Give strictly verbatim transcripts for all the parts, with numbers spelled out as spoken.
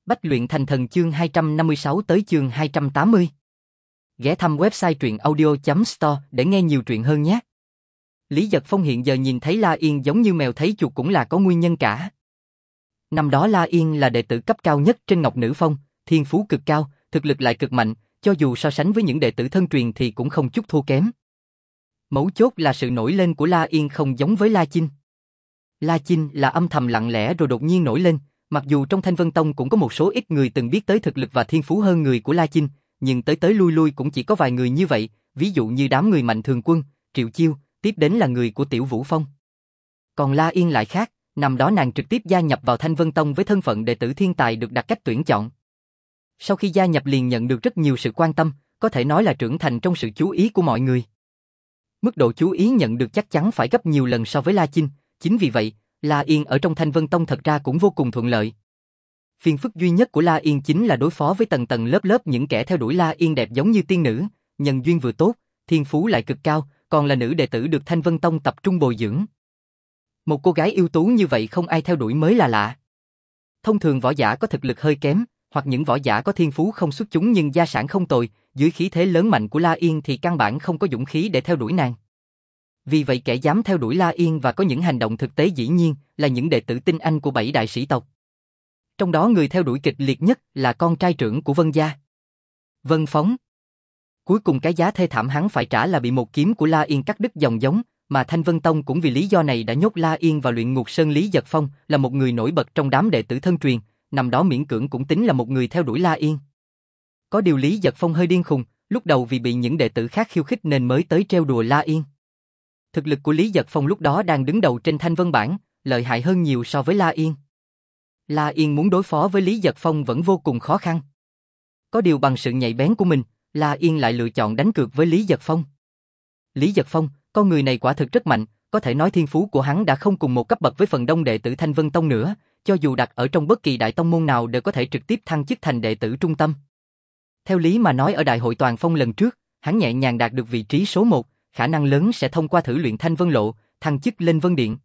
Bách luyện thành thần chương hai trăm năm mươi sáu tới chương hai trăm tám mươi. Ghé thăm website truyện audio chấm store để nghe nhiều truyện hơn nhé. Lý Giật Phong hiện giờ nhìn thấy La Yên giống như mèo thấy chuột cũng là có nguyên nhân cả. Năm đó La Yên là đệ tử cấp cao nhất trên Ngọc Nữ Phong, thiên phú cực cao, thực lực lại cực mạnh, cho dù so sánh với những đệ tử thân truyền thì cũng không chút thua kém. Mấu chốt là sự nổi lên của La Yên không giống với La Chinh. La Chinh là âm thầm lặng lẽ rồi đột nhiên nổi lên. Mặc dù trong Thanh Vân Tông cũng có một số ít người từng biết tới thực lực và thiên phú hơn người của La Chinh, nhưng tới tới lui lui cũng chỉ có vài người như vậy, ví dụ như đám người Mạnh Thường Quân, Triệu Chiêu, tiếp đến là người của Tiểu Vũ Phong. Còn La Yên lại khác, năm đó nàng trực tiếp gia nhập vào Thanh Vân Tông với thân phận đệ tử thiên tài được đặt cách tuyển chọn. Sau khi gia nhập liền nhận được rất nhiều sự quan tâm, có thể nói là trưởng thành trong sự chú ý của mọi người. Mức độ chú ý nhận được chắc chắn phải gấp nhiều lần so với La Chinh, chính vì vậy, La Yên ở trong Thanh Vân Tông thật ra cũng vô cùng thuận lợi. Phiền phức duy nhất của La Yên chính là đối phó với tầng tầng lớp lớp những kẻ theo đuổi La Yên đẹp giống như tiên nữ, nhân duyên vừa tốt, thiên phú lại cực cao, còn là nữ đệ tử được Thanh Vân Tông tập trung bồi dưỡng. Một cô gái ưu tú như vậy không ai theo đuổi mới là lạ. Thông thường võ giả có thực lực hơi kém, hoặc những võ giả có thiên phú không xuất chúng nhưng gia sản không tồi, dưới khí thế lớn mạnh của La Yên thì căn bản không có dũng khí để theo đuổi nàng. Vì vậy kẻ dám theo đuổi La Yên và có những hành động thực tế dĩ nhiên là những đệ tử tinh anh của bảy đại sĩ tộc. Trong đó người theo đuổi kịch liệt nhất là con trai trưởng của Vân gia, Vân Phóng. Cuối cùng cái giá thê thảm hắn phải trả là bị một kiếm của La Yên cắt đứt dòng giống, mà Thanh Vân Tông cũng vì lý do này đã nhốt La Yên vào luyện ngục sơn. Lý Giật Phong là một người nổi bật trong đám đệ tử thân truyền, năm đó miễn cưỡng cũng tính là một người theo đuổi La Yên. Có điều Lý Giật Phong hơi điên khùng, lúc đầu vì bị những đệ tử khác khiêu khích nên mới tới trêu đùa La Yên. Thực lực của Lý Giật Phong lúc đó đang đứng đầu trên Thanh Vân bảng, lợi hại hơn nhiều so với La Yên. La Yên muốn đối phó với Lý Giật Phong vẫn vô cùng khó khăn. Có điều bằng sự nhạy bén của mình, La Yên lại lựa chọn đánh cược với Lý Giật Phong. Lý Giật Phong, con người này quả thực rất mạnh, có thể nói thiên phú của hắn đã không cùng một cấp bậc với phần đông đệ tử Thanh Vân Tông nữa, cho dù đặt ở trong bất kỳ đại tông môn nào đều có thể trực tiếp thăng chức thành đệ tử trung tâm. Theo lý mà nói ở đại hội toàn phong lần trước, hắn nhẹ nhàng đạt được vị trí số một, khả năng lớn sẽ thông qua thử luyện Thanh Vân Lộ, thăng chức lên Vân Điện.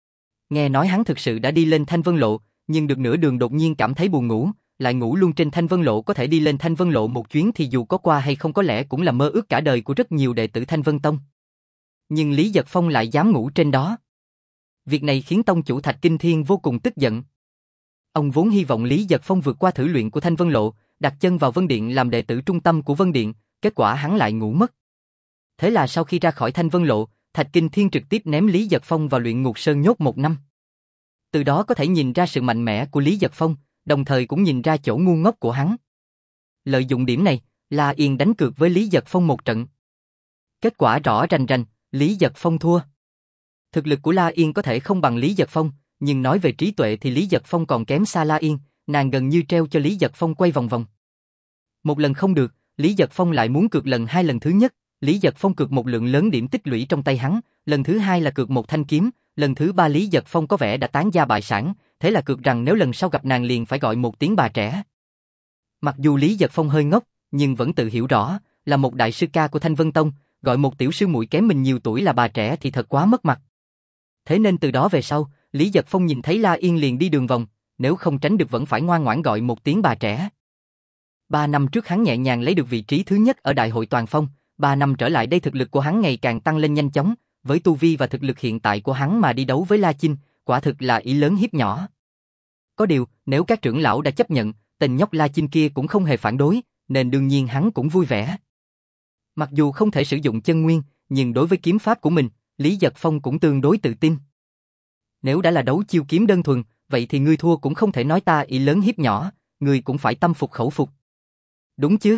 Nghe nói hắn thực sự đã đi lên Thanh Vân Lộ, nhưng được nửa đường đột nhiên cảm thấy buồn ngủ, lại ngủ luôn trên Thanh Vân Lộ. Có thể đi lên Thanh Vân Lộ một chuyến thì dù có qua hay không có lẽ cũng là mơ ước cả đời của rất nhiều đệ tử Thanh Vân Tông. Nhưng Lý Giật Phong lại dám ngủ trên đó. Việc này khiến tông chủ Thạch Kinh Thiên vô cùng tức giận. Ông vốn hy vọng Lý Giật Phong vượt qua thử luyện của Thanh Vân Lộ, đặt chân vào Vân Điện làm đệ tử trung tâm của Vân Điện, kết quả hắn lại ngủ mất. Thế là sau khi ra khỏi Thanh Vân Lộ, Thạch Kinh Thiên trực tiếp ném Lý Giật Phong vào luyện ngục sơn nhốt một năm. Từ đó có thể nhìn ra sự mạnh mẽ của Lý Giật Phong, đồng thời cũng nhìn ra chỗ ngu ngốc của hắn. Lợi dụng điểm này, La Yên đánh cược với Lý Giật Phong một trận. Kết quả rõ rành rành, Lý Giật Phong thua. Thực lực của La Yên có thể không bằng Lý Giật Phong, nhưng nói về trí tuệ thì Lý Giật Phong còn kém xa La Yên, nàng gần như treo cho Lý Giật Phong quay vòng vòng. Một lần không được, Lý Giật Phong lại muốn cược lần hai. Lần thứ nhất, Lý Giật Phong cược một lượng lớn điểm tích lũy trong tay hắn, lần thứ hai là cược một thanh kiếm, lần thứ ba Lý Giật Phong có vẻ đã tán gia bại sản, thế là cược rằng nếu lần sau gặp nàng liền phải gọi một tiếng bà trẻ. Mặc dù Lý Giật Phong hơi ngốc, nhưng vẫn tự hiểu rõ, là một đại sư ca của Thanh Vân Tông, gọi một tiểu sư muội kém mình nhiều tuổi là bà trẻ thì thật quá mất mặt. Thế nên từ đó về sau, Lý Giật Phong nhìn thấy La Yên liền đi đường vòng, nếu không tránh được vẫn phải ngoan ngoãn gọi một tiếng bà trẻ. Ba năm trước hắn nhẹ nhàng lấy được vị trí thứ nhất ở đại hội toàn phong, ba năm trở lại đây thực lực của hắn ngày càng tăng lên nhanh chóng, với tu vi và thực lực hiện tại của hắn mà đi đấu với La Chinh, quả thực là ý lớn hiếp nhỏ. Có điều, nếu các trưởng lão đã chấp nhận, tên nhóc La Chinh kia cũng không hề phản đối, nên đương nhiên hắn cũng vui vẻ. Mặc dù không thể sử dụng chân nguyên, nhưng đối với kiếm pháp của mình, Lý Giật Phong cũng tương đối tự tin. Nếu đã là đấu chiêu kiếm đơn thuần, vậy thì ngươi thua cũng không thể nói ta ý lớn hiếp nhỏ, ngươi cũng phải tâm phục khẩu phục. Đúng chứ?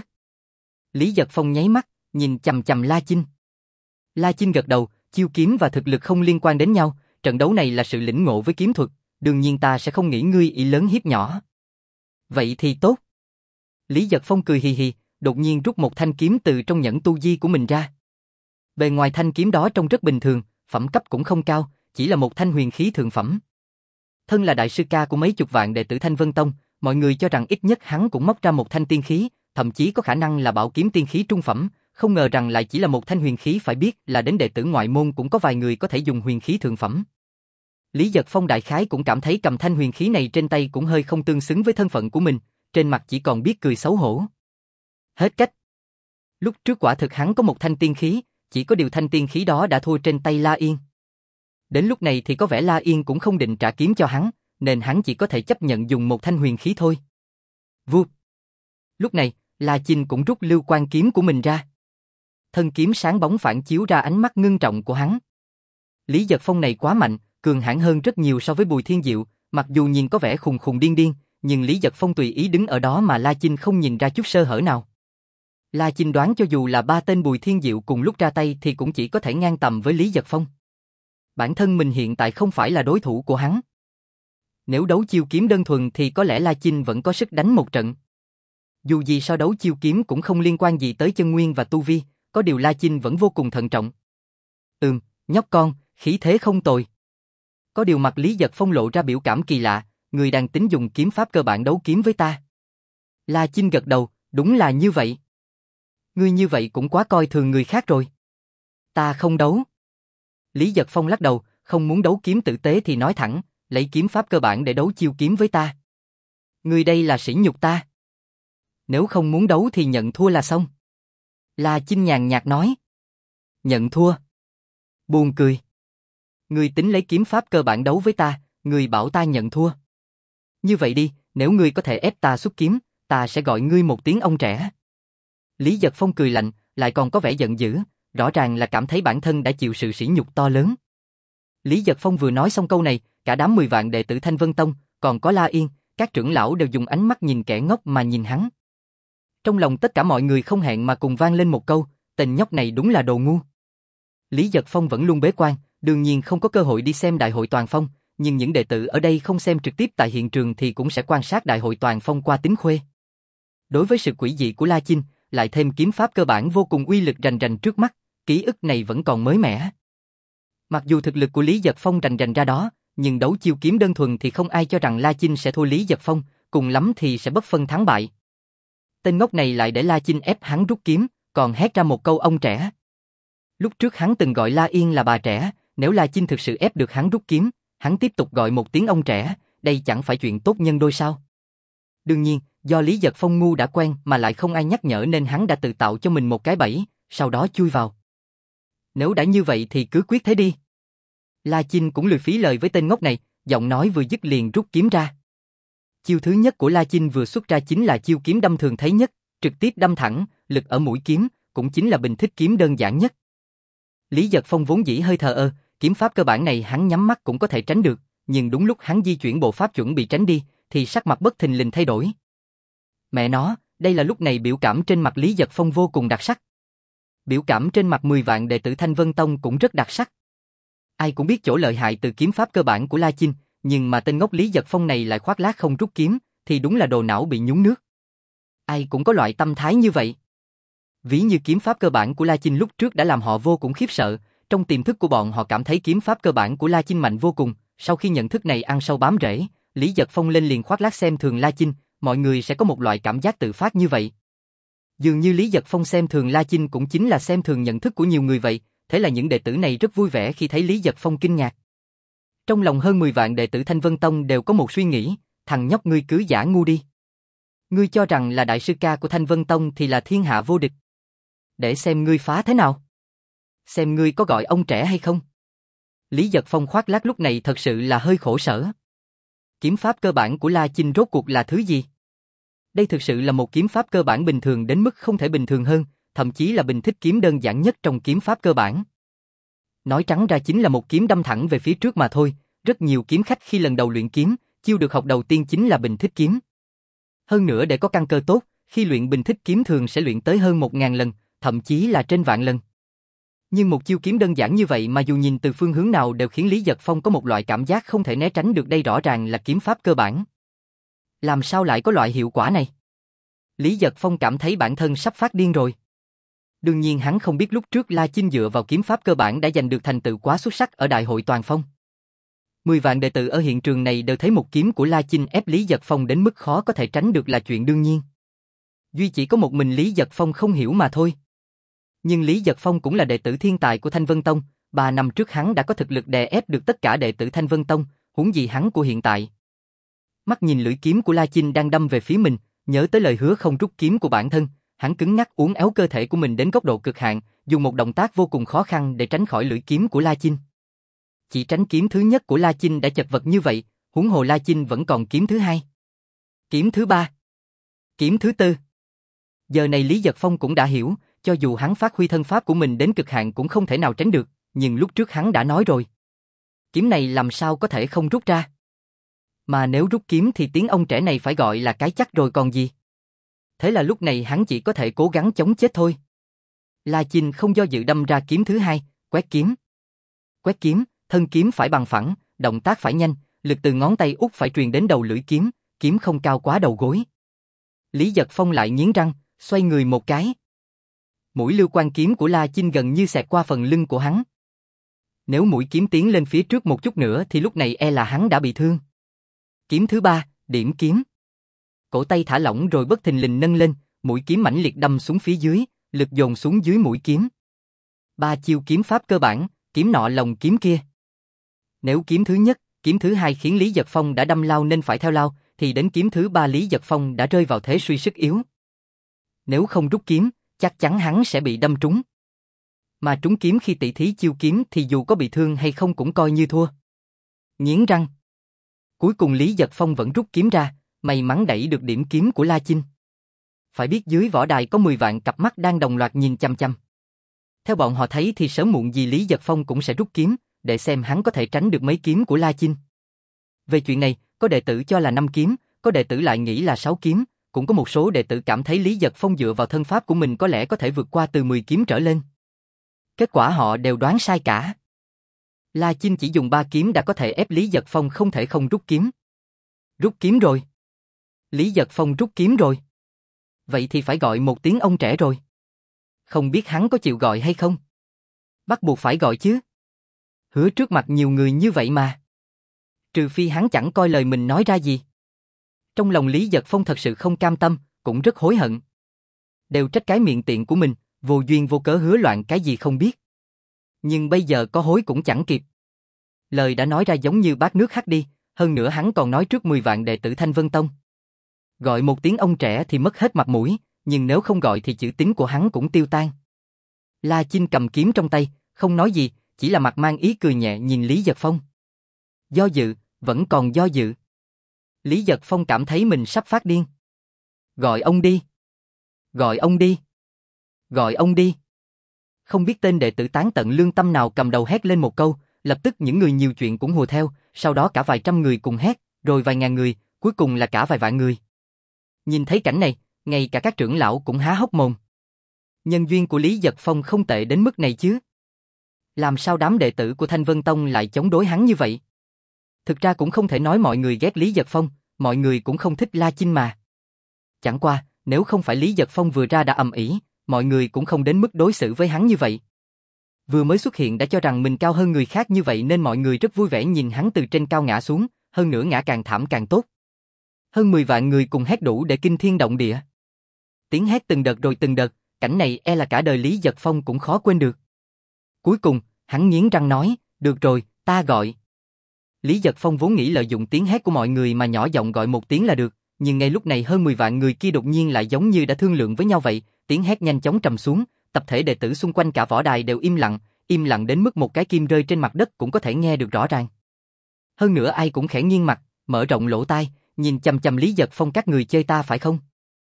Lý Giật Phong nháy mắt, nhìn chằm chằm La Chinh. La Chinh gật đầu, chiêu kiếm và thực lực không liên quan đến nhau, trận đấu này là sự lĩnh ngộ với kiếm thuật, đương nhiên ta sẽ không nghĩ ngươi ý lớn hiếp nhỏ. Vậy thì tốt. Lý Giật Phong cười hì hì, đột nhiên rút một thanh kiếm từ trong nhẫn tu di của mình ra. Bề ngoài thanh kiếm đó trông rất bình thường, phẩm cấp cũng không cao, chỉ là một thanh huyền khí thượng phẩm. Thân là đại sư ca của mấy chục vạn đệ tử Thanh Vân Tông, mọi người cho rằng ít nhất hắn cũng móc ra một thanh tiên khí, thậm chí có khả năng là bảo kiếm tiên khí trung phẩm, không ngờ rằng lại chỉ là một thanh huyền khí. Phải biết là đến đệ tử ngoại môn cũng có vài người có thể dùng huyền khí thượng phẩm. Lý Giật Phong đại khái cũng cảm thấy cầm thanh huyền khí này trên tay cũng hơi không tương xứng với thân phận của mình, trên mặt chỉ còn biết cười xấu hổ. Hết cách. Lúc trước quả thực hắn có một thanh tiên khí, chỉ có điều thanh tiên khí đó đã thua trên tay La Yên. Đến lúc này thì có vẻ La Yên cũng không định trả kiếm cho hắn, nên hắn chỉ có thể chấp nhận dùng một thanh huyền khí thôi. Vụt. Lúc này, La Chinh cũng rút lưu quan kiếm của mình ra. Thân kiếm sáng bóng phản chiếu ra ánh mắt ngưng trọng của hắn. Lý Giật Phong này quá mạnh, cường hãn hơn rất nhiều so với Bùi Thiên Diệu, mặc dù nhìn có vẻ khùng khùng điên điên, nhưng Lý Giật Phong tùy ý đứng ở đó mà La Chinh không nhìn ra chút sơ hở nào. La Chinh đoán cho dù là ba tên Bùi Thiên Diệu cùng lúc ra tay thì cũng chỉ có thể ngang tầm với Lý Giật Phong. Bản thân mình hiện tại không phải là đối thủ của hắn. Nếu đấu chiêu kiếm đơn thuần thì có lẽ La Chinh vẫn có sức đánh một trận. Dù gì so đấu chiêu kiếm cũng không liên quan gì tới chân nguyên và tu vi, có điều La Chinh vẫn vô cùng thận trọng. Ừm, nhóc con, khí thế không tồi. Có điều mặt Lý Giật Phong lộ ra biểu cảm kỳ lạ, người đang tính dùng kiếm pháp cơ bản đấu kiếm với ta. La Chinh gật đầu, đúng là như vậy. Ngươi như vậy cũng quá coi thường người khác rồi. Ta không đấu. Lý Giật Phong lắc đầu, không muốn đấu kiếm tử tế thì nói thẳng, lấy kiếm pháp cơ bản để đấu chiêu kiếm với ta. Ngươi đây là sỉ nhục ta. Nếu không muốn đấu thì nhận thua là xong. La Chinh nhàn nhạt nói. Nhận thua. Buồn cười. Ngươi tính lấy kiếm pháp cơ bản đấu với ta, ngươi bảo ta nhận thua. Như vậy đi, nếu ngươi có thể ép ta xuất kiếm, ta sẽ gọi ngươi một tiếng ông trẻ. Lý Giật Phong cười lạnh, lại còn có vẻ giận dữ, rõ ràng là cảm thấy bản thân đã chịu sự sỉ nhục to lớn. Lý Giật Phong vừa nói xong câu này, cả đám mười vạn đệ tử Thanh Vân Tông, còn có La Yên, các trưởng lão đều dùng ánh mắt nhìn kẻ ngốc mà nhìn hắn. Trong lòng tất cả mọi người không hẹn mà cùng vang lên một câu, tên nhóc này đúng là đồ ngu. Lý Giật Phong vẫn luôn bế quan, đương nhiên không có cơ hội đi xem đại hội toàn phong, nhưng những đệ tử ở đây không xem trực tiếp tại hiện trường thì cũng sẽ quan sát đại hội toàn phong qua tính khuê. Đối với sự quỷ dị của La Chinh, lại thêm kiếm pháp cơ bản vô cùng uy lực rành rành trước mắt, ký ức này vẫn còn mới mẻ. Mặc dù thực lực của Lý Giật Phong rành rành ra đó, nhưng đấu chiêu kiếm đơn thuần thì không ai cho rằng La Chinh sẽ thua Lý Giật Phong, cùng lắm thì sẽ bất phân thắng bại. Tên ngốc này lại để La Chinh ép hắn rút kiếm, còn hét ra một câu ông trẻ. Lúc trước hắn từng gọi La Yên là bà trẻ, nếu La Chinh thực sự ép được hắn rút kiếm, hắn tiếp tục gọi một tiếng ông trẻ, đây chẳng phải chuyện tốt nhân đôi sao. Đương nhiên, do Lý Giật Phong ngu đã quen mà lại không ai nhắc nhở nên hắn đã tự tạo cho mình một cái bẫy, sau đó chui vào. Nếu đã như vậy thì cứ quyết thế đi. La Chinh cũng lười phí lời với tên ngốc này, giọng nói vừa dứt liền rút kiếm ra. Chiêu thứ nhất của La Chinh vừa xuất ra chính là chiêu kiếm đâm thường thấy nhất, trực tiếp đâm thẳng, lực ở mũi kiếm, cũng chính là bình thích kiếm đơn giản nhất. Lý Giật Phong vốn dĩ hơi thờ ơ, kiếm pháp cơ bản này hắn nhắm mắt cũng có thể tránh được, nhưng đúng lúc hắn di chuyển bộ pháp chuẩn bị tránh đi, thì sắc mặt bất thình lình thay đổi. Mẹ nó, đây là lúc này biểu cảm trên mặt Lý Giật Phong vô cùng đặc sắc. Biểu cảm trên mặt mười vạn đệ tử Thanh Vân Tông cũng rất đặc sắc. Ai cũng biết chỗ lợi hại từ kiếm pháp cơ bản của La Chinh, nhưng mà tên ngốc Lý Giật Phong này lại khoác lác không rút kiếm, thì đúng là đồ não bị nhúng nước. Ai cũng có loại tâm thái như vậy. Ví như kiếm pháp cơ bản của La Chinh lúc trước đã làm họ vô cùng khiếp sợ, trong tiềm thức của bọn họ cảm thấy kiếm pháp cơ bản của La Chinh mạnh vô cùng, sau khi nhận thức này ăn sâu bám rễ, Lý Giật Phong lên liền khoác lác xem thường La Chinh, mọi người sẽ có một loại cảm giác tự phát như vậy. Dường như Lý Giật Phong xem thường La Chinh cũng chính là xem thường nhận thức của nhiều người vậy, thế là những đệ tử này rất vui vẻ khi thấy Lý Giật Phong kinh ngạc. Trong lòng hơn mười vạn đệ tử Thanh Vân Tông đều có một suy nghĩ, thằng nhóc ngươi cứ giả ngu đi. Ngươi cho rằng là đại sư ca của Thanh Vân Tông thì là thiên hạ vô địch. Để xem ngươi phá thế nào. Xem ngươi có gọi ông trẻ hay không. Lý Giật Phong khoác lác lúc này thật sự là hơi khổ sở. Kiếm pháp cơ bản của La Chinh rốt cuộc là thứ gì? Đây thực sự là một kiếm pháp cơ bản bình thường đến mức không thể bình thường hơn, thậm chí là bình thích kiếm đơn giản nhất trong kiếm pháp cơ bản. Nói trắng ra chính là một kiếm đâm thẳng về phía trước mà thôi, rất nhiều kiếm khách khi lần đầu luyện kiếm, chiêu được học đầu tiên chính là bình thích kiếm. Hơn nữa để có căn cơ tốt, khi luyện bình thích kiếm thường sẽ luyện tới hơn một ngàn lần, thậm chí là trên vạn lần. Nhưng một chiêu kiếm đơn giản như vậy mà dù nhìn từ phương hướng nào đều khiến Lý Giật Phong có một loại cảm giác không thể né tránh được, đây rõ ràng là kiếm pháp cơ bản. Làm sao lại có loại hiệu quả này? Lý Giật Phong cảm thấy bản thân sắp phát điên rồi. Đương nhiên hắn không biết lúc trước La Chinh dựa vào kiếm pháp cơ bản đã giành được thành tựu quá xuất sắc ở đại hội toàn phong. Mười vạn đệ tử ở hiện trường này đều thấy một kiếm của La Chinh ép Lý Giật Phong đến mức khó có thể tránh được là chuyện đương nhiên. Duy chỉ có một mình Lý Giật Phong không hiểu mà thôi. Nhưng Lý Giật Phong cũng là đệ tử thiên tài của Thanh Vân Tông, Ba năm trước hắn đã có thực lực đè ép được tất cả đệ tử Thanh Vân Tông, huống gì hắn của hiện tại. Mắt nhìn lưỡi kiếm của La Chinh đang đâm về phía mình, nhớ tới lời hứa không rút kiếm của bản thân, hắn cứng ngắc uốn éo cơ thể của mình đến góc độ cực hạn, dùng một động tác vô cùng khó khăn để tránh khỏi lưỡi kiếm của La Chinh. Chỉ tránh kiếm thứ nhất của La Chinh đã chật vật như vậy, huống hồ La Chinh vẫn còn kiếm thứ hai, kiếm thứ ba, kiếm thứ tư. Giờ này Lý Giật Phong cũng đã hiểu, cho dù hắn phát huy thân pháp của mình đến cực hạn cũng không thể nào tránh được, nhưng lúc trước hắn đã nói rồi. Kiếm này làm sao có thể không rút ra. Mà nếu rút kiếm thì tiếng ông trẻ này phải gọi là cái chắc rồi còn gì. Thế là lúc này hắn chỉ có thể cố gắng chống chết thôi. La Chinh không do dự đâm ra kiếm thứ hai, quét kiếm. Quét kiếm, thân kiếm phải bằng phẳng, động tác phải nhanh, lực từ ngón tay út phải truyền đến đầu lưỡi kiếm, kiếm không cao quá đầu gối. Lý Giật Phong lại nghiến răng, xoay người một cái. Mũi lưu quan kiếm của La Chinh gần như xẹt qua phần lưng của hắn. Nếu mũi kiếm tiến lên phía trước một chút nữa thì lúc này e là hắn đã bị thương. Kiếm thứ ba, điểm kiếm. Cổ tay thả lỏng rồi bất thình lình nâng lên, mũi kiếm mãnh liệt đâm xuống phía dưới, lực dồn xuống dưới mũi kiếm. Ba chiêu kiếm pháp cơ bản, kiếm nọ lồng kiếm kia. Nếu kiếm thứ nhất, kiếm thứ hai khiến Lý Giật Phong đã đâm lao nên phải theo lao, thì đến kiếm thứ ba Lý Giật Phong đã rơi vào thế suy sức yếu. Nếu không rút kiếm, chắc chắn hắn sẽ bị đâm trúng. Mà trúng kiếm khi tỷ thí chiêu kiếm thì dù có bị thương hay không cũng coi như thua. Nghiến răng. Cuối cùng Lý Giật Phong vẫn rút kiếm ra, may mắn đẩy được điểm kiếm của La Chinh. Phải biết dưới võ đài có mười vạn cặp mắt đang đồng loạt nhìn chăm chăm. Theo bọn họ thấy thì sớm muộn gì Lý Giật Phong cũng sẽ rút kiếm, để xem hắn có thể tránh được mấy kiếm của La Chinh. Về chuyện này, có đệ tử cho là năm kiếm, có đệ tử lại nghĩ là sáu kiếm, cũng có một số đệ tử cảm thấy Lý Giật Phong dựa vào thân pháp của mình có lẽ có thể vượt qua từ mười kiếm trở lên. Kết quả họ đều đoán sai cả. La Chinh chỉ dùng ba kiếm đã có thể ép Lý Giật Phong không thể không rút kiếm. Rút kiếm rồi. Lý Giật Phong rút kiếm rồi. Vậy thì phải gọi một tiếng ông trẻ rồi. Không biết hắn có chịu gọi hay không? Bắt buộc phải gọi chứ. Hứa trước mặt nhiều người như vậy mà. Trừ phi hắn chẳng coi lời mình nói ra gì. Trong lòng Lý Giật Phong thật sự không cam tâm, cũng rất hối hận. Đều trách cái miệng tiện của mình, vô duyên vô cớ hứa loạn cái gì không biết. Nhưng bây giờ có hối cũng chẳng kịp. Lời đã nói ra giống như bát nước hắt đi, hơn nữa hắn còn nói trước mười vạn đệ tử Thanh Vân Tông. Gọi một tiếng ông trẻ thì mất hết mặt mũi, nhưng nếu không gọi thì chữ tín của hắn cũng tiêu tan. La Chinh cầm kiếm trong tay, không nói gì, chỉ là mặt mang ý cười nhẹ nhìn Lý Giật Phong. Do dự, vẫn còn do dự. Lý Giật Phong cảm thấy mình sắp phát điên. Gọi ông đi. Gọi ông đi. Gọi ông đi. Không biết tên đệ tử tán tận lương tâm nào cầm đầu hét lên một câu, lập tức những người nhiều chuyện cũng hùa theo, sau đó cả vài trăm người cùng hét, rồi vài ngàn người, cuối cùng là cả vài vạn người. Nhìn thấy cảnh này, ngay cả các trưởng lão cũng há hốc mồm. Nhân duyên của Lý Giật Phong không tệ đến mức này chứ. Làm sao đám đệ tử của Thanh Vân Tông lại chống đối hắn như vậy? Thực ra cũng không thể nói mọi người ghét Lý Giật Phong, mọi người cũng không thích La Chinh mà. Chẳng qua, nếu không phải Lý Giật Phong vừa ra đã ầm ĩ, mọi người cũng không đến mức đối xử với hắn như vậy. Vừa mới xuất hiện đã cho rằng mình cao hơn người khác như vậy nên mọi người rất vui vẻ nhìn hắn từ trên cao ngã xuống, hơn nữa ngã càng thảm càng tốt. Hơn mười vạn người cùng hét đủ để kinh thiên động địa. Tiếng hét từng đợt rồi từng đợt, cảnh này e là cả đời Lý Giật Phong cũng khó quên được. Cuối cùng, hắn nghiến răng nói, được rồi, ta gọi. Lý Giật Phong vốn nghĩ lợi dụng tiếng hét của mọi người mà nhỏ giọng gọi một tiếng là được, nhưng ngay lúc này hơn mười vạn người kia đột nhiên lại giống như đã thương lượng với nhau vậy, tiếng hét nhanh chóng trầm xuống, tập thể đệ tử xung quanh cả võ đài đều im lặng, im lặng đến mức một cái kim rơi trên mặt đất cũng có thể nghe được rõ ràng. Hơn nữa ai cũng khẽ nghiêng mặt, mở rộng lỗ tai, nhìn chằm chằm Lý Giật Phong, các người chơi ta phải không?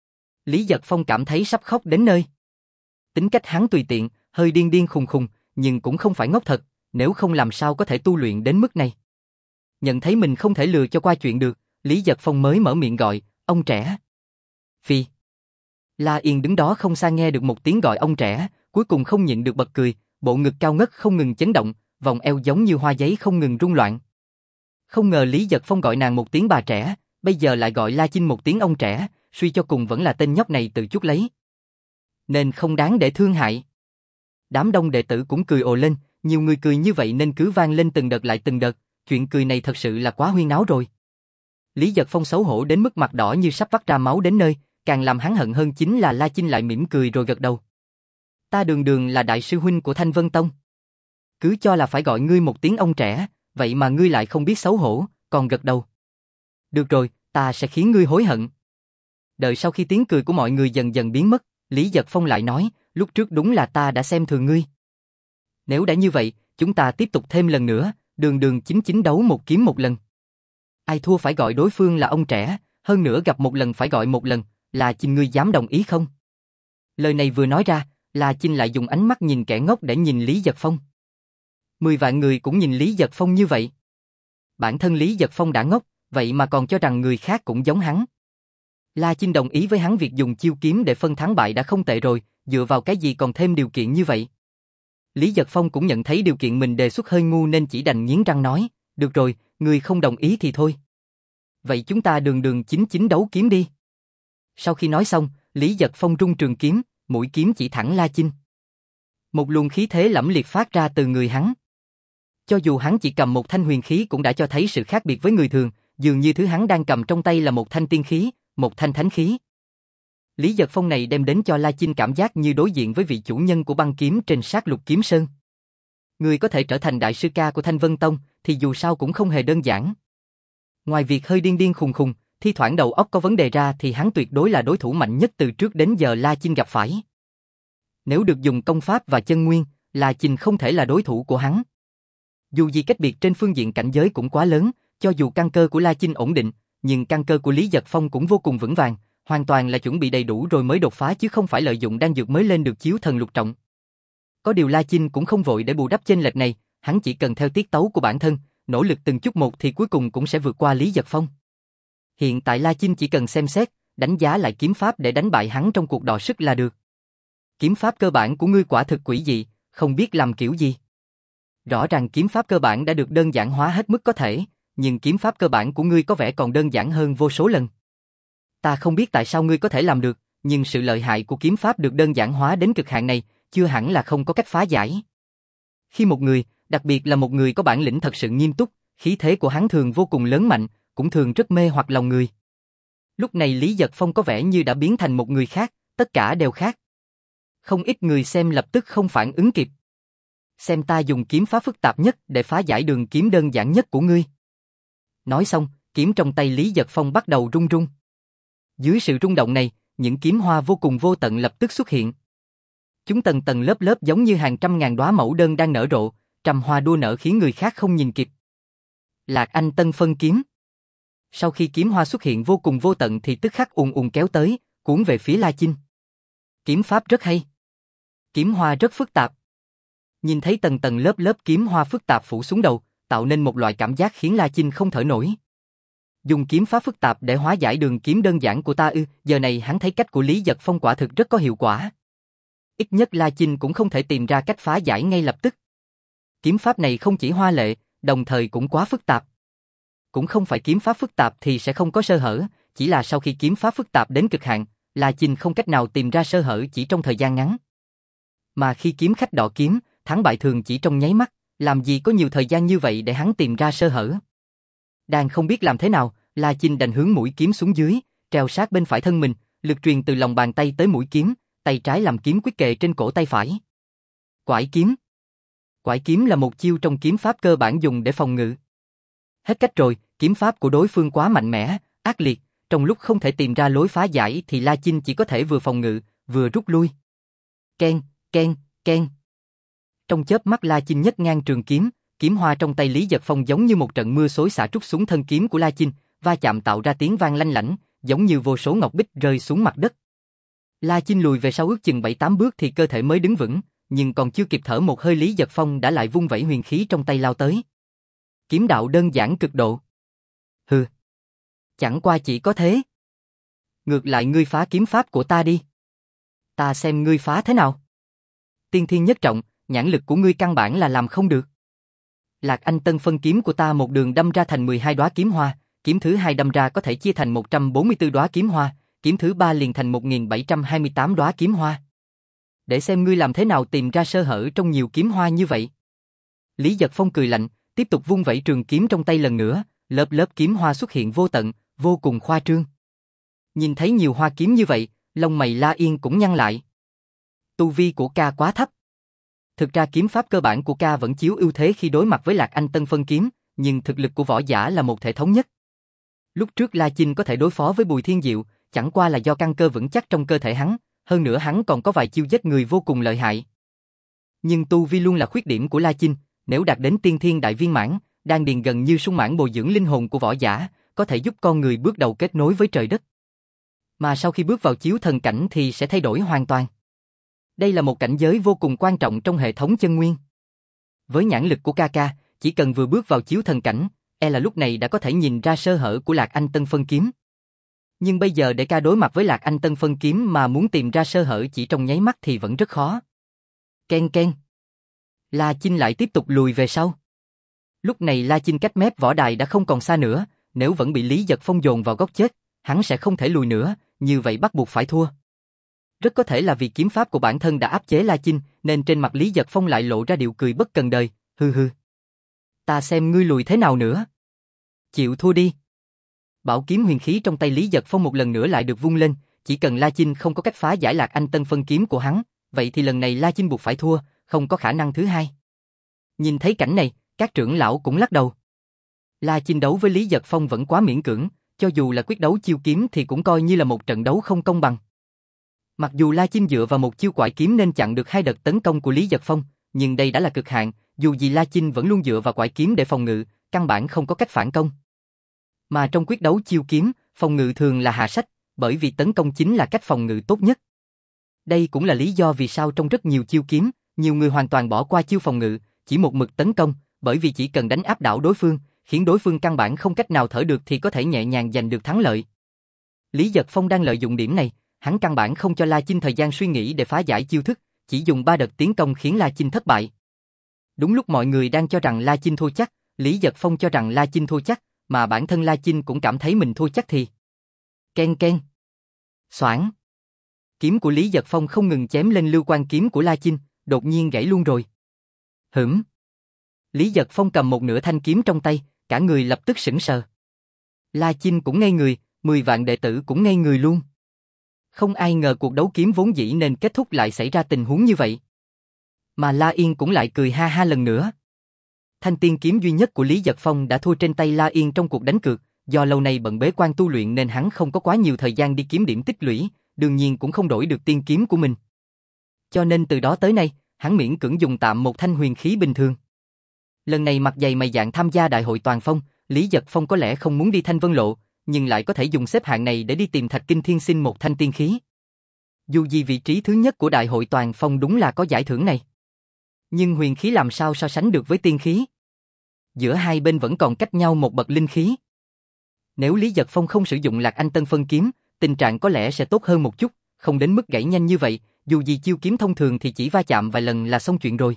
Lý Giật Phong cảm thấy sắp khóc đến nơi. Tính cách hắn tùy tiện, hơi điên điên khùng khùng, nhưng cũng không phải ngốc thật, nếu không làm sao có thể tu luyện đến mức này. Nhận thấy mình không thể lừa cho qua chuyện được, Lý Giật Phong mới mở miệng gọi, ông trẻ. Phi. La Yên đứng đó không xa nghe được một tiếng gọi ông trẻ, cuối cùng không nhịn được bật cười, bộ ngực cao ngất không ngừng chấn động, vòng eo giống như hoa giấy không ngừng rung loạn. Không ngờ Lý Giật Phong gọi nàng một tiếng bà trẻ, bây giờ lại gọi La Chinh một tiếng ông trẻ, suy cho cùng vẫn là tên nhóc này tự chuốc lấy. Nên không đáng để thương hại. Đám đông đệ tử cũng cười ồ lên, nhiều người cười như vậy nên cứ vang lên từng đợt lại từng đợt, chuyện cười này thật sự là quá huyên náo rồi. Lý Giật Phong xấu hổ đến mức mặt đỏ như sắp vắt ra máu đến nơi, càng làm hắn hận hơn chính là La Chinh lại mỉm cười rồi gật đầu. Ta đường đường là đại sư huynh của Thanh Vân Tông. Cứ cho là phải gọi ngươi một tiếng ông trẻ, vậy mà ngươi lại không biết xấu hổ, còn gật đầu. Được rồi, ta sẽ khiến ngươi hối hận. Đợi sau khi tiếng cười của mọi người dần dần biến mất, Lý Giật Phong lại nói, lúc trước đúng là ta đã xem thường ngươi. Nếu đã như vậy, chúng ta tiếp tục thêm lần nữa, đường đường chính chính đấu một kiếm một lần. Ai thua phải gọi đối phương là ông trẻ, hơn nữa gặp một lần phải gọi một lần, là Chinh ngươi dám đồng ý không? Lời này vừa nói ra, là Chinh lại dùng ánh mắt nhìn kẻ ngốc để nhìn Lý Giật Phong. Mười vạn người cũng nhìn Lý Giật Phong như vậy. Bản thân Lý Giật Phong đã ngốc, vậy mà còn cho rằng người khác cũng giống hắn. La Chinh đồng ý với hắn việc dùng chiêu kiếm để phân thắng bại đã không tệ rồi, dựa vào cái gì còn thêm điều kiện như vậy? Lý Giật Phong cũng nhận thấy điều kiện mình đề xuất hơi ngu nên chỉ đành nghiến răng nói, được rồi, người không đồng ý thì thôi. Vậy chúng ta đường đường chính chính đấu kiếm đi. Sau khi nói xong, Lý Giật Phong rung trường kiếm, mũi kiếm chỉ thẳng La Chinh. Một luồng khí thế lẫm liệt phát ra từ người hắn. Cho dù hắn chỉ cầm một thanh huyền khí cũng đã cho thấy sự khác biệt với người thường, dường như thứ hắn đang cầm trong tay là một thanh tiên khí, một thanh thánh khí. Lý Giật Phong này đem đến cho La Chinh cảm giác như đối diện với vị chủ nhân của băng kiếm trên sát lục kiếm sơn. Người có thể trở thành đại sư ca của Thanh Vân Tông thì dù sao cũng không hề đơn giản. Ngoài việc hơi điên điên khùng khùng, thi thoảng đầu óc có vấn đề ra thì hắn tuyệt đối là đối thủ mạnh nhất từ trước đến giờ La Chinh gặp phải. Nếu được dùng công pháp và chân nguyên, La Chinh không thể là đối thủ của hắn. Dù gì cách biệt trên phương diện cảnh giới cũng quá lớn, cho dù căn cơ của La Chinh ổn định, nhưng căn cơ của Lý Giật Phong cũng vô cùng vững vàng, hoàn toàn là chuẩn bị đầy đủ rồi mới đột phá chứ không phải lợi dụng đan dược mới lên được chiếu thần lục trọng. Có điều La Chinh cũng không vội để bù đắp chênh lệch này, hắn chỉ cần theo tiết tấu của bản thân, nỗ lực từng chút một thì cuối cùng cũng sẽ vượt qua Lý Giật Phong. Hiện tại La Chinh chỉ cần xem xét, đánh giá lại kiếm pháp để đánh bại hắn trong cuộc đọ sức là được. Kiếm pháp cơ bản của ngươi quả thực quỷ dị, không biết làm kiểu gì. Rõ ràng kiếm pháp cơ bản đã được đơn giản hóa hết mức có thể, nhưng kiếm pháp cơ bản của ngươi có vẻ còn đơn giản hơn vô số lần. Ta không biết tại sao ngươi có thể làm được, nhưng sự lợi hại của kiếm pháp được đơn giản hóa đến cực hạn này, chưa hẳn là không có cách phá giải. Khi một người, đặc biệt là một người có bản lĩnh thật sự nghiêm túc, khí thế của hắn thường vô cùng lớn mạnh, cũng thường rất mê hoặc lòng người. Lúc này Lý Giật Phong có vẻ như đã biến thành một người khác, tất cả đều khác. Không ít người xem lập tức không phản ứng kịp. Xem ta dùng kiếm pháp phức tạp nhất để phá giải đường kiếm đơn giản nhất của ngươi. Nói xong, kiếm trong tay Lý Giật Phong bắt đầu rung rung. Dưới sự rung động này, những kiếm hoa vô cùng vô tận lập tức xuất hiện. Chúng tầng tầng lớp lớp giống như hàng trăm ngàn đóa mẫu đơn đang nở rộ, trăm hoa đua nở khiến người khác không nhìn kịp. Lạc Anh Tân Phân Kiếm. Sau khi kiếm hoa xuất hiện vô cùng vô tận thì tức khắc ùn ùn kéo tới, cuốn về phía La Chinh. Kiếm pháp rất hay. Kiếm hoa rất phức tạp. Nhìn thấy tầng tầng lớp lớp kiếm hoa phức tạp phủ xuống đầu, tạo nên một loại cảm giác khiến La Chinh không thở nổi. Dùng kiếm pháp phức tạp để hóa giải đường kiếm đơn giản của ta ư? Giờ này hắn thấy cách của Lý Giật Phong quả thực rất có hiệu quả. Ít nhất La Chinh cũng không thể tìm ra cách phá giải ngay lập tức. Kiếm pháp này không chỉ hoa lệ, đồng thời cũng quá phức tạp. Cũng không phải kiếm pháp phức tạp thì sẽ không có sơ hở, chỉ là sau khi kiếm pháp phức tạp đến cực hạn, La Chinh không cách nào tìm ra sơ hở chỉ trong thời gian ngắn. Mà khi kiếm khách đọ kiếm, thắng bại thường chỉ trong nháy mắt, làm gì có nhiều thời gian như vậy để hắn tìm ra sơ hở. Đang không biết làm thế nào, La Chinh đành hướng mũi kiếm xuống dưới, treo sát bên phải thân mình, lực truyền từ lòng bàn tay tới mũi kiếm, tay trái làm kiếm quyết kề trên cổ tay phải. Quải kiếm. Quải kiếm là một chiêu trong kiếm pháp cơ bản dùng để phòng ngự. Hết cách rồi, kiếm pháp của đối phương quá mạnh mẽ, ác liệt, trong lúc không thể tìm ra lối phá giải thì La Chinh chỉ có thể vừa phòng ngự, vừa rút lui. Ken, ken, ken. Trong chớp mắt La Chinh nhấc ngang trường kiếm, kiếm hoa trong tay Lý Giật Phong giống như một trận mưa xối xả trút xuống thân kiếm của La Chinh, va chạm tạo ra tiếng vang lanh lảnh, giống như vô số ngọc bích rơi xuống mặt đất. La Chinh lùi về sau ước chừng bảy tám bước thì cơ thể mới đứng vững, nhưng còn chưa kịp thở một hơi Lý Giật Phong đã lại vung vẩy huyền khí trong tay lao tới. Kiếm đạo đơn giản cực độ. Hừ. Chẳng qua chỉ có thế. Ngược lại ngươi phá kiếm pháp của ta đi. Ta xem ngươi phá thế nào. Tiên thiên nhất trọng, nhãn lực của ngươi căn bản là làm không được. Lạc Anh Tân Phân Kiếm của ta một đường đâm ra thành mười hai đóa kiếm hoa, kiếm thứ hai đâm ra có thể chia thành một trăm bốn mươi tư đóa kiếm hoa, kiếm thứ ba liền thành một nghìn bảy trăm hai mươi tám đóa kiếm hoa. Để xem ngươi làm thế nào tìm ra sơ hở trong nhiều kiếm hoa như vậy. Lý Giật Phong cười lạnh, tiếp tục vung vẩy trường kiếm trong tay lần nữa, lớp lớp kiếm hoa xuất hiện vô tận, vô cùng khoa trương. Nhìn thấy nhiều hoa kiếm như vậy, lông mày La Yên cũng nhăn lại. Tu vi của ca quá thấp. Thực ra kiếm pháp cơ bản của ca vẫn chiếu ưu thế khi đối mặt với Lạc Anh Tân Phân kiếm, nhưng thực lực của võ giả là một thể thống nhất. Lúc trước La Chinh có thể đối phó với Bùi Thiên Diệu, chẳng qua là do căn cơ vững chắc trong cơ thể hắn, hơn nữa hắn còn có vài chiêu giết người vô cùng lợi hại. Nhưng tu vi luôn là khuyết điểm của La Chinh, nếu đạt đến tiên thiên đại viên mãn, đan điền gần như sung mãn bồi dưỡng linh hồn của võ giả, có thể giúp con người bước đầu kết nối với trời đất. Mà sau khi bước vào chiếu thần cảnh thì sẽ thay đổi hoàn toàn. Đây là một cảnh giới vô cùng quan trọng trong hệ thống chân nguyên. Với nhãn lực của ca ca, chỉ cần vừa bước vào chiếu thần cảnh, e là lúc này đã có thể nhìn ra sơ hở của Lạc Anh Tân Phân kiếm. Nhưng bây giờ để ca đối mặt với Lạc Anh Tân Phân kiếm mà muốn tìm ra sơ hở chỉ trong nháy mắt thì vẫn rất khó. Ken ken. La Chinh lại tiếp tục lùi về sau. Lúc này La Chinh cách mép võ đài đã không còn xa nữa, nếu vẫn bị Lý Giật Phong dồn vào góc chết, hắn sẽ không thể lùi nữa, như vậy bắt buộc phải thua. Rất có thể là vì kiếm pháp của bản thân đã áp chế La Chinh, nên trên mặt Lý Giật Phong lại lộ ra điệu cười bất cần đời, hừ hừ. Ta xem ngươi lùi thế nào nữa. Chịu thua đi. Bảo kiếm huyền khí trong tay Lý Giật Phong một lần nữa lại được vung lên, chỉ cần La Chinh không có cách phá giải Lạc Anh Tân Phân kiếm của hắn, vậy thì lần này La Chinh buộc phải thua, không có khả năng thứ hai. Nhìn thấy cảnh này, các trưởng lão cũng lắc đầu. La Chinh đấu với Lý Giật Phong vẫn quá miễn cưỡng, cho dù là quyết đấu chiêu kiếm thì cũng coi như là một trận đấu không công bằng. Mặc dù La Chinh dựa vào một chiêu quải kiếm nên chặn được hai đợt tấn công của Lý Giật Phong, nhưng đây đã là cực hạn, dù gì La Chinh vẫn luôn dựa vào quải kiếm để phòng ngự, căn bản không có cách phản công. Mà trong quyết đấu chiêu kiếm, phòng ngự thường là hạ sách, bởi vì tấn công chính là cách phòng ngự tốt nhất. Đây cũng là lý do vì sao trong rất nhiều chiêu kiếm, nhiều người hoàn toàn bỏ qua chiêu phòng ngự, chỉ một mực tấn công, bởi vì chỉ cần đánh áp đảo đối phương, khiến đối phương căn bản không cách nào thở được thì có thể nhẹ nhàng giành được thắng lợi. Lý Giật Phong đang lợi dụng điểm này, hắn căn bản không cho La Chinh thời gian suy nghĩ để phá giải chiêu thức, chỉ dùng ba đợt tiến công khiến La Chinh thất bại. Đúng lúc mọi người đang cho rằng La Chinh thua chắc, Lý Giật Phong cho rằng La Chinh thua chắc, mà bản thân La Chinh cũng cảm thấy mình thua chắc thì. Ken ken. Xoảng. Kiếm của Lý Giật Phong không ngừng chém lên lưu quan kiếm của La Chinh, đột nhiên gãy luôn rồi. Hửm. Lý Giật Phong cầm một nửa thanh kiếm trong tay, cả người lập tức sững sờ. La Chinh cũng ngây người, mười vạn đệ tử cũng ngây người luôn. Không ai ngờ cuộc đấu kiếm vốn dĩ nên kết thúc lại xảy ra tình huống như vậy. Mà La Yên cũng lại cười ha ha lần nữa. Thanh tiên kiếm duy nhất của Lý Giật Phong đã thua trên tay La Yên trong cuộc đánh cược, do lâu nay bận bế quan tu luyện nên hắn không có quá nhiều thời gian đi kiếm điểm tích lũy, đương nhiên cũng không đổi được tiên kiếm của mình. Cho nên từ đó tới nay, hắn miễn cưỡng dùng tạm một thanh huyền khí bình thường. Lần này mặt dày mày dạn tham gia đại hội toàn phong, Lý Giật Phong có lẽ không muốn đi Thanh Vân Lộ, nhưng lại có thể dùng xếp hạng này để đi tìm Thạch Kinh Thiên xin một thanh tiên khí. Dù gì vị trí thứ nhất của đại hội toàn phong đúng là có giải thưởng này. Nhưng huyền khí làm sao so sánh được với tiên khí? Giữa hai bên vẫn còn cách nhau một bậc linh khí. Nếu Lý Giật Phong không sử dụng Lạc Anh Tân Phân kiếm, tình trạng có lẽ sẽ tốt hơn một chút, không đến mức gãy nhanh như vậy, dù gì chiêu kiếm thông thường thì chỉ va chạm vài lần là xong chuyện rồi.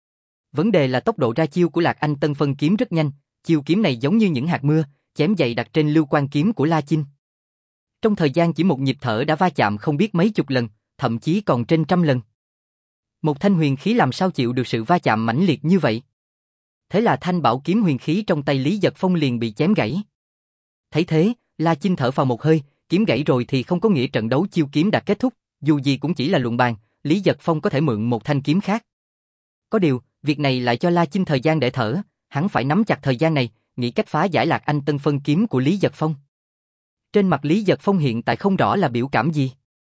Vấn đề là tốc độ ra chiêu của Lạc Anh Tân Phân kiếm rất nhanh, chiêu kiếm này giống như những hạt mưa, chém dày đặt trên lưu quan kiếm của La Chinh. Trong thời gian chỉ một nhịp thở đã va chạm không biết mấy chục lần, thậm chí còn trên trăm lần. Một thanh huyền khí làm sao chịu được sự va chạm mãnh liệt như vậy? Thế là thanh bảo kiếm huyền khí trong tay Lý Giật Phong liền bị chém gãy. Thấy thế, La Chinh thở phào một hơi, kiếm gãy rồi thì không có nghĩa trận đấu chiêu kiếm đã kết thúc, dù gì cũng chỉ là luận bàn, Lý Giật Phong có thể mượn một thanh kiếm khác. Có điều, việc này lại cho La Chinh thời gian để thở, hắn phải nắm chặt thời gian này, nghĩ cách phá giải Lạc Anh Tân Phân kiếm của Lý Giật Phong. Trên mặt Lý Giật Phong hiện tại không rõ là biểu cảm gì.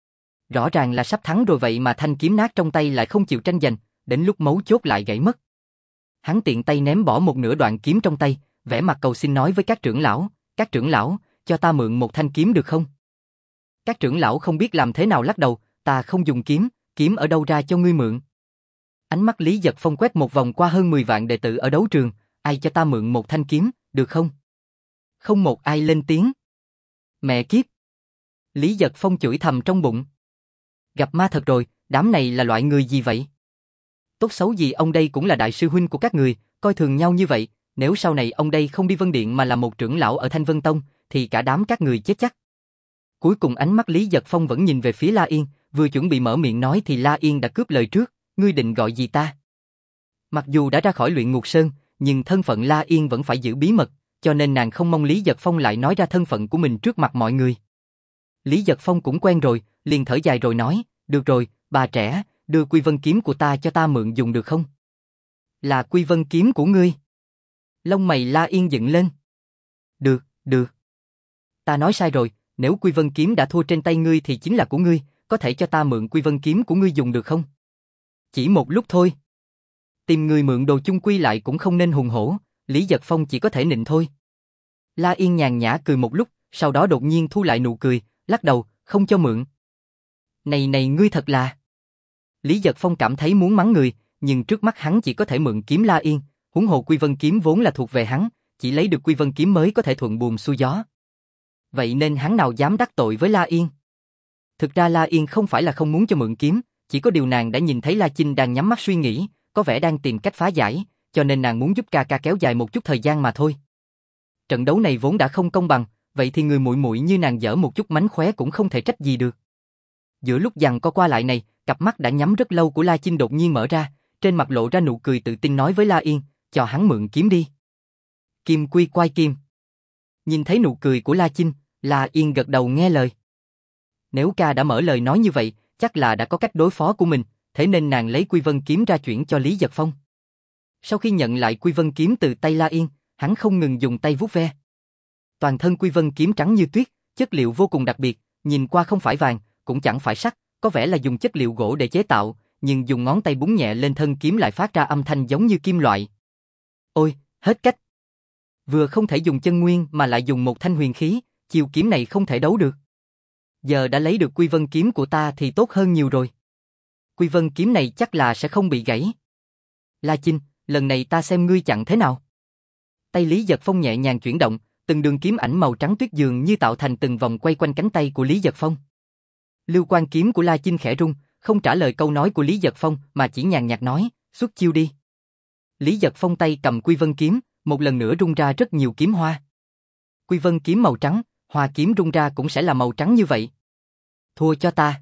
Rõ ràng là sắp thắng rồi vậy mà thanh kiếm nát trong tay lại không chịu tranh giành, đến lúc mấu chốt lại gãy mất. Hắn tiện tay ném bỏ một nửa đoạn kiếm trong tay, vẻ mặt cầu xin nói với các trưởng lão, các trưởng lão, cho ta mượn một thanh kiếm được không? Các trưởng lão không biết làm thế nào lắc đầu, ta không dùng kiếm, kiếm ở đâu ra cho ngươi mượn? Ánh mắt Lý Giật Phong quét một vòng qua hơn mười vạn đệ tử ở đấu trường, ai cho ta mượn một thanh kiếm, được không? Không một ai lên tiếng. Mẹ kiếp! Lý Giật Phong chửi thầm trong bụng. Gặp ma thật rồi, đám này là loại người gì vậy? Tốt xấu gì ông đây cũng là đại sư huynh của các người, coi thường nhau như vậy, nếu sau này ông đây không đi Vân Điện mà là một trưởng lão ở Thanh Vân Tông, thì cả đám các người chết chắc. Cuối cùng ánh mắt Lý Giật Phong vẫn nhìn về phía La Yên, vừa chuẩn bị mở miệng nói thì La Yên đã cướp lời trước, ngươi định gọi gì ta? Mặc dù đã ra khỏi Luyện Ngục Sơn, nhưng thân phận La Yên vẫn phải giữ bí mật, cho nên nàng không mong Lý Giật Phong lại nói ra thân phận của mình trước mặt mọi người. Lý Giật Phong cũng quen rồi, liền thở dài rồi nói, được rồi, bà trẻ, đưa Quy Vân kiếm của ta cho ta mượn dùng được không? Là Quy Vân kiếm của ngươi? Lông mày La Yên dựng lên. Được, được. Ta nói sai rồi, nếu Quy Vân kiếm đã thua trên tay ngươi thì chính là của ngươi, có thể cho ta mượn Quy Vân kiếm của ngươi dùng được không? Chỉ một lúc thôi. Tìm người mượn đồ chung quy lại cũng không nên hùng hổ, Lý Giật Phong chỉ có thể nịnh thôi. La Yên nhàn nhã cười một lúc, sau đó đột nhiên thu lại nụ cười, lắc đầu, không cho mượn. Này này ngươi thật là... Lý Giật Phong cảm thấy muốn mắng người, nhưng trước mắt hắn chỉ có thể mượn kiếm La Yên, huống hồ Quy Vân kiếm vốn là thuộc về hắn, chỉ lấy được Quy Vân kiếm mới có thể thuận buồm xuôi gió. Vậy nên hắn nào dám đắc tội với La Yên. Thực ra La Yên không phải là không muốn cho mượn kiếm, chỉ có điều nàng đã nhìn thấy La Chinh đang nhắm mắt suy nghĩ, có vẻ đang tìm cách phá giải, cho nên nàng muốn giúp ca ca kéo dài một chút thời gian mà thôi. Trận đấu này vốn đã không công bằng, vậy thì người muội muội như nàng dở một chút mánh khóe cũng không thể trách gì được. Giữa lúc giằng co qua lại này, cặp mắt đã nhắm rất lâu của La Chinh đột nhiên mở ra, trên mặt lộ ra nụ cười tự tin nói với La Yên, cho hắn mượn kiếm đi. Kim quy quai kim. Nhìn thấy nụ cười của La Chinh, La Yên gật đầu nghe lời. Nếu ca đã mở lời nói như vậy, chắc là đã có cách đối phó của mình, thế nên nàng lấy Quy Vân kiếm ra chuyển cho Lý Giật Phong. Sau khi nhận lại Quy Vân kiếm từ tay La Yên, hắn không ngừng dùng tay vuốt ve. Toàn thân Quy Vân kiếm trắng như tuyết, chất liệu vô cùng đặc biệt, nhìn qua không phải vàng, cũng chẳng phải sắt, có vẻ là dùng chất liệu gỗ để chế tạo, nhưng dùng ngón tay búng nhẹ lên thân kiếm lại phát ra âm thanh giống như kim loại. Ôi, hết cách. Vừa không thể dùng chân nguyên mà lại dùng một thanh huyền khí, chiêu kiếm này không thể đấu được. Giờ đã lấy được Quy Vân kiếm của ta thì tốt hơn nhiều rồi. Quy Vân kiếm này chắc là sẽ không bị gãy. La Chinh, lần này ta xem ngươi chặn thế nào. Tay Lý Giật Phong nhẹ nhàng chuyển động, từng đường kiếm ảnh màu trắng tuyết dường như tạo thành từng vòng quay quanh cánh tay của Lý Giật Phong. Lưu Quan kiếm của La Chinh khẽ rung, không trả lời câu nói của Lý Giật Phong mà chỉ nhàn nhạt nói, xuất chiêu đi. Lý Giật Phong tay cầm Quy Vân kiếm, một lần nữa rung ra rất nhiều kiếm hoa. Quy Vân kiếm màu trắng, hoa kiếm rung ra cũng sẽ là màu trắng như vậy. Thua cho ta.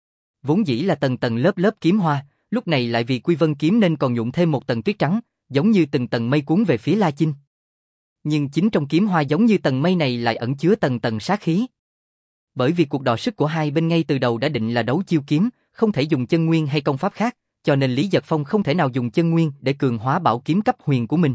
Vốn dĩ là tầng tầng lớp lớp kiếm hoa, lúc này lại vì Quy Vân kiếm nên còn nhuộm thêm một tầng tuyết trắng, giống như từng tầng mây cuốn về phía La Chinh. Nhưng chính trong kiếm hoa giống như tầng mây này lại ẩn chứa tầng tầng sát khí. Bởi vì cuộc đọ sức của hai bên ngay từ đầu đã định là đấu chiêu kiếm, không thể dùng chân nguyên hay công pháp khác, cho nên Lý Giật Phong không thể nào dùng chân nguyên để cường hóa bảo kiếm cấp huyền của mình.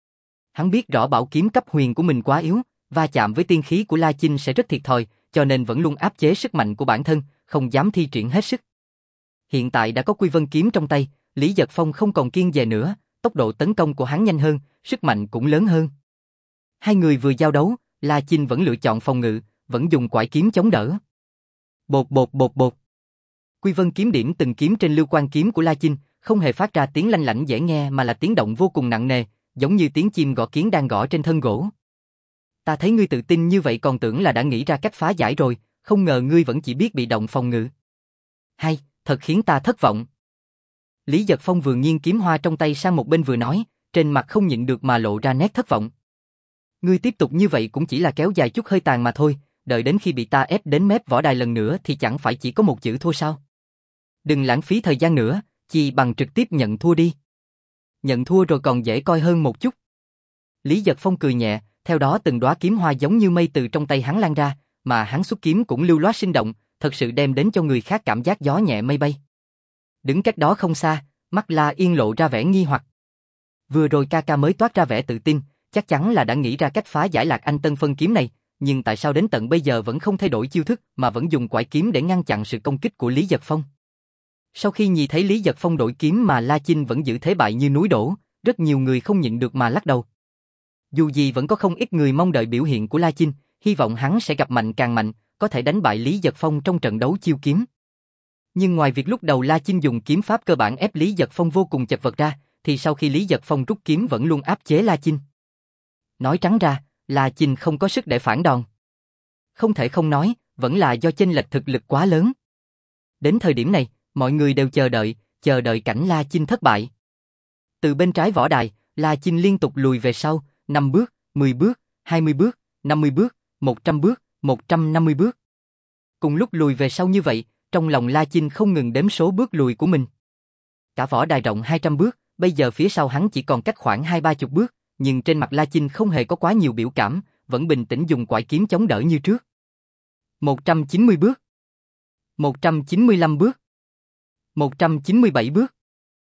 Hắn biết rõ bảo kiếm cấp huyền của mình quá yếu, va chạm với tiên khí của La Chinh sẽ rất thiệt thòi, cho nên vẫn luôn áp chế sức mạnh của bản thân, không dám thi triển hết sức. Hiện tại đã có Quy Vân kiếm trong tay, Lý Giật Phong không còn kiêng dè nữa, tốc độ tấn công của hắn nhanh hơn, sức mạnh cũng lớn hơn. Hai người vừa giao đấu, La Chinh vẫn lựa chọn phòng ngự, vẫn dùng quải kiếm chống đỡ. Bột bột bột bột. Quy Vân kiếm điểm từng kiếm trên Lưu Quan kiếm của La Chinh, không hề phát ra tiếng lanh lảnh dễ nghe mà là tiếng động vô cùng nặng nề, giống như tiếng chim gõ kiến đang gõ trên thân gỗ. Ta thấy ngươi tự tin như vậy còn tưởng là đã nghĩ ra cách phá giải rồi, không ngờ ngươi vẫn chỉ biết bị động phòng ngự. Hay, thật khiến ta thất vọng. Lý Giật Phong vừa nghiêng kiếm hoa trong tay sang một bên vừa nói, trên mặt không nhịn được mà lộ ra nét thất vọng. Ngươi tiếp tục như vậy cũng chỉ là kéo dài chút hơi tàn mà thôi, đợi đến khi bị ta ép đến mép võ đài lần nữa thì chẳng phải chỉ có một chữ thua sao? Đừng lãng phí thời gian nữa, chỉ bằng trực tiếp nhận thua đi. Nhận thua rồi còn dễ coi hơn một chút. Lý Giật Phong cười nhẹ, theo đó từng đóa kiếm hoa giống như mây từ trong tay hắn lan ra, mà hắn xuất kiếm cũng lưu loát sinh động, thật sự đem đến cho người khác cảm giác gió nhẹ mây bay. Đứng cách đó không xa, mắt La Yên lộ ra vẻ nghi hoặc. Vừa rồi ca ca mới toát ra vẻ tự tin, chắc chắn là đã nghĩ ra cách phá giải Lạc Anh Tân phân kiếm này, nhưng tại sao đến tận bây giờ vẫn không thay đổi chiêu thức mà vẫn dùng quải kiếm để ngăn chặn sự công kích của Lý Giật Phong? Sau khi nhìn thấy Lý Giật Phong đổi kiếm mà La Chinh vẫn giữ thế bại như núi đổ, rất nhiều người không nhịn được mà lắc đầu. Dù gì vẫn có không ít người mong đợi biểu hiện của La Chinh, hy vọng hắn sẽ gặp mạnh càng mạnh, có thể đánh bại Lý Giật Phong trong trận đấu chiêu kiếm. Nhưng ngoài việc lúc đầu La Chinh dùng kiếm pháp cơ bản ép Lý Giật Phong vô cùng chật vật ra, thì sau khi Lý Giật Phong rút kiếm vẫn luôn áp chế La Chinh. Nói trắng ra, La Chinh không có sức để phản đòn. Không thể không nói, vẫn là do chênh lệch thực lực quá lớn. Đến thời điểm này, mọi người đều chờ đợi, chờ đợi cảnh La Chinh thất bại. Từ bên trái võ đài, La Chinh liên tục lùi về sau, năm bước, mười bước, hai mươi bước, năm mươi bước, một trăm bước, một trăm năm mươi bước. Cùng lúc lùi về sau như vậy, trong lòng La Chinh không ngừng đếm số bước lùi của mình. Cả võ đài rộng hai trăm bước, bây giờ phía sau hắn chỉ còn cách khoảng hai ba chục bước, nhưng trên mặt La Chinh không hề có quá nhiều biểu cảm, vẫn bình tĩnh dùng quải kiếm chống đỡ như trước. một trăm chín mươi bước, một trăm chín mươi lăm bước, một trăm chín mươi bảy bước.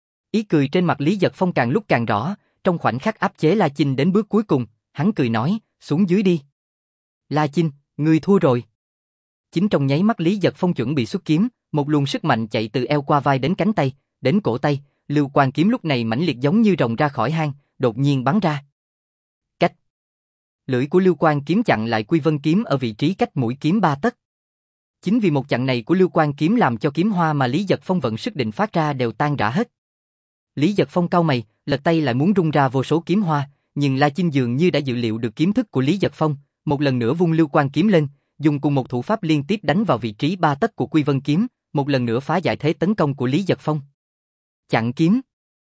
Ý cười trên mặt Lý Giật Phong càng lúc càng rõ, trong khoảnh khắc áp chế La Chinh đến bước cuối cùng, hắn cười nói, xuống dưới đi. La Chinh, ngươi thua rồi. Chính trong nháy mắt Lý Giật Phong chuẩn bị xuất kiếm, một luồng sức mạnh chạy từ eo qua vai đến cánh tay, đến cổ tay, lưu quang kiếm lúc này mãnh liệt giống như rồng ra khỏi hang, đột nhiên bắn ra. Cách. Lưỡi của lưu quang kiếm chặn lại Quy Vân kiếm ở vị trí cách mũi kiếm ba tấc. Chính vì một chặn này của lưu quang kiếm làm cho kiếm hoa mà Lý Giật Phong vận sức định phát ra đều tan rã hết. Lý Giật Phong cau mày, lật tay lại muốn rung ra vô số kiếm hoa, nhưng La Chinh dường như đã dự liệu được kiếm thức của Lý Giật Phong, một lần nữa vung lưu quang kiếm lên, dùng cùng một thủ pháp liên tiếp đánh vào vị trí ba tấc của Quy Vân kiếm, một lần nữa phá giải thế tấn công của Lý Giật Phong. Chặn kiếm.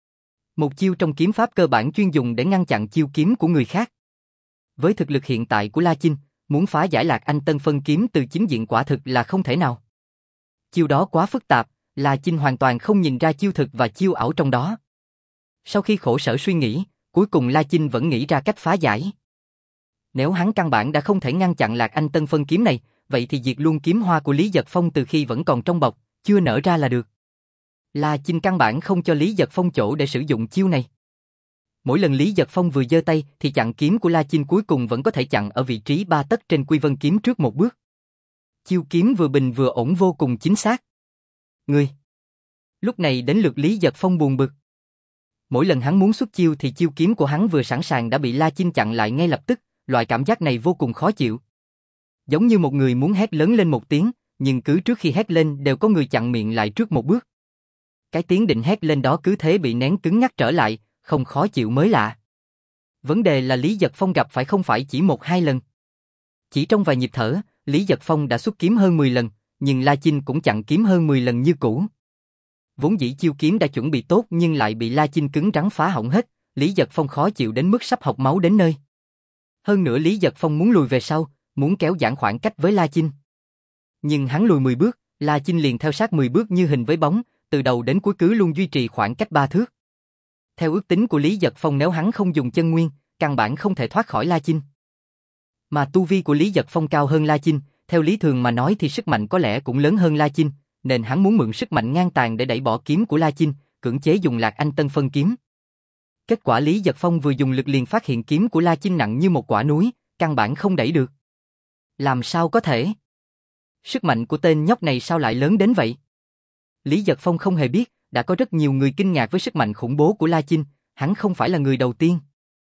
Một chiêu trong kiếm pháp cơ bản chuyên dùng để ngăn chặn chiêu kiếm của người khác. Với thực lực hiện tại của La Chinh, muốn phá giải Lạc Anh Tân Phân kiếm từ chính diện quả thực là không thể nào. Chiêu đó quá phức tạp, La Chinh hoàn toàn không nhìn ra chiêu thực và chiêu ảo trong đó. Sau khi khổ sở suy nghĩ, cuối cùng La Chinh vẫn nghĩ ra cách phá giải. Nếu hắn căn bản đã không thể ngăn chặn Lạc Anh Tân Phân kiếm này, vậy thì diệt luôn kiếm hoa của Lý Giật Phong từ khi vẫn còn trong bọc, chưa nở ra là được. La Chinh căn bản không cho Lý Giật Phong chỗ để sử dụng chiêu này. Mỗi lần Lý Giật Phong vừa giơ tay thì chặn kiếm của La Chinh cuối cùng vẫn có thể chặn ở vị trí ba tấc trên Quy Vân kiếm trước một bước. Chiêu kiếm vừa bình vừa ổn vô cùng chính xác. Ngươi. Lúc này đến lượt Lý Giật Phong buồn bực. Mỗi lần hắn muốn xuất chiêu thì chiêu kiếm của hắn vừa sẵn sàng đã bị La Chinh chặn lại ngay lập tức, loại cảm giác này vô cùng khó chịu. Giống như một người muốn hét lớn lên một tiếng, nhưng cứ trước khi hét lên đều có người chặn miệng lại trước một bước. Cái tiếng định hét lên đó cứ thế bị nén cứng ngắc trở lại, không khó chịu mới lạ. Vấn đề là Lý Giật Phong gặp phải không phải chỉ một hai lần. Chỉ trong vài nhịp thở, Lý Giật Phong đã xuất kiếm hơn mười lần, nhưng La Chinh cũng chặn kiếm hơn mười lần như cũ. Vốn dĩ chiêu kiếm đã chuẩn bị tốt nhưng lại bị La Chinh cứng rắn phá hỏng hết, Lý Giật Phong khó chịu đến mức sắp học máu đến nơi. Hơn nữa Lý Giật Phong muốn lùi về sau, muốn kéo giãn khoảng cách với La Chinh. Nhưng hắn lùi mười bước, La Chinh liền theo sát mười bước như hình với bóng, từ đầu đến cuối cứ luôn duy trì khoảng cách ba thước. Theo ước tính của Lý Giật Phong nếu hắn không dùng chân nguyên, căn bản không thể thoát khỏi La Chinh. Mà tu vi của Lý Giật Phong cao hơn La Chinh, theo lý thường mà nói thì sức mạnh có lẽ cũng lớn hơn La Chinh, nên hắn muốn mượn sức mạnh ngang tàn để đẩy bỏ kiếm của La Chinh, cưỡng chế dùng Lạc Anh Tân Phân kiếm. Kết quả Lý Giật Phong vừa dùng lực liền phát hiện kiếm của La Chinh nặng như một quả núi, căn bản không đẩy được. Làm sao có thể? Sức mạnh của tên nhóc này sao lại lớn đến vậy? Lý Giật Phong không hề biết, đã có rất nhiều người kinh ngạc với sức mạnh khủng bố của La Chinh, hắn không phải là người đầu tiên.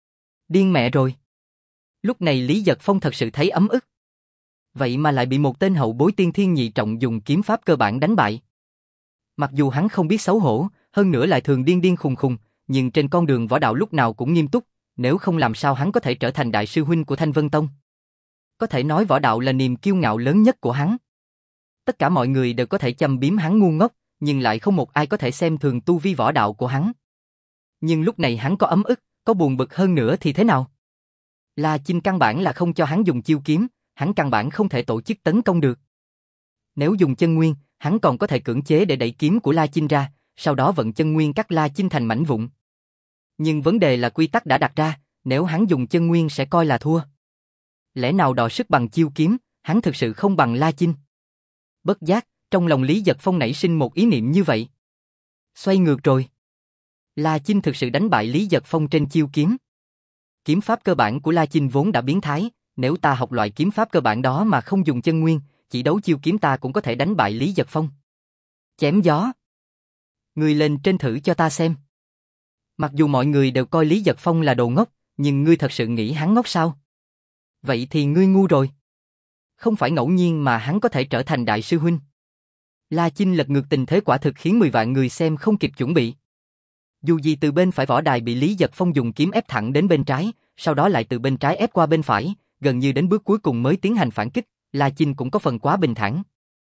Điên mẹ rồi. Lúc này Lý Giật Phong thật sự thấy ấm ức. Vậy mà lại bị một tên hậu bối tiên thiên nhị trọng dùng kiếm pháp cơ bản đánh bại. Mặc dù hắn không biết xấu hổ, hơn nữa lại thường điên điên khùng khùng, nhưng trên con đường võ đạo lúc nào cũng nghiêm túc, nếu không làm sao hắn có thể trở thành đại sư huynh của Thanh Vân Tông. Có thể nói võ đạo là niềm kiêu ngạo lớn nhất của hắn. Tất cả mọi người đều có thể châm biếm hắn ngu ngốc, nhưng lại không một ai có thể xem thường tu vi võ đạo của hắn. Nhưng lúc này hắn có ấm ức, có buồn bực hơn nữa thì thế nào? La Chinh căn bản là không cho hắn dùng chiêu kiếm, hắn căn bản không thể tổ chức tấn công được. Nếu dùng chân nguyên, hắn còn có thể cưỡng chế để đẩy kiếm của La Chinh ra, sau đó vận chân nguyên cắt La Chinh thành mảnh vụn. Nhưng vấn đề là quy tắc đã đặt ra, nếu hắn dùng chân nguyên sẽ coi là thua. Lẽ nào đọ sức bằng chiêu kiếm, hắn thực sự không bằng La Chinh. Bất giác, trong lòng Lý Giật Phong nảy sinh một ý niệm như vậy. Xoay ngược rồi. La Chinh thực sự đánh bại Lý Giật Phong trên chiêu kiếm. Kiếm pháp cơ bản của La Chinh vốn đã biến thái, nếu ta học loại kiếm pháp cơ bản đó mà không dùng chân nguyên, chỉ đấu chiêu kiếm ta cũng có thể đánh bại Lý Giật Phong. Chém gió. Ngươi lên trên thử cho ta xem. Mặc dù mọi người đều coi Lý Giật Phong là đồ ngốc, nhưng ngươi thật sự nghĩ hắn ngốc sao? Vậy thì ngươi ngu rồi. Không phải ngẫu nhiên mà hắn có thể trở thành đại sư huynh. La Chinh lật ngược tình thế quả thực khiến mười vạn người xem không kịp chuẩn bị. Dù gì từ bên phải võ đài bị Lý Giật Phong dùng kiếm ép thẳng đến bên trái, sau đó lại từ bên trái ép qua bên phải, gần như đến bước cuối cùng mới tiến hành phản kích, La Chinh cũng có phần quá bình thản.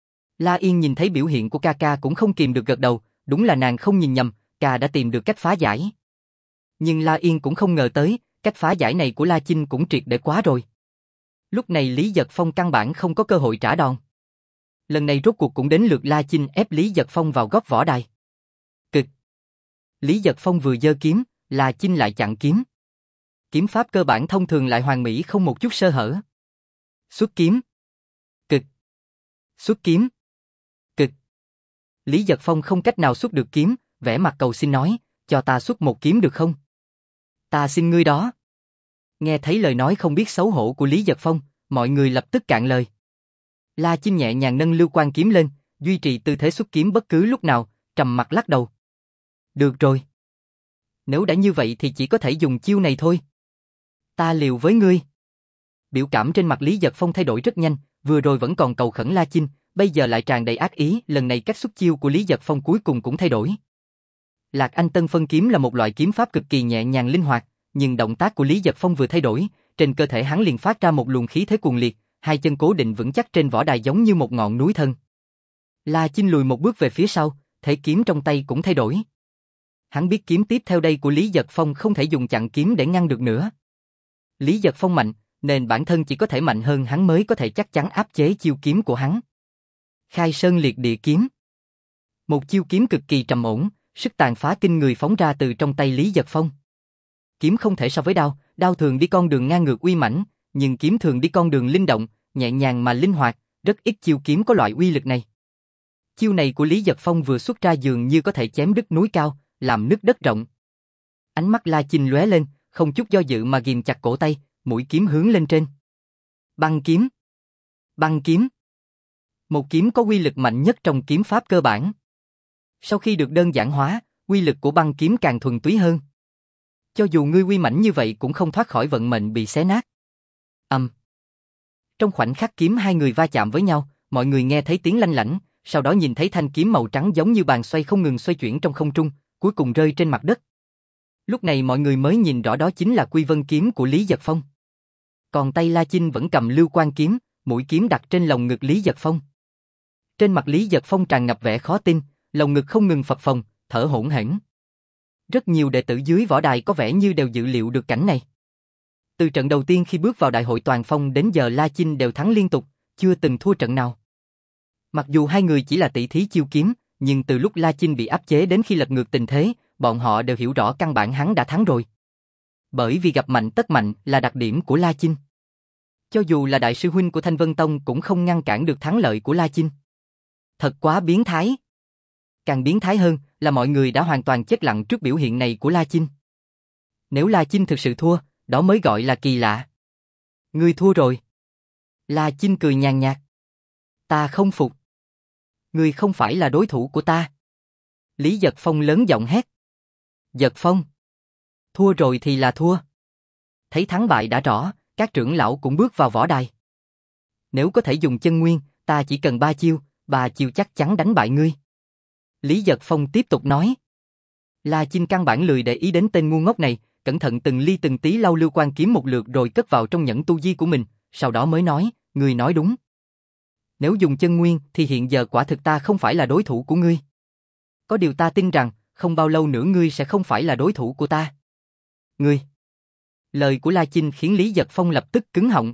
La Yên nhìn thấy biểu hiện của ca ca cũng không kìm được gật đầu, đúng là nàng không nhìn nhầm, ca đã tìm được cách phá giải. Nhưng La Yên cũng không ngờ tới, cách phá giải này của La Chinh cũng triệt để quá rồi. Lúc này Lý Giật Phong căn bản không có cơ hội trả đòn. Lần này rốt cuộc cũng đến lượt La Chinh ép Lý Giật Phong vào góc võ đài. Cực. Lý Giật Phong vừa giơ kiếm, La Chinh lại chặn kiếm. Kiếm pháp cơ bản thông thường lại hoàn mỹ không một chút sơ hở. Xuất kiếm. Cực. Xuất kiếm. Cực. Lý Giật Phong không cách nào xuất được kiếm, vẻ mặt cầu xin nói, cho ta xuất một kiếm được không? Ta xin ngươi đó. Nghe thấy lời nói không biết xấu hổ của Lý Giật Phong, mọi người lập tức cạn lời. La Chinh nhẹ nhàng nâng lưu quan kiếm lên, duy trì tư thế xuất kiếm bất cứ lúc nào, trầm mặt lắc đầu. Được rồi. Nếu đã như vậy thì chỉ có thể dùng chiêu này thôi. Ta liều với ngươi. Biểu cảm trên mặt Lý Giật Phong thay đổi rất nhanh, vừa rồi vẫn còn cầu khẩn La Chinh, bây giờ lại tràn đầy ác ý, lần này cách xuất chiêu của Lý Giật Phong cuối cùng cũng thay đổi. Lạc Anh Tân phân kiếm là một loại kiếm pháp cực kỳ nhẹ nhàng linh hoạt, nhưng động tác của Lý Giật Phong vừa thay đổi, trên cơ thể hắn liền phát ra một luồng khí thế cuồng liệt, hai chân cố định vững chắc trên võ đài giống như một ngọn núi thân. La Chinh lùi một bước về phía sau, thế kiếm trong tay cũng thay đổi. Hắn biết kiếm tiếp theo đây của Lý Giật Phong không thể dùng chặn kiếm để ngăn được nữa. Lý Giật Phong mạnh, nên bản thân chỉ có thể mạnh hơn hắn mới có thể chắc chắn áp chế chiêu kiếm của hắn. Khai Sơn Liệt Địa Kiếm. Một chiêu kiếm cực kỳ trầm ổn, sức tàn phá kinh người phóng ra từ trong tay Lý Giật Phong. Kiếm không thể so với đao, đao thường đi con đường ngang ngược uy mãnh, nhưng kiếm thường đi con đường linh động, nhẹ nhàng mà linh hoạt, rất ít chiêu kiếm có loại uy lực này. Chiêu này của Lý Giật Phong vừa xuất ra dường như có thể chém đứt núi cao, làm nứt đất rộng. Ánh mắt La Chinh lóe lên, không chút do dự mà ghim chặt cổ tay, mũi kiếm hướng lên trên. Băng kiếm. Băng kiếm. Một kiếm có uy lực mạnh nhất trong kiếm pháp cơ bản. Sau khi được đơn giản hóa, uy lực của băng kiếm càng thuần túy hơn. Cho dù ngươi uy mãnh như vậy cũng không thoát khỏi vận mệnh bị xé nát. Ầm. Um. Trong khoảnh khắc kiếm hai người va chạm với nhau, mọi người nghe thấy tiếng lanh lảnh, sau đó nhìn thấy thanh kiếm màu trắng giống như bàn xoay không ngừng xoay chuyển trong không trung, cuối cùng rơi trên mặt đất. Lúc này mọi người mới nhìn rõ đó chính là Quy Vân kiếm của Lý Giật Phong. Còn tay La Chinh vẫn cầm lưu quan kiếm, mũi kiếm đặt trên lồng ngực Lý Giật Phong. Trên mặt Lý Giật Phong tràn ngập vẻ khó tin, lồng ngực không ngừng phập phồng, thở hổn hển. Rất nhiều đệ tử dưới võ đài có vẻ như đều dự liệu được cảnh này. Từ trận đầu tiên khi bước vào đại hội toàn phong đến giờ La Chinh đều thắng liên tục, chưa từng thua trận nào. Mặc dù hai người chỉ là tỷ thí chiêu kiếm, nhưng từ lúc La Chinh bị áp chế đến khi lật ngược tình thế, bọn họ đều hiểu rõ căn bản hắn đã thắng rồi. Bởi vì gặp mạnh tất mạnh là đặc điểm của La Chinh. Cho dù là đại sư huynh của Thanh Vân Tông cũng không ngăn cản được thắng lợi của La Chinh. Thật quá biến thái. Càng biến thái hơn là mọi người đã hoàn toàn chết lặng trước biểu hiện này của La Chinh. Nếu La Chinh thực sự thua, đó mới gọi là kỳ lạ. Ngươi thua rồi. La Chinh cười nhàn nhạt. Ta không phục. Ngươi không phải là đối thủ của ta. Lý Giật Phong lớn giọng hét. Giật Phong. Thua rồi thì là thua. Thấy thắng bại đã rõ, các trưởng lão cũng bước vào võ đài. Nếu có thể dùng chân nguyên, ta chỉ cần ba chiêu, ba chiêu chắc chắn đánh bại ngươi. Lý Giật Phong tiếp tục nói. La Chinh căn bản lười để ý đến tên ngu ngốc này, cẩn thận từng ly từng tí lau lưu quan kiếm một lượt rồi cất vào trong nhẫn tu di của mình, sau đó mới nói, ngươi nói đúng. Nếu dùng chân nguyên thì hiện giờ quả thực ta không phải là đối thủ của ngươi. Có điều ta tin rằng, không bao lâu nữa ngươi sẽ không phải là đối thủ của ta. Ngươi. Lời của La Chinh khiến Lý Giật Phong lập tức cứng họng.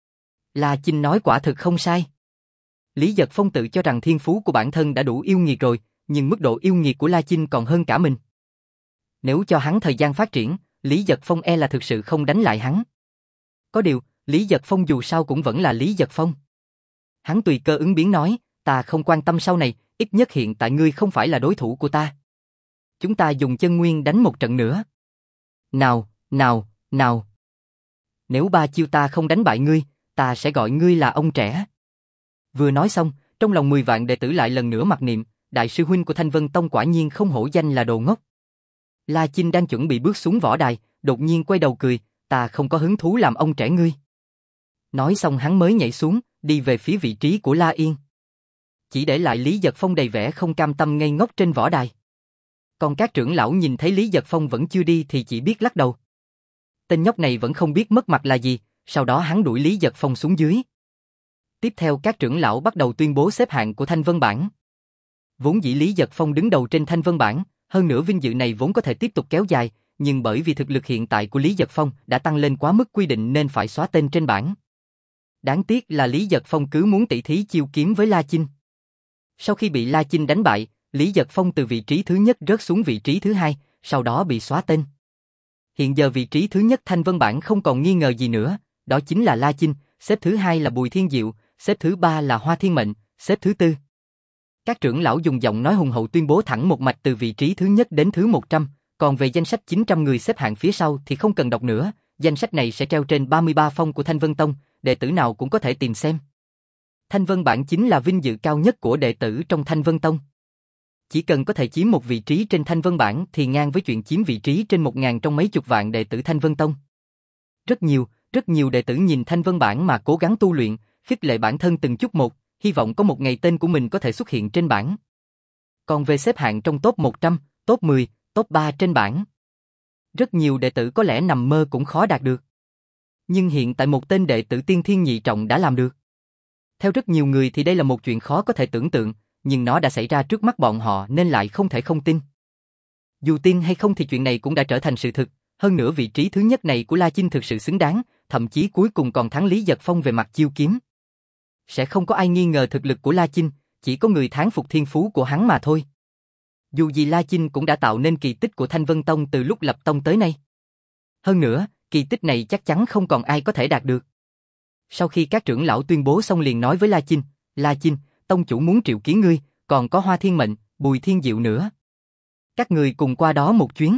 La Chinh nói quả thực không sai. Lý Giật Phong tự cho rằng thiên phú của bản thân đã đủ yêu nghiệt rồi, nhưng mức độ yêu nghiệt của La Chinh còn hơn cả mình. Nếu cho hắn thời gian phát triển, Lý Giật Phong e là thực sự không đánh lại hắn. Có điều, Lý Giật Phong dù sao cũng vẫn là Lý Giật Phong. Hắn tùy cơ ứng biến nói, ta không quan tâm sau này, ít nhất hiện tại ngươi không phải là đối thủ của ta. Chúng ta dùng chân nguyên đánh một trận nữa. Nào, nào, nào. Nếu ba chiêu ta không đánh bại ngươi, ta sẽ gọi ngươi là ông trẻ. Vừa nói xong, trong lòng mười vạn đệ tử lại lần nữa mặc niệm, đại sư huynh của Thanh Vân Tông quả nhiên không hổ danh là đồ ngốc. La Chinh đang chuẩn bị bước xuống võ đài, đột nhiên quay đầu cười, ta không có hứng thú làm ông trẻ ngươi. Nói xong hắn mới nhảy xuống, đi về phía vị trí của La Yên. Chỉ để lại Lý Giật Phong đầy vẻ không cam tâm ngây ngốc trên võ đài. Còn các trưởng lão nhìn thấy Lý Giật Phong vẫn chưa đi thì chỉ biết lắc đầu. Tên nhóc này vẫn không biết mất mặt là gì, sau đó hắn đuổi Lý Giật Phong xuống dưới. Tiếp theo các trưởng lão bắt đầu tuyên bố xếp hạng của Thanh Vân bảng. Vốn dĩ Lý Giật Phong đứng đầu trên Thanh Vân bảng, hơn nữa vinh dự này vốn có thể tiếp tục kéo dài, nhưng bởi vì thực lực hiện tại của Lý Giật Phong đã tăng lên quá mức quy định nên phải xóa tên trên bảng. Đáng tiếc là Lý Giật Phong cứ muốn tỷ thí chiêu kiếm với La Chinh. Sau khi bị La Chinh đánh bại, Lý Giật Phong từ vị trí thứ nhất rớt xuống vị trí thứ hai, sau đó bị xóa tên. Hiện giờ vị trí thứ nhất Thanh Vân bảng không còn nghi ngờ gì nữa, đó chính là La Chinh, xếp thứ hai là Bùi Thiên Diệu, xếp thứ ba là Hoa Thiên Mệnh, xếp thứ tư Các trưởng lão dùng giọng nói hùng hậu tuyên bố thẳng một mạch từ vị trí thứ nhất đến thứ một trăm, còn về danh sách chín trăm người xếp hạng phía sau thì không cần đọc nữa, danh sách này sẽ treo trên ba mươi ba phong của Thanh Vân Tông, đệ tử nào cũng có thể tìm xem. Thanh Vân Bảng chính là vinh dự cao nhất của đệ tử trong Thanh Vân Tông. Chỉ cần có thể chiếm một vị trí trên Thanh Vân Bảng thì ngang với chuyện chiếm vị trí trên một ngàn trong mấy chục vạn đệ tử Thanh Vân Tông. Rất nhiều, rất nhiều đệ tử nhìn Thanh Vân Bảng mà cố gắng tu luyện, khích lệ bản thân từng chút một, hy vọng có một ngày tên của mình có thể xuất hiện trên bảng. Còn về xếp hạng trong top một trăm, top mười, top ba trên bảng, rất nhiều đệ tử có lẽ nằm mơ cũng khó đạt được. Nhưng hiện tại một tên đệ tử tiên thiên nhị trọng đã làm được. Theo rất nhiều người thì đây là một chuyện khó có thể tưởng tượng, nhưng nó đã xảy ra trước mắt bọn họ nên lại không thể không tin. Dù tin hay không thì chuyện này cũng đã trở thành sự thực, hơn nữa vị trí thứ nhất này của La Chinh thực sự xứng đáng, thậm chí cuối cùng còn thắng Lý Giật Phong về mặt chiêu kiếm. Sẽ không có ai nghi ngờ thực lực của La Chinh, chỉ có người thán phục thiên phú của hắn mà thôi. Dù gì La Chinh cũng đã tạo nên kỳ tích của Thanh Vân Tông từ lúc lập tông tới nay. Hơn nữa, kỳ tích này chắc chắn không còn ai có thể đạt được. Sau khi các trưởng lão tuyên bố xong liền nói với La Chinh, La Chinh, tông chủ muốn triệu kiến ngươi, còn có Hoa Thiên Mệnh, Bùi Thiên Diệu nữa. Các người cùng qua đó một chuyến.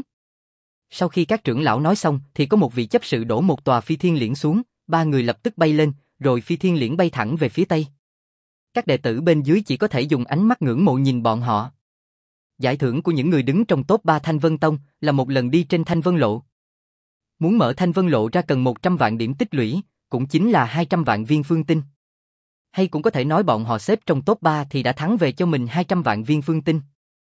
Sau khi các trưởng lão nói xong thì có một vị chấp sự đổ một tòa phi thiên liễn xuống, ba người lập tức bay lên, rồi phi thiên liễn bay thẳng về phía tây. Các đệ tử bên dưới chỉ có thể dùng ánh mắt ngưỡng mộ nhìn bọn họ. Giải thưởng của những người đứng trong top ba Thanh Vân Tông là một lần đi trên Thanh Vân Lộ. Muốn mở Thanh Vân Lộ ra cần một trăm vạn điểm tích lũy, cũng chính là hai trăm vạn viên phương tinh. Hay cũng có thể nói bọn họ xếp trong top ba thì đã thắng về cho mình hai trăm vạn viên phương tinh.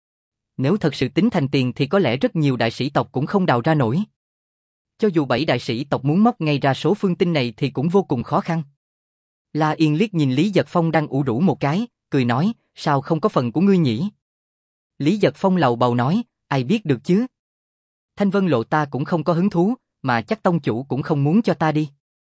Nếu thật sự tính thành tiền thì có lẽ rất nhiều đại sĩ tộc cũng không đào ra nổi. Cho dù bảy đại sĩ tộc muốn móc ngay ra số phương tinh này thì cũng vô cùng khó khăn. La Yên liếc nhìn Lý Giật Phong đang ủ rũ một cái, cười nói, sao không có phần của ngươi nhỉ? Lý Giật Phong lầu bầu nói, ai biết được chứ? Thanh Vân Lộ ta cũng không có hứng thú, mà chắc tông chủ cũng không muốn cho ta đi.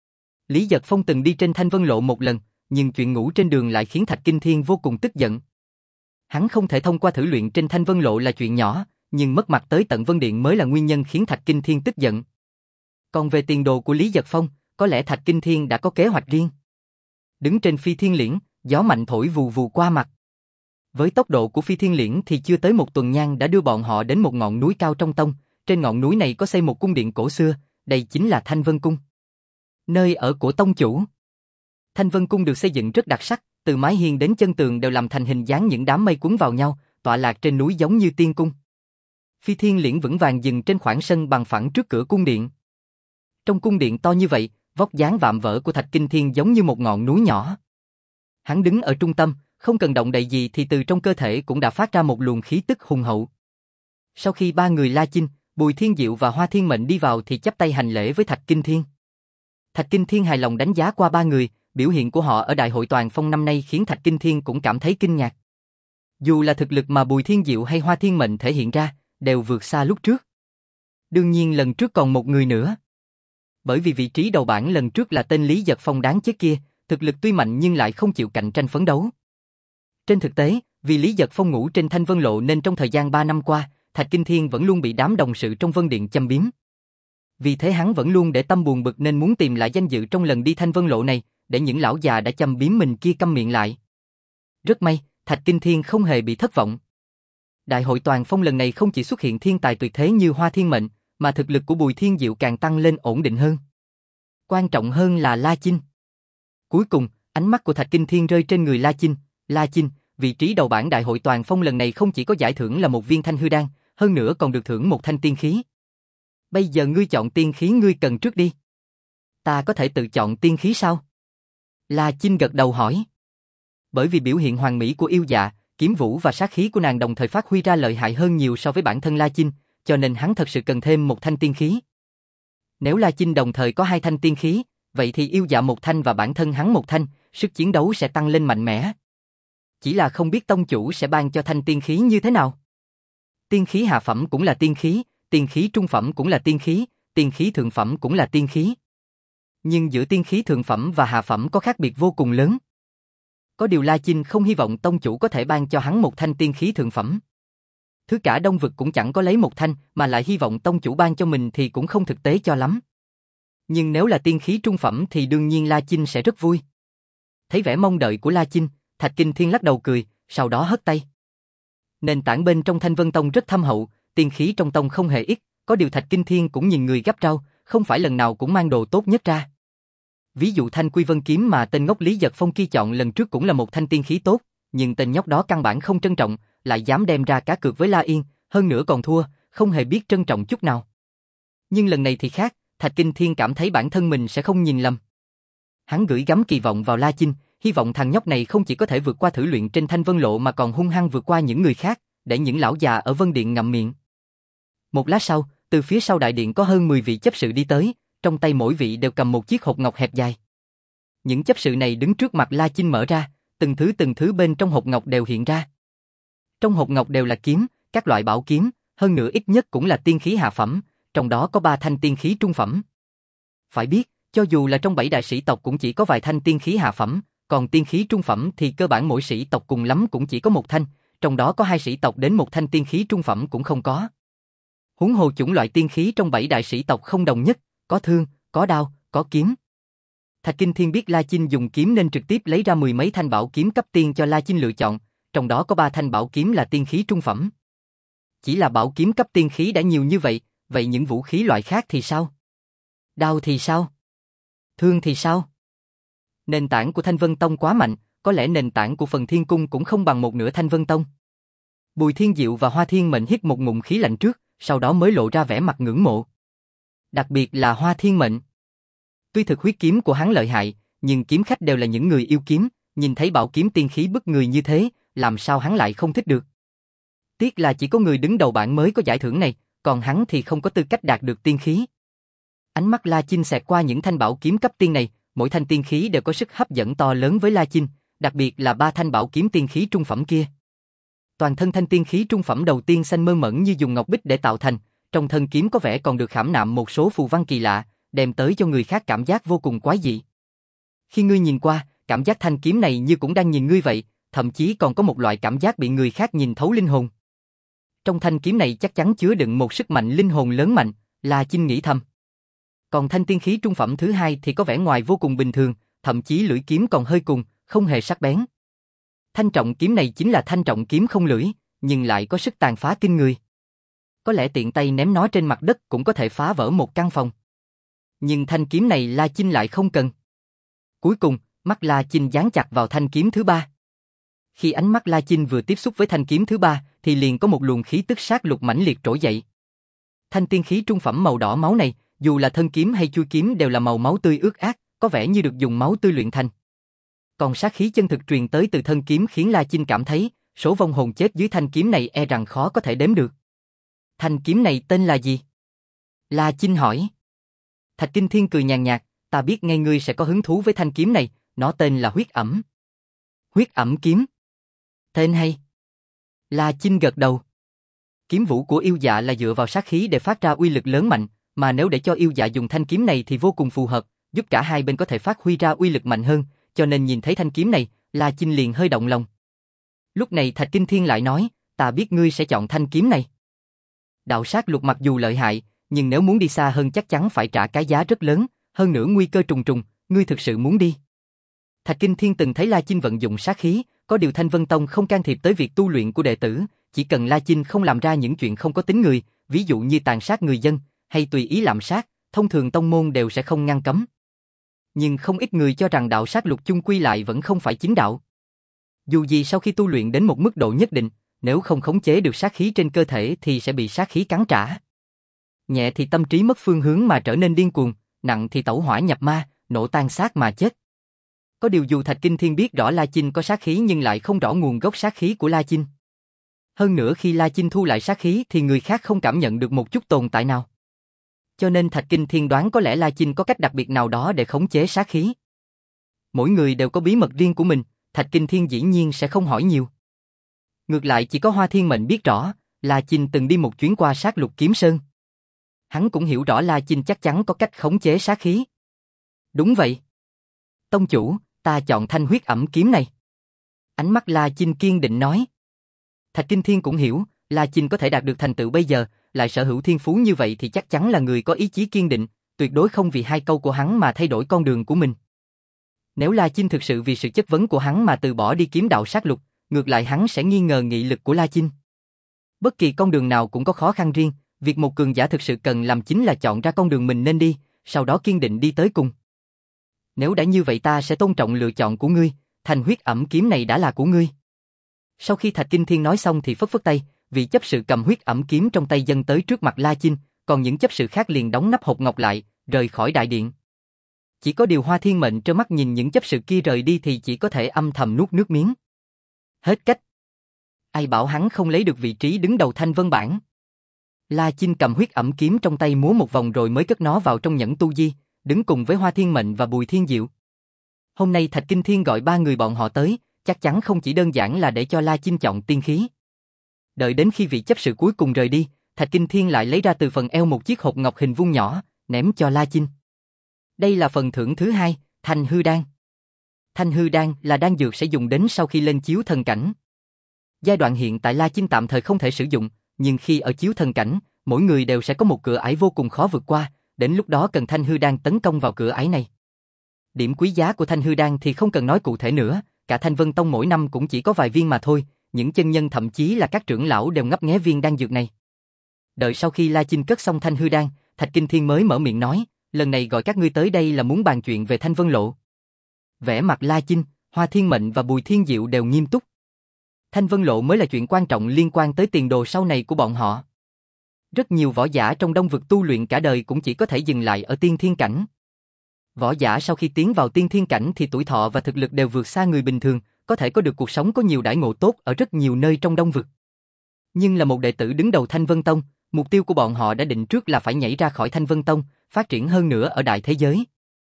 Lý Giật Phong từng đi trên Thanh Vân Lộ một lần, nhưng chuyện ngủ trên đường lại khiến Thạch Kinh Thiên vô cùng tức giận. Hắn không thể thông qua thử luyện trên Thanh Vân Lộ là chuyện nhỏ, nhưng mất mặt tới tận Vân Điện mới là nguyên nhân khiến Thạch Kinh Thiên tức giận. Còn về tiền đồ của Lý Giật Phong, có lẽ Thạch Kinh Thiên đã có kế hoạch riêng. Đứng trên phi thiên liễn, gió mạnh thổi vù vù qua mặt. Với tốc độ của phi thiên liễn thì chưa tới một tuần nhang đã đưa bọn họ đến một ngọn núi cao trong tông, trên ngọn núi này có xây một cung điện cổ xưa, đây chính là Thanh Vân Cung. Nơi ở của tông chủ. Thanh Vân Cung được xây dựng rất đặc sắc, từ mái hiên đến chân tường đều làm thành hình dáng những đám mây cuốn vào nhau, tọa lạc trên núi giống như tiên cung. Phi thiên liễn vững vàng dừng trên khoảng sân bằng phẳng trước cửa cung điện. Trong cung điện to như vậy, vóc dáng vạm vỡ của Thạch Kinh Thiên giống như một ngọn núi nhỏ. Hắn đứng ở trung tâm, không cần động đậy gì thì từ trong cơ thể cũng đã phát ra một luồng khí tức hùng hậu. Sau khi ba người La Chinh, Bùi Thiên Diệu và Hoa Thiên Mệnh đi vào thì chắp tay hành lễ với Thạch Kinh Thiên. Thạch Kinh Thiên hài lòng đánh giá qua ba người, biểu hiện của họ ở Đại hội Toàn Phong năm nay khiến Thạch Kinh Thiên cũng cảm thấy kinh ngạc. Dù là thực lực mà Bùi Thiên Diệu hay Hoa Thiên Mệnh thể hiện ra, đều vượt xa lúc trước. Đương nhiên lần trước còn một người nữa. Bởi vì vị trí đầu bảng lần trước là tên Lý Giật Phong đáng chết kia, thực lực tuy mạnh nhưng lại không chịu cạnh tranh phấn đấu. Trên thực tế, vì Lý Giật Phong ngủ trên Thanh Vân Lộ nên trong thời gian ba năm qua, Thạch Kinh Thiên vẫn luôn bị đám đồng sự trong Vân Điện châm biếm. Vì thế hắn vẫn luôn để tâm buồn bực nên muốn tìm lại danh dự trong lần đi Thanh Vân Lộ này, để những lão già đã châm biếm mình kia câm miệng lại. Rất may, Thạch Kinh Thiên không hề bị thất vọng. Đại hội Toàn Phong lần này không chỉ xuất hiện thiên tài tuyệt thế như Hoa Thiên Mệnh, mà thực lực của Bùi Thiên Diệu càng tăng lên ổn định hơn. Quan trọng hơn là La Chinh. Cuối cùng, ánh mắt của Thạch Kinh Thiên rơi trên người La Chinh. La Chinh, vị trí đầu bảng Đại hội Toàn Phong lần này không chỉ có giải thưởng là một viên thanh hư đan, hơn nữa còn được thưởng một thanh tiên khí. Bây giờ ngươi chọn tiên khí ngươi cần trước đi. Ta có thể tự chọn tiên khí sao? La Chinh gật đầu hỏi. Bởi vì biểu hiện hoàn mỹ của yêu dạ, kiếm vũ và sát khí của nàng đồng thời phát huy ra lợi hại hơn nhiều so với bản thân La Chinh, cho nên hắn thật sự cần thêm một thanh tiên khí. Nếu La Chinh đồng thời có hai thanh tiên khí, vậy thì yêu dạ một thanh và bản thân hắn một thanh, sức chiến đấu sẽ tăng lên mạnh mẽ. Chỉ là không biết tông chủ sẽ ban cho thanh tiên khí như thế nào. Tiên khí hạ phẩm cũng là tiên khí, tiên khí trung phẩm cũng là tiên khí, tiên khí thượng phẩm cũng là tiên khí. Nhưng giữa tiên khí thượng phẩm và hạ phẩm có khác biệt vô cùng lớn. Có điều La Chinh không hy vọng tông chủ có thể ban cho hắn một thanh tiên khí thượng phẩm. Thứ cả Đông Vực cũng chẳng có lấy một thanh, mà lại hy vọng tông chủ ban cho mình thì cũng không thực tế cho lắm. Nhưng nếu là tiên khí trung phẩm thì đương nhiên La Chinh sẽ rất vui. Thấy vẻ mong đợi của La Chinh, Thạch Kinh Thiên lắc đầu cười, sau đó hất tay. Nền tảng bên trong Thanh Vân Tông rất thâm hậu, tiên khí trong tông không hề ít, có điều Thạch Kinh Thiên cũng nhìn người gấp rau, không phải lần nào cũng mang đồ tốt nhất ra. Ví dụ thanh Quy Vân kiếm mà tên ngốc Lý Giật Phong kia chọn lần trước cũng là một thanh tiên khí tốt, nhưng tên nhóc đó căn bản không trân trọng, lại dám đem ra cá cược với La Yên, hơn nữa còn thua, không hề biết trân trọng chút nào. Nhưng lần này thì khác, Thạch Kinh Thiên cảm thấy bản thân mình sẽ không nhìn lầm. Hắn gửi gắm kỳ vọng vào La Chinh, hy vọng thằng nhóc này không chỉ có thể vượt qua thử luyện trên Thanh Vân Lộ mà còn hung hăng vượt qua những người khác, để những lão già ở Vân Điện ngậm miệng. Một lát sau, từ phía sau đại điện có hơn mười vị chấp sự đi tới, trong tay mỗi vị đều cầm một chiếc hộp ngọc hẹp dài. Những chấp sự này đứng trước mặt La Chinh mở ra, từng thứ từng thứ bên trong hộp ngọc đều hiện ra. Trong hộp ngọc đều là kiếm, các loại bảo kiếm, hơn nữa ít nhất cũng là tiên khí hạ phẩm, trong đó có ba thanh tiên khí trung phẩm. Phải biết, cho dù là trong bảy đại sĩ tộc cũng chỉ có vài thanh tiên khí hạ phẩm, còn tiên khí trung phẩm thì cơ bản mỗi sĩ tộc cùng lắm cũng chỉ có một thanh, trong đó có hai sĩ tộc đến một thanh tiên khí trung phẩm cũng không có. Huống hồ chủng loại tiên khí trong bảy đại sĩ tộc không đồng nhất, có thương, có đao, có kiếm. Thạch Kinh Thiên biết La Chinh dùng kiếm nên trực tiếp lấy ra mười mấy thanh bảo kiếm cấp tiên cho La Chinh lựa chọn, trong đó có ba thanh bảo kiếm là tiên khí trung phẩm. Chỉ là bảo kiếm cấp tiên khí đã nhiều như vậy, vậy những vũ khí loại khác thì sao? Đao thì sao? Thương thì sao? Nền tảng của Thanh Vân Tông quá mạnh, có lẽ nền tảng của Phần Thiên Cung cũng không bằng một nửa Thanh Vân Tông. Bùi Thiên Diệu và Hoa Thiên Mệnh hít một ngụm khí lạnh trước, sau đó mới lộ ra vẻ mặt ngưỡng mộ. Đặc biệt là Hoa Thiên Mệnh. Tuy thực huyết kiếm của hắn lợi hại, nhưng kiếm khách đều là những người yêu kiếm, nhìn thấy bảo kiếm tiên khí bức người như thế, làm sao hắn lại không thích được. Tiếc là chỉ có người đứng đầu bảng mới có giải thưởng này, còn hắn thì không có tư cách đạt được tiên khí. Ánh mắt La Chinh xẹt qua những thanh bảo kiếm cấp tiên này, mỗi thanh tiên khí đều có sức hấp dẫn to lớn với La Chinh, đặc biệt là ba thanh bảo kiếm tiên khí trung phẩm kia. Toàn thân thanh tiên khí trung phẩm đầu tiên xanh mơn mởn như dùng ngọc bích để tạo thành, trong thân kiếm có vẻ còn được khảm nạm một số phù văn kỳ lạ, đem tới cho người khác cảm giác vô cùng quái dị. Khi ngươi nhìn qua, cảm giác thanh kiếm này như cũng đang nhìn ngươi vậy, thậm chí còn có một loại cảm giác bị người khác nhìn thấu linh hồn. Trong thanh kiếm này chắc chắn chứa đựng một sức mạnh linh hồn lớn mạnh, La Chinh nghĩ thầm. Còn thanh tiên khí trung phẩm thứ hai thì có vẻ ngoài vô cùng bình thường, thậm chí lưỡi kiếm còn hơi cùng, không hề sắc bén. Thanh trọng kiếm này chính là thanh trọng kiếm không lưỡi, nhưng lại có sức tàn phá kinh người. Có lẽ tiện tay ném nó trên mặt đất cũng có thể phá vỡ một căn phòng. Nhưng thanh kiếm này La Chinh lại không cần. Cuối cùng, mắt La Chinh dán chặt vào thanh kiếm thứ ba. Khi ánh mắt La Chinh vừa tiếp xúc với thanh kiếm thứ ba, thì liền có một luồng khí tức sát lục mãnh liệt trỗi dậy. Thanh tiên khí trung phẩm màu đỏ máu này, dù là thân kiếm hay chuôi kiếm đều là màu máu tươi ướt át, có vẻ như được dùng máu tươi luyện thành. Còn sát khí chân thực truyền tới từ thân kiếm khiến La Chinh cảm thấy, số vong hồn chết dưới thanh kiếm này e rằng khó có thể đếm được. Thanh kiếm này tên là gì? La Chinh hỏi. Thạch Kinh Thiên cười nhàn nhạt, ta biết ngay ngươi sẽ có hứng thú với thanh kiếm này, nó tên là huyết ẩm. Huyết ẩm kiếm. Tên hay. La Chinh gật đầu. Kiếm vũ của yêu dạ là dựa vào sát khí để phát ra uy lực lớn mạnh, mà nếu để cho yêu dạ dùng thanh kiếm này thì vô cùng phù hợp, giúp cả hai bên có thể phát huy ra uy lực mạnh hơn, cho nên nhìn thấy thanh kiếm này, La Chinh liền hơi động lòng. Lúc này Thạch Kinh Thiên lại nói, ta biết ngươi sẽ chọn thanh kiếm này. Đạo sát lục mặc dù lợi hại, nhưng nếu muốn đi xa hơn chắc chắn phải trả cái giá rất lớn, hơn nữa nguy cơ trùng trùng, ngươi thực sự muốn đi. Thạch Kinh Thiên từng thấy La Chinh vận dụng sát khí, có điều Thanh Vân Tông không can thiệp tới việc tu luyện của đệ tử, chỉ cần La Chinh không làm ra những chuyện không có tính người, ví dụ như tàn sát người dân, hay tùy ý lạm sát, thông thường tông môn đều sẽ không ngăn cấm. Nhưng không ít người cho rằng đạo sát lục chung quy lại vẫn không phải chính đạo. Dù gì sau khi tu luyện đến một mức độ nhất định, nếu không khống chế được sát khí trên cơ thể thì sẽ bị sát khí cắn trả. Nhẹ thì tâm trí mất phương hướng mà trở nên điên cuồng, nặng thì tẩu hỏa nhập ma, nổ tan xác mà chết. Có điều dù Thạch Kinh Thiên biết rõ La Chinh có sát khí nhưng lại không rõ nguồn gốc sát khí của La Chinh. Hơn nữa khi La Chinh thu lại sát khí thì người khác không cảm nhận được một chút tồn tại nào. Cho nên Thạch Kinh Thiên đoán có lẽ La Chinh có cách đặc biệt nào đó để khống chế sát khí. Mỗi người đều có bí mật riêng của mình, Thạch Kinh Thiên dĩ nhiên sẽ không hỏi nhiều. Ngược lại chỉ có Hoa Thiên Mệnh biết rõ, La Chinh từng đi một chuyến qua sát lục kiếm sơn. Hắn cũng hiểu rõ La Chinh chắc chắn có cách khống chế sát khí. Đúng vậy. Tông chủ, ta chọn thanh huyết ẩm kiếm này. Ánh mắt La Chinh kiên định nói. Thạch Kinh Thiên cũng hiểu, La Chinh có thể đạt được thành tựu bây giờ, lại sở hữu thiên phú như vậy thì chắc chắn là người có ý chí kiên định, tuyệt đối không vì hai câu của hắn mà thay đổi con đường của mình. Nếu La Chinh thực sự vì sự chất vấn của hắn mà từ bỏ đi kiếm đạo sát lục, ngược lại hắn sẽ nghi ngờ nghị lực của La Chinh. Bất kỳ con đường nào cũng có khó khăn riêng, việc một cường giả thực sự cần làm chính là chọn ra con đường mình nên đi, sau đó kiên định đi tới cùng. Nếu đã như vậy ta sẽ tôn trọng lựa chọn của ngươi, thành huyết ẩm kiếm này đã là của ngươi. Sau khi Thạch Kinh Thiên nói xong thì phất phất tay, vị chấp sự cầm huyết ẩm kiếm trong tay dâng tới trước mặt La Chinh, còn những chấp sự khác liền đóng nắp hộp ngọc lại, rời khỏi đại điện. Chỉ có điều Hoa Thiên Mệnh trơ mắt nhìn những chấp sự kia rời đi thì chỉ có thể âm thầm nuốt nước miếng. Hết cách. Ai bảo hắn không lấy được vị trí đứng đầu Thanh Vân bảng. La Chinh cầm huyết ẩm kiếm trong tay múa một vòng rồi mới cất nó vào trong nhẫn tu di, đứng cùng với Hoa Thiên Mệnh và Bùi Thiên Diệu. Hôm nay Thạch Kinh Thiên gọi ba người bọn họ tới, chắc chắn không chỉ đơn giản là để cho La Chinh chọn tiên khí. Đợi đến khi vị chấp sự cuối cùng rời đi, Thạch Kinh Thiên lại lấy ra từ phần eo một chiếc hộp ngọc hình vuông nhỏ, ném cho La Chinh. Đây là phần thưởng thứ hai, Thanh Hư Đan. Thanh Hư Đan là đan dược sẽ dùng đến sau khi lên chiếu thần cảnh. Giai đoạn hiện tại La Chinh tạm thời không thể sử dụng, nhưng khi ở chiếu thần cảnh, mỗi người đều sẽ có một cửa ải vô cùng khó vượt qua, đến lúc đó cần Thanh Hư Đan tấn công vào cửa ải này. Điểm quý giá của Thanh Hư Đan thì không cần nói cụ thể nữa, cả Thanh Vân Tông mỗi năm cũng chỉ có vài viên mà thôi, những chân nhân thậm chí là các trưởng lão đều ngấp nghé viên đan dược này. Đợi sau khi La Chinh cất xong Thanh Hư Đan, Thạch Kinh Thiên mới mở miệng nói, lần này gọi các ngươi tới đây là muốn bàn chuyện về Thanh Vân Lộ. Vẻ mặt La Chinh, Hoa Thiên Mệnh và Bùi Thiên Diệu đều nghiêm túc. Thanh Vân Lộ mới là chuyện quan trọng liên quan tới tiền đồ sau này của bọn họ. Rất nhiều võ giả trong Đông vực tu luyện cả đời cũng chỉ có thể dừng lại ở tiên thiên cảnh. Võ giả sau khi tiến vào tiên thiên cảnh thì tuổi thọ và thực lực đều vượt xa người bình thường, có thể có được cuộc sống có nhiều đãi ngộ tốt ở rất nhiều nơi trong Đông vực. Nhưng là một đệ tử đứng đầu Thanh Vân Tông, mục tiêu của bọn họ đã định trước là phải nhảy ra khỏi Thanh Vân Tông, phát triển hơn nữa ở đại thế giới.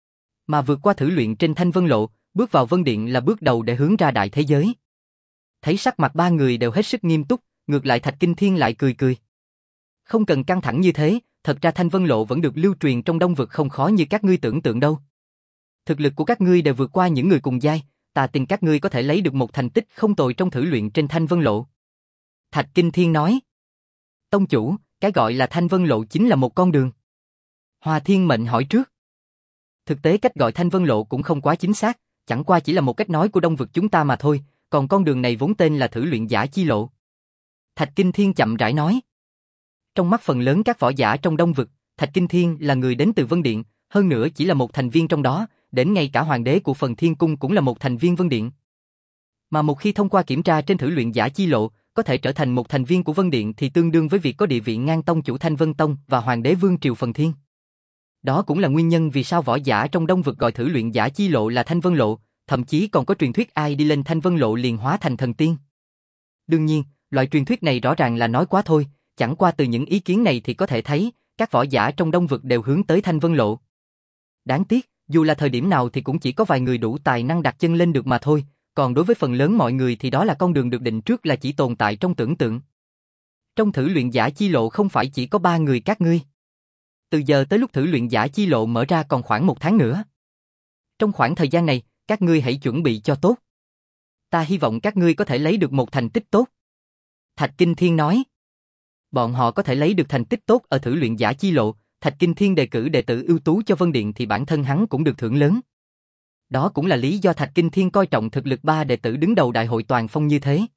Mà vượt qua thử luyện trên Thanh Vân Lộ, bước vào Vân Điện là bước đầu để hướng ra đại thế giới. Thấy sắc mặt ba người đều hết sức nghiêm túc, ngược lại Thạch Kinh Thiên lại cười cười. Không cần căng thẳng như thế, thật ra Thanh Vân Lộ vẫn được lưu truyền trong Đông vực không khó như các ngươi tưởng tượng đâu. Thực lực của các ngươi đều vượt qua những người cùng giai, ta tin các ngươi có thể lấy được một thành tích không tồi trong thử luyện trên Thanh Vân Lộ. Thạch Kinh Thiên nói. Tông chủ, cái gọi là Thanh Vân Lộ chính là một con đường. Hoa Thiên Mệnh hỏi trước. Thực tế cách gọi Thanh Vân Lộ cũng không quá chính xác, chẳng qua chỉ là một cách nói của Đông vực chúng ta mà thôi, còn con đường này vốn tên là thử luyện giả chi lộ. Thạch Kinh Thiên chậm rãi nói. Trong mắt phần lớn các võ giả trong Đông vực, Thạch Kinh Thiên là người đến từ Vân Điện, hơn nữa chỉ là một thành viên trong đó, đến ngay cả hoàng đế của Phần Thiên Cung cũng là một thành viên Vân Điện. Mà một khi thông qua kiểm tra trên thử luyện giả chi lộ, có thể trở thành một thành viên của Vân Điện thì tương đương với việc có địa vị ngang tông chủ Thanh Vân Tông và hoàng đế Vương Triều Phần Thiên. Đó cũng là nguyên nhân vì sao võ giả trong Đông vực gọi thử luyện giả chi lộ là Thanh Vân Lộ, thậm chí còn có truyền thuyết ai đi lên Thanh Vân Lộ liền hóa thành thần tiên. Đương nhiên, loại truyền thuyết này rõ ràng là nói quá thôi, chẳng qua từ những ý kiến này thì có thể thấy, các võ giả trong Đông vực đều hướng tới Thanh Vân Lộ. Đáng tiếc, dù là thời điểm nào thì cũng chỉ có vài người đủ tài năng đặt chân lên được mà thôi, còn đối với phần lớn mọi người thì đó là con đường được định trước là chỉ tồn tại trong tưởng tượng. Trong thử luyện giả chi lộ không phải chỉ có ba người các ngươi. Từ giờ tới lúc thử luyện giả chi lộ mở ra còn khoảng một tháng nữa. Trong khoảng thời gian này, các ngươi hãy chuẩn bị cho tốt. Ta hy vọng các ngươi có thể lấy được một thành tích tốt. Thạch Kinh Thiên nói. Bọn họ có thể lấy được thành tích tốt ở thử luyện giả chi lộ, Thạch Kinh Thiên đề cử đệ tử ưu tú cho Vân Điện thì bản thân hắn cũng được thưởng lớn. Đó cũng là lý do Thạch Kinh Thiên coi trọng thực lực ba đệ tử đứng đầu đại hội toàn phong như thế.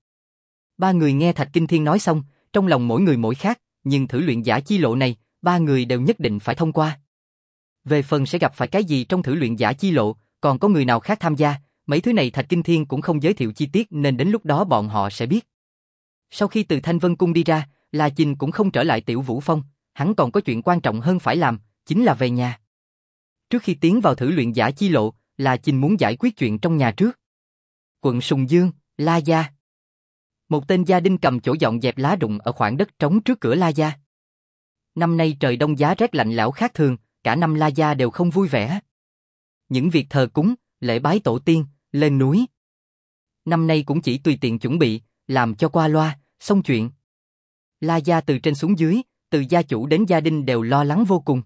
Ba người nghe Thạch Kinh Thiên nói xong, trong lòng mỗi người mỗi khác, nhưng thử luyện giả chi lộ này, ba người đều nhất định phải thông qua. Về phần sẽ gặp phải cái gì trong thử luyện giả chi lộ, còn có người nào khác tham gia, mấy thứ này Thạch Kinh Thiên cũng không giới thiệu chi tiết nên đến lúc đó bọn họ sẽ biết. Sau khi từ Thanh Vân Cung đi ra, La Chinh cũng không trở lại Tiểu Vũ Phong, hắn còn có chuyện quan trọng hơn phải làm, chính là về nhà. Trước khi tiến vào thử luyện giả chi lộ, La Chinh muốn giải quyết chuyện trong nhà trước. Quận Sùng Dương, La Gia. Một tên gia đình cầm chổi dọn dẹp lá rụng ở khoảng đất trống trước cửa La Gia. Năm nay trời đông giá rét lạnh lẽo khác thường, cả năm La Gia đều không vui vẻ. Những việc thờ cúng, lễ bái tổ tiên, lên núi. Năm nay cũng chỉ tùy tiện chuẩn bị, làm cho qua loa, xong chuyện. La Gia từ trên xuống dưới, từ gia chủ đến gia đình đều lo lắng vô cùng.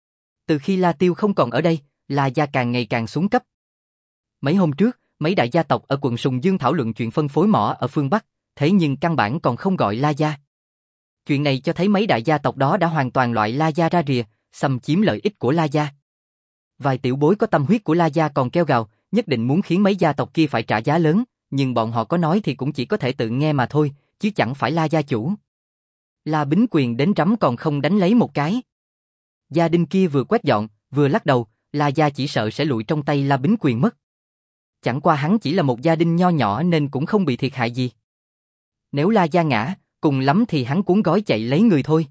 Từ khi La Tiêu không còn ở đây, La Gia càng ngày càng xuống cấp. Mấy hôm trước, mấy đại gia tộc ở quận Sùng Dương thảo luận chuyện phân phối mỏ ở phương Bắc, thế nhưng căn bản còn không gọi La Gia. Chuyện này cho thấy mấy đại gia tộc đó đã hoàn toàn loại La Gia ra rìa, xâm chiếm lợi ích của La Gia. Vài tiểu bối có tâm huyết của La Gia còn kêu gào, nhất định muốn khiến mấy gia tộc kia phải trả giá lớn, nhưng bọn họ có nói thì cũng chỉ có thể tự nghe mà thôi, chứ chẳng phải La gia chủ. La Bính Quyền đến rắm còn không đánh lấy một cái. Gia đình kia vừa quét dọn, vừa lắc đầu, La gia chỉ sợ sẽ lụi trong tay La Bính Quyền mất. Chẳng qua hắn chỉ là một gia đình nho nhỏ nên cũng không bị thiệt hại gì. Nếu La gia ngã, cùng lắm thì hắn cuốn gói chạy lấy người thôi.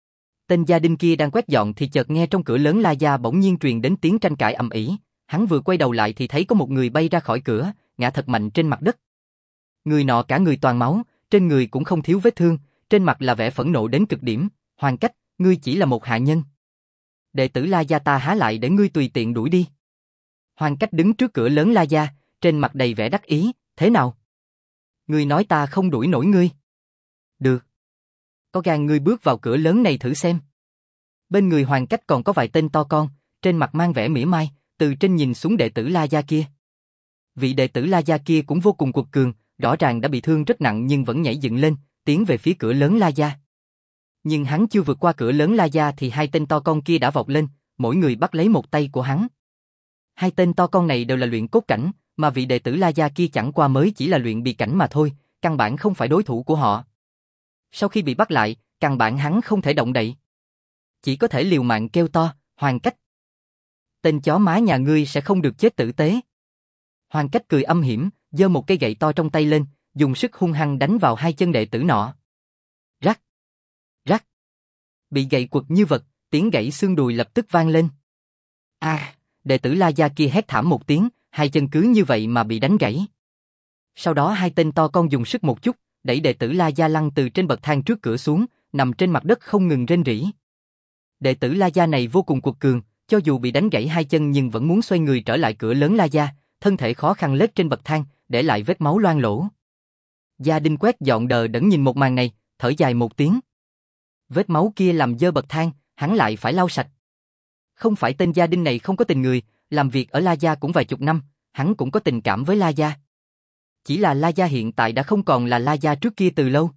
Tên gia đình kia đang quét dọn thì chợt nghe trong cửa lớn La gia bỗng nhiên truyền đến tiếng tranh cãi ầm ĩ. Hắn vừa quay đầu lại thì thấy có một người bay ra khỏi cửa, ngã thật mạnh trên mặt đất. Người nọ cả người toàn máu, trên người cũng không thiếu vết thương, trên mặt là vẻ phẫn nộ đến cực điểm. Hoàng Cách, ngươi chỉ là một hạ nhân. Đệ tử La gia ta há lại để ngươi tùy tiện đuổi đi. Hoàng Cách đứng trước cửa lớn La gia, trên mặt đầy vẻ đắc ý, thế nào? Ngươi nói ta không đuổi nổi ngươi. Được. Có gan ngươi bước vào cửa lớn này thử xem. Bên người Hoàng Cách còn có vài tên to con, trên mặt mang vẻ mỉa mai, từ trên nhìn xuống đệ tử La gia kia. Vị đệ tử La gia kia cũng vô cùng quật cường, rõ ràng đã bị thương rất nặng nhưng vẫn nhảy dựng lên, tiến về phía cửa lớn La gia. Nhưng hắn chưa vượt qua cửa lớn La gia thì hai tên to con kia đã vọt lên, mỗi người bắt lấy một tay của hắn. Hai tên to con này đều là luyện cốt cảnh, mà vị đệ tử La gia kia chẳng qua mới chỉ là luyện bì cảnh mà thôi, căn bản không phải đối thủ của họ. Sau khi bị bắt lại, căn bản hắn không thể động đậy. Chỉ có thể liều mạng kêu to, Hoàng Cách. Tên chó má nhà ngươi sẽ không được chết tử tế. Hoàng Cách cười âm hiểm, giơ một cây gậy to trong tay lên, dùng sức hung hăng đánh vào hai chân đệ tử nọ. Rắc, rắc. Bị gậy quật như vật, tiếng gãy xương đùi lập tức vang lên. A, à, đệ tử La gia kia hét thảm một tiếng, hai chân cứ như vậy mà bị đánh gãy. Sau đó hai tên to con dùng sức một chút, đẩy đệ tử La gia lăn từ trên bậc thang trước cửa xuống, nằm trên mặt đất không ngừng rên rỉ. Đệ tử La gia này vô cùng quật cường, cho dù bị đánh gãy hai chân nhưng vẫn muốn xoay người trở lại cửa lớn La gia, thân thể khó khăn lết trên bậc thang, để lại vết máu loang lổ. Gia Đình quét dọn đờ đẫn nhìn một màn này, thở dài một tiếng. Vết máu kia làm dơ bậc thang, hắn lại phải lau sạch. Không phải tên Gia Đình này không có tình người, làm việc ở La gia cũng vài chục năm, hắn cũng có tình cảm với La gia. Chỉ là La gia hiện tại đã không còn là La gia trước kia từ lâu.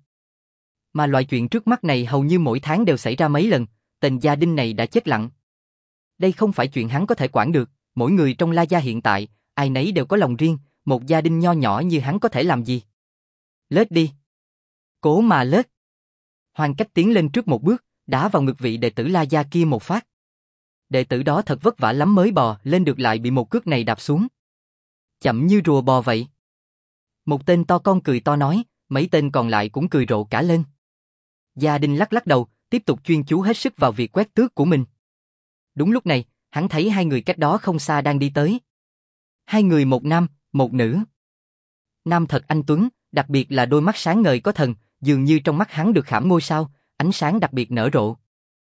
Mà loại chuyện trước mắt này hầu như mỗi tháng đều xảy ra mấy lần, tên Gia Đình này đã chết lặng. Đây không phải chuyện hắn có thể quản được, mỗi người trong La gia hiện tại, ai nấy đều có lòng riêng, một gia đình nho nhỏ như hắn có thể làm gì? Lết đi. Cố mà lết. Hoàng Cách tiến lên trước một bước, đá vào ngực vị đệ tử La gia kia một phát. Đệ tử đó thật vất vả lắm mới bò lên được lại bị một cước này đạp xuống. Chậm như rùa bò vậy. Một tên to con cười to nói, mấy tên còn lại cũng cười rộ cả lên. Gia Đình lắc lắc đầu, tiếp tục chuyên chú hết sức vào việc quét tước của mình. Đúng lúc này, hắn thấy hai người cách đó không xa đang đi tới. Hai người một nam, một nữ. Nam thật anh tuấn, đặc biệt là đôi mắt sáng ngời có thần, dường như trong mắt hắn được khảm ngôi sao, ánh sáng đặc biệt nở rộ.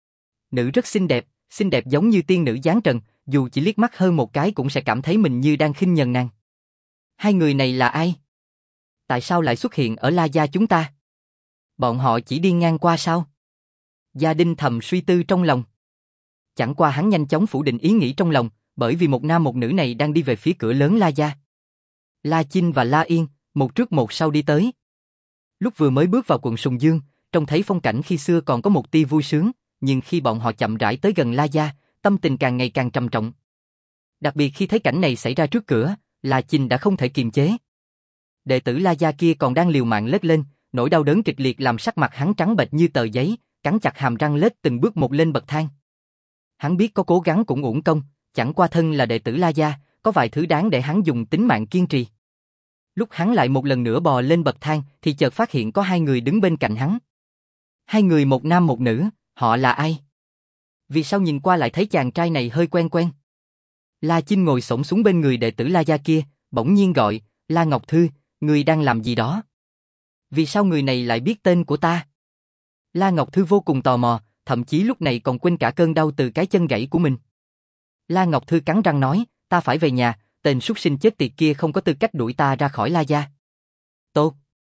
Nữ rất xinh đẹp, xinh đẹp giống như tiên nữ giáng trần, dù chỉ liếc mắt hơn một cái cũng sẽ cảm thấy mình như đang khinh nhờn nàng. Hai người này là ai? Tại sao lại xuất hiện ở La gia chúng ta? Bọn họ chỉ đi ngang qua sao? Gia Đình thầm suy tư trong lòng. Chẳng qua hắn nhanh chóng phủ định ý nghĩ trong lòng, bởi vì một nam một nữ này đang đi về phía cửa lớn La gia. La Chinh và La Yên, một trước một sau đi tới. Lúc vừa mới bước vào quận Sùng Dương, trông thấy phong cảnh khi xưa còn có một tia vui sướng, nhưng khi bọn họ chậm rãi tới gần La gia, tâm tình càng ngày càng trầm trọng. Đặc biệt khi thấy cảnh này xảy ra trước cửa, La Chinh đã không thể kiềm chế. Đệ tử La gia kia còn đang liều mạng lết lên, nỗi đau đớn kịch liệt làm sắc mặt hắn trắng bệch như tờ giấy, cắn chặt hàm răng lết từng bước một lên bậc thang. Hắn biết có cố gắng cũng uổng công, chẳng qua thân là đệ tử La gia, có vài thứ đáng để hắn dùng tính mạng kiên trì. Lúc hắn lại một lần nữa bò lên bậc thang thì chợt phát hiện có hai người đứng bên cạnh hắn. Hai người một nam một nữ, họ là ai? Vì sao nhìn qua lại thấy chàng trai này hơi quen quen? La Chinh ngồi xổm xuống bên người đệ tử La gia kia, bỗng nhiên gọi, La Ngọc Thư, ngươi đang làm gì đó? Vì sao người này lại biết tên của ta? La Ngọc Thư vô cùng tò mò, thậm chí lúc này còn quên cả cơn đau từ cái chân gãy của mình. La Ngọc Thư cắn răng nói, ta phải về nhà, tên súc sinh chết tiệt kia không có tư cách đuổi ta ra khỏi La gia. Tốt.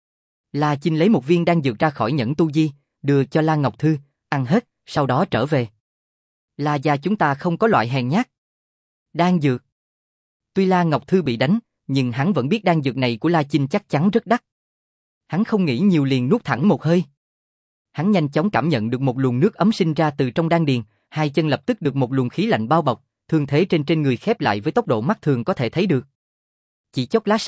La Chinh lấy một viên đan dược ra khỏi nhẫn tu di, đưa cho La Ngọc Thư, ăn hết, sau đó trở về. La gia chúng ta không có loại hèn nhát. Đan dược. Tuy La Ngọc Thư bị đánh, nhưng hắn vẫn biết đan dược này của La Chinh chắc chắn rất đắt. Hắn không nghĩ nhiều liền nuốt thẳng một hơi. Hắn nhanh chóng cảm nhận được một luồng nước ấm sinh ra từ trong đan điền, hai chân lập tức được một luồng khí lạnh bao bọc, thương thế trên trên người khép lại với tốc độ mắt thường có thể thấy được. Chỉ chốc lát sau,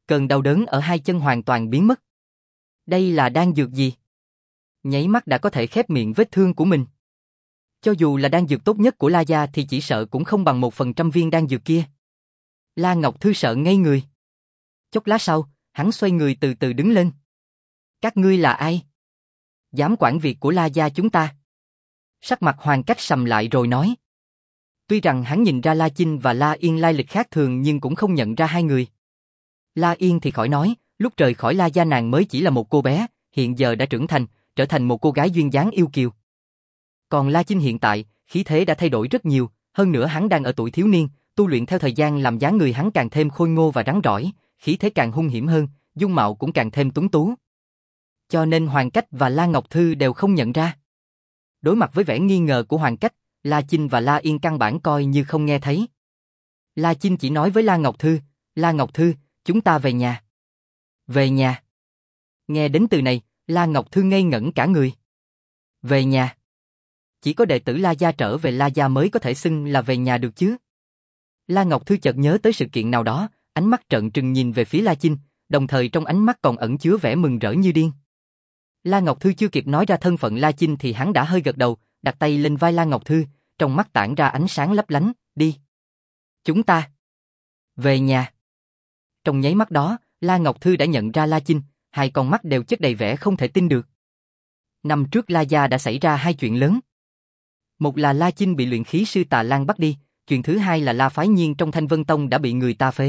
Cơn đau đớn ở hai chân hoàn toàn biến mất. Đây là đan dược gì? Nháy mắt đã có thể khép miệng vết thương của mình. Cho dù là đan dược tốt nhất của La gia thì chỉ sợ cũng không bằng một phần trăm viên đan dược kia. La Ngọc Thư sợ ngây người. Chốc lát sau, hắn xoay người từ từ đứng lên. Các ngươi là ai? Dám quản việc của La gia chúng ta? Sắc mặt Hoàng Cách sầm lại rồi nói. Tuy rằng hắn nhìn ra La Chinh và La Yên lai lịch khác thường nhưng cũng không nhận ra hai người. La Yên thì khỏi nói, lúc rời khỏi La gia nàng mới chỉ là một cô bé, hiện giờ đã trưởng thành, trở thành một cô gái duyên dáng yêu kiều. Còn La Chinh hiện tại, khí thế đã thay đổi rất nhiều, hơn nữa hắn đang ở tuổi thiếu niên, tu luyện theo thời gian làm dáng người hắn càng thêm khôi ngô và rắn rỏi, khí thế càng hung hiểm hơn, dung mạo cũng càng thêm tuấn tú. Cho nên Hoàng Cách và La Ngọc Thư đều không nhận ra. Đối mặt với vẻ nghi ngờ của Hoàng Cách, La Chinh và La Yên căn bản coi như không nghe thấy. La Chinh chỉ nói với La Ngọc Thư, La Ngọc Thư, chúng ta về nhà. Về nhà. Nghe đến từ này, La Ngọc Thư ngây ngẩn cả người. Về nhà. Chỉ có đệ tử La gia trở về La gia mới có thể xưng là về nhà được chứ. La Ngọc Thư chợt nhớ tới sự kiện nào đó, ánh mắt trợn trừng nhìn về phía La Chinh, đồng thời trong ánh mắt còn ẩn chứa vẻ mừng rỡ như điên. La Ngọc Thư chưa kịp nói ra thân phận La Chinh thì hắn đã hơi gật đầu, đặt tay lên vai La Ngọc Thư, trong mắt tản ra ánh sáng lấp lánh, đi. Chúng ta. Về nhà. Trong nháy mắt đó, La Ngọc Thư đã nhận ra La Chinh, hai con mắt đều chất đầy vẻ không thể tin được. Năm trước La gia đã xảy ra hai chuyện lớn. Một là La Chinh bị luyện khí sư Tà Lan bắt đi, chuyện thứ hai là La Phái Nhiên trong Thanh Vân Tông đã bị người ta phế.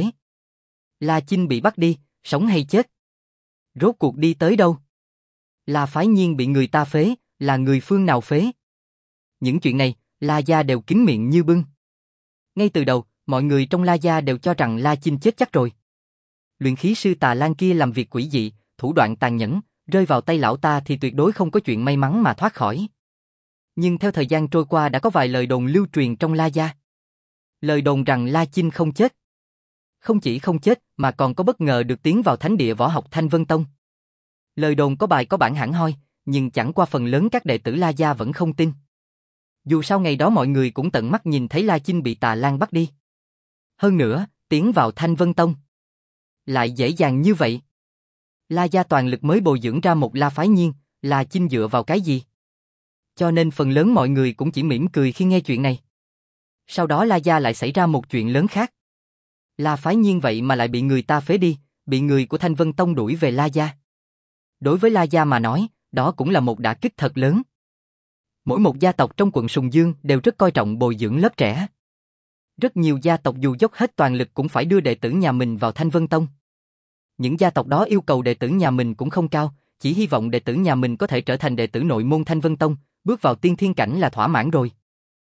La Chinh bị bắt đi, sống hay chết? Rốt cuộc đi tới đâu? La Phái Nhiên bị người ta phế, là người phương nào phế? Những chuyện này, La gia đều kín miệng như bưng. Ngay từ đầu, mọi người trong La gia đều cho rằng La Chinh chết chắc rồi. Luyện khí sư Tà Lan kia làm việc quỷ dị, thủ đoạn tàn nhẫn, rơi vào tay lão ta thì tuyệt đối không có chuyện may mắn mà thoát khỏi. Nhưng theo thời gian trôi qua đã có vài lời đồn lưu truyền trong La gia. Lời đồn rằng La Chinh không chết. Không chỉ không chết mà còn có bất ngờ được tiến vào thánh địa võ học Thanh Vân Tông. Lời đồn có bài có bản hẳn hoi, nhưng chẳng qua phần lớn các đệ tử La gia vẫn không tin. Dù sao ngày đó mọi người cũng tận mắt nhìn thấy La Chinh bị Tà Lan bắt đi. Hơn nữa, tiến vào Thanh Vân Tông. Lại dễ dàng như vậy. La gia toàn lực mới bồi dưỡng ra một La Phái Nhiên, La Chinh dựa vào cái gì? Cho nên phần lớn mọi người cũng chỉ mỉm cười khi nghe chuyện này. Sau đó La gia lại xảy ra một chuyện lớn khác. La Phái Nhiên vậy mà lại bị người ta phế đi, bị người của Thanh Vân Tông đuổi về La gia. Đối với La gia mà nói, đó cũng là một đả kích thật lớn. Mỗi một gia tộc trong quận Sùng Dương đều rất coi trọng bồi dưỡng lớp trẻ. Rất nhiều gia tộc dù dốc hết toàn lực cũng phải đưa đệ tử nhà mình vào Thanh Vân Tông. Những gia tộc đó yêu cầu đệ tử nhà mình cũng không cao, chỉ hy vọng đệ tử nhà mình có thể trở thành đệ tử nội môn Thanh Vân Tông, bước vào tiên thiên cảnh là thỏa mãn rồi.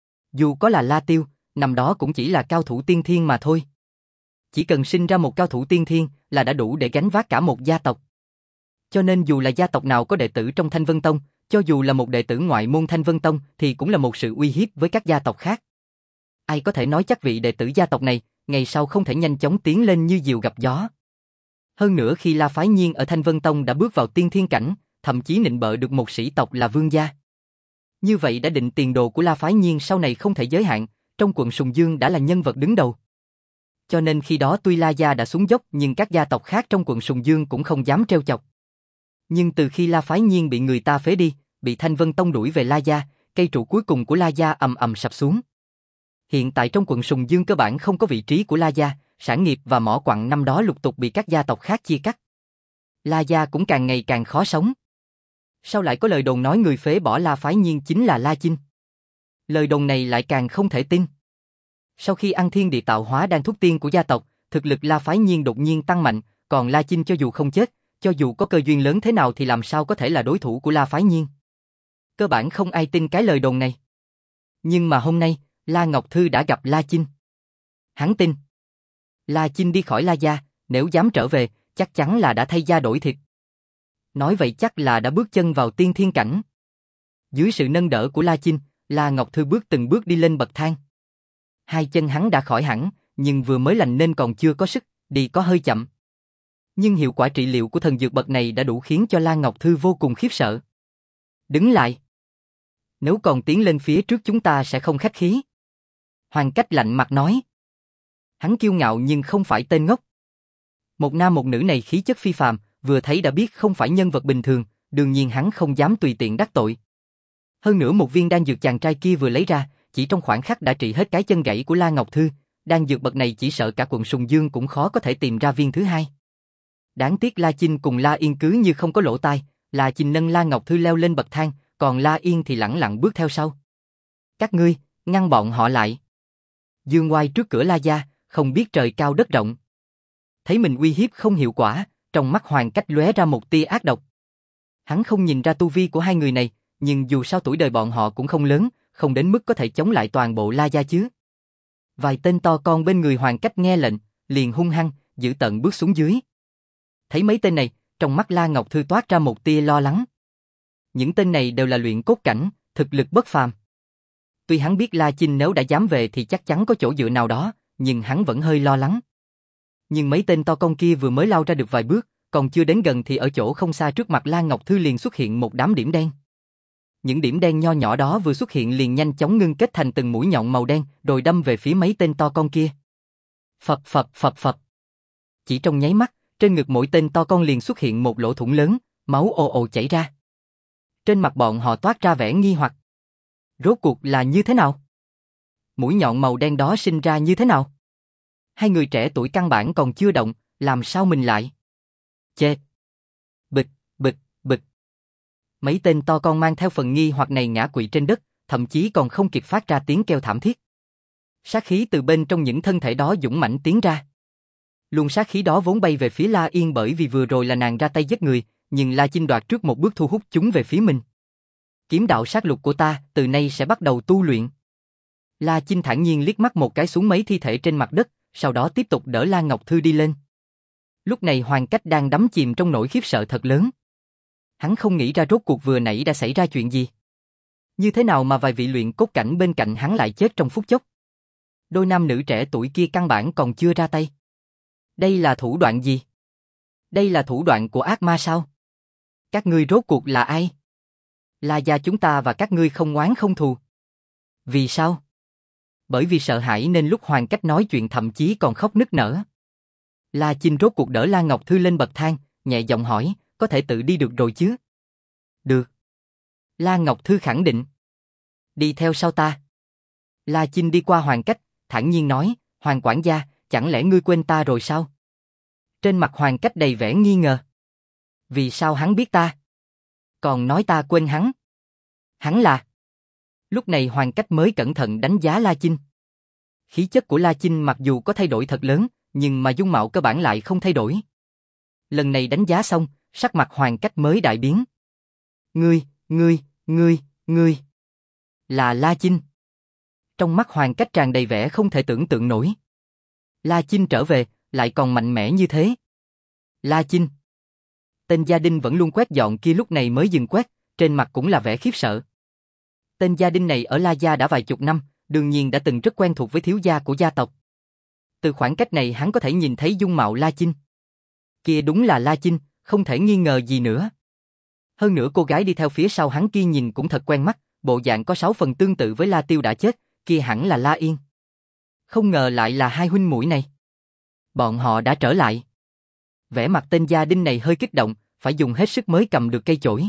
Dù có là La Tiêu, năm đó cũng chỉ là cao thủ tiên thiên mà thôi. Chỉ cần sinh ra một cao thủ tiên thiên là đã đủ để gánh vác cả một gia tộc. Cho nên dù là gia tộc nào có đệ tử trong Thanh Vân Tông, cho dù là một đệ tử ngoại môn Thanh Vân Tông thì cũng là một sự uy hiếp với các gia tộc khác. Ai có thể nói chắc vị đệ tử gia tộc này, ngày sau không thể nhanh chóng tiến lên như diều gặp gió. Hơn nữa khi La Phái Nhiên ở Thanh Vân Tông đã bước vào tiên thiên cảnh, thậm chí nịnh bợ được một sĩ tộc là vương gia. Như vậy đã định tiền đồ của La Phái Nhiên sau này không thể giới hạn, trong quận Sùng Dương đã là nhân vật đứng đầu. Cho nên khi đó tuy La gia đã xuống dốc nhưng các gia tộc khác trong quận Sùng Dương cũng không dám trêu chọc. Nhưng từ khi La Phái Nhiên bị người ta phế đi, bị Thanh Vân Tông đuổi về La gia, cây trụ cuối cùng của La gia ầm ầm sập xuống. Hiện tại trong quận Sùng Dương cơ bản không có vị trí của La gia, sản nghiệp và mỏ quặng năm đó lục tục bị các gia tộc khác chia cắt. La gia cũng càng ngày càng khó sống. Sau lại có lời đồn nói người phế bỏ La Phái Nhiên chính là La Chinh. Lời đồn này lại càng không thể tin. Sau khi ăn thiên địa tạo hóa đan thuốc tiên của gia tộc, thực lực La Phái Nhiên đột nhiên tăng mạnh, còn La Chinh cho dù không chết, cho dù có cơ duyên lớn thế nào thì làm sao có thể là đối thủ của La Phái Nhiên. Cơ bản không ai tin cái lời đồn này. Nhưng mà hôm nay, La Ngọc Thư đã gặp La Chinh. Hắn tin. La Chinh đi khỏi La gia, nếu dám trở về, chắc chắn là đã thay da đổi thịt. Nói vậy chắc là đã bước chân vào tiên thiên cảnh. Dưới sự nâng đỡ của La Chinh, La Ngọc Thư bước từng bước đi lên bậc thang. Hai chân hắn đã khỏi hẳn, nhưng vừa mới lành nên còn chưa có sức, đi có hơi chậm. Nhưng hiệu quả trị liệu của thần dược bậc này đã đủ khiến cho La Ngọc Thư vô cùng khiếp sợ. Đứng lại. Nếu còn tiến lên phía trước chúng ta sẽ không khách khí. Hoàng Cách lạnh mặt nói. Hắn kiêu ngạo nhưng không phải tên ngốc. Một nam một nữ này khí chất phi phàm, vừa thấy đã biết không phải nhân vật bình thường, đương nhiên hắn không dám tùy tiện đắc tội. Hơn nữa một viên đan dược chàng trai kia vừa lấy ra, chỉ trong khoảnh khắc đã trị hết cái chân gãy của La Ngọc Thư, đan dược bậc này chỉ sợ cả quận Sùng Dương cũng khó có thể tìm ra viên thứ hai. Đáng tiếc La Chinh cùng La Yên cứ như không có lỗ tai, La Chinh nâng La Ngọc Thư leo lên bậc thang, còn La Yên thì lẳng lặng bước theo sau. Các ngươi, ngăn bọn họ lại. Dương Oai trước cửa La gia, không biết trời cao đất rộng. Thấy mình uy hiếp không hiệu quả, trong mắt Hoàng Cách lóe ra một tia ác độc. Hắn không nhìn ra tu vi của hai người này, nhưng dù sao tuổi đời bọn họ cũng không lớn, không đến mức có thể chống lại toàn bộ La gia chứ. Vài tên to con bên người Hoàng Cách nghe lệnh, liền hung hăng, giữ tận bước xuống dưới. Thấy mấy tên này, trong mắt La Ngọc Thư toát ra một tia lo lắng. Những tên này đều là luyện cốt cảnh, thực lực bất phàm. Tuy hắn biết La Chinh nếu đã dám về thì chắc chắn có chỗ dựa nào đó, nhưng hắn vẫn hơi lo lắng. Nhưng mấy tên to con kia vừa mới lao ra được vài bước, còn chưa đến gần thì ở chỗ không xa trước mặt La Ngọc Thư liền xuất hiện một đám điểm đen. Những điểm đen nho nhỏ đó vừa xuất hiện liền nhanh chóng ngưng kết thành từng mũi nhọn màu đen, rồi đâm về phía mấy tên to con kia. Phập phập phập phập. Chỉ trong nháy mắt, trên ngực mỗi tên to con liền xuất hiện một lỗ thủng lớn, máu ồ ồ chảy ra. Trên mặt bọn họ toát ra vẻ nghi hoặc. Rốt cuộc là như thế nào? Mũi nhọn màu đen đó sinh ra như thế nào? Hai người trẻ tuổi căn bản còn chưa động, làm sao mình lại? Chê! Bịch, bịch, bịch. Mấy tên to con mang theo phần nghi hoặc này ngã quỵ trên đất, thậm chí còn không kịp phát ra tiếng kêu thảm thiết. Sát khí từ bên trong những thân thể đó dũng mãnh tiến ra. Luồng sát khí đó vốn bay về phía La Yên bởi vì vừa rồi là nàng ra tay giết người, nhưng La Chinh đoạt trước một bước thu hút chúng về phía mình. Kiếm đạo sát lục của ta từ nay sẽ bắt đầu tu luyện. La Chinh thản nhiên liếc mắt một cái xuống mấy thi thể trên mặt đất, sau đó tiếp tục đỡ La Ngọc Thư đi lên. Lúc này Hoàng Cách đang đắm chìm trong nỗi khiếp sợ thật lớn. Hắn không nghĩ ra rốt cuộc vừa nãy đã xảy ra chuyện gì. Như thế nào mà vài vị luyện cốt cảnh bên cạnh hắn lại chết trong phút chốc. Đôi nam nữ trẻ tuổi kia căn bản còn chưa ra tay. Đây là thủ đoạn gì? Đây là thủ đoạn của ác ma sao? Các ngươi rốt cuộc là ai? La gia chúng ta và các ngươi không oán không thù. Vì sao? Bởi vì sợ hãi nên lúc Hoàng Cách nói chuyện thậm chí còn khóc nức nở. La Chinh rốt cuộc đỡ La Ngọc Thư lên bậc thang, nhẹ giọng hỏi, có thể tự đi được rồi chứ? Được. La Ngọc Thư khẳng định. Đi theo sau ta. La Chinh đi qua Hoàng Cách, thản nhiên nói, Hoàng quản gia, chẳng lẽ ngươi quên ta rồi sao? Trên mặt Hoàng Cách đầy vẻ nghi ngờ. Vì sao hắn biết ta? Còn nói ta quên hắn. Hắn là... Lúc này Hoàng Cách mới cẩn thận đánh giá La Chinh. Khí chất của La Chinh mặc dù có thay đổi thật lớn, nhưng mà dung mạo cơ bản lại không thay đổi. Lần này đánh giá xong, sắc mặt Hoàng Cách mới đại biến. Ngươi, ngươi, ngươi, ngươi... Là La Chinh. Trong mắt Hoàng Cách tràn đầy vẻ không thể tưởng tượng nổi. La Chinh trở về, lại còn mạnh mẽ như thế. La Chinh. Tên gia đình vẫn luôn quét dọn kia lúc này mới dừng quét, trên mặt cũng là vẻ khiếp sợ. Tên gia đình này ở La gia đã vài chục năm, đương nhiên đã từng rất quen thuộc với thiếu gia của gia tộc. Từ khoảng cách này hắn có thể nhìn thấy dung mạo La Chinh. Kia đúng là La Chinh, không thể nghi ngờ gì nữa. Hơn nữa cô gái đi theo phía sau hắn kia nhìn cũng thật quen mắt, bộ dạng có sáu phần tương tự với La Tiêu đã chết, kia hẳn là La Yên. Không ngờ lại là hai huynh muội này. Bọn họ đã trở lại. Vẻ mặt tên gia đình này hơi kích động, phải dùng hết sức mới cầm được cây chổi.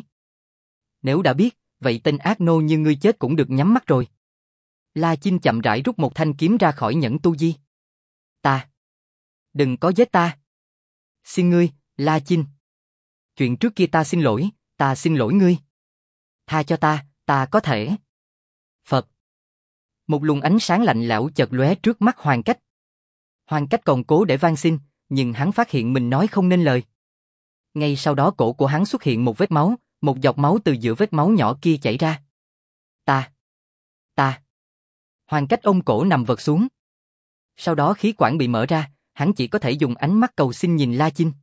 Nếu đã biết, vậy tên ác nô như ngươi chết cũng được nhắm mắt rồi. La Chinh chậm rãi rút một thanh kiếm ra khỏi nhẫn tu di. Ta. Đừng có giết ta. Xin ngươi, La Chinh. Chuyện trước kia ta xin lỗi, ta xin lỗi ngươi. Tha cho ta, ta có thể. Phật. Một luồng ánh sáng lạnh lẽo chợt lóe trước mắt Hoàng Cách. Hoàng Cách còn cố để van xin, nhưng hắn phát hiện mình nói không nên lời. Ngay sau đó cổ của hắn xuất hiện một vết máu, một giọt máu từ giữa vết máu nhỏ kia chảy ra. Ta. Ta. Hoàng Cách ôm cổ nằm vật xuống. Sau đó khí quản bị mở ra, hắn chỉ có thể dùng ánh mắt cầu xin nhìn La Chinh.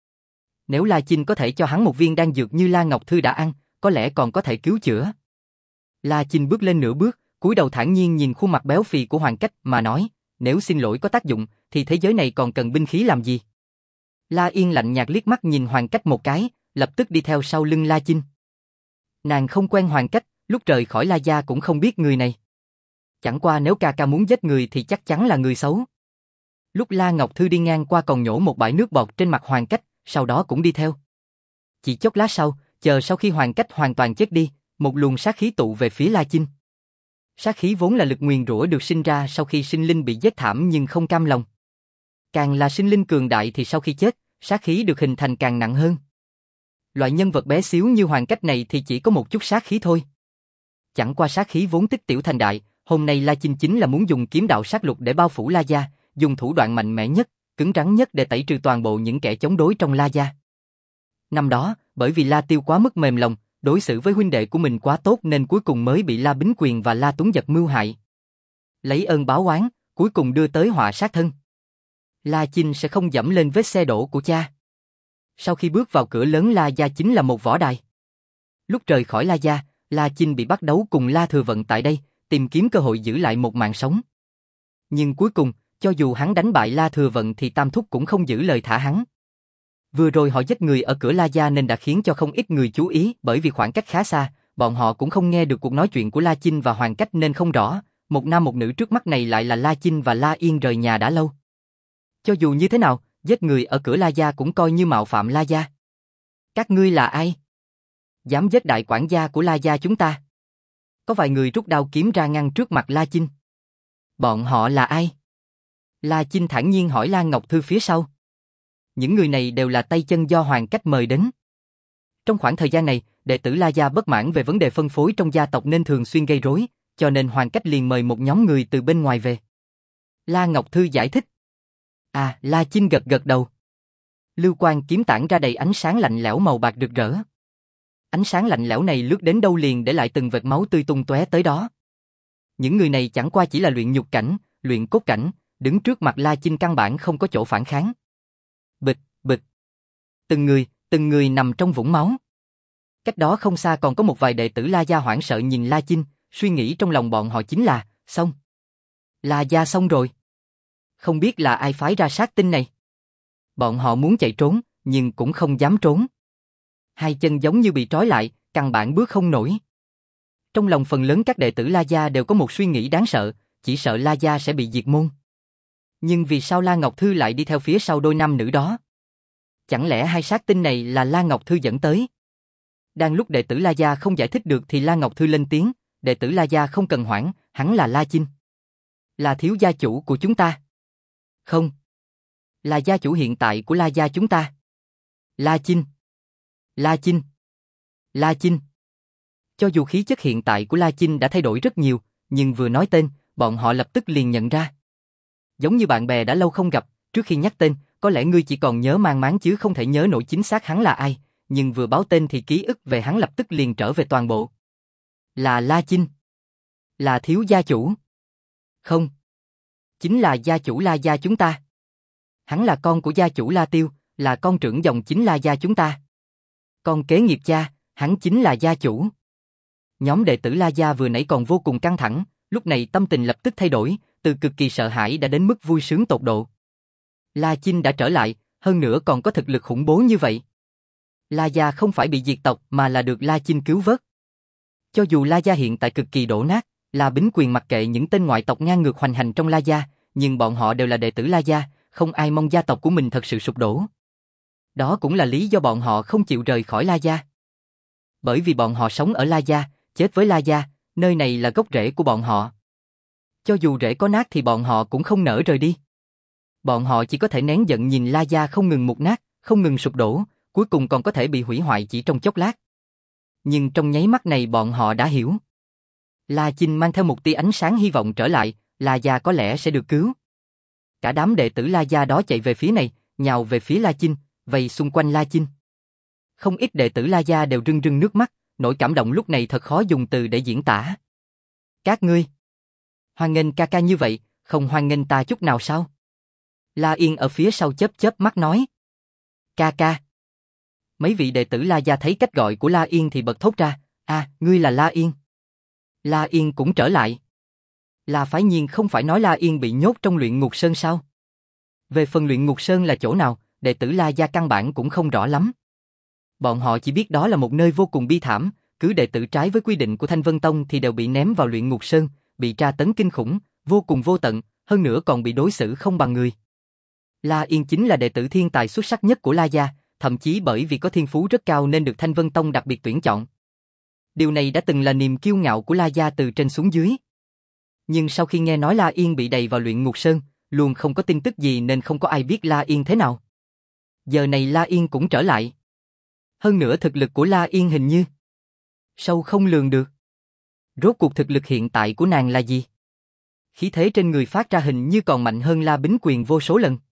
Nếu La Chinh có thể cho hắn một viên đan dược như La Ngọc Thư đã ăn, có lẽ còn có thể cứu chữa. La Chinh bước lên nửa bước, cúi đầu thản nhiên nhìn khuôn mặt béo phì của Hoàng Cách mà nói, nếu xin lỗi có tác dụng, thì thế giới này còn cần binh khí làm gì? La Yên lạnh nhạt liếc mắt nhìn Hoàng Cách một cái, lập tức đi theo sau lưng La Chinh. Nàng không quen Hoàng Cách, lúc rời khỏi La gia cũng không biết người này. Chẳng qua nếu ca ca muốn giết người thì chắc chắn là người xấu. Lúc La Ngọc Thư đi ngang qua còn nhổ một bãi nước bọt trên mặt Hoàng Cách, sau đó cũng đi theo. Chỉ chốc lát sau, chờ sau khi Hoàng Cách hoàn toàn chết đi, một luồng sát khí tụ về phía La Chinh. Sát khí vốn là lực nguyền rủa được sinh ra sau khi sinh linh bị giết thảm nhưng không cam lòng. Càng là sinh linh cường đại thì sau khi chết, sát khí được hình thành càng nặng hơn. Loại nhân vật bé xíu như Hoàng Cách này thì chỉ có một chút sát khí thôi. Chẳng qua sát khí vốn tích tiểu thành đại, hôm nay La Chinh chính là muốn dùng kiếm đạo sát lục để bao phủ La gia, dùng thủ đoạn mạnh mẽ nhất, cứng rắn nhất để tẩy trừ toàn bộ những kẻ chống đối trong La gia. Năm đó, bởi vì La Tiêu quá mức mềm lòng, đối xử với huynh đệ của mình quá tốt nên cuối cùng mới bị La Bính Quyền và La Tuấn Giật mưu hại. Lấy ơn báo oán, cuối cùng đưa tới họa sát thân. La Chinh sẽ không dẫm lên vết xe đổ của cha. Sau khi bước vào cửa lớn La gia chính là một võ đài. Lúc rời khỏi La gia, La Chinh bị bắt đấu cùng La Thừa Vận tại đây, tìm kiếm cơ hội giữ lại một mạng sống. Nhưng cuối cùng, cho dù hắn đánh bại La Thừa Vận thì Tam Thúc cũng không giữ lời thả hắn. Vừa rồi họ giết người ở cửa La gia nên đã khiến cho không ít người chú ý, bởi vì khoảng cách khá xa, bọn họ cũng không nghe được cuộc nói chuyện của La Chinh và Hoàng Cách nên không rõ, một nam một nữ trước mắt này lại là La Chinh và La Yên rời nhà đã lâu. Cho dù như thế nào, giết người ở cửa La gia cũng coi như mạo phạm La gia. Các ngươi là ai? Dám giết đại quản gia của La gia chúng ta? Có vài người rút đao kiếm ra ngăn trước mặt La Chinh. Bọn họ là ai? La Chinh thản nhiên hỏi La Ngọc Thư phía sau. Những người này đều là tay chân do Hoàng Cách mời đến. Trong khoảng thời gian này, đệ tử La gia bất mãn về vấn đề phân phối trong gia tộc nên thường xuyên gây rối, cho nên Hoàng Cách liền mời một nhóm người từ bên ngoài về. La Ngọc Thư giải thích. À, La Chinh gật gật đầu. Lưu quang kiếm tản ra đầy ánh sáng lạnh lẽo màu bạc rực rỡ. Ánh sáng lạnh lẽo này lướt đến đâu liền để lại từng vệt máu tươi tung tóe tới đó. Những người này chẳng qua chỉ là luyện nhục cảnh, luyện cốt cảnh, đứng trước mặt La Chinh căn bản không có chỗ phản kháng. Bịch, bịch. Từng người, từng người nằm trong vũng máu. Cách đó không xa còn có một vài đệ tử La gia hoảng sợ nhìn La Chinh, suy nghĩ trong lòng bọn họ chính là, xong. La gia xong rồi. Không biết là ai phái ra sát tinh này. Bọn họ muốn chạy trốn, nhưng cũng không dám trốn. Hai chân giống như bị trói lại, căn bản bước không nổi. Trong lòng phần lớn các đệ tử La gia đều có một suy nghĩ đáng sợ, chỉ sợ La gia sẽ bị diệt môn. Nhưng vì sao La Ngọc Thư lại đi theo phía sau đôi nam nữ đó? Chẳng lẽ hai sát tinh này là La Ngọc Thư dẫn tới? Đang lúc đệ tử La gia không giải thích được thì La Ngọc Thư lên tiếng, đệ tử La gia không cần hoảng, hắn là La Chinh. Là thiếu gia chủ của chúng ta. Không. Là gia chủ hiện tại của La gia chúng ta. La Chinh. La Chinh. La Chinh. Cho dù khí chất hiện tại của La Chinh đã thay đổi rất nhiều, nhưng vừa nói tên, bọn họ lập tức liền nhận ra. Giống như bạn bè đã lâu không gặp, trước khi nhắc tên, có lẽ ngươi chỉ còn nhớ mang máng chứ không thể nhớ nổi chính xác hắn là ai, nhưng vừa báo tên thì ký ức về hắn lập tức liền trở về toàn bộ. Là La Chinh. Là thiếu gia chủ. Không. Chính là gia chủ La gia chúng ta. Hắn là con của gia chủ La Tiêu, là con trưởng dòng chính La gia chúng ta. Con kế nghiệp cha, hắn chính là gia chủ. Nhóm đệ tử La gia vừa nãy còn vô cùng căng thẳng, lúc này tâm tình lập tức thay đổi, từ cực kỳ sợ hãi đã đến mức vui sướng tột độ. La Chinh đã trở lại, hơn nữa còn có thực lực khủng bố như vậy. La gia không phải bị diệt tộc mà là được La Chinh cứu vớt. Cho dù La gia hiện tại cực kỳ đổ nát, La Bính Quyền mặc kệ những tên ngoại tộc ngang ngược hoành hành trong La gia, nhưng bọn họ đều là đệ tử La gia, không ai mong gia tộc của mình thật sự sụp đổ. Đó cũng là lý do bọn họ không chịu rời khỏi La gia. Bởi vì bọn họ sống ở La gia, chết với La gia, nơi này là gốc rễ của bọn họ. Cho dù rễ có nát thì bọn họ cũng không nỡ rời đi. Bọn họ chỉ có thể nén giận nhìn La gia không ngừng mục nát, không ngừng sụp đổ, cuối cùng còn có thể bị hủy hoại chỉ trong chốc lát. Nhưng trong nháy mắt này bọn họ đã hiểu. La Chinh mang theo một tia ánh sáng hy vọng trở lại, La gia có lẽ sẽ được cứu. Cả đám đệ tử La gia đó chạy về phía này, nhào về phía La Chinh, vây xung quanh La Chinh. Không ít đệ tử La gia đều rưng rưng nước mắt, nỗi cảm động lúc này thật khó dùng từ để diễn tả. Các ngươi hoan nghênh ca ca như vậy, không hoan nghênh ta chút nào sao? La Yên ở phía sau chớp chớp mắt nói. Ca ca. Mấy vị đệ tử La gia thấy cách gọi của La Yên thì bật thốt ra, à, ngươi là La Yên. La Yên cũng trở lại. La Phái Nhiên không phải nói La Yên bị nhốt trong luyện ngục sơn sao? Về phần luyện ngục sơn là chỗ nào, đệ tử La gia căn bản cũng không rõ lắm. Bọn họ chỉ biết đó là một nơi vô cùng bi thảm, cứ đệ tử trái với quy định của Thanh Vân Tông thì đều bị ném vào luyện ngục sơn, bị tra tấn kinh khủng, vô cùng vô tận, hơn nữa còn bị đối xử không bằng người. La Yên chính là đệ tử thiên tài xuất sắc nhất của La Gia, thậm chí bởi vì có thiên phú rất cao nên được Thanh Vân Tông đặc biệt tuyển chọn. Điều này đã từng là niềm kiêu ngạo của La Gia từ trên xuống dưới. Nhưng sau khi nghe nói La Yên bị đày vào luyện ngục sơn, luôn không có tin tức gì nên không có ai biết La Yên thế nào. Giờ này La Yên cũng trở lại. Hơn nữa thực lực của La Yên hình như sâu không lường được. Rốt cuộc thực lực hiện tại của nàng là gì? Khí thế trên người phát ra hình như còn mạnh hơn La Bính Quyền vô số lần.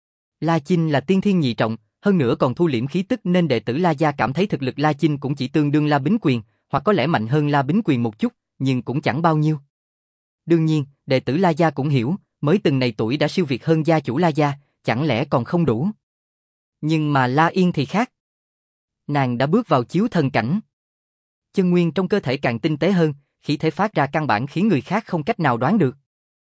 La Chinh là tiên thiên nhị trọng, hơn nữa còn thu liễm khí tức nên đệ tử La Gia cảm thấy thực lực La Chinh cũng chỉ tương đương La Bính Quyền, hoặc có lẽ mạnh hơn La Bính Quyền một chút, nhưng cũng chẳng bao nhiêu. Đương nhiên, đệ tử La Gia cũng hiểu, mới từng này tuổi đã siêu việt hơn gia chủ La Gia, chẳng lẽ còn không đủ. Nhưng mà La Yên thì khác. Nàng đã bước vào chiếu thần cảnh. Chân nguyên trong cơ thể càng tinh tế hơn, khí thế phát ra căn bản khiến người khác không cách nào đoán được.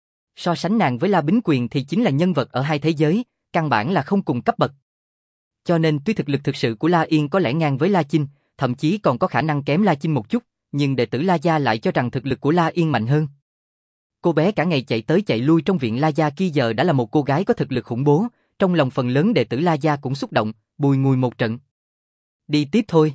So sánh nàng với La Bính Quyền thì chính là nhân vật ở hai thế giới, căn bản là không cùng cấp bậc. Cho nên tuy thực lực thực sự của La Yên có lẽ ngang với La Chinh, thậm chí còn có khả năng kém La Chinh một chút, nhưng đệ tử La Gia lại cho rằng thực lực của La Yên mạnh hơn. Cô bé cả ngày chạy tới chạy lui trong viện La Gia kia giờ đã là một cô gái có thực lực khủng bố, trong lòng phần lớn đệ tử La Gia cũng xúc động, bùi ngùi một trận. Đi tiếp thôi.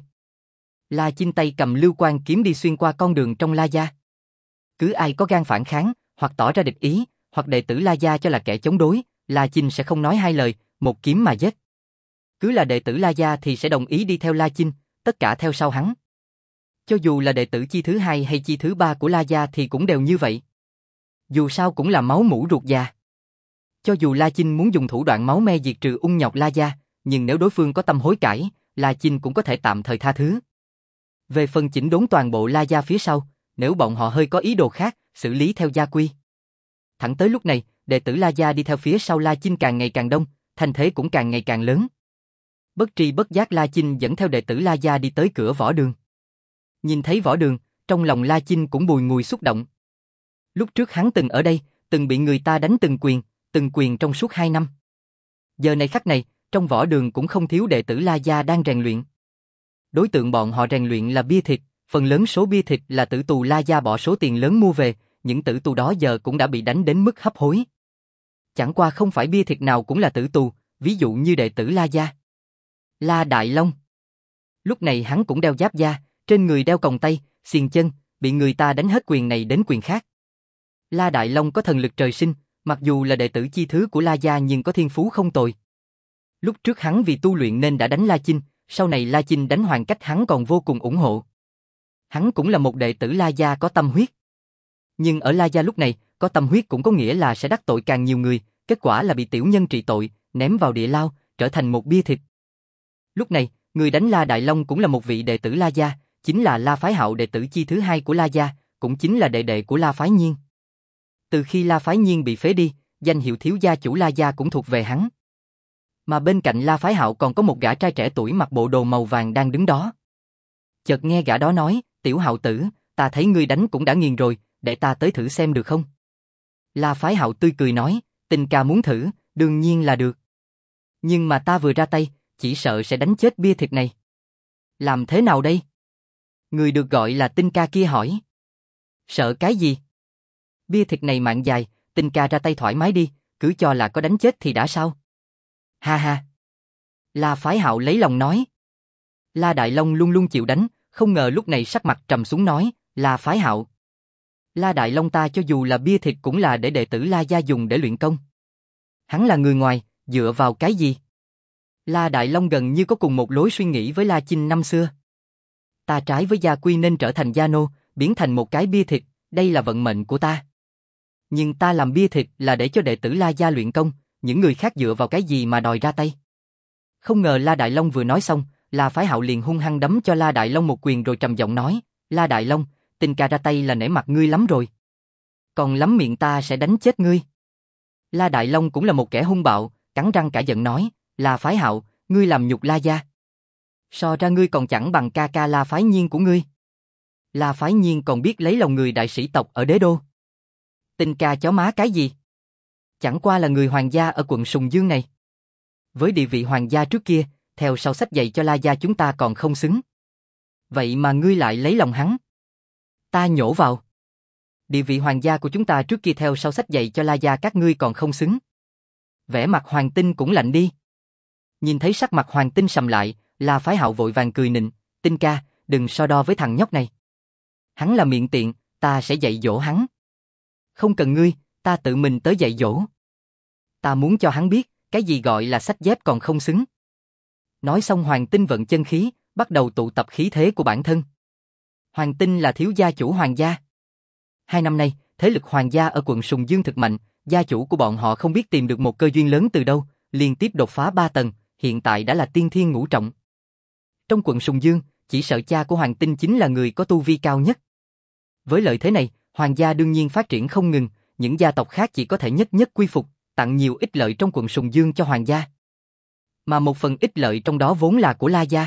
La Chinh tay cầm lưu quan kiếm đi xuyên qua con đường trong La Gia. Cứ ai có gan phản kháng, hoặc tỏ ra địch ý, hoặc đệ tử La Gia cho là kẻ chống đối, La Chinh sẽ không nói hai lời, một kiếm mà giết. Cứ là đệ tử La Gia thì sẽ đồng ý đi theo La Chinh, tất cả theo sau hắn. Cho dù là đệ tử chi thứ hai hay chi thứ ba của La Gia thì cũng đều như vậy. Dù sao cũng là máu mủ ruột già. Cho dù La Chinh muốn dùng thủ đoạn máu me diệt trừ ung nhọc La Gia, nhưng nếu đối phương có tâm hối cải, La Chinh cũng có thể tạm thời tha thứ. Về phần chỉnh đốn toàn bộ La Gia phía sau, nếu bọn họ hơi có ý đồ khác, xử lý theo gia quy. Thẳng tới lúc này, đệ tử La Gia đi theo phía sau La Chinh càng ngày càng đông, thành thế cũng càng ngày càng lớn. Bất tri bất giác La Chinh dẫn theo đệ tử La Gia đi tới cửa võ đường. Nhìn thấy võ đường, trong lòng La Chinh cũng bùi ngùi xúc động. Lúc trước hắn từng ở đây, từng bị người ta đánh từng quyền, từng quyền trong suốt hai năm. Giờ này khắc này, trong võ đường cũng không thiếu đệ tử La Gia đang rèn luyện. Đối tượng bọn họ rèn luyện là bia thịt, phần lớn số bia thịt là tử tù La Gia bỏ số tiền lớn mua về, những tử tù đó giờ cũng đã bị đánh đến mức hấp hối. Chẳng qua không phải bia thịt nào cũng là tử tù, ví dụ như đệ tử La Gia. La Đại Long. Lúc này hắn cũng đeo giáp da, trên người đeo còng tay, xiềng chân, bị người ta đánh hết quyền này đến quyền khác. La Đại Long có thần lực trời sinh, mặc dù là đệ tử chi thứ của La Gia nhưng có thiên phú không tồi. Lúc trước hắn vì tu luyện nên đã đánh La Chinh, sau này La Chinh đánh Hoàng Cách hắn còn vô cùng ủng hộ. Hắn cũng là một đệ tử La Gia có tâm huyết. Nhưng ở La Gia lúc này, có tâm huyết cũng có nghĩa là sẽ đắc tội càng nhiều người, kết quả là bị tiểu nhân trị tội, ném vào địa lao, trở thành một bia thịt. Lúc này, người đánh La Đại Long cũng là một vị đệ tử La Gia, chính là La Phái Hạo đệ tử chi thứ hai của La Gia, cũng chính là đệ đệ của La Phái Nhiên. Từ khi La Phái Nhiên bị phế đi, danh hiệu thiếu gia chủ La Gia cũng thuộc về hắn. Mà bên cạnh La Phái Hạo còn có một gã trai trẻ tuổi mặc bộ đồ màu vàng đang đứng đó. Chợt nghe gã đó nói, tiểu Hạo tử, ta thấy ngươi đánh cũng đã nghiền rồi, để ta tới thử xem được không? La Phái Hạo tươi cười nói, Tình ca muốn thử, đương nhiên là được. Nhưng mà ta vừa ra tay, chỉ sợ sẽ đánh chết bia thịt này. Làm thế nào đây? Người được gọi là Tinh ca kia hỏi. Sợ cái gì? Bia thịt này mạng dài, Tinh ca ra tay thoải mái đi, cứ cho là có đánh chết thì đã sao? Ha ha. La Phái Hạo lấy lòng nói. La Đại Long luôn luôn chịu đánh, không ngờ lúc này sắc mặt trầm xuống nói, La Phái Hạo. La Đại Long ta cho dù là bia thịt cũng là để đệ tử La Gia dùng để luyện công. Hắn là người ngoài, dựa vào cái gì? La Đại Long gần như có cùng một lối suy nghĩ với La Chinh năm xưa. Ta trái với gia quy nên trở thành gia nô, biến thành một cái bia thịt, đây là vận mệnh của ta. Nhưng ta làm bia thịt là để cho đệ tử La Gia luyện công, những người khác dựa vào cái gì mà đòi ra tay. Không ngờ La Đại Long vừa nói xong, La Phái Hạo liền hung hăng đấm cho La Đại Long một quyền rồi trầm giọng nói, La Đại Long, Tình ca ra tay là nể mặt ngươi lắm rồi. Còn lắm miệng ta sẽ đánh chết ngươi. La Đại Long cũng là một kẻ hung bạo, cắn răng cả giận nói, La Phái Hạo, ngươi làm nhục La Gia. So ra ngươi còn chẳng bằng ca ca La Phái Nhiên của ngươi. La Phái Nhiên còn biết lấy lòng người đại sĩ tộc ở đế đô. Tình ca chó má cái gì? Chẳng qua là người hoàng gia ở quận Sùng Dương này. Với địa vị hoàng gia trước kia, theo sau sách dạy cho La Gia chúng ta còn không xứng. Vậy mà ngươi lại lấy lòng hắn. Ta nhổ vào. Địa vị hoàng gia của chúng ta trước kia theo sau sách dạy cho La Gia các ngươi còn không xứng. Vẻ mặt Hoàng Tinh cũng lạnh đi. Nhìn thấy sắc mặt Hoàng Tinh sầm lại, La Phái Hạo vội vàng cười nịnh, Tinh ca, đừng so đo với thằng nhóc này. Hắn là miệng tiện, ta sẽ dạy dỗ hắn. Không cần ngươi, ta tự mình tới dạy dỗ. Ta muốn cho hắn biết, cái gì gọi là xách dép còn không xứng. Nói xong Hoàng Tinh vận chân khí, bắt đầu tụ tập khí thế của bản thân. Hoàng Tinh là thiếu gia chủ Hoàng gia. Hai năm nay, thế lực Hoàng gia ở quận Sùng Dương thực mạnh, gia chủ của bọn họ không biết tìm được một cơ duyên lớn từ đâu, liên tiếp đột phá ba tầng, hiện tại đã là tiên thiên ngũ trọng. Trong quận Sùng Dương, chỉ sợ cha của Hoàng Tinh chính là người có tu vi cao nhất. Với lợi thế này, Hoàng gia đương nhiên phát triển không ngừng, những gia tộc khác chỉ có thể nhất nhất quy phục, tặng nhiều ích lợi trong quận Sùng Dương cho Hoàng gia. Mà một phần ích lợi trong đó vốn là của La gia.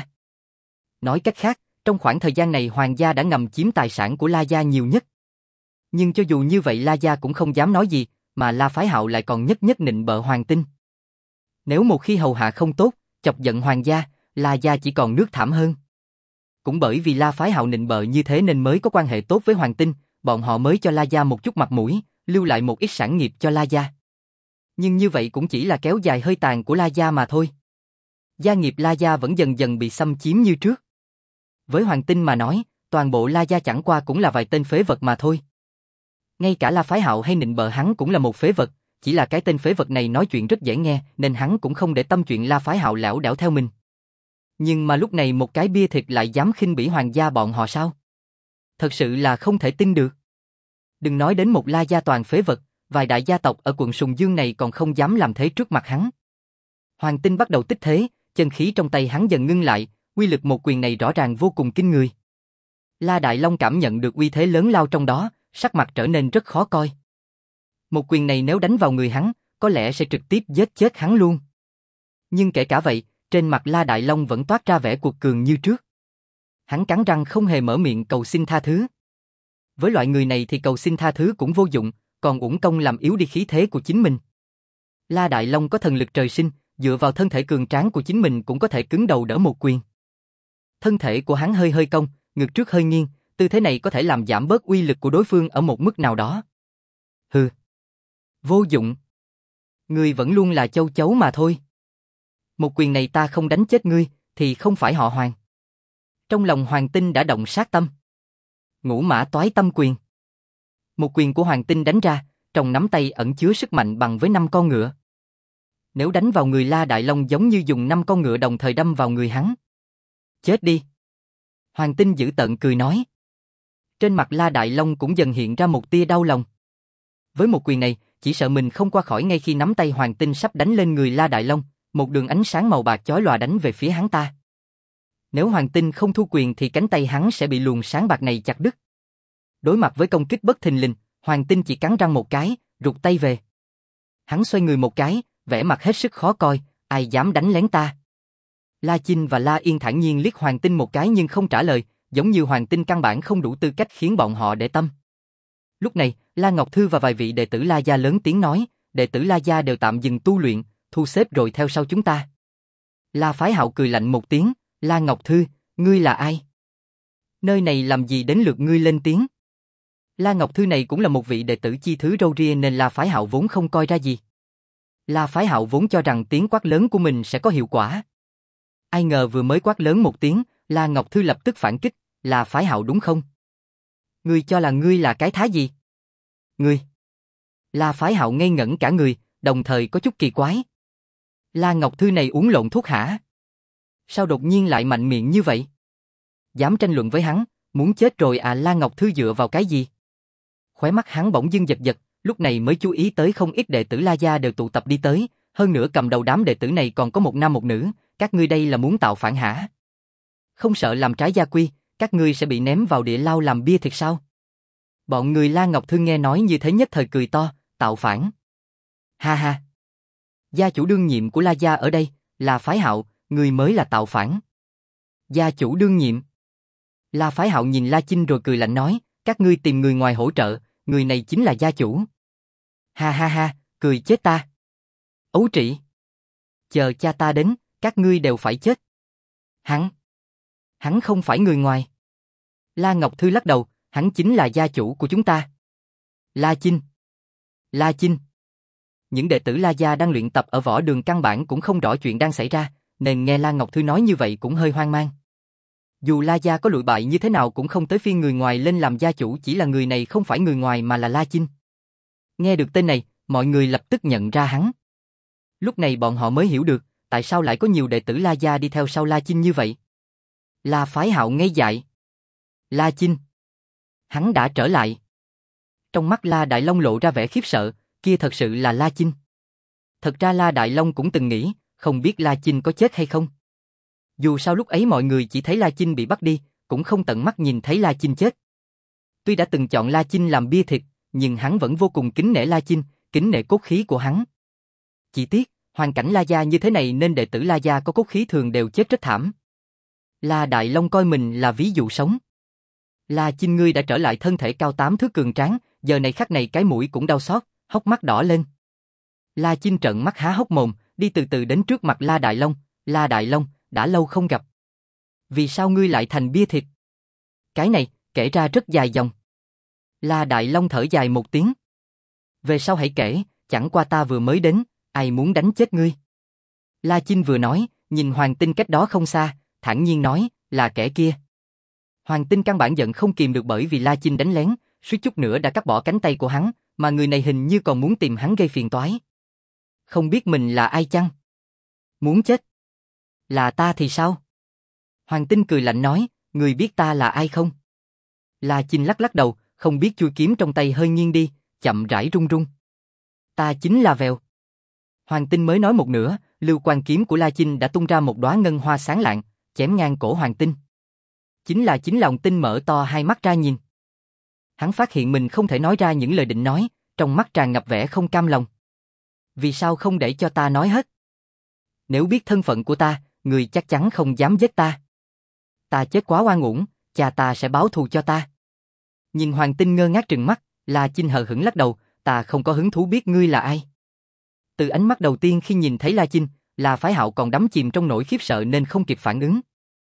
Nói cách khác, trong khoảng thời gian này Hoàng gia đã ngầm chiếm tài sản của La gia nhiều nhất. Nhưng cho dù như vậy La gia cũng không dám nói gì, mà La Phái Hạo lại còn nhất nhất nịnh bợ Hoàng Tinh. Nếu một khi hầu hạ không tốt, chọc giận Hoàng gia, La gia chỉ còn nước thảm hơn. Cũng bởi vì La Phái Hạo nịnh bợ như thế nên mới có quan hệ tốt với Hoàng Tinh, bọn họ mới cho La gia một chút mặt mũi, lưu lại một ít sản nghiệp cho La gia. Nhưng như vậy cũng chỉ là kéo dài hơi tàn của La gia mà thôi. Gia nghiệp La gia vẫn dần dần bị xâm chiếm như trước. Với Hoàng Tinh mà nói, toàn bộ La gia chẳng qua cũng là vài tên phế vật mà thôi. Ngay cả La Phái Hạo hay nịnh bợ hắn cũng là một phế vật, chỉ là cái tên phế vật này nói chuyện rất dễ nghe nên hắn cũng không để tâm chuyện La Phái Hạo lảo đảo theo mình. Nhưng mà lúc này một cái bia thịt lại dám khinh bỉ Hoàng gia bọn họ sao? Thật sự là không thể tin được. Đừng nói đến một La gia toàn phế vật, vài đại gia tộc ở quận Sùng Dương này còn không dám làm thế trước mặt hắn. Hoàng Tinh bắt đầu tích thế, chân khí trong tay hắn dần ngưng lại, uy lực một quyền này rõ ràng vô cùng kinh người. La Đại Long cảm nhận được uy thế lớn lao trong đó, sắc mặt trở nên rất khó coi. Một quyền này nếu đánh vào người hắn, có lẽ sẽ trực tiếp giết chết hắn luôn. Nhưng kể cả vậy, trên mặt La Đại Long vẫn toát ra vẻ cuột cường như trước. Hắn cắn răng không hề mở miệng cầu xin tha thứ. Với loại người này thì cầu xin tha thứ cũng vô dụng, còn uổng công làm yếu đi khí thế của chính mình. La Đại Long có thần lực trời sinh, dựa vào thân thể cường tráng của chính mình cũng có thể cứng đầu đỡ một quyền. Thân thể của hắn hơi hơi cong, ngực trước hơi nghiêng, tư thế này có thể làm giảm bớt uy lực của đối phương ở một mức nào đó. Hừ, vô dụng. Ngươi vẫn luôn là châu chấu mà thôi. Một quyền này ta không đánh chết ngươi, thì không phải họ Hoàng. Trong lòng Hoàng Tinh đã động sát tâm. Ngũ mã toái tâm quyền. Một quyền của Hoàng Tinh đánh ra, trong nắm tay ẩn chứa sức mạnh bằng với năm con ngựa. Nếu đánh vào người La Đại Long giống như dùng năm con ngựa đồng thời đâm vào người hắn. Chết đi. Hoàng Tinh dữ tợn cười nói. Trên mặt La Đại Long cũng dần hiện ra một tia đau lòng. Với một quyền này, chỉ sợ mình không qua khỏi ngay khi nắm tay Hoàng Tinh sắp đánh lên người La Đại Long, một đường ánh sáng màu bạc chói lòa đánh về phía hắn ta. Nếu Hoàng Tinh không thu quyền thì cánh tay hắn sẽ bị luồng sáng bạc này chặt đứt. Đối mặt với công kích bất thình lình, Hoàng Tinh chỉ cắn răng một cái, rụt tay về. Hắn xoay người một cái, vẻ mặt hết sức khó coi, ai dám đánh lén ta. La Chinh và La Yên thản nhiên liếc Hoàng Tinh một cái nhưng không trả lời, giống như Hoàng Tinh căn bản không đủ tư cách khiến bọn họ để tâm. Lúc này, La Ngọc Thư và vài vị đệ tử La Gia lớn tiếng nói, đệ tử La Gia đều tạm dừng tu luyện, thu xếp rồi theo sau chúng ta. La Phái Hạo cười lạnh một tiếng, La Ngọc Thư, ngươi là ai? Nơi này làm gì đến lượt ngươi lên tiếng? La Ngọc Thư này cũng là một vị đệ tử chi thứ râu ria nên La Phái Hạo vốn không coi ra gì. La Phái Hạo vốn cho rằng tiếng quát lớn của mình sẽ có hiệu quả. Ai ngờ vừa mới quát lớn một tiếng, La Ngọc Thư lập tức phản kích, La Phái Hạo đúng không? Ngươi cho là ngươi là cái thá gì? Ngươi! La Phái Hạo ngây ngẩn cả người, đồng thời có chút kỳ quái. La Ngọc Thư này uống lộn thuốc hả? Sao đột nhiên lại mạnh miệng như vậy? Dám tranh luận với hắn, muốn chết rồi à? La Ngọc Thư dựa vào cái gì? Khóe mắt hắn bỗng dưng giật giật, lúc này mới chú ý tới không ít đệ tử La Gia đều tụ tập đi tới, hơn nữa cầm đầu đám đệ tử này còn có một nam một nữ, các ngươi đây là muốn tạo phản hả? Không sợ làm trái gia quy, các ngươi sẽ bị ném vào địa lao làm bia thịt sao? Bọn người La Ngọc Thư nghe nói như thế nhất thời cười to, tạo phản. Ha ha! Gia chủ đương nhiệm của La Gia ở đây, là Phái Hạo, người mới là tạo phản. Gia chủ đương nhiệm. La Phái Hạo nhìn La Chinh rồi cười lạnh nói, các ngươi tìm người ngoài hỗ trợ, người này chính là gia chủ. Ha ha ha, cười chết ta. Ấu trĩ. Chờ cha ta đến, các ngươi đều phải chết. Hắn. Hắn không phải người ngoài. La Ngọc Thư lắc đầu, hắn chính là gia chủ của chúng ta. La Chinh. La Chinh. Những đệ tử La Gia đang luyện tập ở võ đường căn bản cũng không rõ chuyện đang xảy ra, nên nghe La Ngọc Thư nói như vậy cũng hơi hoang mang. Dù La Gia có lụi bại như thế nào cũng không tới phiên người ngoài lên làm gia chủ, chỉ là người này không phải người ngoài mà là La Chinh. Nghe được tên này, mọi người lập tức nhận ra hắn. Lúc này bọn họ mới hiểu được, tại sao lại có nhiều đệ tử La Gia đi theo sau La Chinh như vậy. La Phái Hạo ngây dại. La Chinh. Hắn đã trở lại. Trong mắt La Đại Long lộ ra vẻ khiếp sợ, kia thật sự là La Chinh. Thật ra La Đại Long cũng từng nghĩ, không biết La Chinh có chết hay không. Dù sao lúc ấy mọi người chỉ thấy La Chinh bị bắt đi, cũng không tận mắt nhìn thấy La Chinh chết. Tuy đã từng chọn La Chinh làm bia thịt, nhưng hắn vẫn vô cùng kính nể La Chinh, kính nể cốt khí của hắn. Chỉ tiếc, hoàn cảnh La Gia như thế này nên đệ tử La Gia có cốt khí thường đều chết rất thảm. La Đại Long coi mình là ví dụ sống. La Chinh, ngươi đã trở lại, thân thể cao tám thước cường tráng, giờ này khắc này cái mũi cũng đau xót, hốc mắt đỏ lên. La Chinh trợn mắt há hốc mồm, đi từ từ đến trước mặt La Đại Long. La Đại Long, đã lâu không gặp. Vì sao ngươi lại thành bia thịt? Cái này, kể ra rất dài dòng. La Đại Long thở dài một tiếng. Về sau hãy kể, chẳng qua ta vừa mới đến, ai muốn đánh chết ngươi? La Chinh vừa nói, nhìn Hoàng Tinh cách đó không xa, thản nhiên nói, là kẻ kia. Hoàng Tinh căn bản giận không kìm được bởi vì La Chinh đánh lén, suýt chút nữa đã cắt bỏ cánh tay của hắn, mà người này hình như còn muốn tìm hắn gây phiền toái. Không biết mình là ai chăng? Muốn chết? Là ta thì sao? Hoàng Tinh cười lạnh nói, người biết ta là ai không? La Chinh lắc lắc đầu, không biết chuôi kiếm trong tay hơi nghiêng đi, chậm rãi rung rung. Ta chính là Vèo. Hoàng Tinh mới nói một nửa, lưu quang kiếm của La Chinh đã tung ra một đóa ngân hoa sáng lạng, chém ngang cổ Hoàng Tinh. Chính là chính lòng Tinh mở to hai mắt ra nhìn. Hắn phát hiện mình không thể nói ra những lời định nói, trong mắt tràn ngập vẻ không cam lòng. Vì sao không để cho ta nói hết? Nếu biết thân phận của ta, người chắc chắn không dám giết ta. Ta chết quá oan uổng, cha ta sẽ báo thù cho ta. Nhìn Hoàng Tinh ngơ ngác trừng mắt, La Chinh hờ hững lắc đầu, ta không có hứng thú biết ngươi là ai. Từ ánh mắt đầu tiên khi nhìn thấy La Chinh, La Phái Hạo còn đắm chìm trong nỗi khiếp sợ nên không kịp phản ứng.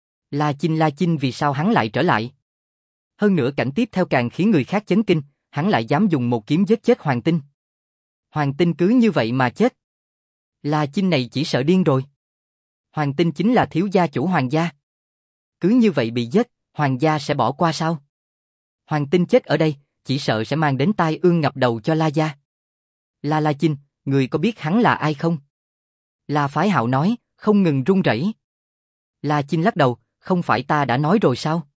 La Chinh, La Chinh, vì sao hắn lại trở lại? Hơn nữa cảnh tiếp theo càng khiến người khác chấn kinh, hắn lại dám dùng một kiếm giết chết Hoàng Tinh. Hoàng Tinh cứ như vậy mà chết. La Chinh này chỉ sợ điên rồi. Hoàng Tinh chính là thiếu gia chủ Hoàng gia. Cứ như vậy bị giết, Hoàng gia sẽ bỏ qua sao? Hoàng Tinh chết ở đây, chỉ sợ sẽ mang đến tai ương ngập đầu cho La gia. La La Chinh, người có biết hắn là ai không? La Phái Hạo nói, không ngừng run rẩy. La Chinh lắc đầu, không phải ta đã nói rồi sao?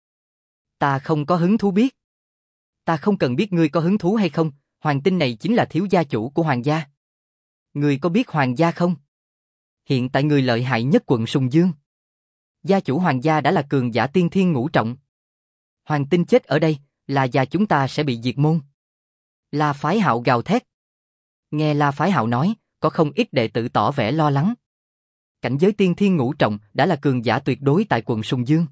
Ta không có hứng thú biết. Ta không cần biết ngươi có hứng thú hay không, Hoàng Tinh này chính là thiếu gia chủ của Hoàng gia. Ngươi có biết Hoàng gia không? Hiện tại người lợi hại nhất quận Sùng Dương. Gia chủ Hoàng gia đã là cường giả tiên thiên ngũ trọng. Hoàng Tinh chết ở đây, La gia chúng ta sẽ bị diệt môn. La Phái Hạo gào thét. Nghe La Phái Hạo nói, có không ít đệ tử tỏ vẻ lo lắng. Cảnh giới tiên thiên ngũ trọng đã là cường giả tuyệt đối tại quận Sùng Dương.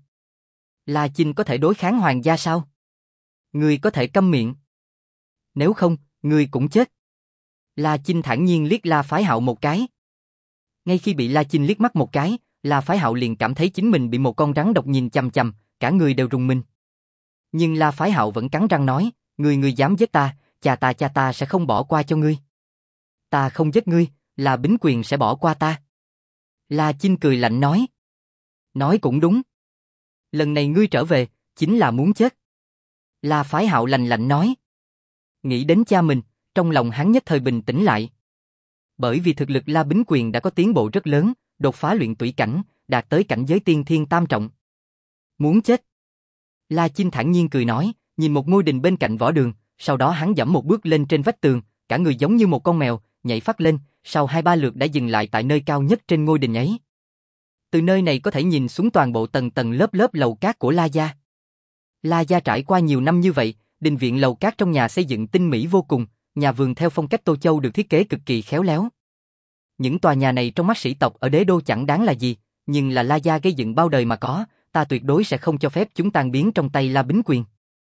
La Chinh có thể đối kháng Hoàng gia sao? Ngươi có thể câm miệng. Nếu không, ngươi cũng chết. La Chinh thản nhiên liếc La Phái Hạo một cái. Ngay khi bị La Chinh liếc mắt một cái, La Phái Hạo liền cảm thấy chính mình bị một con rắn độc nhìn chằm chằm, cả người đều rùng mình. Nhưng La Phái Hạo vẫn cắn răng nói, ngươi ngươi dám giết ta, cha ta cha ta sẽ không bỏ qua cho ngươi. Ta không giết ngươi, là Bính Quyền sẽ bỏ qua ta. La Chinh cười lạnh nói. Nói cũng đúng. Lần này ngươi trở về, chính là muốn chết. La Phái Hạo lạnh lạnh nói. Nghĩ đến cha mình, trong lòng hắn nhất thời bình tĩnh lại. Bởi vì thực lực La Bính Quyền đã có tiến bộ rất lớn, đột phá luyện tủy cảnh, đạt tới cảnh giới tiên thiên tam trọng. Muốn chết. La Chinh thản nhiên cười nói, nhìn một ngôi đình bên cạnh võ đường, sau đó hắn giẫm một bước lên trên vách tường, cả người giống như một con mèo, nhảy phát lên, sau hai ba lượt đã dừng lại tại nơi cao nhất trên ngôi đình ấy. Từ nơi này có thể nhìn xuống toàn bộ tầng tầng lớp lớp lầu cát của La gia. La gia trải qua nhiều năm như vậy, đình viện lầu cát trong nhà xây dựng tinh mỹ vô cùng, nhà vườn theo phong cách Tô Châu được thiết kế cực kỳ khéo léo. Những tòa nhà này trong mắt sĩ tộc ở đế đô chẳng đáng là gì, nhưng là La gia gây dựng bao đời mà có, ta tuyệt đối sẽ không cho phép chúng tan biến trong tay La Bính Quyền.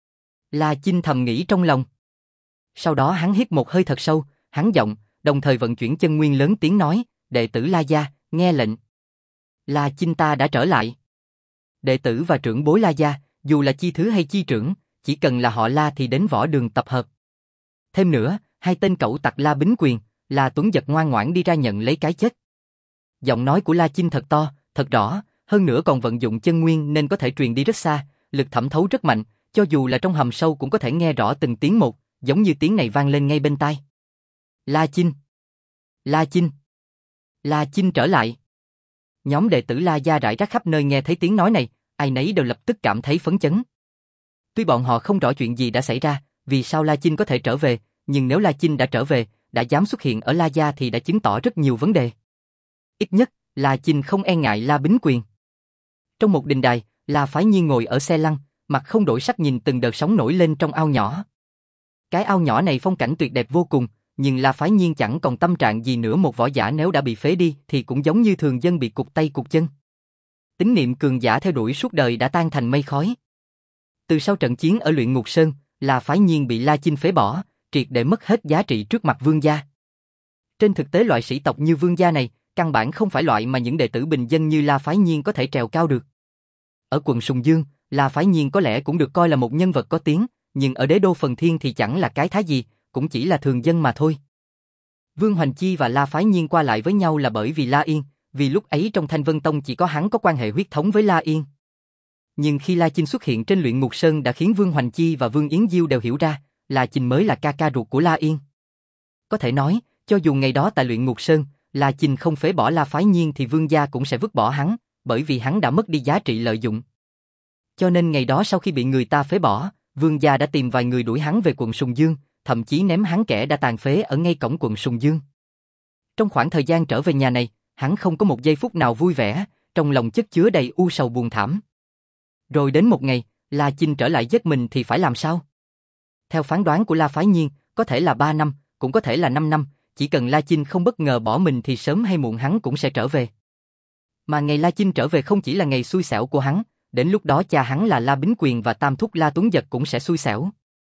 La Chinh thầm nghĩ trong lòng. Sau đó hắn hít một hơi thật sâu, hắn giọng, đồng thời vận chuyển chân nguyên lớn tiếng nói, đệ tử La gia, nghe lệnh. La Chinh ta đã trở lại. Đệ tử và trưởng bối La gia, dù là chi thứ hay chi trưởng, chỉ cần là họ La thì đến võ đường tập hợp. Thêm nữa, hai tên cẩu tặc La Bính Quyền, La Tuấn Giật ngoan ngoãn đi ra nhận lấy cái chết. Giọng nói của La Chinh thật to, thật rõ, hơn nữa còn vận dụng chân nguyên nên có thể truyền đi rất xa, lực thẩm thấu rất mạnh, cho dù là trong hầm sâu cũng có thể nghe rõ từng tiếng một, giống như tiếng này vang lên ngay bên tai. La Chinh! La Chinh! La Chinh trở lại! Nhóm đệ tử La Gia rải rác khắp nơi nghe thấy tiếng nói này, ai nấy đều lập tức cảm thấy phấn chấn. Tuy bọn họ không rõ chuyện gì đã xảy ra, vì sao La Chinh có thể trở về, nhưng nếu La Chinh đã trở về, đã dám xuất hiện ở La Gia thì đã chứng tỏ rất nhiều vấn đề. Ít nhất, La Chinh không e ngại La Bính Quyền. Trong một đình đài, La Phái Nhiên ngồi ở xe lăn, mặt không đổi sắc nhìn từng đợt sóng nổi lên trong ao nhỏ. Cái ao nhỏ này phong cảnh tuyệt đẹp vô cùng, nhưng La Phái Nhiên chẳng còn tâm trạng gì nữa, một võ giả nếu đã bị phế đi thì cũng giống như thường dân bị cụt tay cụt chân. Tín niệm cường giả theo đuổi suốt đời đã tan thành mây khói. Từ sau trận chiến ở Luyện Ngục Sơn, La Phái Nhiên bị La Chinh phế bỏ, triệt để mất hết giá trị trước mặt Vương gia. Trên thực tế loại sĩ tộc như Vương gia này, căn bản không phải loại mà những đệ tử bình dân như La Phái Nhiên có thể trèo cao được. Ở quận Sùng Dương, La Phái Nhiên có lẽ cũng được coi là một nhân vật có tiếng, nhưng ở đế đô Phần Thiên thì chẳng là cái thá gì, cũng chỉ là thường dân mà thôi. Vương Hoành Chi và La Phái Nhiên qua lại với nhau là bởi vì La Yên, vì lúc ấy trong Thanh Vân Tông chỉ có hắn có quan hệ huyết thống với La Yên. Nhưng khi La Chinh xuất hiện trên Luyện Ngục Sơn đã khiến Vương Hoành Chi và Vương Yến Diêu đều hiểu ra, La Chinh mới là ca ca ruột của La Yên. Có thể nói, cho dù ngày đó tại Luyện Ngục Sơn, La Chinh không phế bỏ La Phái Nhiên thì Vương gia cũng sẽ vứt bỏ hắn, bởi vì hắn đã mất đi giá trị lợi dụng. Cho nên ngày đó sau khi bị người ta phế bỏ, Vương gia đã tìm vài người đuổi hắn về quận Sùng Dương, thậm chí ném hắn kẻ đã tàn phế ở ngay cổng quận Sùng Dương. Trong khoảng thời gian trở về nhà này, hắn không có một giây phút nào vui vẻ, trong lòng chất chứa đầy u sầu buồn thảm. Rồi đến một ngày, La Chinh trở lại giết mình thì phải làm sao? Theo phán đoán của La Phái Nhiên, có thể là ba năm, cũng có thể là năm năm, chỉ cần La Chinh không bất ngờ bỏ mình thì sớm hay muộn hắn cũng sẽ trở về. Mà ngày La Chinh trở về không chỉ là ngày xui xẻo của hắn, đến lúc đó cha hắn là La Bính Quyền và tam thúc La Tuấn Giật cũng sẽ xui xẻo.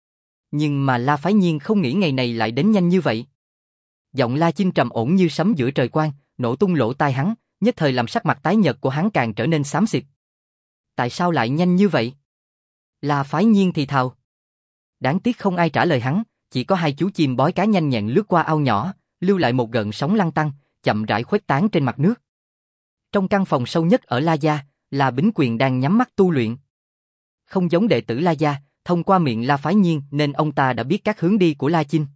Nhưng mà La Phái Nhiên không nghĩ ngày này lại đến nhanh như vậy. Giọng La Chinh trầm ổn như sấm giữa trời quang, nổ tung lỗ tai hắn, nhất thời làm sắc mặt tái nhợt của hắn càng trở nên xám xịt. Tại sao lại nhanh như vậy? La Phái Nhiên thì thào. Đáng tiếc không ai trả lời hắn, chỉ có hai chú chim bói cá nhanh nhẹn lướt qua ao nhỏ, lưu lại một gợn sóng lăn tăn, chậm rãi khuếch tán trên mặt nước. Trong căn phòng sâu nhất ở La Gia, La Bính Quyền đang nhắm mắt tu luyện. Không giống đệ tử La Gia, thông qua miệng La Phái Nhiên nên ông ta đã biết các hướng đi của La Chinh.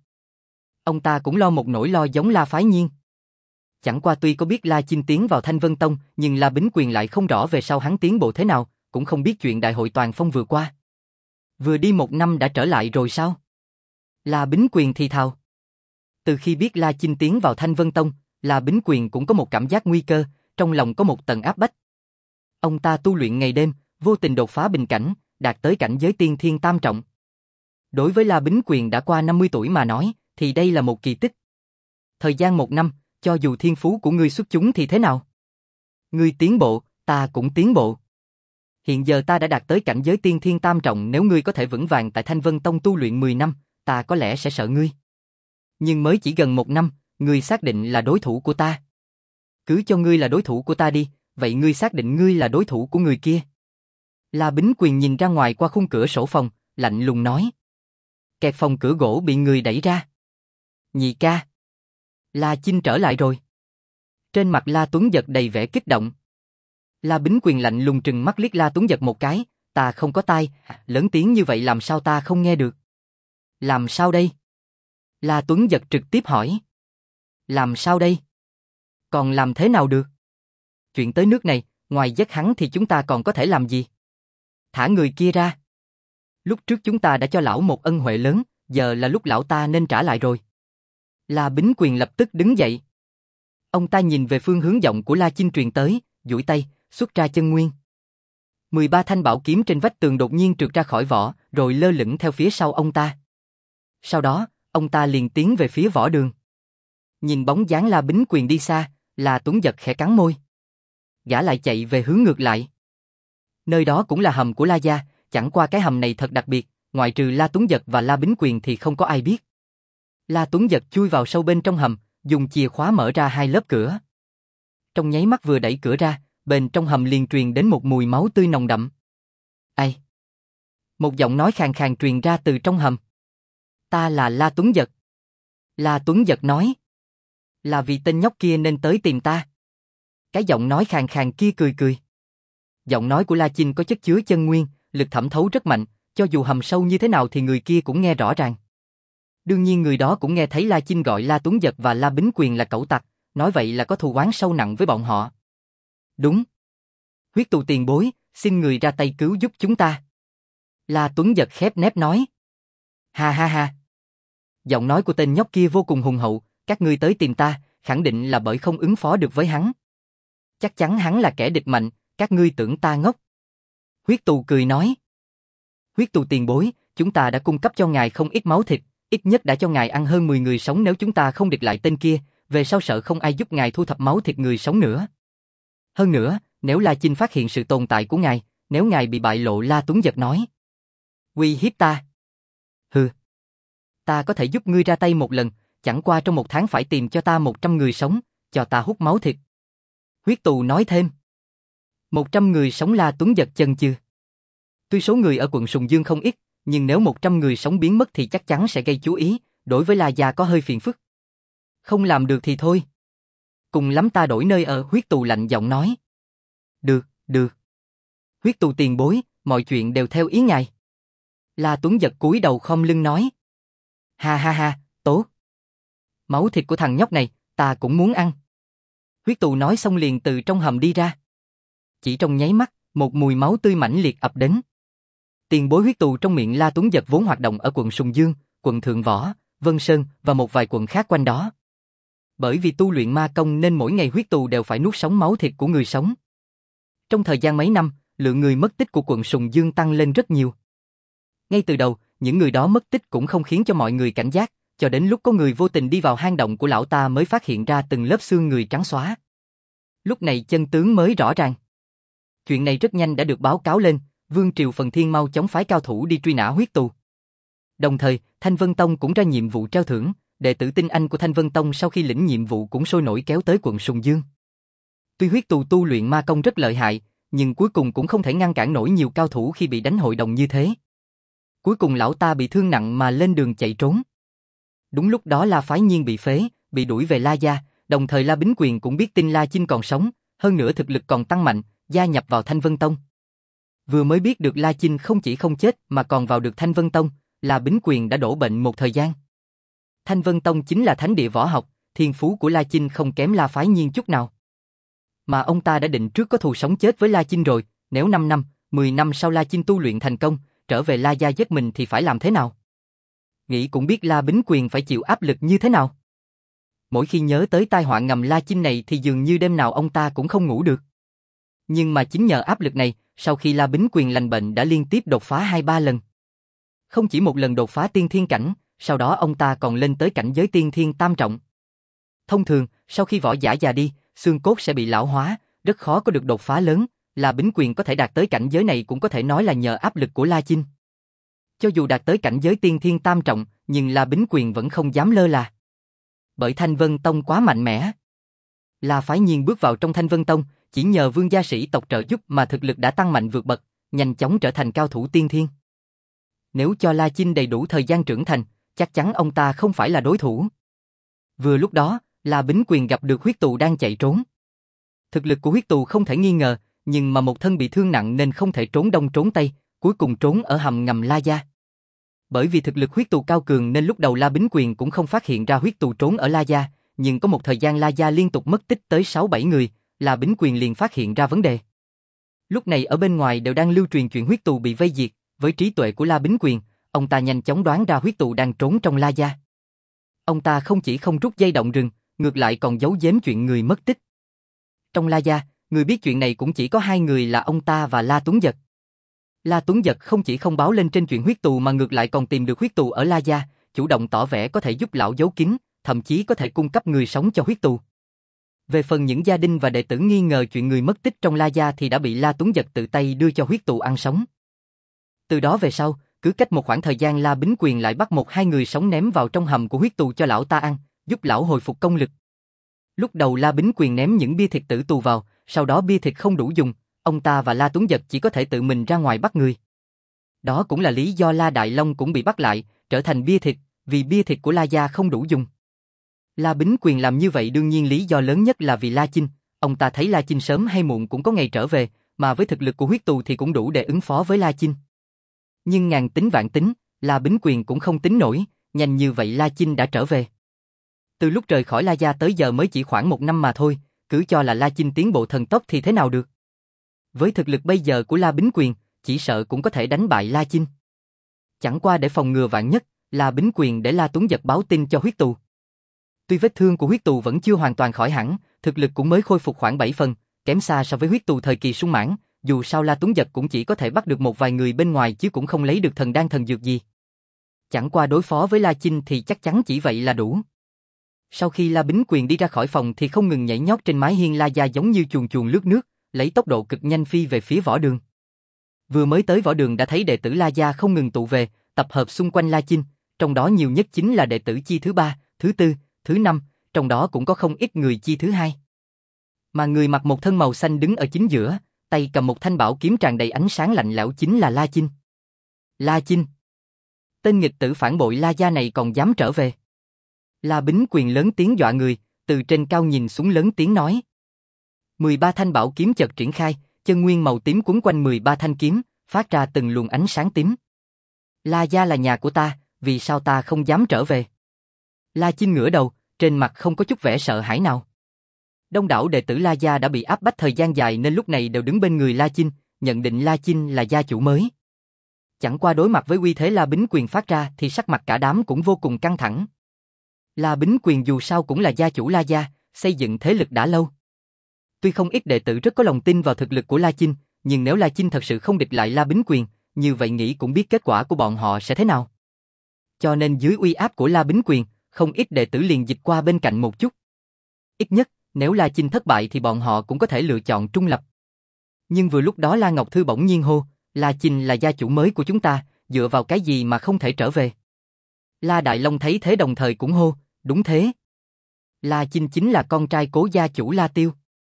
Ông ta cũng lo một nỗi lo giống La Phái Nhiên. Chẳng qua tuy có biết La Chinh tiến vào Thanh Vân Tông, nhưng La Bính Quyền lại không rõ về sau hắn tiến bộ thế nào, cũng không biết chuyện đại hội toàn phong vừa qua. Vừa đi một năm đã trở lại rồi sao? La Bính Quyền thì thào. Từ khi biết La Chinh tiến vào Thanh Vân Tông, La Bính Quyền cũng có một cảm giác nguy cơ, trong lòng có một tầng áp bách. Ông ta tu luyện ngày đêm, vô tình đột phá bình cảnh, đạt tới cảnh giới tiên thiên tam trọng. Đối với La Bính Quyền đã qua năm mươi tuổi mà nói, thì đây là một kỳ tích. Thời gian một năm, cho dù thiên phú của ngươi xuất chúng thì thế nào? Ngươi tiến bộ, ta cũng tiến bộ. Hiện giờ ta đã đạt tới cảnh giới tiên thiên tam trọng, nếu ngươi có thể vững vàng tại Thanh Vân Tông tu luyện mười năm, ta có lẽ sẽ sợ ngươi. Nhưng mới chỉ gần một năm, ngươi xác định là đối thủ của ta. Cứ cho ngươi là đối thủ của ta đi, vậy ngươi xác định ngươi là đối thủ của người kia. La Bính Quyền nhìn ra ngoài qua khung cửa sổ phòng, lạnh lùng nói. Kẹt phòng cửa gỗ bị người đẩy ra. Nhị ca. La Chinh trở lại rồi. Trên mặt La Tuấn Giật đầy vẻ kích động. La Bính Quyền lạnh lùng trừng mắt liếc La Tuấn Giật một cái, ta không có tai, lớn tiếng như vậy làm sao ta không nghe được? Làm sao đây? La Tuấn Giật trực tiếp hỏi. Làm sao đây? Còn làm thế nào được? Chuyện tới nước này, ngoài giết hắn thì chúng ta còn có thể làm gì? Thả người kia ra. Lúc trước chúng ta đã cho lão một ân huệ lớn, giờ là lúc lão ta nên trả lại rồi. La Bính Quyền lập tức đứng dậy. Ông ta nhìn về phương hướng giọng của La Chinh truyền tới, duỗi tay, xuất ra chân nguyên. mười ba thanh bảo kiếm trên vách tường đột nhiên trượt ra khỏi vỏ, rồi lơ lửng theo phía sau ông ta. Sau đó, ông ta liền tiến về phía võ đường. Nhìn bóng dáng La Bính Quyền đi xa, La Tuấn Giật khẽ cắn môi. Gã lại chạy về hướng ngược lại. Nơi đó cũng là hầm của La Gia, chẳng qua cái hầm này thật đặc biệt, ngoại trừ La Tuấn Giật và La Bính Quyền thì không có ai biết. La Tuấn Giật chui vào sâu bên trong hầm, dùng chìa khóa mở ra hai lớp cửa. Trong nháy mắt vừa đẩy cửa ra, bên trong hầm liền truyền đến một mùi máu tươi nồng đậm. Ai? Một giọng nói khàn khàn truyền ra từ trong hầm. Ta là La Tuấn Giật. La Tuấn Giật nói. Là vì tên nhóc kia nên tới tìm ta. Cái giọng nói khàn khàn kia cười cười. Giọng nói của La Chinh có chất chứa chân nguyên, lực thẩm thấu rất mạnh, cho dù hầm sâu như thế nào thì người kia cũng nghe rõ ràng. Đương nhiên người đó cũng nghe thấy La Chinh gọi La Tuấn Dật và La Bính Quyền là cẩu tặc, nói vậy là có thù oán sâu nặng với bọn họ. Đúng. Huyết tù tiền bối, xin người ra tay cứu giúp chúng ta. La Tuấn Dật khép nép nói. Ha ha ha. Giọng nói của tên nhóc kia vô cùng hùng hậu, các ngươi tới tìm ta, khẳng định là bởi không ứng phó được với hắn. Chắc chắn hắn là kẻ địch mạnh, các ngươi tưởng ta ngốc. Huyết tù cười nói. Huyết tù tiền bối, chúng ta đã cung cấp cho ngài không ít máu thịt, ít nhất đã cho ngài ăn hơn mười người sống nếu chúng ta không địch lại tên kia, về sau sợ không ai giúp ngài thu thập máu thịt người sống nữa. Hơn nữa, nếu La Chinh phát hiện sự tồn tại của ngài, nếu ngài bị bại lộ, La Tuấn Dật nói. Uy hiếp ta? Hừ. Ta có thể giúp ngươi ra tay một lần, chẳng qua trong một tháng phải tìm cho ta một trăm người sống, cho ta hút máu thịt. Huyết tù nói thêm. Một trăm người sống? La Tuấn Dật chần chừ. Tuy số người ở quận Sùng Dương không ít, nhưng nếu một trăm người sống biến mất thì chắc chắn sẽ gây chú ý, đối với La gia có hơi phiền phức. Không làm được thì thôi. Cùng lắm ta đổi nơi ở, huyết tù lạnh giọng nói. Được, được. Huyết tù tiền bối, mọi chuyện đều theo ý ngài. La Tuấn Dật cúi đầu khom lưng nói. Ha ha ha, tốt. Máu thịt của thằng nhóc này, ta cũng muốn ăn. Huyết tù nói xong liền từ trong hầm đi ra. Chỉ trong nháy mắt, một mùi máu tươi mãnh liệt ập đến. Tiền bối huyết tù trong miệng La Tuấn Dật vốn hoạt động ở quận Sùng Dương, quận Thượng Võ, Vân Sơn và một vài quận khác quanh đó. Bởi vì tu luyện ma công nên mỗi ngày huyết tù đều phải nuốt sống máu thịt của người sống. Trong thời gian mấy năm, lượng người mất tích của quận Sùng Dương tăng lên rất nhiều. Ngay từ đầu, những người đó mất tích cũng không khiến cho mọi người cảnh giác, cho đến lúc có người vô tình đi vào hang động của lão ta mới phát hiện ra từng lớp xương người trắng xóa. Lúc này chân tướng mới rõ ràng. Chuyện này rất nhanh đã được báo cáo lên, Vương Triều Phần Thiên mau chóng phái cao thủ đi truy nã huyết tù. Đồng thời, Thanh Vân Tông cũng ra nhiệm vụ treo thưởng, đệ tử tinh anh của Thanh Vân Tông sau khi lĩnh nhiệm vụ cũng sôi nổi kéo tới quận Sùng Dương. Tuy huyết tù tu luyện ma công rất lợi hại, nhưng cuối cùng cũng không thể ngăn cản nổi nhiều cao thủ khi bị đánh hội đồng như thế. Cuối cùng lão ta bị thương nặng mà lên đường chạy trốn. Đúng lúc đó La Phái Nhiên bị phế, bị đuổi về La gia, đồng thời La Bính Quyền cũng biết tin La Chinh còn sống, hơn nữa thực lực còn tăng mạnh, gia nhập vào Thanh Vân Tông. Vừa mới biết được La Chinh không chỉ không chết mà còn vào được Thanh Vân Tông, La Bính Quyền đã đổ bệnh một thời gian. Thanh Vân Tông chính là thánh địa võ học, thiên phú của La Chinh không kém La Phái Nhiên chút nào. Mà ông ta đã định trước có thù sống chết với La Chinh rồi, nếu năm năm, mười năm sau La Chinh tu luyện thành công, trở về La gia giết mình thì phải làm thế nào? Nghĩ cũng biết La Bính Quyền phải chịu áp lực như thế nào. Mỗi khi nhớ tới tai họa ngầm La Chinh này thì dường như đêm nào ông ta cũng không ngủ được. Nhưng mà chính nhờ áp lực này, sau khi La Bính Quyền lành bệnh đã liên tiếp đột phá hai ba lần. Không chỉ một lần đột phá tiên thiên cảnh, sau đó ông ta còn lên tới cảnh giới tiên thiên tam trọng. Thông thường, sau khi võ giả già đi, xương cốt sẽ bị lão hóa, rất khó có được đột phá lớn, La Bính Quyền có thể đạt tới cảnh giới này cũng có thể nói là nhờ áp lực của La Chinh. Cho dù đạt tới cảnh giới tiên thiên tam trọng, nhưng La Bính Quyền vẫn không dám lơ là. Bởi Thanh Vân Tông quá mạnh mẽ. La Phái Nhiên bước vào trong Thanh Vân Tông, chỉ nhờ vương gia sĩ tộc trợ giúp mà thực lực đã tăng mạnh vượt bậc, nhanh chóng trở thành cao thủ tiên thiên. Nếu cho La Chinh đầy đủ thời gian trưởng thành, chắc chắn ông ta không phải là đối thủ. Vừa lúc đó, La Bính Quyền gặp được huyết tù đang chạy trốn. Thực lực của huyết tù không thể nghi ngờ, nhưng mà một thân bị thương nặng nên không thể trốn đông trốn tây, cuối cùng trốn ở hầm ngầm La gia. Bởi vì thực lực huyết tù cao cường nên lúc đầu La Bính Quyền cũng không phát hiện ra huyết tù trốn ở La gia, nhưng có một thời gian La gia liên tục mất tích tới sáu bảy người, La Bính Quyền liền phát hiện ra vấn đề. Lúc này ở bên ngoài đều đang lưu truyền chuyện huyết tù bị vây diệt, với trí tuệ của La Bính Quyền, ông ta nhanh chóng đoán ra huyết tù đang trốn trong La gia. Ông ta không chỉ không rút dây động rừng, ngược lại còn giấu giếm chuyện người mất tích. Trong La gia, người biết chuyện này cũng chỉ có hai người là ông ta và La Tuấn Dật. La Tuấn Dật không chỉ không báo lên trên chuyện huyết tù mà ngược lại còn tìm được huyết tù ở La gia, chủ động tỏ vẻ có thể giúp lão giấu kín, thậm chí có thể cung cấp người sống cho huyết tù. Về phần những gia đình và đệ tử nghi ngờ chuyện người mất tích trong La gia thì đã bị La Tuấn Dật tự tay đưa cho huyết tù ăn sống. Từ đó về sau, cứ cách một khoảng thời gian La Bính Quyền lại bắt một hai người sống ném vào trong hầm của huyết tù cho lão ta ăn, giúp lão hồi phục công lực. Lúc đầu La Bính Quyền ném những bia thịt tử tù vào, sau đó bia thịt không đủ dùng, ông ta và La Tuấn Dật chỉ có thể tự mình ra ngoài bắt người. Đó cũng là lý do La Đại Long cũng bị bắt lại, trở thành bia thịt, vì bia thịt của La gia không đủ dùng. La Bính Quyền làm như vậy đương nhiên lý do lớn nhất là vì La Chinh, ông ta thấy La Chinh sớm hay muộn cũng có ngày trở về, mà với thực lực của huyết tù thì cũng đủ để ứng phó với La Chinh. Nhưng ngàn tính vạn tính, La Bính Quyền cũng không tính nổi, nhanh như vậy La Chinh đã trở về. Từ lúc rời khỏi La Gia tới giờ mới chỉ khoảng một năm mà thôi, cứ cho là La Chinh tiến bộ thần tốc thì thế nào được. Với thực lực bây giờ của La Bính Quyền, chỉ sợ cũng có thể đánh bại La Chinh. Chẳng qua để phòng ngừa vạn nhất, La Bính Quyền để La Tuấn Dật báo tin cho huyết tù. Tuy vết thương của huyết tù vẫn chưa hoàn toàn khỏi hẳn, thực lực cũng mới khôi phục khoảng bảy phần, kém xa so với huyết tù thời kỳ sung mãn, dù sao La Tuấn Dật cũng chỉ có thể bắt được một vài người bên ngoài chứ cũng không lấy được thần đan thần dược gì. Chẳng qua đối phó với La Chinh thì chắc chắn chỉ vậy là đủ. Sau khi La Bính Quyền đi ra khỏi phòng thì không ngừng nhảy nhót trên mái hiên La Gia giống như chuồn chuồn lướt nước, lấy tốc độ cực nhanh phi về phía võ đường. Vừa mới tới võ đường đã thấy đệ tử La Gia không ngừng tụ về, tập hợp xung quanh La Chinh, trong đó nhiều nhất chính là đệ tử chi thứ ba, thứ tư, thứ năm, trong đó cũng có không ít người chi thứ hai. Mà người mặc một thân màu xanh đứng ở chính giữa, tay cầm một thanh bảo kiếm tràn đầy ánh sáng lạnh lẽo chính là La Chinh. La Chinh! Tên nghịch tử phản bội La Gia này còn dám trở về. La Bính Quyền lớn tiếng dọa người, từ trên cao nhìn xuống lớn tiếng nói. mười ba thanh bảo kiếm chợt triển khai, chân nguyên màu tím quấn quanh mười ba thanh kiếm, phát ra từng luồng ánh sáng tím. La Gia là nhà của ta, vì sao ta không dám trở về? La Chinh ngửa đầu, trên mặt không có chút vẻ sợ hãi nào. Đông đảo đệ tử La Gia đã bị áp bách thời gian dài nên lúc này đều đứng bên người La Chinh, nhận định La Chinh là gia chủ mới. Chẳng qua đối mặt với uy thế La Bính Quyền phát ra thì sắc mặt cả đám cũng vô cùng căng thẳng. La Bính Quyền dù sao cũng là gia chủ La Gia, xây dựng thế lực đã lâu. Tuy không ít đệ tử rất có lòng tin vào thực lực của La Chinh, nhưng nếu La Chinh thật sự không địch lại La Bính Quyền, như vậy nghĩ cũng biết kết quả của bọn họ sẽ thế nào. Cho nên dưới uy áp của La Bính Quyền, không ít đệ tử liền dịch qua bên cạnh một chút. Ít nhất, nếu La Chinh thất bại thì bọn họ cũng có thể lựa chọn trung lập. Nhưng vừa lúc đó La Ngọc Thư bỗng nhiên hô, La Chinh là gia chủ mới của chúng ta, dựa vào cái gì mà không thể trở về? La Đại Long thấy thế đồng thời cũng hô, đúng thế. La Chinh chính là con trai cố gia chủ La Tiêu.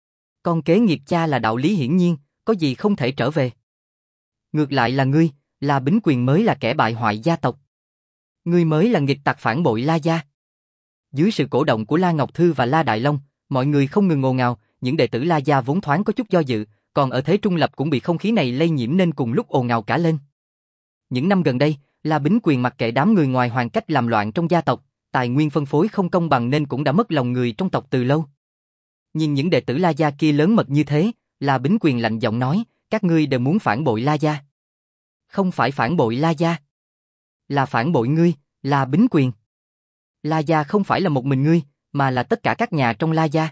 Con kế nghiệp cha là đạo lý hiển nhiên, có gì không thể trở về. Ngược lại là ngươi, La Bính Quyền mới là kẻ bại hoại gia tộc. Ngươi mới là nghịch tặc phản bội La Gia. Dưới sự cổ động của La Ngọc Thư và La Đại Long, mọi người không ngừng ồn ào, những đệ tử La Gia vốn thoáng có chút do dự, còn ở thế trung lập cũng bị không khí này lây nhiễm nên cùng lúc ồn ào cả lên. Những năm gần đây, La Bính Quyền mặc kệ đám người ngoài hoàng cách làm loạn trong gia tộc, tài nguyên phân phối không công bằng nên cũng đã mất lòng người trong tộc từ lâu. Nhìn những đệ tử La Gia kia lớn mật như thế, La Bính Quyền lạnh giọng nói, các ngươi đều muốn phản bội La Gia. Không phải phản bội La Gia, là phản bội ngươi, La Bính Quyền. La Gia không phải là một mình ngươi, mà là tất cả các nhà trong La Gia.